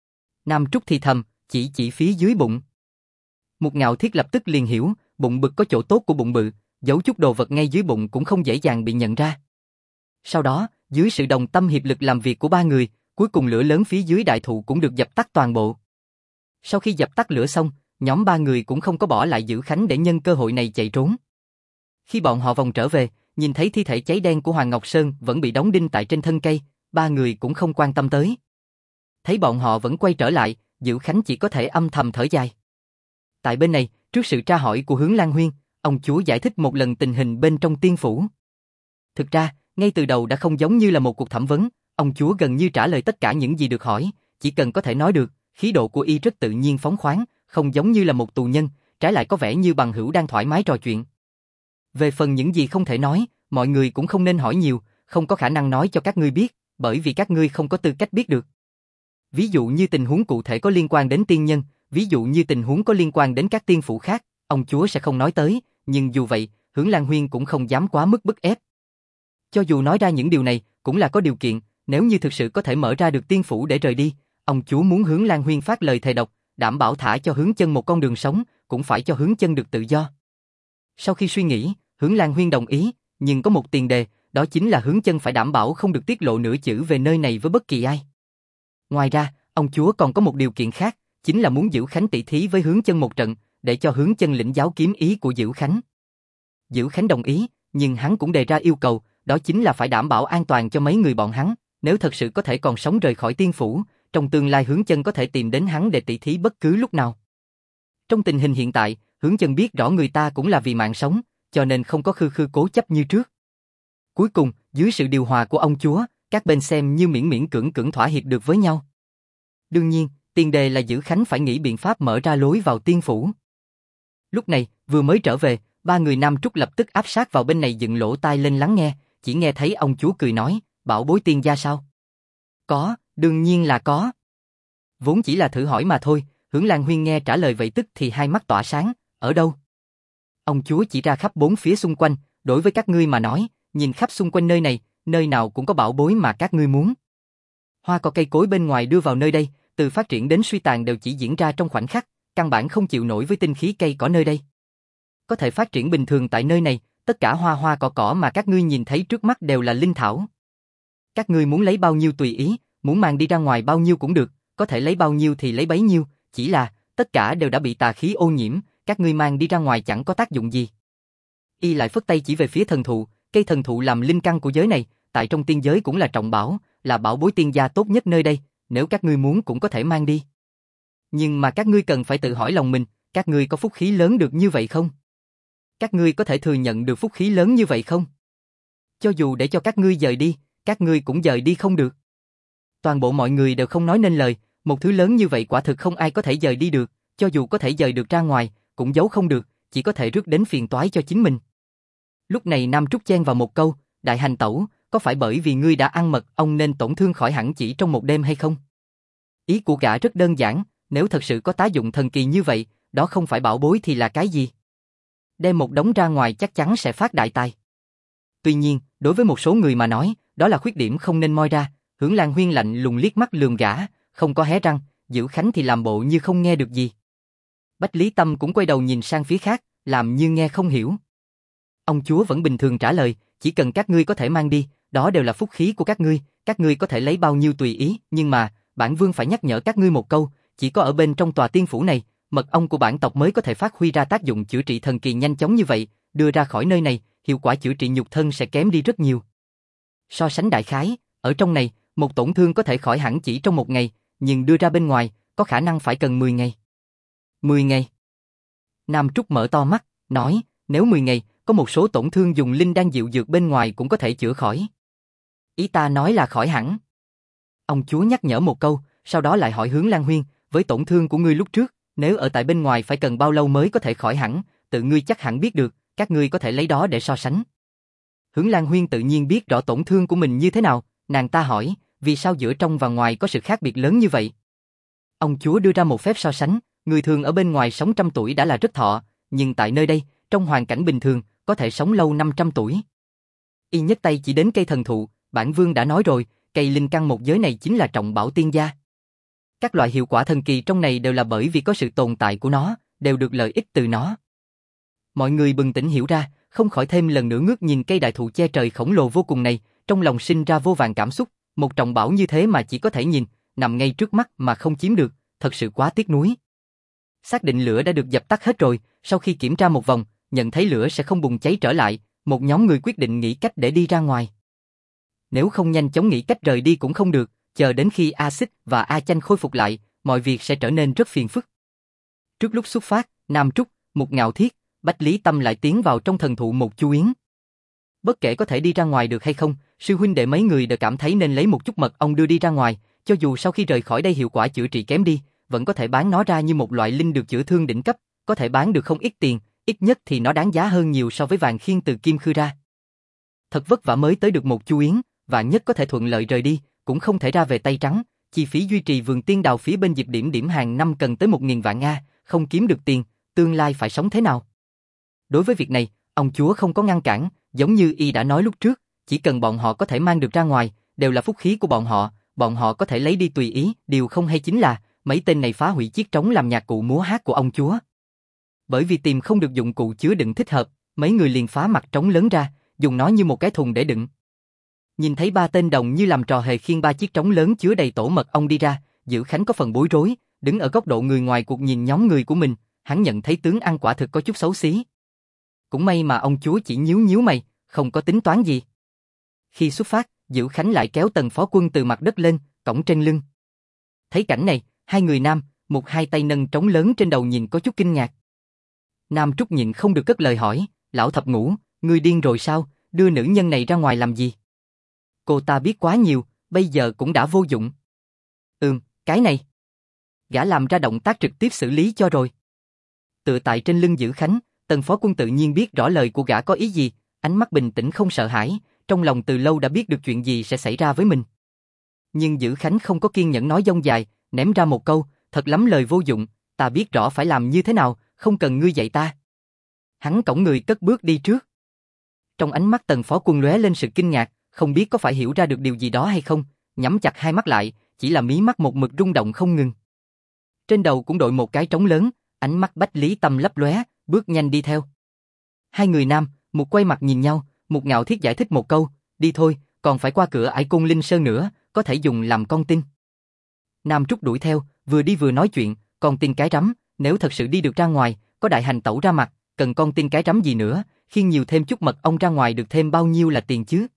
Nam Trúc thì thầm, chỉ phía dưới bụng. Một Ngạo Thiết lập tức liền hiểu, bụng bự có chỗ tốt của bụng bự, giấu chút đồ vật ngay dưới bụng cũng không dễ dàng bị nhận ra. Sau đó, dưới sự đồng tâm hiệp lực làm việc của ba người, cuối cùng lửa lớn phía dưới đại thụ cũng được dập tắt toàn bộ. Sau khi dập tắt lửa xong, nhóm ba người cũng không có bỏ lại Dữ Khánh để nhân cơ hội này chạy trốn. Khi bọn họ vòng trở về, nhìn thấy thi thể cháy đen của Hoàng Ngọc Sơn vẫn bị đóng đinh tại trên thân cây, ba người cũng không quan tâm tới. Thấy bọn họ vẫn quay trở lại, Dữ Khánh chỉ có thể âm thầm thở dài. Tại bên này, trước sự tra hỏi của Hướng Lan Huyên, ông chúa giải thích một lần tình hình bên trong tiên phủ. Thực ra, ngay từ đầu đã không giống như là một cuộc thẩm vấn, ông chúa gần như trả lời tất cả những gì được hỏi, chỉ cần có thể nói được, khí độ của y rất tự nhiên phóng khoáng, không giống như là một tù nhân, trái lại có vẻ như bằng hữu đang thoải mái trò chuyện. Về phần những gì không thể nói, mọi người cũng không nên hỏi nhiều, không có khả năng nói cho các ngươi biết, bởi vì các ngươi không có tư cách biết được. Ví dụ như tình huống cụ thể có liên quan đến tiên nhân, ví dụ như tình huống có liên quan đến các tiên phủ khác, ông chúa sẽ không nói tới, nhưng dù vậy, Hướng Lan Huyên cũng không dám quá mức bức ép. Cho dù nói ra những điều này, cũng là có điều kiện, nếu như thực sự có thể mở ra được tiên phủ để rời đi, ông chúa muốn Hướng Lan Huyên phát lời thề độc, đảm bảo thả cho Hướng Chân một con đường sống, cũng phải cho Hướng Chân được tự do. Sau khi suy nghĩ, Hướng Lan Huyên đồng ý, nhưng có một tiền đề, đó chính là Hướng Chân phải đảm bảo không được tiết lộ nửa chữ về nơi này với bất kỳ ai. Ngoài ra, ông chúa còn có một điều kiện khác, chính là muốn Dữ Khánh tỷ thí với Hướng Chân một trận, để cho Hướng Chân lĩnh giáo kiếm ý của Dữ Khánh. Dữ Khánh đồng ý, nhưng hắn cũng đề ra yêu cầu, đó chính là phải đảm bảo an toàn cho mấy người bọn hắn, nếu thật sự có thể còn sống rời khỏi tiên phủ, trong tương lai Hướng Chân có thể tìm đến hắn để tỷ thí bất cứ lúc nào. Trong tình hình hiện tại, Hướng Chân biết rõ người ta cũng là vì mạng sống, cho nên không có khư khư cố chấp như trước. Cuối cùng, dưới sự điều hòa của ông chúa, các bên xem như miễn miễn cưỡng cưỡng thỏa hiệp được với nhau. Đương nhiên, tiền đề là Dữ Khánh phải nghĩ biện pháp mở ra lối vào tiên phủ. Lúc này, vừa mới trở về, ba người Nam Trúc lập tức áp sát vào bên này dựng lỗ tai lên lắng nghe, chỉ nghe thấy ông chúa cười nói, bảo bối tiên gia sao? Có, đương nhiên là có. Vốn chỉ là thử hỏi mà thôi, Hướng Lan Huyên nghe trả lời vậy tức thì hai mắt tỏa sáng, ở đâu? Ông chúa chỉ ra khắp bốn phía xung quanh, đối với các ngươi mà nói, nhìn khắp xung quanh nơi này, nơi nào cũng có bảo bối mà các ngươi muốn. Hoa cỏ cây cối bên ngoài đưa vào nơi đây, từ phát triển đến suy tàn đều chỉ diễn ra trong khoảnh khắc, căn bản không chịu nổi với tinh khí cây cỏ nơi đây. Có thể phát triển bình thường tại nơi này, tất cả hoa cỏ mà các ngươi nhìn thấy trước mắt đều là linh thảo. Các ngươi muốn lấy bao nhiêu tùy ý, muốn mang đi ra ngoài bao nhiêu cũng được, có thể lấy bao nhiêu thì lấy bấy nhiêu, chỉ là, tất cả đều đã bị tà khí ô nhiễm, các ngươi mang đi ra ngoài chẳng có tác dụng gì. Y lại phất tay chỉ về phía thần thụ, cây thần thụ làm linh căn của giới này, tại trong tiên giới cũng là trọng bảo, là bảo bối tiên gia tốt nhất nơi đây, nếu các ngươi muốn cũng có thể mang đi. Nhưng mà các ngươi cần phải tự hỏi lòng mình, các ngươi có phúc khí lớn được như vậy không? Các ngươi có thể thừa nhận được phúc khí lớn như vậy không? Cho dù để cho các ngươi dời đi, các ngươi cũng dời đi không được. Toàn bộ mọi người đều không nói nên lời, một thứ lớn như vậy quả thực không ai có thể dời đi được, cho dù có thể dời được ra ngoài, cũng giấu không được, chỉ có thể rước đến phiền toái cho chính mình. Lúc này Nam Trúc chen vào một câu, đại hành tẩu, có phải bởi vì ngươi đã ăn mật ong nên tổn thương khỏi hẳn chỉ trong một đêm hay không? Ý của gã rất đơn giản, nếu thật sự có tác dụng thần kỳ như vậy, đó không phải bảo bối thì là cái gì? Đem một đống ra ngoài chắc chắn sẽ phát đại tài. Tuy nhiên, đối với một số người mà nói, đó là khuyết điểm không nên moi ra, Hướng Lan Huyên lạnh lùng liếc mắt lườm gã, không có hé răng, Dữ Khánh thì làm bộ như không nghe được gì. Bách Lý Tâm cũng quay đầu nhìn sang phía khác, làm như nghe không hiểu. Ông chúa vẫn bình thường trả lời, chỉ cần các ngươi có thể mang đi, đó đều là phúc khí của các ngươi có thể lấy bao nhiêu tùy ý, nhưng mà, bản vương phải nhắc nhở các ngươi một câu, chỉ có ở bên trong tòa tiên phủ này, mật ong của bản tộc mới có thể phát huy ra tác dụng chữa trị thần kỳ nhanh chóng như vậy, đưa ra khỏi nơi này, hiệu quả chữa trị nhục thân sẽ kém đi rất nhiều. So sánh đại khái, ở trong này, một tổn thương có thể khỏi hẳn chỉ trong một ngày, nhưng đưa ra bên ngoài, có khả năng phải cần 10 ngày. 10 ngày. Nam Trúc mở to mắt, nói, nếu 10 ngày, có một số tổn thương dùng linh đan dịu dược bên ngoài cũng có thể chữa khỏi. Ý ta nói là khỏi hẳn. Ông chúa nhắc nhở một câu, sau đó lại hỏi Hướng Lan Huyên, với tổn thương của ngươi lúc trước, nếu ở tại bên ngoài phải cần bao lâu mới có thể khỏi hẳn, tự ngươi chắc hẳn biết được, các ngươi có thể lấy đó để so sánh. Hướng Lan Huyên tự nhiên biết rõ tổn thương của mình như thế nào, nàng ta hỏi, vì sao giữa trong và ngoài có sự khác biệt lớn như vậy? Ông chúa đưa ra một phép so sánh, người thường ở bên ngoài sống 100 tuổi đã là rất thọ, nhưng tại nơi đây, trong hoàn cảnh bình thường, có thể sống lâu 500 tuổi. Y nhấc tay chỉ đến cây thần thụ, bản vương đã nói rồi, cây linh căn một giới này chính là trọng bảo tiên gia. Các loại hiệu quả thần kỳ trong này đều là bởi vì có sự tồn tại của nó, đều được lợi ích từ nó. Mọi người bừng tỉnh hiểu ra, không khỏi thêm lần nữa ngước nhìn cây đại thụ che trời khổng lồ vô cùng này, trong lòng sinh ra vô vàn cảm xúc, một trọng bảo như thế mà chỉ có thể nhìn, nằm ngay trước mắt mà không chiếm được, thật sự quá tiếc nuối. Xác định lửa đã được dập tắt hết rồi, sau khi kiểm tra một vòng, nhận thấy lửa sẽ không bùng cháy trở lại, một nhóm người quyết định nghĩ cách để đi ra ngoài. Nếu không nhanh chóng nghĩ cách rời đi cũng không được, chờ đến khi A Xích và A Chanh khôi phục lại, mọi việc sẽ trở nên rất phiền phức. Trước lúc xuất phát, Nam Trúc, Mục Ngạo Thiết, Bách Lý Tâm lại tiến vào trong thần thụ một chú yến. Bất kể có thể đi ra ngoài được hay không, sư huynh đệ mấy người đều cảm thấy nên lấy một chút mật ong đưa đi ra ngoài, cho dù sau khi rời khỏi đây hiệu quả chữa trị kém đi, vẫn có thể bán nó ra như một loại linh được chữa thương đỉnh cấp, có thể bán được không ít tiền, ít nhất thì nó đáng giá hơn nhiều so với vàng khiên từ Kim Khư ra. Thật vất vả mới tới được một chu yến, vạn nhất có thể thuận lợi rời đi, cũng không thể ra về tay trắng, chi phí duy trì vườn tiên đào phía bên Diệp Điểm Điểm hàng năm cần tới 1.000 vạn Nga, không kiếm được tiền, tương lai phải sống thế nào? Đối với việc này, ông chúa không có ngăn cản, giống như y đã nói lúc trước, chỉ cần bọn họ có thể mang được ra ngoài, đều là phúc khí của bọn họ có thể lấy đi tùy ý, điều không hay chính là, mấy tên này phá hủy chiếc trống làm nhạc cụ múa hát của ông chúa. Bởi vì tìm không được dụng cụ chứa đựng thích hợp, mấy người liền phá mặt trống lớn ra, dùng nó như một cái thùng để đựng. Nhìn thấy ba tên đồng như làm trò hề khiêng ba chiếc trống lớn chứa đầy tổ mật ong đi ra, Dữ Khánh có phần bối rối, đứng ở góc độ người ngoài cuộc nhìn nhóm người của mình, hắn nhận thấy tướng ăn quả thực có chút xấu xí. Cũng may mà ông chúa chỉ nhíu nhíu mày, không có tính toán gì. Khi xuất phát, Dữ Khánh lại kéo Tần Phó Quân từ mặt đất lên, cõng trên lưng. Thấy cảnh này, hai người nam, một hai tay nâng trống lớn trên đầu nhìn có chút kinh ngạc. Nam Trúc nhịn không được cất lời hỏi, lão thập ngũ, ngươi điên rồi sao, đưa nữ nhân này ra ngoài làm gì? Cô ta biết quá nhiều, bây giờ cũng đã vô dụng. Cái này. Gã làm ra động tác trực tiếp xử lý cho rồi. Tựa tại trên lưng Dữ Khánh, Tần Phó Quân tự nhiên biết rõ lời của gã có ý gì, ánh mắt bình tĩnh không sợ hãi, trong lòng từ lâu đã biết được chuyện gì sẽ xảy ra với mình. Nhưng Dữ Khánh không có kiên nhẫn nói dông dài, ném ra một câu, thật lắm lời vô dụng, ta biết rõ phải làm như thế nào, không cần ngươi dạy ta. Hắn cõng người cất bước đi trước. Trong ánh mắt Tần Phó Quân lóe lên sự kinh ngạc, không biết có phải hiểu ra được điều gì đó hay không, nhắm chặt hai mắt lại, chỉ là mí mắt một mực rung động không ngừng. Trên đầu cũng đội một cái trống lớn, ánh mắt Bách Lý Tâm lấp lóe, bước nhanh đi theo. Hai người nam, một quay mặt nhìn nhau, một Ngạo Thiết giải thích một câu, đi thôi, còn phải qua cửa Ải Côn Linh Sơn nữa, có thể dùng làm con tin. Nam Trúc đuổi theo, vừa đi vừa nói chuyện, con tin cái rắm, nếu thật sự đi được ra ngoài, có đại hành tẩu ra mặt, cần con tin cái rắm gì nữa, khiêng nhiều thêm chút mật ong ra ngoài được thêm bao nhiêu là tiền chứ?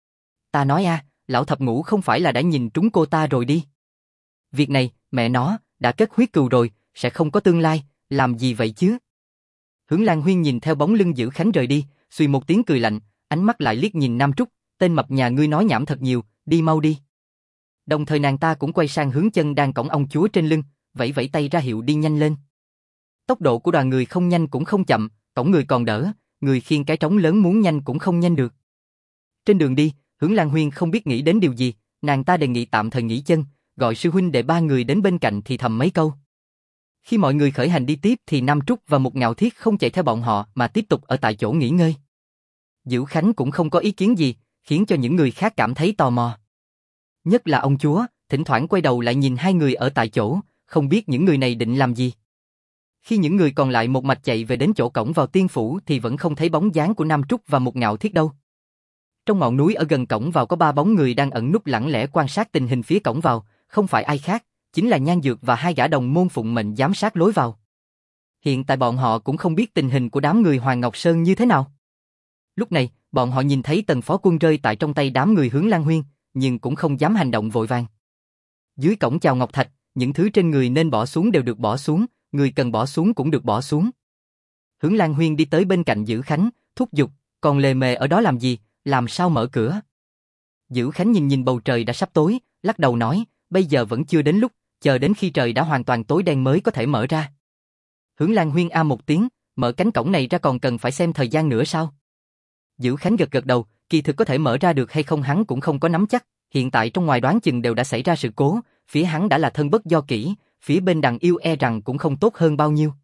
Ta nói lão thập ngũ không phải là đã nhìn trúng cô ta rồi đi. Việc này, mẹ nó, đã kết huyết cừu rồi, sẽ không có tương lai, làm gì vậy chứ? Hướng Lan Huyên nhìn theo bóng lưng Dữ Khánh rời đi, suy một tiếng cười lạnh, ánh mắt lại liếc nhìn Nam Trúc, tên mập nhà ngươi nói nhảm thật nhiều, đi mau đi. Đồng thời nàng ta cũng quay sang hướng chân đang cõng ông chúa trên lưng, vẫy vẫy tay ra hiệu đi nhanh lên. Tốc độ của đoàn người không nhanh cũng không chậm, cõng người còn đỡ, người khiêng cái trống lớn muốn nhanh cũng không nhanh được. Trên đường đi, Hướng Lan Huyên không biết nghĩ đến điều gì, nàng ta đề nghị tạm thời nghỉ chân, gọi sư huynh đệ ba người đến bên cạnh thì thầm mấy câu. Khi mọi người khởi hành đi tiếp thì Nam Trúc và Mục Ngạo Thiết không chạy theo bọn họ mà tiếp tục ở tại chỗ nghỉ ngơi. Dữ Khánh cũng không có ý kiến gì, khiến cho những người khác cảm thấy tò mò. Nhất là ông chúa, thỉnh thoảng quay đầu lại nhìn hai người ở tại chỗ, không biết những người này định làm gì. Khi những người còn lại một mạch chạy về đến chỗ cổng vào tiên phủ thì vẫn không thấy bóng dáng của Nam Trúc và Mục Ngạo Thiết đâu. Trong ngọn núi ở gần cổng vào có ba bóng người đang ẩn núp lặng lẽ quan sát tình hình phía cổng vào, không phải ai khác, chính là Nhan Dược và hai gã đồng môn phụng mệnh giám sát lối vào. Hiện tại bọn họ cũng không biết tình hình của đám người Hoàng Ngọc Sơn như thế nào. Lúc này, bọn họ nhìn thấy Tần Phó Quân rơi tại trong tay đám người Hướng Lan Huyên, nhưng cũng không dám hành động vội vàng. Dưới cổng chào Ngọc Thạch, những thứ trên người nên bỏ xuống đều được bỏ xuống, người cần bỏ xuống cũng được bỏ xuống. Hướng Lan Huyên đi tới bên cạnh Dữ Khánh, thúc giục, còn lề mề ở đó làm gì, làm sao mở cửa? Dữ Khánh nhìn nhìn bầu trời đã sắp tối, lắc đầu nói, bây giờ vẫn chưa đến lúc, chờ đến khi trời đã hoàn toàn tối đen mới có thể mở ra. Hướng Lan Huyên a một tiếng, mở cánh cổng này ra còn cần phải xem thời gian nữa sao? Dữ Khánh gật gật đầu, kỳ thực có thể mở ra được hay không hắn cũng không có nắm chắc, hiện tại trong ngoài đoán chừng đều đã xảy ra sự cố, phía hắn đã là thân bất do kỷ, phía bên Đằng Yêu e rằng cũng không tốt hơn bao nhiêu.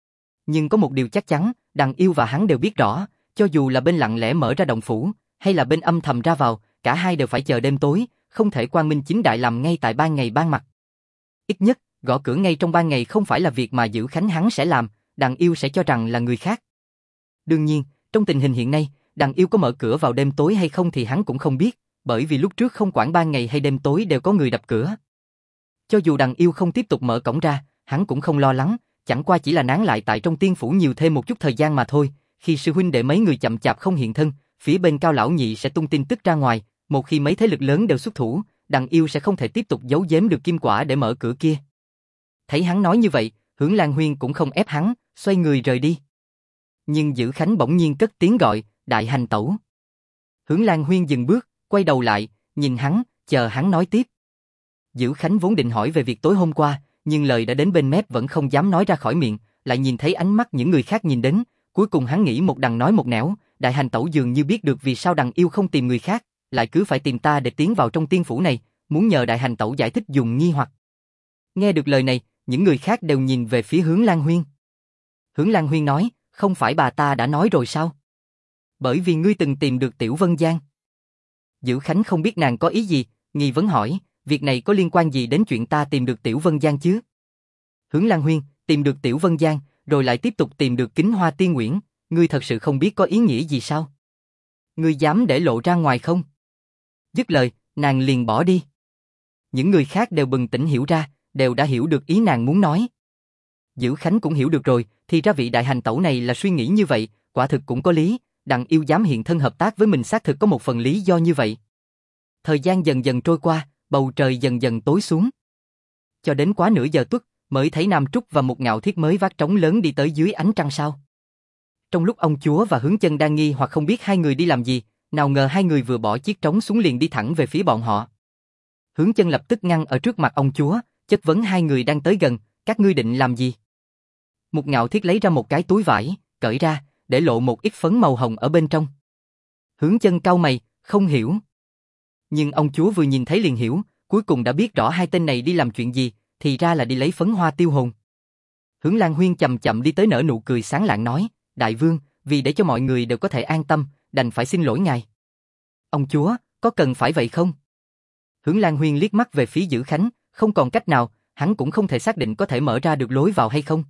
Nhưng có một điều chắc chắn, Đằng Yêu và hắn đều biết rõ, cho dù là bên lặng lẽ mở ra động phủ, hay là bên âm thầm ra vào, cả hai đều phải chờ đêm tối, không thể quang minh chính đại làm ngay tại ban ngày ban mặt. Ít nhất, gõ cửa ngay trong ban ngày không phải là việc mà Dữ Khánh hắn sẽ làm, Đằng Yêu sẽ cho rằng là người khác. Đương nhiên, trong tình hình hiện nay, Đằng Yêu có mở cửa vào đêm tối hay không thì hắn cũng không biết, bởi vì lúc trước không quản ban ngày hay đêm tối đều có người đập cửa. Cho dù Đằng Yêu không tiếp tục mở cổng ra, hắn cũng không lo lắng, chẳng qua chỉ là nán lại tại trong tiên phủ nhiều thêm một chút thời gian mà thôi. Khi sư huynh đệ mấy người chậm chạp không hiện thân, phía bên Cao lão nhị sẽ tung tin tức ra ngoài, một khi mấy thế lực lớn đều xuất thủ, Đằng Yêu sẽ không thể tiếp tục giấu giếm được kim quả để mở cửa kia. Thấy hắn nói như vậy, Hướng Lan Huyên cũng không ép hắn, xoay người rời đi. Nhưng Dữ Khánh bỗng nhiên cất tiếng gọi, Đại Hành Tẩu. Hướng Lan Huyên dừng bước, quay đầu lại, nhìn hắn, chờ hắn nói tiếp. Dữ Khánh vốn định hỏi về việc tối hôm qua, nhưng lời đã đến bên mép vẫn không dám nói ra khỏi miệng, lại nhìn thấy ánh mắt những người khác nhìn đến, cuối cùng hắn nghĩ một đằng nói một nẻo, Đại Hành Tẩu dường như biết được vì sao Đằng Yêu không tìm người khác, lại cứ phải tìm ta để tiến vào trong tiên phủ này, muốn nhờ Đại Hành Tẩu giải thích dùng nghi hoặc. Nghe được lời này, những người khác đều nhìn về phía Hướng Lan Huyên. Hướng Lan Huyên nói, không phải bà ta đã nói rồi sao? Bởi vì ngươi từng tìm được Tiểu Vân Giang. Dữ Khánh không biết nàng có ý gì, nghi vấn hỏi, việc này có liên quan gì đến chuyện ta tìm được Tiểu Vân Giang chứ? Hướng Lan Huyên, tìm được Tiểu Vân Giang, rồi lại tiếp tục tìm được Kính Hoa Tiên Nguyễn, ngươi thật sự không biết có ý nghĩa gì sao? Ngươi dám để lộ ra ngoài không? Dứt lời, nàng liền bỏ đi. Những người khác đều bừng tỉnh hiểu ra, đều đã hiểu được ý nàng muốn nói. Dữ Khánh cũng hiểu được rồi, thì ra vị Đại Hành Tẩu này là suy nghĩ như vậy, quả thực cũng có lý, Đằng Yêu dám hiện thân hợp tác với mình xác thực có một phần lý do như vậy. Thời gian dần dần trôi qua, bầu trời dần dần tối xuống. Cho đến quá nửa giờ tuất, mới thấy Nam Trúc và một Ngạo Thiết mới vác trống lớn đi tới dưới ánh trăng sao. Trong lúc ông chúa và Hướng Chân đang nghi hoặc không biết hai người đi làm gì, nào ngờ hai người vừa bỏ chiếc trống xuống liền đi thẳng về phía bọn họ. Hướng Chân lập tức ngăn ở trước mặt ông chúa, chất vấn hai người đang tới gần, các ngươi định làm gì? Một Ngạo Thiết lấy ra một cái túi vải, cởi ra, để lộ một ít phấn màu hồng ở bên trong. Hướng Chân cau mày, không hiểu. Nhưng ông chúa vừa nhìn thấy liền hiểu, cuối cùng đã biết rõ hai tên này đi làm chuyện gì, thì ra là đi lấy phấn hoa tiêu hồn. Hướng Lan Huyên chậm chậm đi tới nở nụ cười sáng lạng nói, Đại vương, vì để cho mọi người đều có thể an tâm, đành phải xin lỗi ngài. Ông chúa, có cần phải vậy không? Hướng Lan Huyên liếc mắt về phía Dữ Khánh, không còn cách nào, hắn cũng không thể xác định có thể mở ra được lối vào hay không.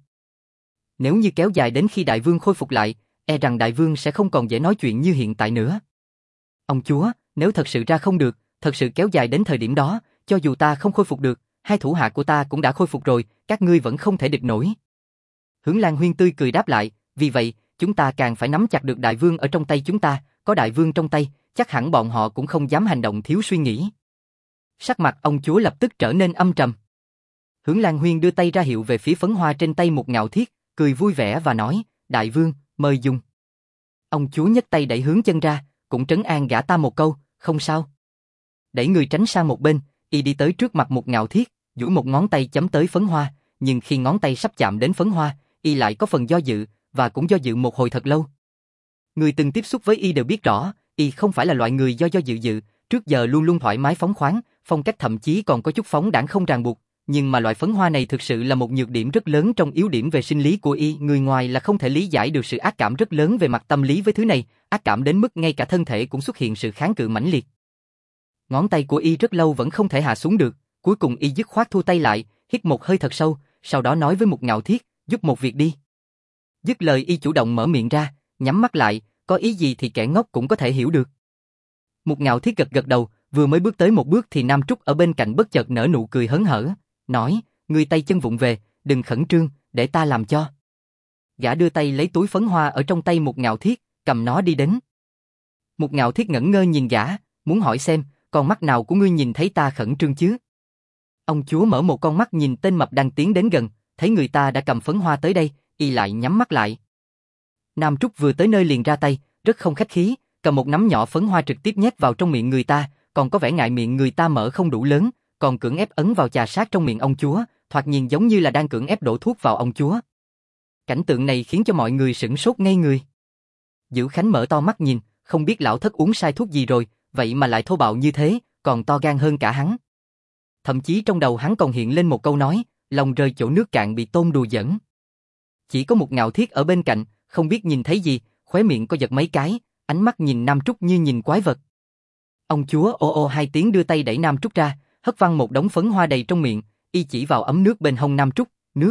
Nếu như kéo dài đến khi đại vương khôi phục lại, e rằng đại vương sẽ không còn dễ nói chuyện như hiện tại nữa. Ông chúa, nếu thật sự ra không được, thật sự kéo dài đến thời điểm đó, cho dù ta không khôi phục được, hai thủ hạ của ta cũng đã khôi phục rồi, các ngươi vẫn không thể địch nổi. Hướng Lan Huyên tươi cười đáp lại, vì vậy, chúng ta càng phải nắm chặt được đại vương ở trong tay chúng ta, có đại vương trong tay, chắc hẳn bọn họ cũng không dám hành động thiếu suy nghĩ. Sắc mặt ông chúa lập tức trở nên âm trầm. Hướng Lan Huyên đưa tay ra hiệu về phía phấn hoa trên tay một Ngạo Thiết, cười vui vẻ và nói, đại vương, mời dùng. Ông chúa nhấc tay đẩy Hướng Chân ra, cũng trấn an gã ta một câu, không sao. Đẩy người tránh sang một bên, y đi tới trước mặt một Ngạo Thiết, duỗi một ngón tay chấm tới phấn hoa, nhưng khi ngón tay sắp chạm đến phấn hoa, y lại có phần do dự, và cũng do dự một hồi thật lâu. Người từng tiếp xúc với y đều biết rõ, y không phải là loại người do dự, trước giờ luôn luôn thoải mái phóng khoáng, phong cách thậm chí còn có chút phóng đãng không ràng buộc, nhưng mà loại phấn hoa này thực sự là một nhược điểm rất lớn trong yếu điểm về sinh lý của y, người ngoài là không thể lý giải được sự ác cảm rất lớn về mặt tâm lý với thứ này, ác cảm đến mức ngay cả thân thể cũng xuất hiện sự kháng cự mãnh liệt. Ngón tay của y rất lâu vẫn không thể hạ xuống được, cuối cùng y dứt khoát thu tay lại, hít một hơi thật sâu, sau đó nói với một Ngạo Thiết, giúp một việc đi. Dứt lời y chủ động mở miệng ra, nhắm mắt lại, có ý gì thì kẻ ngốc cũng có thể hiểu được. Một Ngạo Thiết gật gật đầu, vừa mới bước tới một bước thì Nam Trúc ở bên cạnh bất chợt nở nụ cười hớn hở, nói, ngươi tay chân vụng về, đừng khẩn trương, để ta làm cho. Gã đưa tay lấy túi phấn hoa ở trong tay một Ngạo Thiết, cầm nó đi đến. Một Ngạo Thiết ngẩn ngơ nhìn gã, muốn hỏi xem, con mắt nào của ngươi nhìn thấy ta khẩn trương chứ? Ông chúa mở một con mắt nhìn tên mập đang tiến đến gần, thấy người ta đã cầm phấn hoa tới đây, y lại nhắm mắt lại. Nam Trúc vừa tới nơi liền ra tay, rất không khách khí, cầm một nắm nhỏ phấn hoa trực tiếp nhét vào trong miệng người ta, còn có vẻ ngại miệng người ta mở không đủ lớn, còn cưỡng ép ấn vào trà sát trong miệng ông chúa, thoạt nhìn giống như là đang cưỡng ép đổ thuốc vào ông chúa. Cảnh tượng này khiến cho mọi người sửng sốt ngây người. Dữ Khánh mở to mắt nhìn, không biết lão thất uống sai thuốc gì rồi, vậy mà lại thô bạo như thế, còn to gan hơn cả hắn. Thậm chí trong đầu hắn còn hiện lên một câu nói, lòng rơi chỗ nước cạn bị tôm đùa giỡn. Chỉ có một Ngạo Thiết ở bên cạnh, không biết nhìn thấy gì, khóe miệng có giật mấy cái, ánh mắt nhìn Nam Trúc như nhìn quái vật. Ông chúa ô ô hai tiếng đưa tay đẩy Nam Trúc ra, hất văng một đống phấn hoa đầy trong miệng, y chỉ vào ấm nước bên hông Nam Trúc, nước.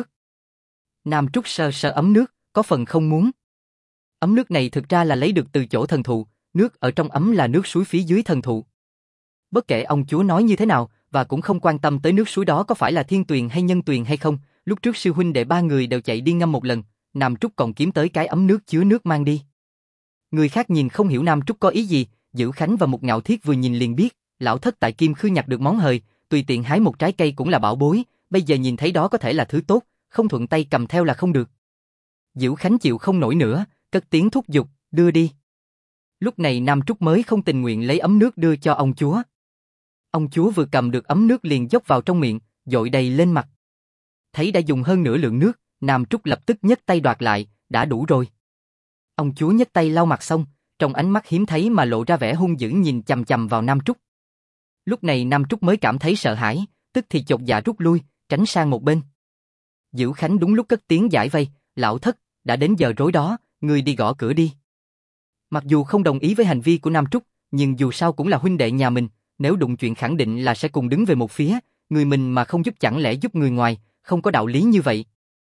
Nam Trúc sờ sờ ấm nước, có phần không muốn. Ấm nước này thực ra là lấy được từ chỗ thần thụ, nước ở trong ấm là nước suối phía dưới thần thụ. Bất kể ông chúa nói như thế nào, và cũng không quan tâm tới nước suối đó có phải là thiên tuyền hay nhân tuyền hay không, lúc trước sư huynh đệ ba người đều chạy đi ngâm một lần, Nam Trúc còn kiếm tới cái ấm nước chứa nước mang đi. Người khác nhìn không hiểu Nam Trúc có ý gì, Dữ Khánh và Mục Ngạo Thiết vừa nhìn liền biết, lão thất tại Kim Khư nhặt được món hời, tùy tiện hái một trái cây cũng là bảo bối, bây giờ nhìn thấy đó có thể là thứ tốt, không thuận tay cầm theo là không được. Dữ Khánh chịu không nổi nữa, cất tiếng thúc giục, đưa đi. Lúc này Nam Trúc mới không tình nguyện lấy ấm nước đưa cho ông chúa. Ông chúa vừa cầm được ấm nước liền dốc vào trong miệng, dội đầy lên mặt. Thấy đã dùng hơn nửa lượng nước, Nam Trúc lập tức nhấc tay đoạt lại, đã đủ rồi. Ông chúa nhấc tay lau mặt xong, trong ánh mắt hiếm thấy mà lộ ra vẻ hung dữ nhìn chằm chằm vào Nam Trúc. Lúc này Nam Trúc mới cảm thấy sợ hãi, tức thì chột dạ rút lui, tránh sang một bên. Dữ Khánh đúng lúc cất tiếng giải vây, lão thất, đã đến giờ rối đó, ngươi đi gõ cửa đi. Mặc dù không đồng ý với hành vi của Nam Trúc, nhưng dù sao cũng là huynh đệ nhà mình, nếu đụng chuyện khẳng định là sẽ cùng đứng về một phía, người mình mà không giúp chẳng lẽ giúp người ngoài, không có đạo lý như vậy.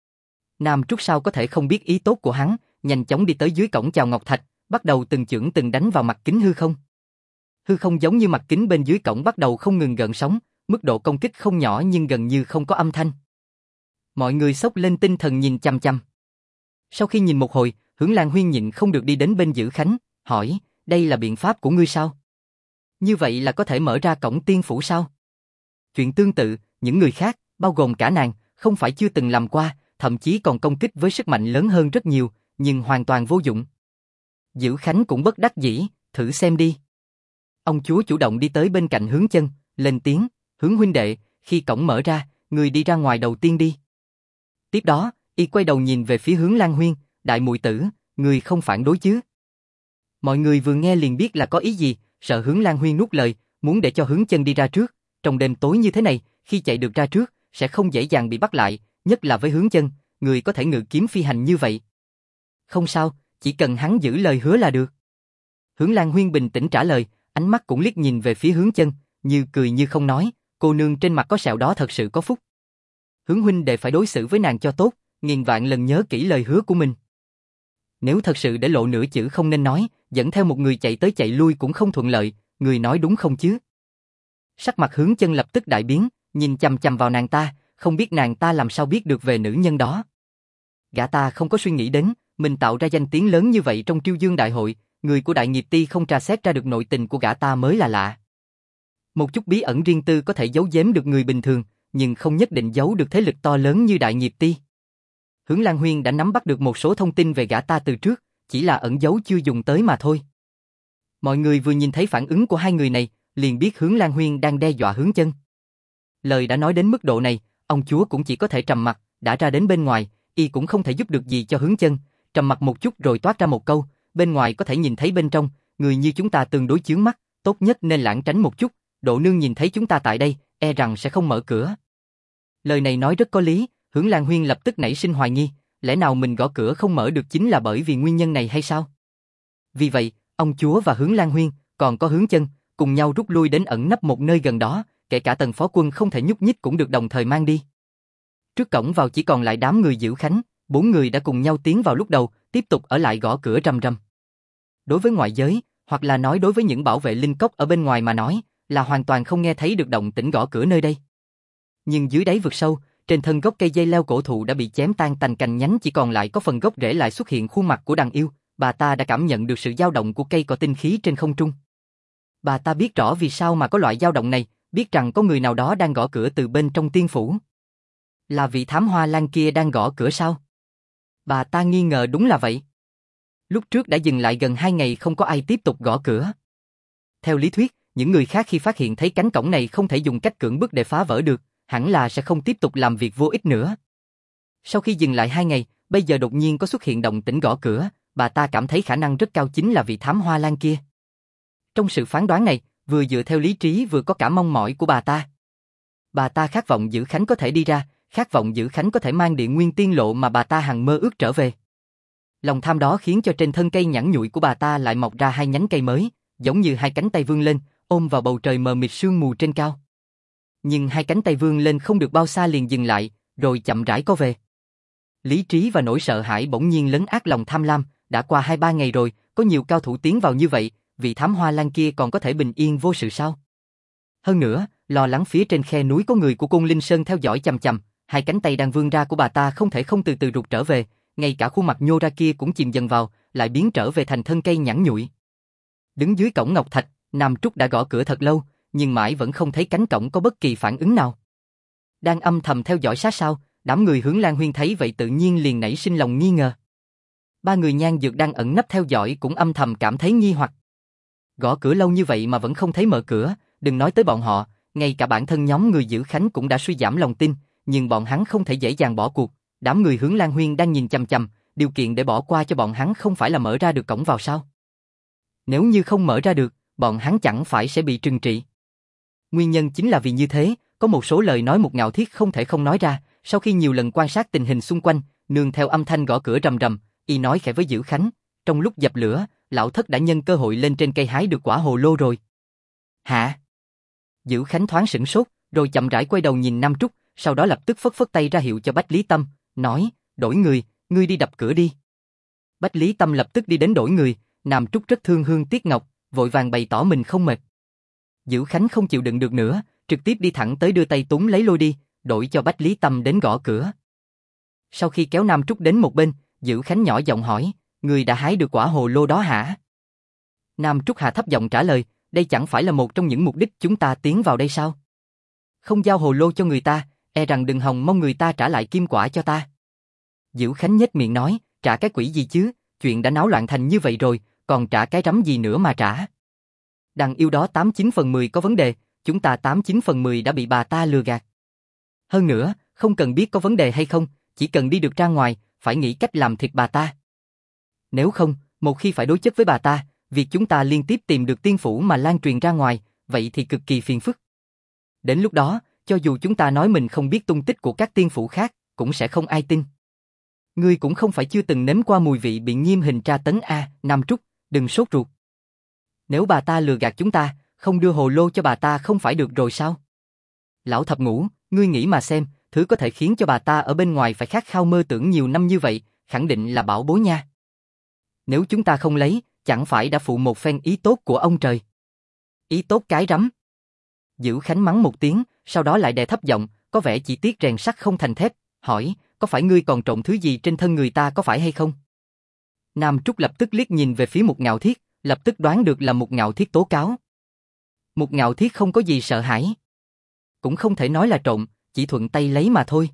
Nam Trúc sao có thể không biết ý tốt của hắn, nhanh chóng đi tới dưới cổng chào Ngọc Thạch, bắt đầu từng chưởng từng đánh vào mặt kính hư không. Hư không giống như mặt kính bên dưới cổng bắt đầu không ngừng gợn sóng, mức độ công kích không nhỏ nhưng gần như không có âm thanh. Mọi người xốc lên tinh thần nhìn chằm chằm. Sau khi nhìn một hồi, Hướng Lan Huyên nhịn không được đi đến bên Dữ Khánh, hỏi, đây là biện pháp của ngươi sao? Như vậy là có thể mở ra cổng tiên phủ sao? Chuyện tương tự, những người khác, bao gồm cả nàng, không phải chưa từng làm qua, thậm chí còn công kích với sức mạnh lớn hơn rất nhiều, nhưng hoàn toàn vô dụng. Dữ Khánh cũng bất đắc dĩ, thử xem đi. Ông chúa chủ động đi tới bên cạnh Hướng Chân, lên tiếng, Hướng huynh đệ, khi cổng mở ra, người đi ra ngoài đầu tiên đi. Tiếp đó, y quay đầu nhìn về phía Hướng Lan Huyên, đại muội tử, người không phản đối chứ? Mọi người vừa nghe liền biết là có ý gì, sợ Hướng Lan Huyên nuốt lời, muốn để cho Hướng Chân đi ra trước, trong đêm tối như thế này, khi chạy được ra trước, sẽ không dễ dàng bị bắt lại, nhất là với Hướng Chân, người có thể ngự kiếm phi hành như vậy. Không sao, chỉ cần hắn giữ lời hứa là được. Hướng Lan Huyên bình tĩnh trả lời, ánh mắt cũng liếc nhìn về phía Hướng Chân, như cười như không nói, cô nương trên mặt có sẹo đó thật sự có phúc. Hướng huynh đệ phải đối xử với nàng cho tốt, nghìn vạn lần nhớ kỹ lời hứa của mình. Nếu thật sự để lộ nửa chữ không nên nói, dẫn theo một người chạy tới chạy lui cũng không thuận lợi, người nói đúng không chứ? Sắc mặt Hướng Chân lập tức đại biến, nhìn chằm chằm vào nàng ta, không biết nàng ta làm sao biết được về nữ nhân đó. Gã ta không có suy nghĩ đến, mình tạo ra danh tiếng lớn như vậy trong Triêu Dương đại hội, người của Đại Nghiệp Ti không tra xét ra được nội tình của gã ta mới là lạ. Một chút bí ẩn riêng tư có thể giấu giếm được người bình thường, nhưng không nhất định giấu được thế lực to lớn như Đại Nghiệp Ti. Hướng Lan Huyên đã nắm bắt được một số thông tin về gã ta từ trước, chỉ là ẩn giấu chưa dùng tới mà thôi. Mọi người vừa nhìn thấy phản ứng của hai người này, liền biết Hướng Lan Huyên đang đe dọa Hướng Chân. Lời đã nói đến mức độ này, ông chúa cũng chỉ có thể trầm mặc, đã ra đến bên ngoài, y cũng không thể giúp được gì cho Hướng Chân, trầm mặc một chút rồi toát ra một câu, bên ngoài có thể nhìn thấy bên trong, người như chúng ta tương đối chướng mắt, tốt nhất nên lảng tránh một chút, Độ nương nhìn thấy chúng ta tại đây, e rằng sẽ không mở cửa. Lời này nói rất có lý, Hướng Lan Huyên lập tức nảy sinh hoài nghi, lẽ nào mình gõ cửa không mở được chính là bởi vì nguyên nhân này hay sao? Vì vậy, ông chúa và Hướng Lan Huyên, còn có Hướng Chân, cùng nhau rút lui đến ẩn nấp một nơi gần đó, kể cả Tần phó quân không thể nhúc nhích cũng được đồng thời mang đi. Trước cổng vào chỉ còn lại đám người Dữ Khánh, 4 người đã cùng nhau tiến vào lúc đầu, tiếp tục ở lại gõ cửa rầm rầm. Đối với ngoại giới, hoặc là nói đối với những bảo vệ linh cốc ở bên ngoài mà nói, là hoàn toàn không nghe thấy được động tĩnh gõ cửa nơi đây. Nhưng dưới đáy vực sâu, trên thân gốc cây dây leo cổ thụ đã bị chém tan tành cành nhánh, chỉ còn lại có phần gốc rễ lại xuất hiện khuôn mặt của đằng yêu, bà ta đã cảm nhận được sự dao động của cây cỏ tinh khí trên không trung. Bà ta biết rõ vì sao mà có loại dao động này, biết rằng có người nào đó đang gõ cửa từ bên trong tiên phủ. Là vị thám hoa lan kia đang gõ cửa sao? Bà ta nghi ngờ đúng là vậy. Lúc trước đã dừng lại gần 2 ngày không có ai tiếp tục gõ cửa. Theo lý thuyết, những người khác khi phát hiện thấy cánh cổng này không thể dùng cách cưỡng bức để phá vỡ được, hẳn là sẽ không tiếp tục làm việc vô ích nữa. Sau khi dừng lại 2 ngày, bây giờ đột nhiên có xuất hiện động tĩnh gõ cửa, bà ta cảm thấy khả năng rất cao chính là vị thám hoa lan kia. Trong sự phán đoán này, vừa dựa theo lý trí vừa có cả mong mỏi của bà ta. Bà ta khát vọng Dữ Khánh có thể đi ra, khát vọng Dữ Khánh có thể mang Địa Nguyên Tiên Lộ mà bà ta hằng mơ ước trở về. Lòng tham đó khiến cho trên thân cây nhẵn nhụi của bà ta lại mọc ra 2 nhánh cây mới, giống như 2 cánh tay vươn lên, ôm vào bầu trời mờ mịt sương mù trên cao. Nhưng hai cánh tay vươn lên không được bao xa liền dừng lại, rồi chậm rãi co về. Lý trí và nỗi sợ hãi bỗng nhiên lấn át lòng tham lam, đã qua 2-3 ngày rồi, có nhiều cao thủ tiến vào như vậy, vị thám hoa lan kia còn có thể bình yên vô sự sao? Hơn nữa, lo lắng phía trên khe núi có người của Côn Linh Sơn theo dõi chằm chằm, hai cánh tay đang vươn ra của bà ta không thể không từ từ rụt trở về, ngay cả khuôn mặt nhô ra kia cũng chìm dần vào, lại biến trở về thành thân cây nhẵn nhụi. Đứng dưới cổng ngọc thạch, Nam Trúc đã gõ cửa thật lâu, nhưng mãi vẫn không thấy cánh cổng có bất kỳ phản ứng nào. Đang âm thầm theo dõi sát sao, đám người Hướng Lan Huyên thấy vậy tự nhiên liền nảy sinh lòng nghi ngờ. Ba người Nhan Dược đang ẩn nấp theo dõi cũng âm thầm cảm thấy nghi hoặc. Gõ cửa lâu như vậy mà vẫn không thấy mở cửa, đừng nói tới bọn họ, ngay cả bản thân nhóm người giữ Khánh cũng đã suy giảm lòng tin, nhưng bọn hắn không thể dễ dàng bỏ cuộc. Đám người Hướng Lan Huyên đang nhìn chằm chằm, điều kiện để bỏ qua cho bọn hắn không phải là mở ra được cổng vào sao? Nếu như không mở ra được, bọn hắn chẳng phải sẽ bị trừng trị. Nguyên nhân chính là vì như thế, có một số lời nói Mục Ngạo Thiết không thể không nói ra. Sau khi nhiều lần quan sát tình hình xung quanh, nương theo âm thanh gõ cửa rầm rầm, y nói khẽ với Dữ Khánh, trong lúc dập lửa, lão thất đã nhân cơ hội lên trên cây hái được quả hồ lô rồi. Hả? Dữ Khánh thoáng sửng sốt, rồi chậm rãi quay đầu nhìn Nam Trúc, sau đó lập tức phất phất tay ra hiệu cho Bách Lý Tâm, nói, đổi người, ngươi đi đập cửa đi. Bách Lý Tâm lập tức đi đến đổi người, Nam Trúc rất thương hương tiếc ngọc, vội vàng bày tỏ mình không mệt. Dữ Khánh không chịu đựng được nữa, trực tiếp đi thẳng tới đưa tay túm lấy lôi đi, đổi cho Bách Lý Tâm đến gõ cửa. Sau khi kéo Nam Trúc đến một bên, Dữ Khánh nhỏ giọng hỏi, người đã hái được quả hồ lô đó hả? Nam Trúc hạ thấp giọng trả lời, đây chẳng phải là một trong những mục đích chúng ta tiến vào đây sao? Không giao hồ lô cho người ta, e rằng đừng hòng mong người ta trả lại kim quả cho ta. Dữ Khánh nhếch miệng nói, trả cái quỷ gì chứ, chuyện đã náo loạn thành như vậy rồi, còn trả cái rắm gì nữa mà trả. Đằng yêu đó 89 phần 10 có vấn đề, chúng ta 89 phần 10 đã bị bà ta lừa gạt. Hơn nữa, không cần biết có vấn đề hay không, chỉ cần đi được ra ngoài, phải nghĩ cách làm thịt bà ta. Nếu không, một khi phải đối chất với bà ta, việc chúng ta liên tiếp tìm được tiên phủ mà lan truyền ra ngoài, vậy thì cực kỳ phiền phức. Đến lúc đó, cho dù chúng ta nói mình không biết tung tích của các tiên phủ khác, cũng sẽ không ai tin. Ngươi cũng không phải chưa từng nếm qua mùi vị bị nghiêm hình tra tấn a, Nam Trúc, đừng sốt ruột. Nếu bà ta lừa gạt chúng ta, không đưa hồ lô cho bà ta không phải được rồi sao? Lão Thập Ngũ, ngươi nghĩ mà xem, thứ có thể khiến cho bà ta ở bên ngoài phải khát khao mơ tưởng nhiều năm như vậy, khẳng định là bảo bối nha. Nếu chúng ta không lấy, chẳng phải đã phụ một phen ý tốt của ông trời. Ý tốt cái rắm. Dữ Khánh mắng một tiếng, sau đó lại đè thấp giọng, có vẻ chỉ tiếc rèn sắt không thành thép, hỏi, có phải ngươi còn trộn thứ gì trên thân người ta có phải hay không? Nam Trúc lập tức liếc nhìn về phía Mục Ngạo Thiết, lập tức đoán được là Mục Ngạo Thiết tố cáo. Mục Ngạo Thiết không có gì sợ hãi. Cũng không thể nói là trộn, chỉ thuận tay lấy mà thôi.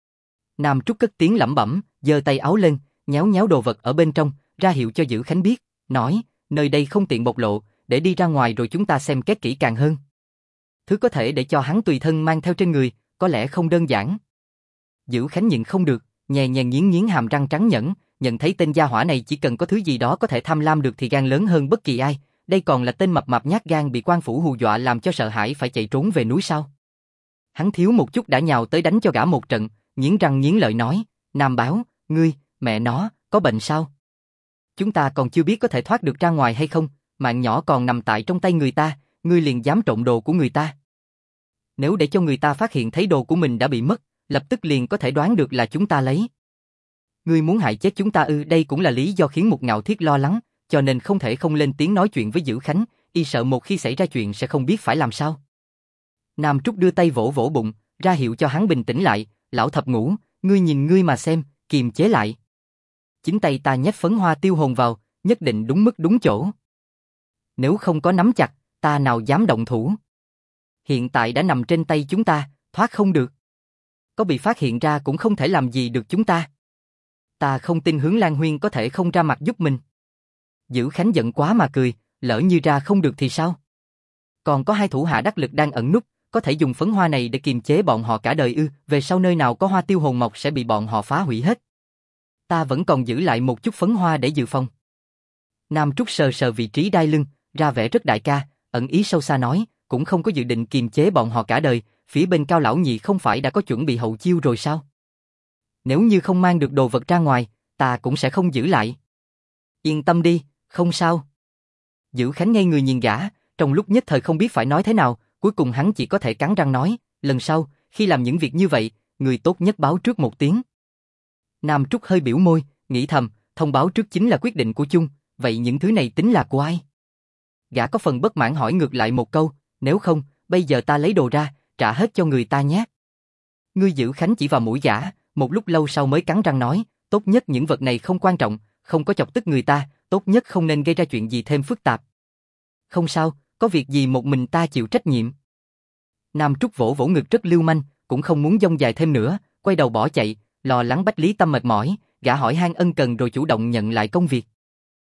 Nam Trúc cất tiếng lẩm bẩm, giơ tay áo lên, nhéo nhéo đồ vật ở bên trong, ra hiệu cho Dữ Khánh biết, nói, nơi đây không tiện bộc lộ, để đi ra ngoài rồi chúng ta xem kết kỹ càng hơn. Thứ có thể để cho hắn tùy thân mang theo trên người, có lẽ không đơn giản. Dữ Khánh nhịn không được, nhè nhè nghiến nghiến hàm răng trắng nhẫn, nhận thấy tên gia hỏa này chỉ cần có thứ gì đó có thể tham lam được thì gan lớn hơn bất kỳ ai, đây còn là tên mập mạp nhát gan bị quan phủ hù dọa làm cho sợ hãi phải chạy trốn về núi sao. Hắn thiếu một chút đã nhào tới đánh cho gã một trận, nghiến răng nghiến lợi nói, Nam Báo, ngươi, mẹ nó, có bệnh sao? Chúng ta còn chưa biết có thể thoát được ra ngoài hay không, mạng nhỏ còn nằm tại trong tay người ta, ngươi liền dám trộm đồ của người ta. Nếu để cho người ta phát hiện thấy đồ của mình đã bị mất, lập tức liền có thể đoán được là chúng ta lấy. Ngươi muốn hại chết chúng ta ư? Đây cũng là lý do khiến Mục Ngạo Thiết lo lắng, cho nên không thể không lên tiếng nói chuyện với Dữ Khánh, y sợ một khi xảy ra chuyện sẽ không biết phải làm sao. Nam Trúc đưa tay vỗ vỗ bụng, ra hiệu cho hắn bình tĩnh lại, Lão Thập Ngũ, ngươi nhìn ngươi mà xem, kiềm chế lại. Chính tay ta nhét phấn hoa tiêu hồn vào, nhất định đúng mức đúng chỗ. Nếu không có nắm chặt, ta nào dám động thủ. Hiện tại đã nằm trên tay chúng ta, thoát không được. Có bị phát hiện ra cũng không thể làm gì được chúng ta. Ta không tin Hướng Lan Huyên có thể không ra mặt giúp mình. Dữ Khánh giận quá mà cười, lỡ như ra không được thì sao? Còn có hai thủ hạ đắc lực đang ẩn núp, có thể dùng phấn hoa này để kiềm chế bọn họ cả đời ư? Về sau nơi nào có hoa tiêu hồn mọc sẽ bị bọn họ phá hủy hết. Ta vẫn còn giữ lại một chút phấn hoa để dự phòng. Nam Trúc sờ sờ vị trí đai lưng, ra vẻ rất đại ca, ẩn ý sâu xa nói, cũng không có dự định kiềm chế bọn họ cả đời, phía bên Cao lão nhị không phải đã có chuẩn bị hậu chiêu rồi sao? Nếu như không mang được đồ vật ra ngoài, ta cũng sẽ không giữ lại. Yên tâm đi, không sao. Dữ Khánh ngây người nhìn gã, Trong lúc nhất thời không biết phải nói thế nào, cuối cùng hắn chỉ có thể cắn răng nói, lần sau, khi làm những việc như vậy, người tốt nhất báo trước một tiếng. Nam Trúc hơi biểu môi, nghĩ thầm, thông báo trước chính là quyết định của chung, vậy những thứ này tính là của ai? Gã có phần bất mãn hỏi ngược lại một câu, nếu không, bây giờ ta lấy đồ ra, trả hết cho người ta nhé. Ngươi Giữ Khánh chỉ vào mũi gã, một lúc lâu sau mới cắn răng nói, tốt nhất những vật này không quan trọng, không có chọc tức người ta, tốt nhất không nên gây ra chuyện gì thêm phức tạp. Không sao, có việc gì một mình ta chịu trách nhiệm. Nam Trúc vỗ vỗ ngực rất lưu manh, cũng không muốn dông dài thêm nữa, quay đầu bỏ chạy, lo lắng Bách Lý Tâm mệt mỏi, gã hỏi han ân cần rồi chủ động nhận lại công việc.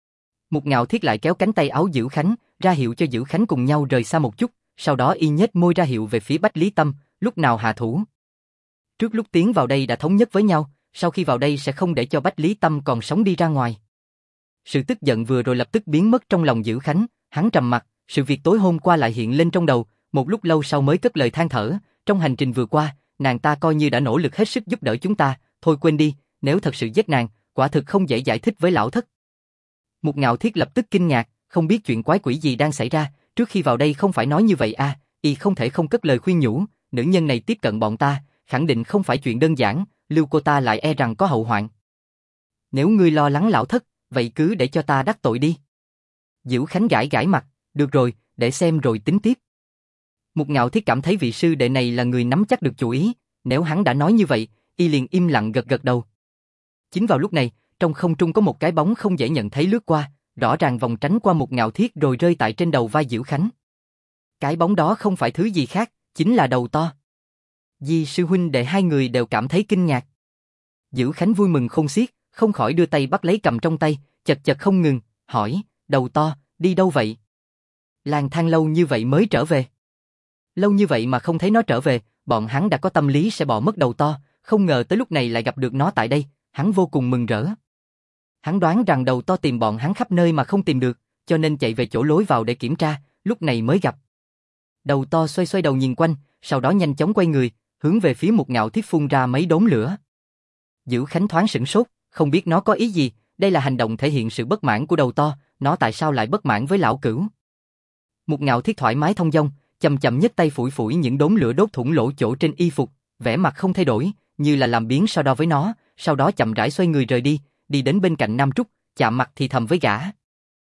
Mục Ngạo Thiết lại kéo cánh tay áo Giữ Khánh, ra hiệu cho Giữ Khánh cùng nhau rời xa một chút, sau đó y nhếch môi ra hiệu về phía Bách Lý Tâm, lúc nào hạ thủ. Trước lúc tiến vào đây đã thống nhất với nhau, sau khi vào đây sẽ không để cho Bách Lý Tâm còn sống đi ra ngoài. Sự tức giận vừa rồi lập tức biến mất trong lòng Giữ Khánh, hắn trầm mặt, sự việc tối hôm qua lại hiện lên trong đầu, một lúc lâu sau mới cất lời than thở, trong hành trình vừa qua, nàng ta coi như đã nỗ lực hết sức giúp đỡ chúng ta, thôi quên đi, nếu thật sự giết nàng, quả thực không dễ giải thích với lão thất. Mục Ngạo Thiết lập tức kinh ngạc, không biết chuyện quái quỷ gì đang xảy ra, trước khi vào đây không phải nói như vậy à, y không thể không cất lời khuyên nhủ, nữ nhân này tiếp cận bọn ta, khẳng định không phải chuyện đơn giản, lưu cô ta lại e rằng có hậu hoạn. Nếu ngươi lo lắng lão thất, vậy cứ để cho ta đắc tội đi. Giữ Khánh gãi gãi mặt, được rồi, để xem rồi tính tiếp. Mục Ngạo Thiết cảm thấy vị sư đệ này là người nắm chắc được chủ ý, nếu hắn đã nói như vậy, y liền im lặng gật gật đầu. Chính vào lúc này, trong không trung có một cái bóng không dễ nhận thấy lướt qua, rõ ràng vòng tránh qua Mục Ngạo Thiết rồi rơi tại trên đầu vai Giữ Khánh. Cái bóng đó không phải thứ gì khác, chính là đầu to. Di sư huynh đệ hai người đều cảm thấy kinh ngạc. Giữ Khánh vui mừng khôn xiết, không khỏi đưa tay bắt lấy cầm trong tay, chật chật không ngừng, hỏi, đầu to, đi đâu vậy? Lang thang lâu như vậy mới trở về. Lâu như vậy mà không thấy nó trở về, bọn hắn đã có tâm lý sẽ bỏ mất đầu to, không ngờ tới lúc này lại gặp được nó tại đây, hắn vô cùng mừng rỡ. Hắn đoán rằng đầu to tìm bọn hắn khắp nơi mà không tìm được, cho nên chạy về chỗ lối vào để kiểm tra, lúc này mới gặp. Đầu to xoay xoay đầu nhìn quanh, sau đó nhanh chóng quay người, hướng về phía Mục Ngạo Thiết phun ra mấy đốm lửa. Giữ Khánh thoáng sửng sốt, không biết nó có ý gì, đây là hành động thể hiện sự bất mãn của đầu to, nó tại sao lại bất mãn với lão cửu. Mục Ngạo Thiết thoải mái thông dong, chậm chậm nhấc tay phủi phủi những đốm lửa đốt thủng lỗ chỗ trên y phục, vẻ mặt không thay đổi, như là làm biếng so đo với nó, sau đó chậm rãi xoay người rời đi, đi đến bên cạnh Nam Trúc, chạm mặt thì thầm với gã.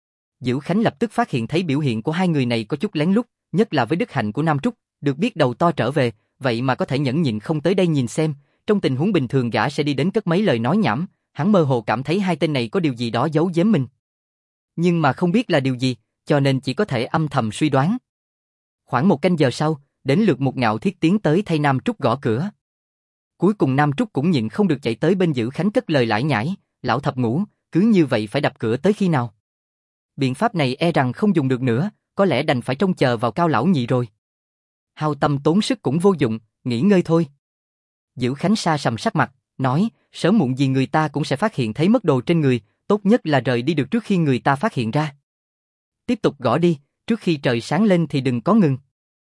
Giữ Khánh lập tức phát hiện thấy biểu hiện của hai người này có chút lén lút, nhất là với đức hạnh của Nam Trúc, được biết đầu to trở về, vậy mà có thể nhẫn nhịn không tới đây nhìn xem, trong tình huống bình thường gã sẽ đi đến cất mấy lời nói nhảm, hắn mơ hồ cảm thấy hai tên này có điều gì đó giấu giếm mình. Nhưng mà không biết là điều gì, cho nên chỉ có thể âm thầm suy đoán. Khoảng một canh giờ sau, đến lượt Mục Ngạo Thiết tiến tới thay Nam Trúc gõ cửa. Cuối cùng Nam Trúc cũng nhịn không được chạy tới bên Giữ Khánh cất lời lải nhải, lão thập ngũ, cứ như vậy phải đập cửa tới khi nào? Biện pháp này e rằng không dùng được nữa, có lẽ đành phải trông chờ vào Cao lão nhị rồi. Hao tâm tốn sức cũng vô dụng, nghỉ ngơi thôi. Giữ Khánh sa sầm sắc mặt, nói, sớm muộn gì người ta cũng sẽ phát hiện thấy mất đồ trên người, tốt nhất là rời đi được trước khi người ta phát hiện ra. Tiếp tục gõ đi, trước khi trời sáng lên thì đừng có ngừng.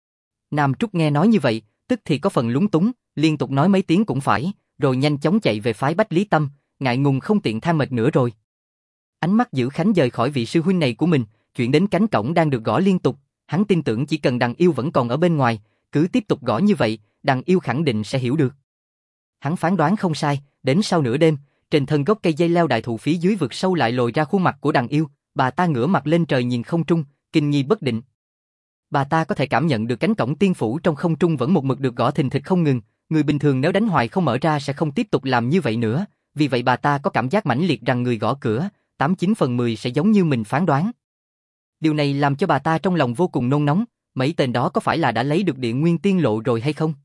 Nam Trúc nghe nói như vậy, tức thì có phần lúng túng, liên tục nói mấy tiếng cũng phải, rồi nhanh chóng chạy về phái Bách Lý Tâm, ngại ngùng không tiện than mệt nữa rồi. Ánh mắt Giữ Khánh dời khỏi vị sư huynh này của mình, chuyển đến cánh cổng đang được gõ liên tục, hắn tin tưởng chỉ cần Đằng Yêu vẫn còn ở bên ngoài, cứ tiếp tục gõ như vậy, Đằng Yêu khẳng định sẽ hiểu được. Hắn phán đoán không sai, đến sau nửa đêm, trên thân gốc cây dây leo đại thụ phía dưới vực sâu lại lồi ra khuôn mặt của Đằng Yêu, bà ta ngửa mặt lên trời nhìn không trung, kinh nghi bất định. Bà ta có thể cảm nhận được cánh cổng tiên phủ trong không trung vẫn một mực được gõ thình thịch không ngừng, người bình thường nếu đánh hoài không mở ra sẽ không tiếp tục làm như vậy nữa, vì vậy bà ta có cảm giác mãnh liệt rằng người gõ cửa, 89 phần 10 sẽ giống như mình phán đoán. Điều này làm cho bà ta trong lòng vô cùng nôn nóng, mấy tên đó có phải là đã lấy được địa nguyên tiên lộ rồi hay không?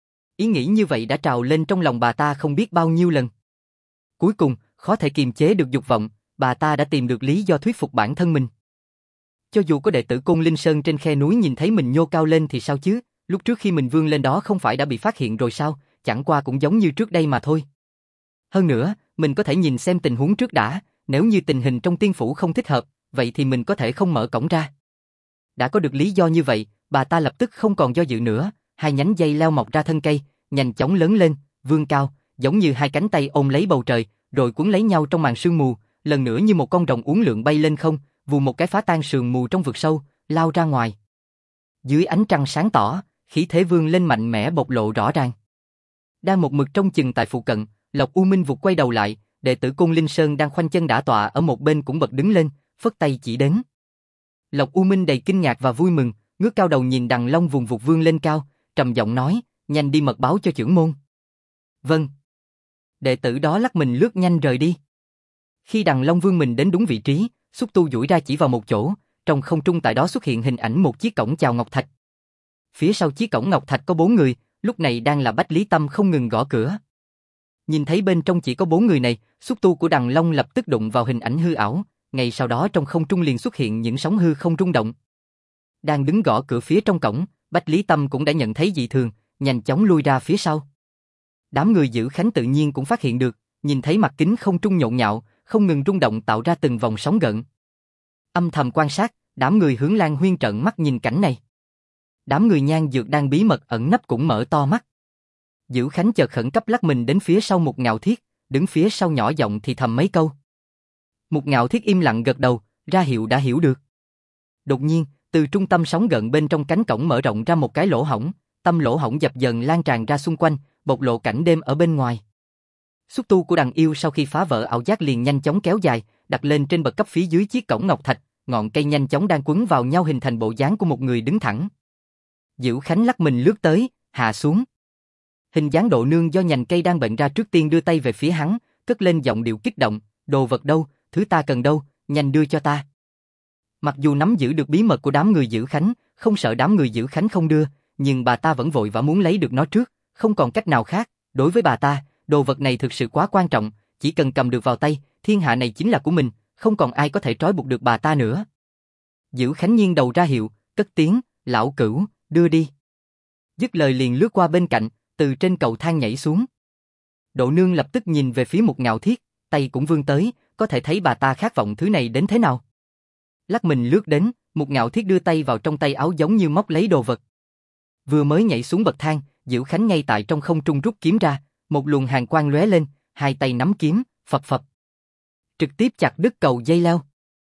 Ý nghĩ như vậy đã trào lên trong lòng bà ta không biết bao nhiêu lần. Cuối cùng, khó thể kiềm chế được dục vọng, bà ta đã tìm được lý do thuyết phục bản thân mình. Cho dù có đệ tử Côn Linh Sơn trên khe núi nhìn thấy mình nhô cao lên thì sao chứ, lúc trước khi mình vươn lên đó không phải đã bị phát hiện rồi sao, chẳng qua cũng giống như trước đây mà thôi. Hơn nữa, mình có thể nhìn xem tình huống trước đã, nếu như tình hình trong tiên phủ không thích hợp, vậy thì mình có thể không mở cổng ra. Đã có được lý do như vậy, bà ta lập tức không còn do dự nữa, hai nhánh dây leo mọc ra thân cây, nhanh chóng lớn lên, vươn cao, giống như hai cánh tay ôm lấy bầu trời, rồi cuốn lấy nhau trong màn sương mù, lần nữa như một con rồng uốn lượn bay lên không, vù một cái phá tan sương mù trong vực sâu, lao ra ngoài. Dưới ánh trăng sáng tỏ, khí thế vươn lên mạnh mẽ bộc lộ rõ ràng. Đang một mực trông chừng tại phụ cận, Lộc U Minh vụt quay đầu lại, đệ tử Côn Linh Sơn đang khoanh chân đả tọa ở một bên cũng bật đứng lên, phất tay chỉ đến. Lộc U Minh đầy kinh ngạc và vui mừng, ngước cao đầu nhìn Đằng Long vùng vụt vươn lên cao, trầm giọng nói, nhanh đi mật báo cho chưởng môn. Vâng. Đệ tử đó lắc mình lướt nhanh rời đi. Khi Đằng Long vươn mình đến đúng vị trí, xúc tu duỗi ra chỉ vào một chỗ, trong không trung tại đó xuất hiện hình ảnh một chiếc cổng chào ngọc thạch. Phía sau chiếc cổng ngọc thạch có 4 người, lúc này đang là Bách Lý Tâm không ngừng gõ cửa. Nhìn thấy bên trong chỉ có 4 người này, xúc tu của Đằng Long lập tức đụng vào hình ảnh hư ảo, ngay sau đó trong không trung liền xuất hiện những sóng hư không rung động. Đang đứng gõ cửa phía trong cổng, Bách Lý Tâm cũng đã nhận thấy dị thường, nhanh chóng lui ra phía sau. Đám người giữ khánh tự nhiên cũng phát hiện được, nhìn thấy mặt kính không trung nhộn nhạo, không ngừng rung động tạo ra từng vòng sóng gợn. Âm thầm quan sát, đám người Hướng Lan Huyên trợn mắt nhìn cảnh này. Đám người Nhan Dược đang bí mật ẩn nấp cũng mở to mắt. Giữ Khánh chợt khẩn cấp lắc mình đến phía sau Mục Ngạo Thiết, đứng phía sau nhỏ giọng thì thầm mấy câu. Mục Ngạo Thiết im lặng gật đầu, ra hiệu đã hiểu được. Đột nhiên, từ trung tâm sóng gợn bên trong cánh cổng mở rộng ra một cái lỗ hổng, tâm lỗ hổng dập dần lan tràn ra xung quanh, bộc lộ cảnh đêm ở bên ngoài. Xúc tu của Đằng Yêu sau khi phá vỡ ảo giác liền nhanh chóng kéo dài, đặt lên trên bậc cấp phía dưới chiếc cổng ngọc thạch, ngọn cây nhanh chóng đang quấn vào nhau hình thành bộ dáng của một người đứng thẳng. Dữu Khánh lắc mình lướt tới, hạ xuống. Hình dáng Độ Nương do nhành cây đang bệnh ra trước tiên đưa tay về phía hắn, cất lên giọng điệu kích động, đồ vật đâu, thứ ta cần đâu, nhanh đưa cho ta. Mặc dù nắm giữ được bí mật của đám người Dữu Khánh, không sợ đám người Dữu Khánh không đưa, nhưng bà ta vẫn vội vã muốn lấy được nó trước, không còn cách nào khác. Đối với bà ta, đồ vật này thực sự quá quan trọng, chỉ cần cầm được vào tay, thiên hạ này chính là của mình, không còn ai có thể trói buộc được bà ta nữa. Dữu Khánh nghiêng đầu ra hiệu, cất tiếng, lão Cửu, đưa đi. Dứt lời liền lướt qua bên cạnh, từ trên cầu thang nhảy xuống. Độ Nương lập tức nhìn về phía Mục Ngạo Thiết, tay cũng vươn tới, có thể thấy bà ta khát vọng thứ này đến thế nào. Lắc mình lướt đến, Mục Ngạo Thiết đưa tay vào trong tay áo giống như móc lấy đồ vật. Vừa mới nhảy xuống bậc thang, Dữu Khánh ngay tại trong không trung rút kiếm ra, một luồng hàn quang lóe lên, hai tay nắm kiếm, phập phập. Trực tiếp chặt đứt cầu dây leo.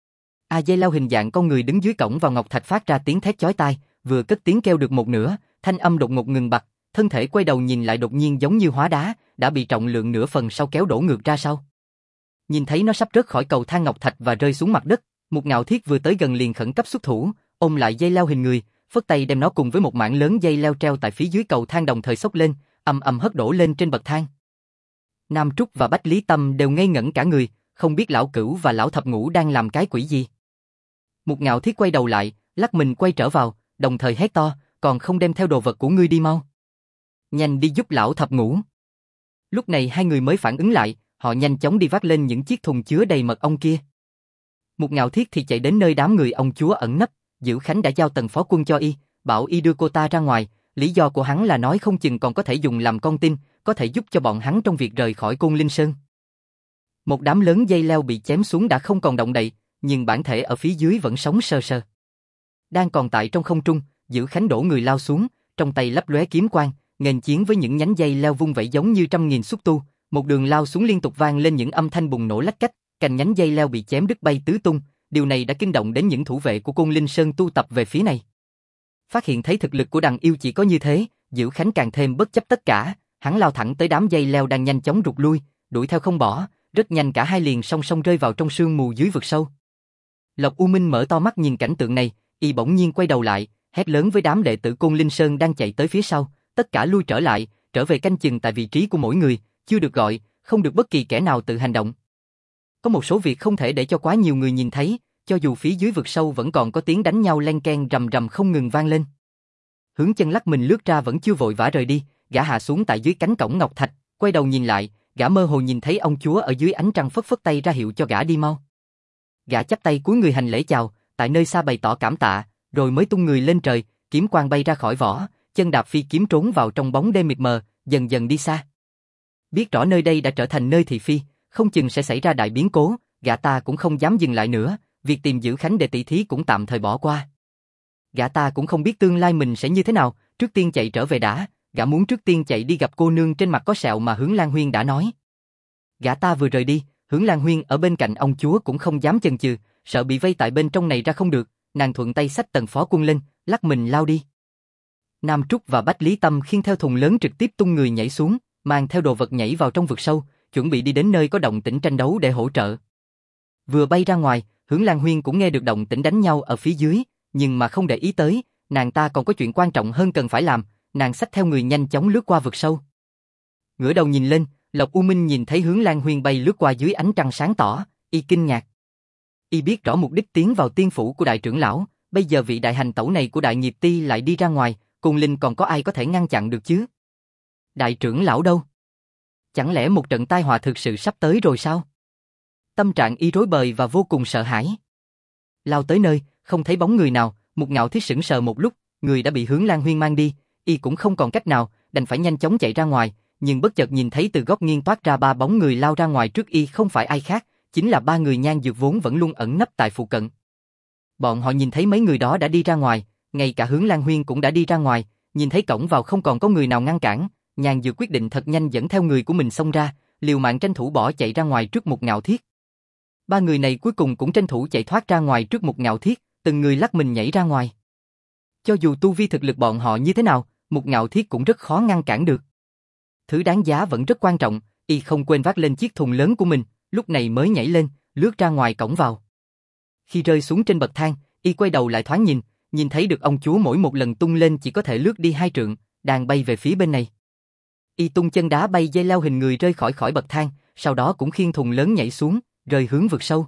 Dây leo hình dạng con người đứng dưới cổng vào ngọc thạch phát ra tiếng thét chói tai, vừa cất tiếng kêu được một nửa, thanh âm đột ngột ngừng bặt, thân thể quay đầu nhìn lại đột nhiên giống như hóa đá, đã bị trọng lượng nửa phần sau kéo đổ ngược ra sau. Nhìn thấy nó sắp rớt khỏi cầu thang ngọc thạch và rơi xuống mặt đất, Mục Ngạo Thiết vừa tới gần liền khẩn cấp xuất thủ, ôm lại dây leo hình người, phất tay đem nó cùng với một mảng lớn dây leo treo tại phía dưới cầu thang đồng thời xốc lên, ầm ầm hất đổ lên trên bậc thang. Nam Trúc và Bách Lý Tâm đều ngây ngẩn cả người, không biết lão Cửu và lão Thập Ngũ đang làm cái quỷ gì. Mục Ngạo Thiết quay đầu lại, lắc mình quay trở vào, đồng thời hét to, còn không đem theo đồ vật của ngươi đi mau. Nhanh đi giúp lão Thập Ngũ. Lúc này hai người mới phản ứng lại, họ nhanh chóng đi vác lên những chiếc thùng chứa đầy mật ong kia. Mục Ngạo Thiết thì chạy đến nơi đám người ông chúa ẩn nấp, Dữu Khánh đã giao Tần phó quân cho y, bảo y đưa cô ta ra ngoài, lý do của hắn là nói không chừng còn có thể dùng làm con tin, có thể giúp cho bọn hắn trong việc rời khỏi Côn Linh Sơn. Một đám lớn dây leo bị chém xuống đã không còn động đậy, nhưng bản thể ở phía dưới vẫn sống sơ sơ. Đang còn tại trong không trung, Dữu Khánh đổ người lao xuống, trong tay lấp lóe kiếm quang, nghênh chiến với những nhánh dây leo vung vẩy giống như trăm nghìn xúc tu, một đường lao xuống liên tục vang lên những âm thanh bùng nổ lách cách, cành nhánh dây leo bị chém đứt bay tứ tung, điều này đã kinh động đến những thủ vệ của Côn Linh Sơn tu tập về phía này. Phát hiện thấy thực lực của Đằng Yêu chỉ có như thế, Dữu Khánh càng thêm bất chấp tất cả, hắn lao thẳng tới đám dây leo đang nhanh chóng rụt lui, đuổi theo không bỏ, rất nhanh cả hai liền song song rơi vào trong sương mù dưới vực sâu. Lộc U Minh mở to mắt nhìn cảnh tượng này, y bỗng nhiên quay đầu lại, hét lớn với đám đệ tử Côn Linh Sơn đang chạy tới phía sau, tất cả lui trở lại, trở về canh chừng tại vị trí của mỗi người, chưa được gọi, không được bất kỳ kẻ nào tự hành động. Có một số việc không thể để cho quá nhiều người nhìn thấy, cho dù phía dưới vực sâu vẫn còn có tiếng đánh nhau len keng rầm rầm không ngừng vang lên. Hướng Chân lắc mình lướt ra vẫn chưa vội vã rời đi, gã hạ xuống tại dưới cánh cổng ngọc thạch, quay đầu nhìn lại, gã mơ hồ nhìn thấy ông chúa ở dưới ánh trăng phất phất tay ra hiệu cho gã đi mau. Gã chắp tay cúi người hành lễ chào, tại nơi xa bày tỏ cảm tạ, rồi mới tung người lên trời, kiếm quang bay ra khỏi vỏ, chân đạp phi kiếm trốn vào trong bóng đêm mịt mờ, dần dần đi xa. Biết rõ nơi đây đã trở thành nơi thị phi, không chừng sẽ xảy ra đại biến cố, gã ta cũng không dám dừng lại nữa, việc tìm Dữu Khánh để tỷ thí cũng tạm thời bỏ qua. Gã ta cũng không biết tương lai mình sẽ như thế nào, trước tiên chạy trở về đã, gã muốn trước tiên chạy đi gặp cô nương trên mặt có sẹo mà Hướng Lan Huyên đã nói. Gã ta vừa rời đi, Hướng Lan Huyên ở bên cạnh ông chúa cũng không dám chần chừ, sợ bị vây tại bên trong này ra không được, nàng thuận tay xách Tần phó quân lên, lắc mình lao đi. Nam Trúc và Bách Lý Tâm khiêng theo thùng lớn trực tiếp tung người nhảy xuống, mang theo đồ vật nhảy vào trong vực sâu, chuẩn bị đi đến nơi có động tĩnh tranh đấu để hỗ trợ. Vừa bay ra ngoài, Hướng Lan Huyên cũng nghe được động tĩnh đánh nhau ở phía dưới, nhưng mà không để ý tới, nàng ta còn có chuyện quan trọng hơn cần phải làm, nàng xách theo người nhanh chóng lướt qua vực sâu. Ngửa đầu nhìn lên, Lộc U Minh nhìn thấy Hướng Lan Huyên bay lướt qua dưới ánh trăng sáng tỏ, y kinh ngạc. Y biết rõ mục đích tiến vào tiên phủ của đại trưởng lão, bây giờ vị đại hành tẩu này của đại nghiệp ti lại đi ra ngoài, cùng linh còn có ai có thể ngăn chặn được chứ? Đại trưởng lão đâu? Chẳng lẽ một trận tai họa thực sự sắp tới rồi sao? Tâm trạng y rối bời và vô cùng sợ hãi. Lao tới nơi, không thấy bóng người nào, Mục Ngạo Thiết sững sờ một lúc, người đã bị Hướng Lan Huyên mang đi, y cũng không còn cách nào, đành phải nhanh chóng chạy ra ngoài, nhưng bất chợt nhìn thấy từ góc nghiêng toát ra ba bóng người lao ra ngoài trước y không phải ai khác, chính là ba người Nhan Dược vốn vẫn luôn ẩn nấp tại phụ cận. Bọn họ nhìn thấy mấy người đó đã đi ra ngoài, ngay cả Hướng Lan Huyên cũng đã đi ra ngoài, nhìn thấy cổng vào không còn có người nào ngăn cản, Nhan Dược quyết định thật nhanh dẫn theo người của mình xông ra, liều mạng tranh thủ bỏ chạy ra ngoài trước Mục Ngạo Thiết. Ba người này cuối cùng cũng tranh thủ chạy thoát ra ngoài trước Mục Ngạo Thiết, từng người lắc mình nhảy ra ngoài. Cho dù tu vi thực lực bọn họ như thế nào, Mục Ngạo Thiết cũng rất khó ngăn cản được. Thứ đáng giá vẫn rất quan trọng, y không quên vác lên chiếc thùng lớn của mình, lúc này mới nhảy lên, lướt ra ngoài cổng vào. Khi rơi xuống trên bậc thang, y quay đầu lại thoáng nhìn thấy được ông chúa mỗi một lần tung lên chỉ có thể lướt đi 2 trượng, đang bay về phía bên này. Y tung chân đá bay dây leo hình người rơi khỏi bậc thang, sau đó cũng khiêng thùng lớn nhảy xuống, rơi hướng vực sâu.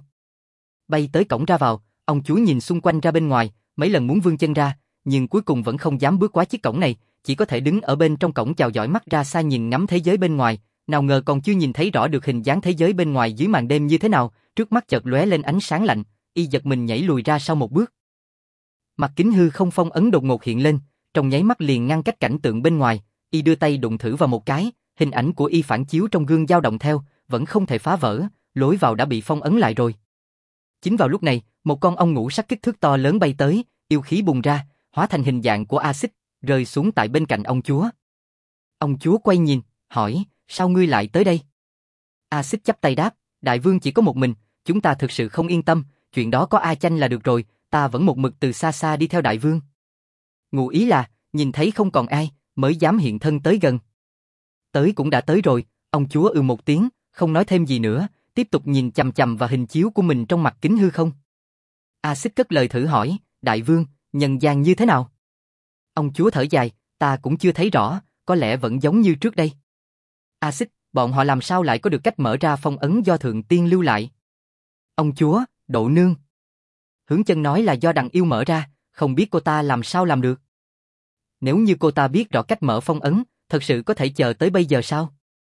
Bay tới cổng ra vào, ông chúa nhìn xung quanh ra bên ngoài, mấy lần muốn vươn chân ra, nhưng cuối cùng vẫn không dám bước qua chiếc cổng này, chỉ có thể đứng ở bên trong cổng chào dõi mắt ra xa nhìn ngắm thế giới bên ngoài, nào ngờ còn chưa nhìn thấy rõ được hình dáng thế giới bên ngoài dưới màn đêm như thế nào, trước mắt chợt lóe lên ánh sáng lạnh, y giật mình nhảy lùi ra sau một bước. Mặt kính hư không phong ấn đột ngột hiện lên, trong nháy mắt liền ngăn cách cảnh tượng bên ngoài, y đưa tay đụng thử vào một cái, hình ảnh của y phản chiếu trong gương dao động theo, vẫn không thể phá vỡ, lối vào đã bị phong ấn lại rồi. Chính vào lúc này, một con ong ngũ sắc kích thước to lớn bay tới, yêu khí bùng ra, hóa thành hình dạng của A-xích, rơi xuống tại bên cạnh ông chúa. Ông chúa quay nhìn, hỏi, sao ngươi lại tới đây? A-xích chắp tay đáp, đại vương chỉ có một mình, chúng ta thực sự không yên tâm, chuyện đó có A Chanh là được rồi, ta vẫn một mực từ xa xa đi theo đại vương. Ngụ ý là, nhìn thấy không còn ai, mới dám hiện thân tới gần. Tới cũng đã tới rồi, ông chúa một tiếng, không nói thêm gì nữa, tiếp tục nhìn chằm chằm vào hình chiếu của mình trong mặt kính hư không. A-xích cất lời thử hỏi, đại vương, nhân gian như thế nào? Ông chúa thở dài, ta cũng chưa thấy rõ, có lẽ vẫn giống như trước đây. A-xích, bọn họ làm sao lại có được cách mở ra phong ấn do thượng tiên lưu lại? Ông chúa, Độ Nương. Hướng Chân nói là do Đằng Yêu mở ra, không biết cô ta làm sao làm được. Nếu như cô ta biết rõ cách mở phong ấn, thật sự có thể chờ tới bây giờ sao?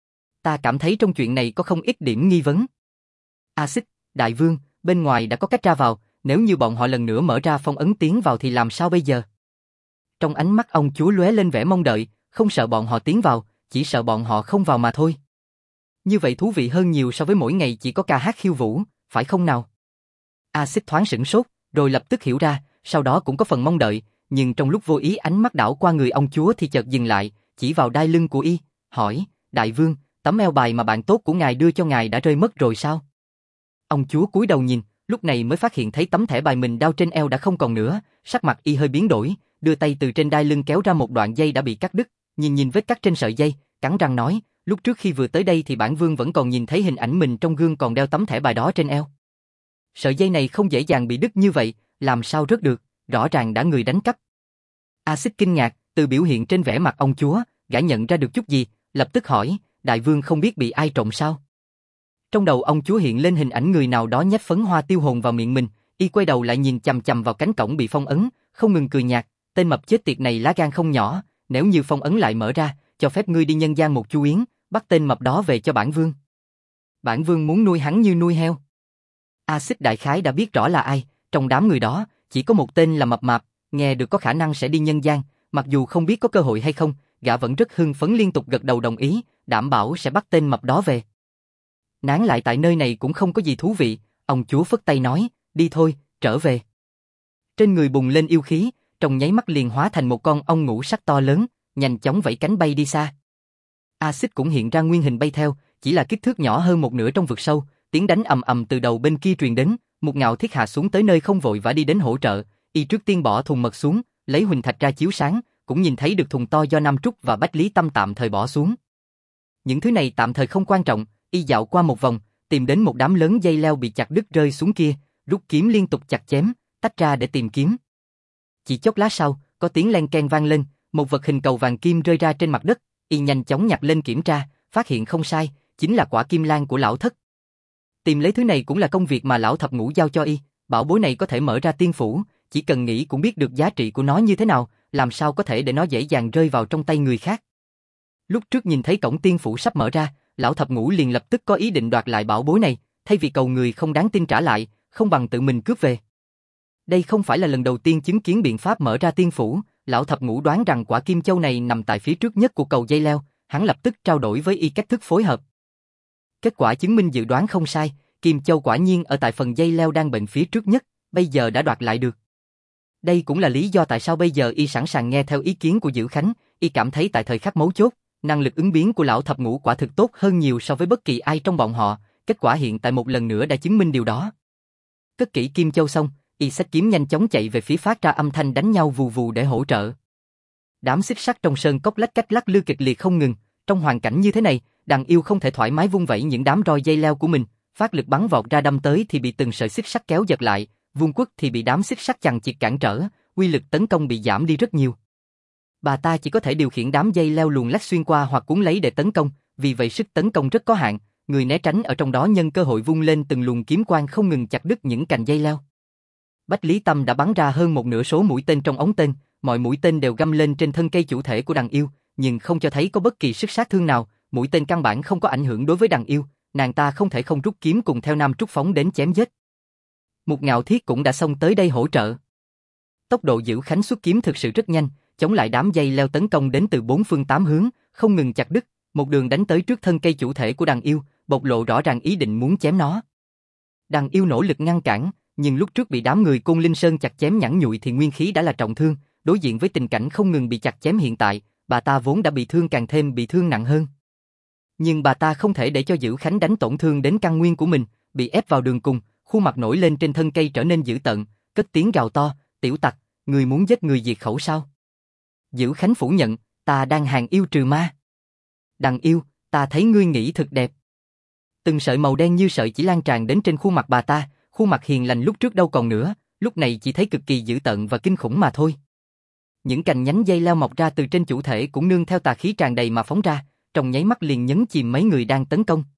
Ta cảm thấy trong chuyện này có không ít điểm nghi vấn. A-xích, đại vương, bên ngoài đã có cách ra vào, nếu như bọn họ lần nữa mở ra phong ấn tiến vào thì làm sao bây giờ? Trong ánh mắt ông chúa lóe lên vẻ mong đợi, không sợ bọn họ tiến vào, chỉ sợ bọn họ không vào mà thôi. Như vậy thú vị hơn nhiều so với mỗi ngày chỉ có ca hát khiêu vũ, phải không nào? A-xích thoáng sửng sốt, rồi lập tức hiểu ra, sau đó cũng có phần mong đợi, nhưng trong lúc vô ý ánh mắt đảo qua người ông chúa thì chợt dừng lại, chỉ vào đai lưng của y, hỏi, đại vương, tấm eo bài mà bạn tốt của ngài đưa cho ngài đã rơi mất rồi sao? Ông chúa cúi đầu nhìn, lúc này mới phát hiện thấy tấm thẻ bài mình đeo trên eo đã không còn nữa, sắc mặt y hơi biến đổi, đưa tay từ trên đai lưng kéo ra một đoạn dây đã bị cắt đứt, nhìn vết cắt trên sợi dây, cắn răng nói, lúc trước khi vừa tới đây thì bản vương vẫn còn nhìn thấy hình ảnh mình trong gương còn đeo tấm thẻ bài đó trên eo. Sợi dây này không dễ dàng bị đứt như vậy, làm sao rớt được, rõ ràng đã người đánh cắp. A-xích kinh ngạc, từ biểu hiện trên vẻ mặt ông chúa, gã nhận ra được chút gì, lập tức hỏi, đại vương không biết bị ai trộm sao? Trong đầu ông chúa hiện lên hình ảnh người nào đó nhét phấn hoa tiêu hồn vào miệng mình, y quay đầu lại nhìn chằm chằm vào cánh cổng bị phong ấn, không ngừng cười nhạt, tên mập chết tiệt này lá gan không nhỏ, nếu như phong ấn lại mở ra, cho phép ngươi đi nhân gian một chu yến, bắt tên mập đó về cho bản vương. Bản vương muốn nuôi hắn như nuôi heo. A-xích đại khái đã biết rõ là ai, trong đám người đó, chỉ có một tên là Mập Mạp, nghe được có khả năng sẽ đi nhân gian, mặc dù không biết có cơ hội hay không, gã vẫn rất hưng phấn liên tục gật đầu đồng ý, đảm bảo sẽ bắt tên mập đó về. Nán lại tại nơi này cũng không có gì thú vị, ông chúa phất tay nói, đi thôi, trở về. Trên người bùng lên yêu khí, trong nháy mắt liền hóa thành một con ong ngũ sắc to lớn, nhanh chóng vẫy cánh bay đi xa. A-xích cũng hiện ra nguyên hình bay theo, chỉ là kích thước nhỏ hơn một nửa trong vực sâu, tiếng đánh ầm ầm từ đầu bên kia truyền đến, Một Ngạo Thiết hạ xuống tới nơi không vội vã đi đến hỗ trợ, y trước tiên bỏ thùng mật xuống, lấy huỳnh thạch ra chiếu sáng, cũng nhìn thấy được thùng to do Nam Trúc và Bách Lý Tâm tạm thời bỏ xuống. Những thứ này tạm thời không quan trọng, y dạo qua một vòng, tìm đến một đám lớn dây leo bị chặt đứt rơi xuống kia, rút kiếm liên tục chặt chém, tách ra để tìm kiếm. Chỉ chốc lát sau, có tiếng len keng vang lên, một vật hình cầu vàng kim rơi ra trên mặt đất, y nhanh chóng nhặt lên kiểm tra, phát hiện không sai, chính là quả kim lan của lão thất. Tìm lấy thứ này cũng là công việc mà lão thập ngũ giao cho y, bảo bối này có thể mở ra tiên phủ, chỉ cần nghĩ cũng biết được giá trị của nó như thế nào, làm sao có thể để nó dễ dàng rơi vào trong tay người khác. Lúc trước nhìn thấy cổng tiên phủ sắp mở ra, lão thập ngũ liền lập tức có ý định đoạt lại bảo bối này, thay vì cầu người không đáng tin trả lại, không bằng tự mình cướp về. Đây không phải là lần đầu tiên chứng kiến biện pháp mở ra tiên phủ, lão thập ngũ đoán rằng quả kim châu này nằm tại phía trước nhất của cầu dây leo, hắn lập tức trao đổi với y cách thức phối hợp. Kết quả chứng minh dự đoán không sai, kim châu quả nhiên ở tại phần dây leo đang bệnh phía trước nhất, bây giờ đã đoạt lại được. Đây cũng là lý do tại sao bây giờ y sẵn sàng nghe theo ý kiến của Dữ Khánh, y cảm thấy tại thời khắc mấu chốt, năng lực ứng biến của lão thập ngũ quả thực tốt hơn nhiều so với bất kỳ ai trong bọn họ, kết quả hiện tại một lần nữa đã chứng minh điều đó. Cất kỹ kim châu xong, y xách kiếm nhanh chóng chạy về phía phát ra âm thanh đánh nhau vù vù để hỗ trợ. Đám xích sắt trong sơn cốc lách cách lắc lư kịch liệt không ngừng, trong hoàn cảnh như thế này, Đằng Yêu không thể thoải mái vung vẩy những đám roi dây leo của mình, phát lực bắn vọt ra đâm tới thì bị từng sợi xích sắt kéo giật lại, vung quất thì bị đám xích sắt chằng chịt cản trở, uy lực tấn công bị giảm đi rất nhiều. Bà ta chỉ có thể điều khiển đám dây leo luồn lách xuyên qua hoặc cuốn lấy để tấn công, vì vậy sức tấn công rất có hạn, người né tránh ở trong đó nhân cơ hội vung lên từng luồng kiếm quang không ngừng chặt đứt những cành dây leo. Bách Lý Tâm đã bắn ra hơn một nửa số mũi tên trong ống tên, mọi mũi tên đều găm lên trên thân cây chủ thể của Đằng Yêu, nhưng không cho thấy có bất kỳ sức sát thương nào, mũi tên căn bản không có ảnh hưởng đối với Đằng Yêu, nàng ta không thể không rút kiếm cùng theo Nam Trúc phóng đến chém giết. Một Ngạo Thiết cũng đã xông tới đây hỗ trợ. Tốc độ Dữ Khánh xuất kiếm thực sự rất nhanh, chống lại đám dây leo tấn công đến từ bốn phương tám hướng, không ngừng chặt đứt, một đường đánh tới trước thân cây chủ thể của Đằng Yêu, bộc lộ rõ ràng ý định muốn chém nó. Đằng Yêu nỗ lực ngăn cản, nhưng lúc trước bị đám người Côn Linh Sơn chặt chém nhẵn nhụi thì nguyên khí đã là trọng thương, đối diện với tình cảnh không ngừng bị chặt chém hiện tại, bà ta vốn đã bị thương càng thêm bị thương nặng hơn. Nhưng bà ta không thể để cho Dữ Khánh đánh tổn thương đến căn nguyên của mình, bị ép vào đường cùng, khuôn mặt nổi lên trên thân cây trở nên dữ tợn, cất tiếng gào to, "Tiểu tặc, người muốn giết người diệt khẩu sao?" Dữ Khánh phủ nhận, "Ta đang hàng yêu trừ ma." "Đằng Yêu, ta thấy ngươi nghĩ thật đẹp." Từng sợi màu đen như sợi chỉ lan tràn đến trên khuôn mặt bà ta, khuôn mặt hiền lành lúc trước đâu còn nữa, lúc này chỉ thấy cực kỳ dữ tợn và kinh khủng mà thôi. Những cành nhánh dây leo mọc ra từ trên chủ thể cũng nương theo tà khí tràn đầy mà phóng ra, trong nháy mắt liền nhấn chìm mấy người đang tấn công.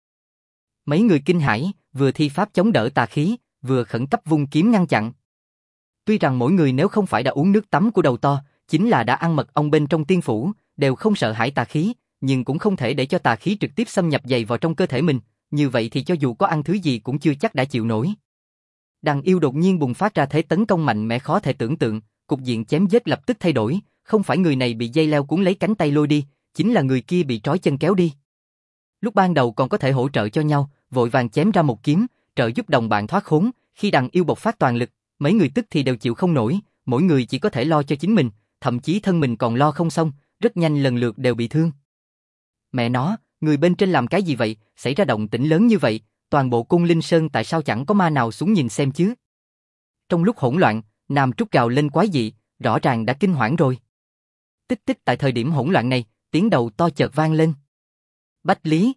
Mấy người kinh hãi, vừa thi pháp chống đỡ tà khí, vừa khẩn cấp vung kiếm ngăn chặn. Tuy rằng mỗi người nếu không phải đã uống nước tắm của đầu to, chính là đã ăn mật ong bên trong tiên phủ, đều không sợ hãi tà khí, nhưng cũng không thể để cho tà khí trực tiếp xâm nhập dày vào trong cơ thể mình, như vậy thì cho dù có ăn thứ gì cũng chưa chắc đã chịu nổi. Đằng Yêu đột nhiên bùng phát ra thế tấn công mạnh mẽ khó thể tưởng tượng, cục diện chém giết lập tức thay đổi, không phải người này bị dây leo cuốn lấy cánh tay lôi đi, chính là người kia bị trói chân kéo đi. Lúc ban đầu còn có thể hỗ trợ cho nhau, vội vàng chém ra một kiếm, trợ giúp đồng bạn thoát khốn, khi Đằng Yêu bộc phát toàn lực, mấy người tức thì đều chịu không nổi, mỗi người chỉ có thể lo cho chính mình, thậm chí thân mình còn lo không xong, rất nhanh lần lượt đều bị thương. Mẹ nó, người bên trên làm cái gì vậy, xảy ra động tĩnh lớn như vậy, toàn bộ Côn Linh Sơn tại sao chẳng có ma nào xuống nhìn xem chứ? Trong lúc hỗn loạn, Nam Trúc gào lên quái dị, rõ ràng đã kinh hoảng rồi. Tích tích tại thời điểm hỗn loạn này, tiếng đầu to chợt vang lên. Bách Lý.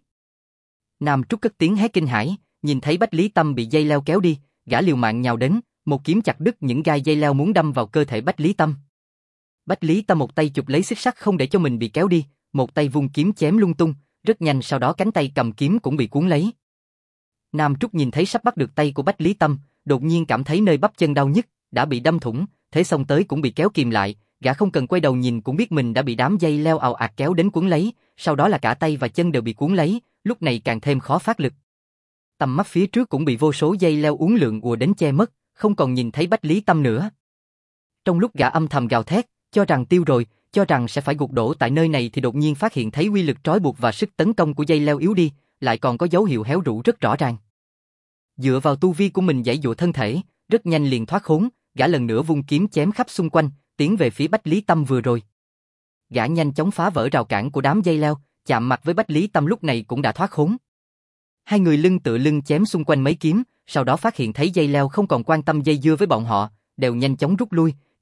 Nam Trúc cất tiếng hét kinh hãi, nhìn thấy Bách Lý Tâm bị dây leo kéo đi, gã liều mạng nhào đến, một kiếm chặt đứt những gai dây leo muốn đâm vào cơ thể Bách Lý Tâm. Bách Lý Tâm một tay chụp lấy xích sắt không để cho mình bị kéo đi, một tay vung kiếm chém lung tung, rất nhanh sau đó cánh tay cầm kiếm cũng bị cuốn lấy. Nam Trúc nhìn thấy sắp bắt được tay của Bách Lý Tâm, đột nhiên cảm thấy nơi bắp chân đau nhức, đã bị đâm thủng, thế xông tới cũng bị kéo kìm lại, gã không cần quay đầu nhìn cũng biết mình đã bị đám dây leo ào ạt kéo đến cuốn lấy, sau đó là cả tay và chân đều bị cuốn lấy, lúc này càng thêm khó phát lực. Tầm mắt phía trước cũng bị vô số dây leo uốn lượn ùa đến che mất, không còn nhìn thấy Bách Lý Tâm nữa. Trong lúc gã âm thầm gào thét, cho rằng tiêu rồi, cho rằng sẽ phải gục đổ tại nơi này thì đột nhiên phát hiện thấy uy lực trói buộc và sức tấn công của dây leo yếu đi, lại còn có dấu hiệu héo rũ rất rõ ràng. Dựa vào tu vi của mình giãy giụa thân thể, rất nhanh liền thoát khốn, gã lần nữa vung kiếm chém khắp xung quanh, tiến về phía Bách Lý Tâm vừa rồi. Gã nhanh chóng phá vỡ rào cản của đám dây leo, chạm mặt với Bách Lý Tâm lúc này cũng đã thoát khốn. Hai người lưng tựa lưng chém xung quanh mấy kiếm, sau đó phát hiện thấy dây leo không còn quan tâm dây dưa với bọn họ, đều nhanh chóng rút lui,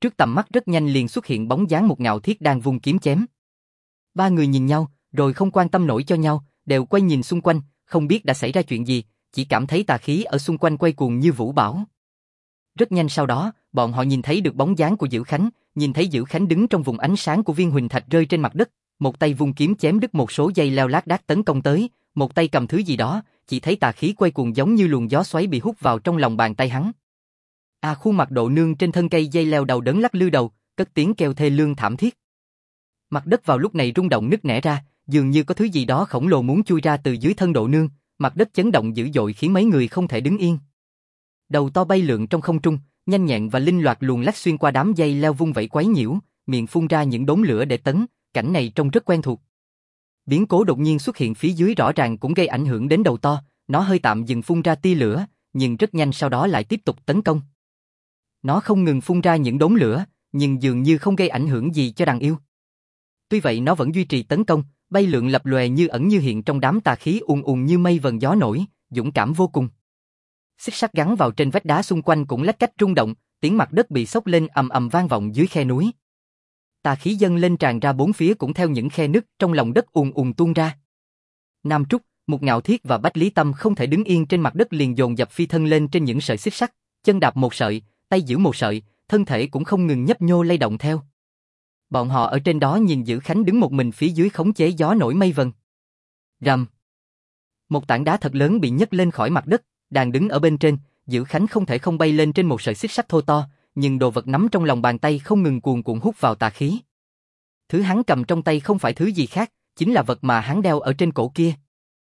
Trước tầm mắt rất nhanh liền xuất hiện bóng dáng một Ngạo Thiết đang vung kiếm chém. Ba người nhìn nhau, rồi không quan tâm nổi cho nhau, đều quay nhìn xung quanh, không biết đã xảy ra chuyện gì, chỉ cảm thấy tà khí ở xung quanh quay cuồng như vũ bão. Rất nhanh sau đó, bọn họ nhìn thấy được bóng dáng của Dữ Khánh, nhìn thấy Dữ Khánh đứng trong vùng ánh sáng của viên huỳnh thạch rơi trên mặt đất, một tay vung kiếm chém đứt một số dây leo lác đác tấn công tới, một tay cầm thứ gì đó, chỉ thấy tà khí quay cuồng giống như luồng gió xoáy bị hút vào trong lòng bàn tay hắn. Khuôn mặt Độ Nương trên thân cây dây leo đầu đớn lắc lư đầu, cất tiếng kêu thê lương thảm thiết. Mặt đất vào lúc này rung động nứt nẻ ra, dường như có thứ gì đó khổng lồ muốn chui ra từ dưới thân Độ Nương, mặt đất chấn động dữ dội khiến mấy người không thể đứng yên. Đầu to bay lượn trong không trung, nhanh nhẹn và linh loạt luồn lách xuyên qua đám dây leo vung vẩy quấy nhiễu, miệng phun ra những đốm lửa để tấn, cảnh này trông rất quen thuộc. Biến cố đột nhiên xuất hiện phía dưới rõ ràng cũng gây ảnh hưởng đến đầu to, nó hơi tạm dừng phun ra tia lửa, nhưng rất nhanh sau đó lại tiếp tục tấn công. Nó không ngừng phun ra những đốm lửa, nhưng dường như không gây ảnh hưởng gì cho đàn yêu. Tuy vậy nó vẫn duy trì tấn công, bay lượn lập lòe như ẩn như hiện trong đám tà khí ùn ùn như mây vần gió nổi, dũng cảm vô cùng. Xích sắt gắn vào trên vách đá xung quanh cũng lách cách rung động, tiếng mặt đất bị xốc lên ầm ầm vang vọng dưới khe núi. Tà khí dâng lên tràn ra bốn phía cũng theo những khe nứt trong lòng đất ùn ùn tuôn ra. Nam Trúc, Một Ngạo Thiết và Bách Lý Tâm không thể đứng yên trên mặt đất liền dồn dập phi thân lên trên những sợi xích sắt, chân đạp một sợi, tay giữ một sợi, thân thể cũng không ngừng nhấp nhô lay động theo. Bọn họ ở trên đó nhìn Dữ Khánh đứng một mình phía dưới khống chế gió nổi mây vần. Rầm. Một tảng đá thật lớn bị nhấc lên khỏi mặt đất, đang đứng ở bên trên, Dữ Khánh không thể không bay lên trên một sợi xích sắt thô to, nhưng đồ vật nắm trong lòng bàn tay không ngừng cuồn cuộn hút vào tà khí. Thứ hắn cầm trong tay không phải thứ gì khác, chính là vật mà hắn đeo ở trên cổ kia.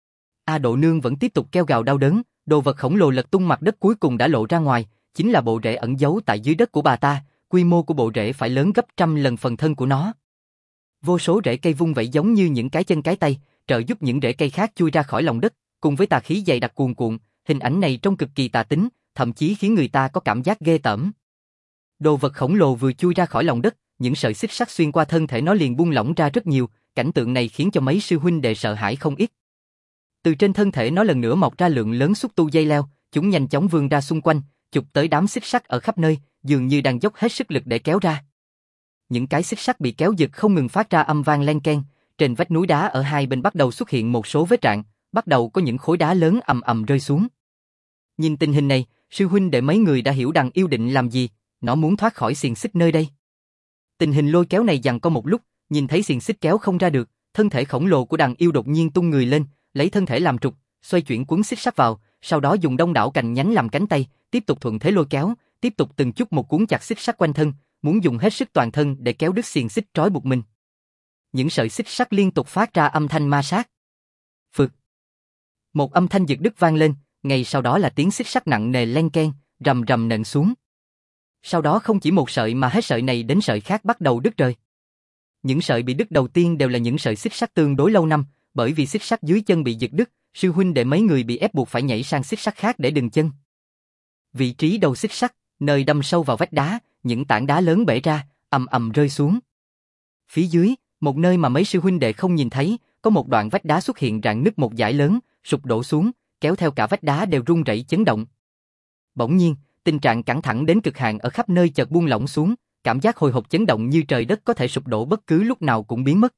Độ Nương vẫn tiếp tục kêu gào đau đớn, đồ vật khổng lồ lật tung mặt đất cuối cùng đã lộ ra ngoài, chính là bộ rễ ẩn giấu tại dưới đất của bà ta, quy mô của bộ rễ phải lớn gấp trăm lần phần thân của nó. Vô số rễ cây vung vẩy giống như những cái chân cái tay, trợ giúp những rễ cây khác chui ra khỏi lòng đất, cùng với tà khí dày đặc cuồn cuộn, hình ảnh này trông cực kỳ tà tính, thậm chí khiến người ta có cảm giác ghê tởm. Đồ vật khổng lồ vừa chui ra khỏi lòng đất, những sợi xích sắt xuyên qua thân thể nó liền buông lỏng ra rất nhiều, cảnh tượng này khiến cho mấy sư huynh đệ sợ hãi không ít. Từ trên thân thể nó lần nữa mọc ra lượng lớn xúc tu dây leo, chúng nhanh chóng vươn ra xung quanh, chụp tới đám xích sắt ở khắp nơi, dường như đang dốc hết sức lực để kéo ra. Những cái xích sắt bị kéo giật không ngừng phát ra âm vang len keng, trên vách núi đá ở hai bên bắt đầu xuất hiện một số vết rạn, bắt đầu có những khối đá lớn ầm ầm rơi xuống. Nhìn tình hình này, sư huynh đệ mấy người đã hiểu đằng yêu định làm gì, nó muốn thoát khỏi xiềng xích nơi đây. Tình hình lôi kéo này giằng co một lúc, nhìn thấy xiềng xích kéo không ra được, thân thể khổng lồ của đằng yêu đột nhiên tung người lên, lấy thân thể làm trục, xoay chuyển cuốn xích sắt vào, sau đó dùng đông đảo cành nhánh làm cánh tay, tiếp tục thuận thế lôi kéo, tiếp tục từng chút một cuốn chặt xích sắt quanh thân, muốn dùng hết sức toàn thân để kéo đứt xiềng xích trói buộc mình. Những sợi xích sắt liên tục phát ra âm thanh ma sát. Phực. Một âm thanh giật đứt vang lên, ngay sau đó là tiếng xích sắt nặng nề len keng, rầm rầm nện xuống. Sau đó không chỉ một sợi mà hết sợi này đến sợi khác bắt đầu đứt rời. Những sợi bị đứt đầu tiên đều là những sợi xích sắt tương đối lâu năm, bởi vì xích sắt dưới chân bị giật đứt, sư huynh đệ mấy người bị ép buộc phải nhảy sang xích sắt khác để đừng chân. Vị trí đầu xích sắt, nơi đâm sâu vào vách đá, những tảng đá lớn bể ra, ầm ầm rơi xuống. Phía dưới, một nơi mà mấy sư huynh đệ không nhìn thấy, có một đoạn vách đá xuất hiện rạn nứt một dải lớn, sụp đổ xuống, kéo theo cả vách đá đều rung rẩy chấn động. Bỗng nhiên, tình trạng căng thẳng đến cực hạn ở khắp nơi chợt buông lỏng xuống, cảm giác hồi hộp chấn động như trời đất có thể sụp đổ bất cứ lúc nào cũng biến mất.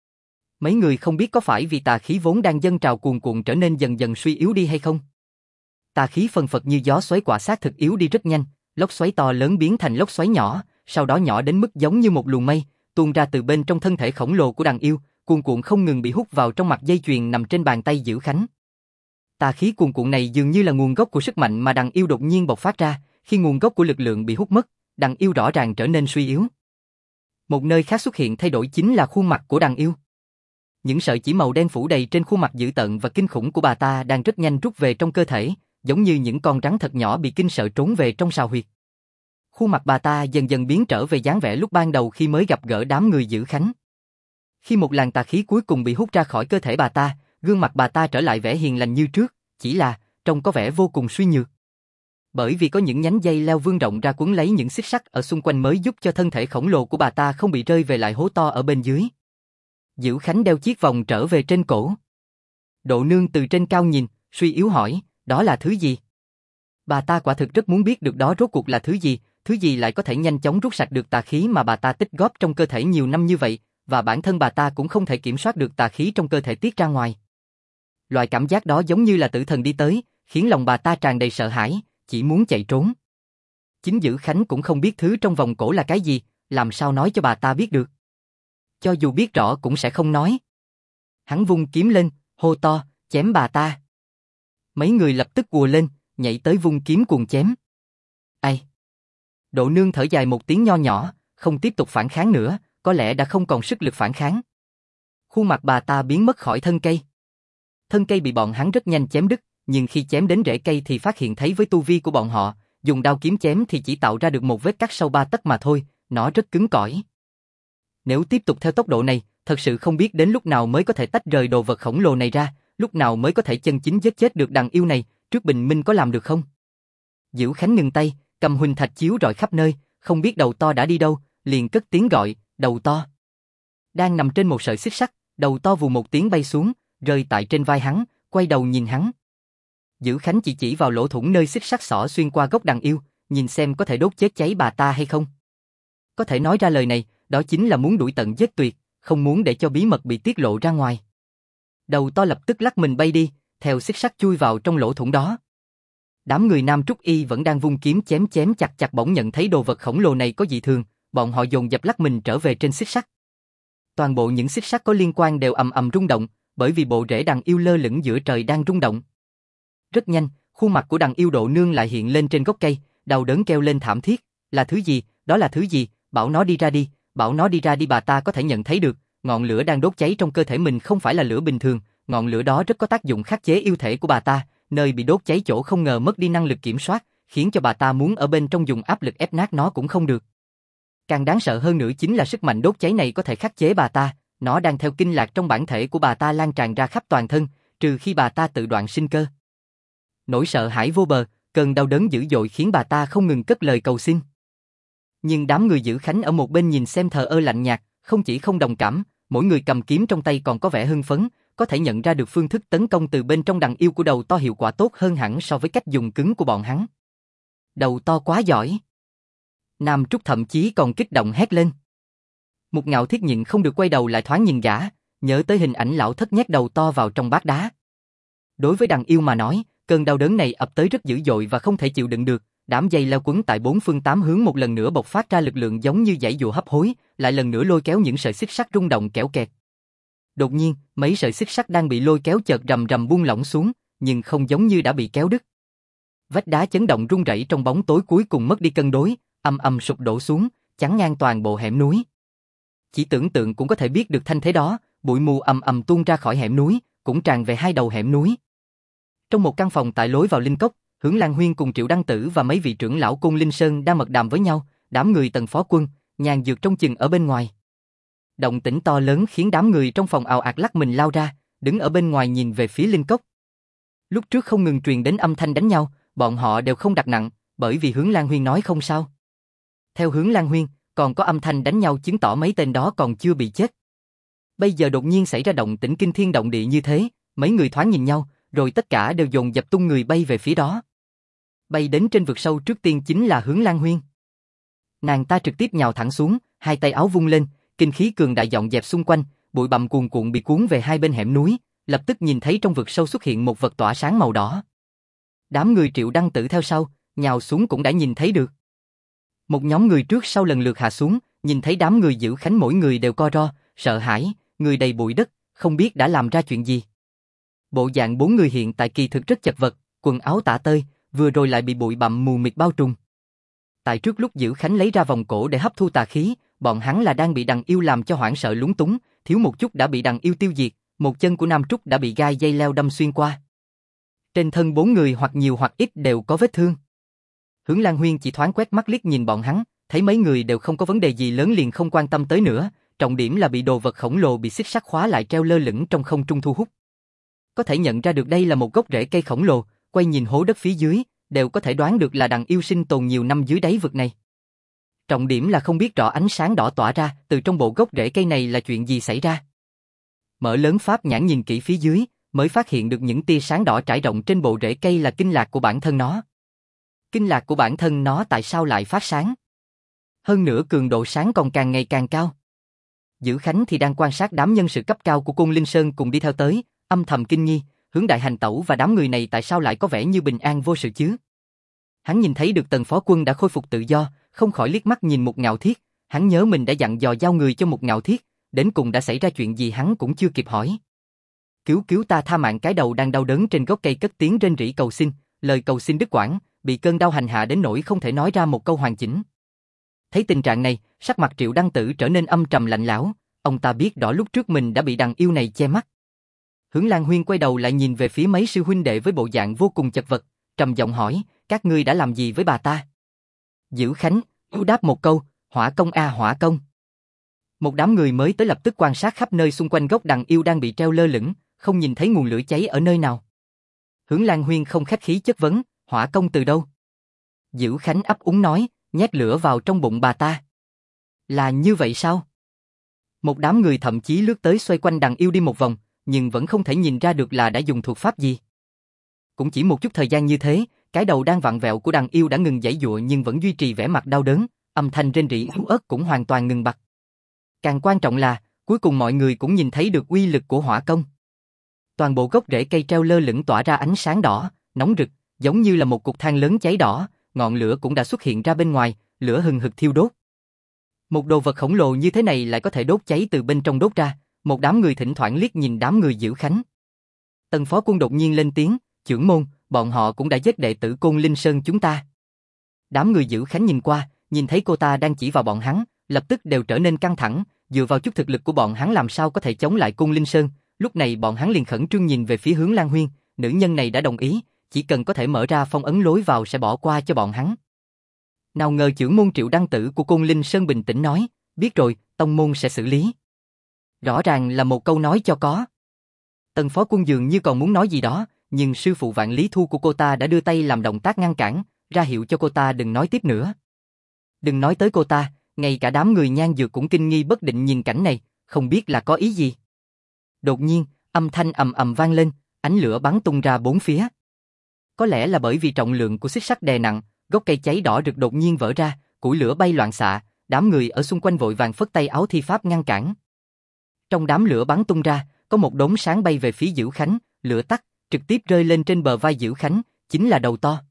Mấy người không biết có phải vì tà khí vốn đang dâng trào cuồn cuộn trở nên dần dần suy yếu đi hay không. Tà khí phân phật như gió xoáy quả xác thực yếu đi rất nhanh, lốc xoáy to lớn biến thành lốc xoáy nhỏ, sau đó nhỏ đến mức giống như một luồng mây, tuôn ra từ bên trong thân thể khổng lồ của đàn yêu, cuồn cuộn không ngừng bị hút vào trong mặt dây chuyền nằm trên bàn tay Dữ Khánh. Tà khí cuồn cuộn này dường như là nguồn gốc của sức mạnh mà đàn yêu đột nhiên bộc phát ra, khi nguồn gốc của lực lượng bị hút mất, đàn yêu rõ ràng trở nên suy yếu. Một nơi khác xuất hiện thay đổi chính là khuôn mặt của đàn yêu. Những sợi chỉ màu đen phủ đầy trên khuôn mặt dữ tợn và kinh khủng của bà ta đang rất nhanh rút về trong cơ thể, giống như những con rắn thật nhỏ bị kinh sợ trốn về trong sào huyệt. Khuôn mặt bà ta dần dần biến trở về dáng vẻ lúc ban đầu khi mới gặp gỡ đám người Dữ Khánh. Khi một làn tà khí cuối cùng bị hút ra khỏi cơ thể bà ta, gương mặt bà ta trở lại vẻ hiền lành như trước, chỉ là trông có vẻ vô cùng suy nhược. Bởi vì có những nhánh dây leo vươn rộng ra cuốn lấy những xích sắt ở xung quanh mới giúp cho thân thể khổng lồ của bà ta không bị rơi về lại hố to ở bên dưới. Dữ Khánh đeo chiếc vòng trở về trên cổ. Độ Nương từ trên cao nhìn, suy yếu hỏi, đó là thứ gì? Bà ta quả thực rất muốn biết được đó rốt cuộc là thứ gì, Thứ gì lại có thể nhanh chóng rút sạch được tà khí mà bà ta tích góp trong cơ thể nhiều năm như vậy, và bản thân bà ta cũng không thể kiểm soát được tà khí trong cơ thể tiết ra ngoài. Loại cảm giác đó giống như là tử thần đi tới, khiến lòng bà ta tràn đầy sợ hãi, chỉ muốn chạy trốn. Chính Dữ Khánh cũng không biết thứ trong vòng cổ là cái gì, làm sao nói cho bà ta biết được. Cho dù biết rõ cũng sẽ không nói. Hắn vung kiếm lên, hô to, chém bà ta. Mấy người lập tức ùa lên, nhảy tới vung kiếm cuồng chém. Ai? Độ Nương thở dài một tiếng nho nhỏ, không tiếp tục phản kháng nữa, có lẽ đã không còn sức lực phản kháng. Khuôn mặt bà ta biến mất khỏi thân cây. Thân cây bị bọn hắn rất nhanh chém đứt, nhưng khi chém đến rễ cây thì phát hiện thấy với tu vi của bọn họ, dùng đao kiếm chém thì chỉ tạo ra được một vết cắt sâu 3 tấc mà thôi, nó rất cứng cỏi. Nếu tiếp tục theo tốc độ này, thật sự không biết đến lúc nào mới có thể tách rời đồ vật khổng lồ này ra, lúc nào mới có thể chân chính giết chết được đàn yêu này, trước bình minh có làm được không? Dữ Khánh ngừng tay, cầm huỳnh thạch chiếu rọi khắp nơi, không biết đầu to đã đi đâu, liền cất tiếng gọi, đầu to. Đang nằm trên một sợi xích sắt, đầu to vù một tiếng bay xuống, rơi tại trên vai hắn, quay đầu nhìn hắn. Dữ Khánh chỉ vào lỗ thủng nơi xích sắt xỏ xuyên qua gốc đàn yêu, nhìn xem có thể đốt chết cháy bà ta hay không. Có thể nói ra lời này, đó chính là muốn đuổi tận giết tuyệt, không muốn để cho bí mật bị tiết lộ ra ngoài. Đầu to lập tức lắc mình bay đi, theo xích sắt chui vào trong lỗ thủng đó. Đám người Nam Trúc Y vẫn đang vung kiếm chém chặt bỗng nhận thấy đồ vật khổng lồ này có dị thường, bọn họ dồn dập lắc mình trở về trên xích sắt. Toàn bộ những xích sắt có liên quan đều ầm ầm rung động, bởi vì bộ rễ đàn yêu lơ lửng giữa trời đang rung động. Rất nhanh, khuôn mặt của đàn yêu Độ Nương lại hiện lên trên gốc cây, đau đớn kêu lên thảm thiết, là thứ gì, đó là thứ gì, bảo nó đi ra đi, bảo nó đi ra đi. Bà ta có thể nhận thấy được, ngọn lửa đang đốt cháy trong cơ thể mình không phải là lửa bình thường, ngọn lửa đó rất có tác dụng khắc chế yêu thể của bà ta, nơi bị đốt cháy chỗ không ngờ mất đi năng lực kiểm soát, khiến cho bà ta muốn ở bên trong dùng áp lực ép nát nó cũng không được. Càng đáng sợ hơn nữa chính là sức mạnh đốt cháy này có thể khắc chế bà ta, nó đang theo kinh lạc trong bản thể của bà ta lan tràn ra khắp toàn thân, trừ khi bà ta tự đoạn sinh cơ. Nỗi sợ hãi vô bờ, cơn đau đớn dữ dội khiến bà ta không ngừng cất lời cầu xin. Nhưng đám người Dữ Khánh ở một bên nhìn xem thờ ơ lạnh nhạt, không chỉ không đồng cảm, mỗi người cầm kiếm trong tay còn có vẻ hưng phấn, có thể nhận ra được phương thức tấn công từ bên trong đàn yêu của đầu to hiệu quả tốt hơn hẳn so với cách dùng cứng của bọn hắn. Đầu to quá giỏi. Nam Trúc thậm chí còn kích động hét lên. Một Ngạo Thiết nhịn không được quay đầu lại thoáng nhìn gã, nhớ tới hình ảnh lão thất nhét đầu to vào trong bát đá. Đối với đàn yêu mà nói, cơn đau đớn này ập tới rất dữ dội và không thể chịu đựng được, đám dây leo quấn tại bốn phương tám hướng một lần nữa bộc phát ra lực lượng giống như dãy dụa hấp hối, lại lần nữa lôi kéo những sợi xích sắt rung động kẽo kẹt. Đột nhiên, mấy sợi xích sắt đang bị lôi kéo chợt rầm rầm buông lỏng xuống, nhưng không giống như đã bị kéo đứt. Vách đá chấn động rung rẩy trong bóng tối cuối cùng mất đi cân đối, ầm ầm sụp đổ xuống, chắn ngang toàn bộ hẻm núi. Chỉ tưởng tượng cũng có thể biết được thanh thế đó, bụi mù ầm ầm tuôn ra khỏi hẻm núi, cũng tràn về hai đầu hẻm núi. Trong một căn phòng tại lối vào Linh Cốc, Hướng Lan Huyên cùng Triệu Đăng Tử và mấy vị trưởng lão Côn Linh Sơn đang mật đàm với nhau, đám người Tần Phó Quân, Nhàn Dược trông chừng ở bên ngoài. Động tĩnh to lớn khiến đám người trong phòng ào ạt lắc mình lao ra, đứng ở bên ngoài nhìn về phía Linh Cốc. Lúc trước không ngừng truyền đến âm thanh đánh nhau, bọn họ đều không đặt nặng, bởi vì Hướng Lan Huyên nói không sao. Theo Hướng Lan Huyên, còn có âm thanh đánh nhau chứng tỏ mấy tên đó còn chưa bị chết. Bây giờ đột nhiên xảy ra động tĩnh kinh thiên động địa như thế, mấy người thoáng nhìn nhau, rồi tất cả đều dồn dập tung người bay về phía đó. Bay đến trên vực sâu trước tiên chính là Hướng Lan Huyên. Nàng ta trực tiếp nhào thẳng xuống, hai tay áo vung lên, kinh khí cường đại dọn dẹp xung quanh, bụi bặm cuồn cuộn bị cuốn về hai bên hẻm núi, lập tức nhìn thấy trong vực sâu xuất hiện một vật tỏa sáng màu đỏ. Đám người Triệu Đăng Tử theo sau, nhào xuống cũng đã nhìn thấy được. Một nhóm người trước sau lần lượt hạ xuống, nhìn thấy đám người Dữ Khánh mỗi người đều co ro, sợ hãi, người đầy bụi đất, không biết đã làm ra chuyện gì. Bộ dạng bốn người hiện tại kỳ thực rất chật vật, quần áo tả tơi, vừa rồi lại bị bụi bặm mù mịt bao trùm. Tại trước lúc Dữ Khánh lấy ra vòng cổ để hấp thu tà khí, bọn hắn là đang bị đàn yêu làm cho hoảng sợ lúng túng, thiếu một chút đã bị đàn yêu tiêu diệt, một chân của Nam Trúc đã bị gai dây leo đâm xuyên qua. Trên thân bốn người hoặc nhiều hoặc ít đều có vết thương. Hướng Lan Huyên chỉ thoáng quét mắt liếc nhìn bọn hắn, thấy mấy người đều không có vấn đề gì lớn liền không quan tâm tới nữa, trọng điểm là bị đồ vật khổng lồ bị xích sắt khóa lại treo lơ lửng trong không trung thu hút. Có thể nhận ra được đây là một gốc rễ cây khổng lồ, quay nhìn hố đất phía dưới, đều có thể đoán được là đàn yêu sinh tồn nhiều năm dưới đáy vực này. Trọng điểm là không biết rõ ánh sáng đỏ tỏa ra từ trong bộ gốc rễ cây này là chuyện gì xảy ra. Mở lớn pháp nhãn nhìn kỹ phía dưới, mới phát hiện được những tia sáng đỏ trải rộng trên bộ rễ cây là kinh lạc của bản thân nó. Kinh lạc của bản thân nó tại sao lại phát sáng? Hơn nữa cường độ sáng còn càng ngày càng cao. Dữ Khánh thì đang quan sát đám nhân sự cấp cao của Côn Linh Sơn cùng đi theo tới, âm thầm kinh nghi, Hướng Đại Hành Tẩu và đám người này tại sao lại có vẻ như bình an vô sự chứ? Hắn nhìn thấy được Tần Phó Quân đã khôi phục tự do, không khỏi liếc mắt nhìn Mục Ngạo Thiết, hắn nhớ mình đã dặn dò giao người cho Mục Ngạo Thiết, đến cùng đã xảy ra chuyện gì hắn cũng chưa kịp hỏi. Cứu ta, tha mạng, cái đầu đang đau đớn trên gốc cây cất tiếng rên rỉ cầu xin, lời cầu xin đứt quãng, bị cơn đau hành hạ đến nỗi không thể nói ra một câu hoàn chỉnh. Thấy tình trạng này, sắc mặt Triệu Đăng Tử trở nên âm trầm lạnh lẽo, ông ta biết rõ lúc trước mình đã bị đàn yêu này che mắt. Hướng Lan Huyên quay đầu lại nhìn về phía mấy sư huynh đệ với bộ dạng vô cùng chật vật, trầm giọng hỏi, các ngươi đã làm gì với bà ta? Dữ Khánh đáp một câu, hỏa công a hỏa công. Một đám người mới tới lập tức quan sát khắp nơi xung quanh gốc đàn yêu đang bị treo lơ lửng, không nhìn thấy nguồn lửa cháy ở nơi nào. Hướng Lan Huyên không khách khí chất vấn, hỏa công từ đâu? Dữ Khánh ấp úng nói, nhét lửa vào trong bụng bà ta. Là như vậy sao? Một đám người thậm chí lướt tới xoay quanh đàn yêu đi một vòng, nhưng vẫn không thể nhìn ra được là đã dùng thuật pháp gì. Cũng chỉ một chút thời gian như thế, cái đầu đang vặn vẹo của đàn yêu đã ngừng giãy giụa nhưng vẫn duy trì vẻ mặt đau đớn, âm thanh rên rỉ yếu ớt cũng hoàn toàn ngừng bặt. Càng quan trọng là, cuối cùng mọi người cũng nhìn thấy được uy lực của hỏa công. Toàn bộ gốc rễ cây treo lơ lửng tỏa ra ánh sáng đỏ, nóng rực, giống như là một cục than lớn cháy đỏ, ngọn lửa cũng đã xuất hiện ra bên ngoài, lửa hừng hực thiêu đốt. Một đồ vật khổng lồ như thế này lại có thể đốt cháy từ bên trong đốt ra, một đám người thỉnh thoảng liếc nhìn đám người Dữ Khánh. Tần Phó Quân đột nhiên lên tiếng, trưởng môn, bọn họ cũng đã giết đệ tử Côn Linh Sơn chúng ta. Đám người Dữ Khánh nhìn qua, nhìn thấy cô ta đang chỉ vào bọn hắn, lập tức đều trở nên căng thẳng, dựa vào chút thực lực của bọn hắn làm sao có thể chống lại Côn Linh Sơn. Lúc này bọn hắn liền khẩn trương nhìn về phía Hướng Lan Huyên, nữ nhân này đã đồng ý, chỉ cần có thể mở ra phong ấn lối vào sẽ bỏ qua cho bọn hắn. Nào ngờ trưởng môn Triệu Đăng Tử của Côn Linh Sơn bình tĩnh nói, biết rồi, tông môn sẽ xử lý. Rõ ràng là một câu nói cho có. Tần Phó Quân dường như còn muốn nói gì đó, nhưng sư phụ Vạn Lý Thu của cô ta đã đưa tay làm động tác ngăn cản, ra hiệu cho cô ta đừng nói tiếp nữa. Đừng nói tới cô ta, ngay cả đám người Nhan Dược cũng kinh nghi bất định nhìn cảnh này, không biết là có ý gì. Đột nhiên, âm thanh ầm ầm vang lên, ánh lửa bắn tung ra bốn phía. Có lẽ là bởi vì trọng lượng của xích sắt đè nặng, gốc cây cháy đỏ rực đột nhiên vỡ ra, củi lửa bay loạn xạ, đám người ở xung quanh vội vàng phất tay áo thi pháp ngăn cản. Trong đám lửa bắn tung ra, có một đốm sáng bay về phía Dữ Khánh, lửa tắt, trực tiếp rơi lên trên bờ vai Dữ Khánh, chính là đầu to.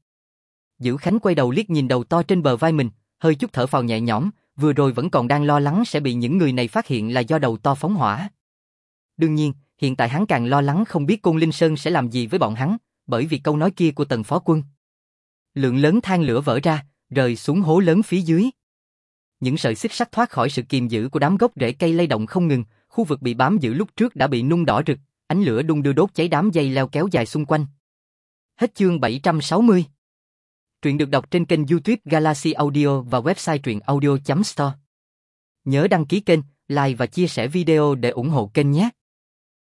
Dữ Khánh quay đầu liếc nhìn đầu to trên bờ vai mình, hơi chút thở phào nhẹ nhõm, vừa rồi vẫn còn đang lo lắng sẽ bị những người này phát hiện là do đầu to phóng hỏa. Đương nhiên, hiện tại hắn càng lo lắng không biết Côn Linh Sơn sẽ làm gì với bọn hắn, bởi vì câu nói kia của Tần Phó Quân. Lượng lớn than lửa vỡ ra, rơi xuống hố lớn phía dưới. Những sợi xích sắt thoát khỏi sự kiềm giữ của đám gốc rễ cây lay động không ngừng, khu vực bị bám giữ lúc trước đã bị nung đỏ rực, ánh lửa đung đưa đốt cháy đám dây leo kéo dài xung quanh. Hết chương 760. Truyện được đọc trên kênh YouTube Galaxy Audio và website truyệnaudio.store. Nhớ đăng ký kênh, like và chia sẻ video để ủng hộ kênh nhé.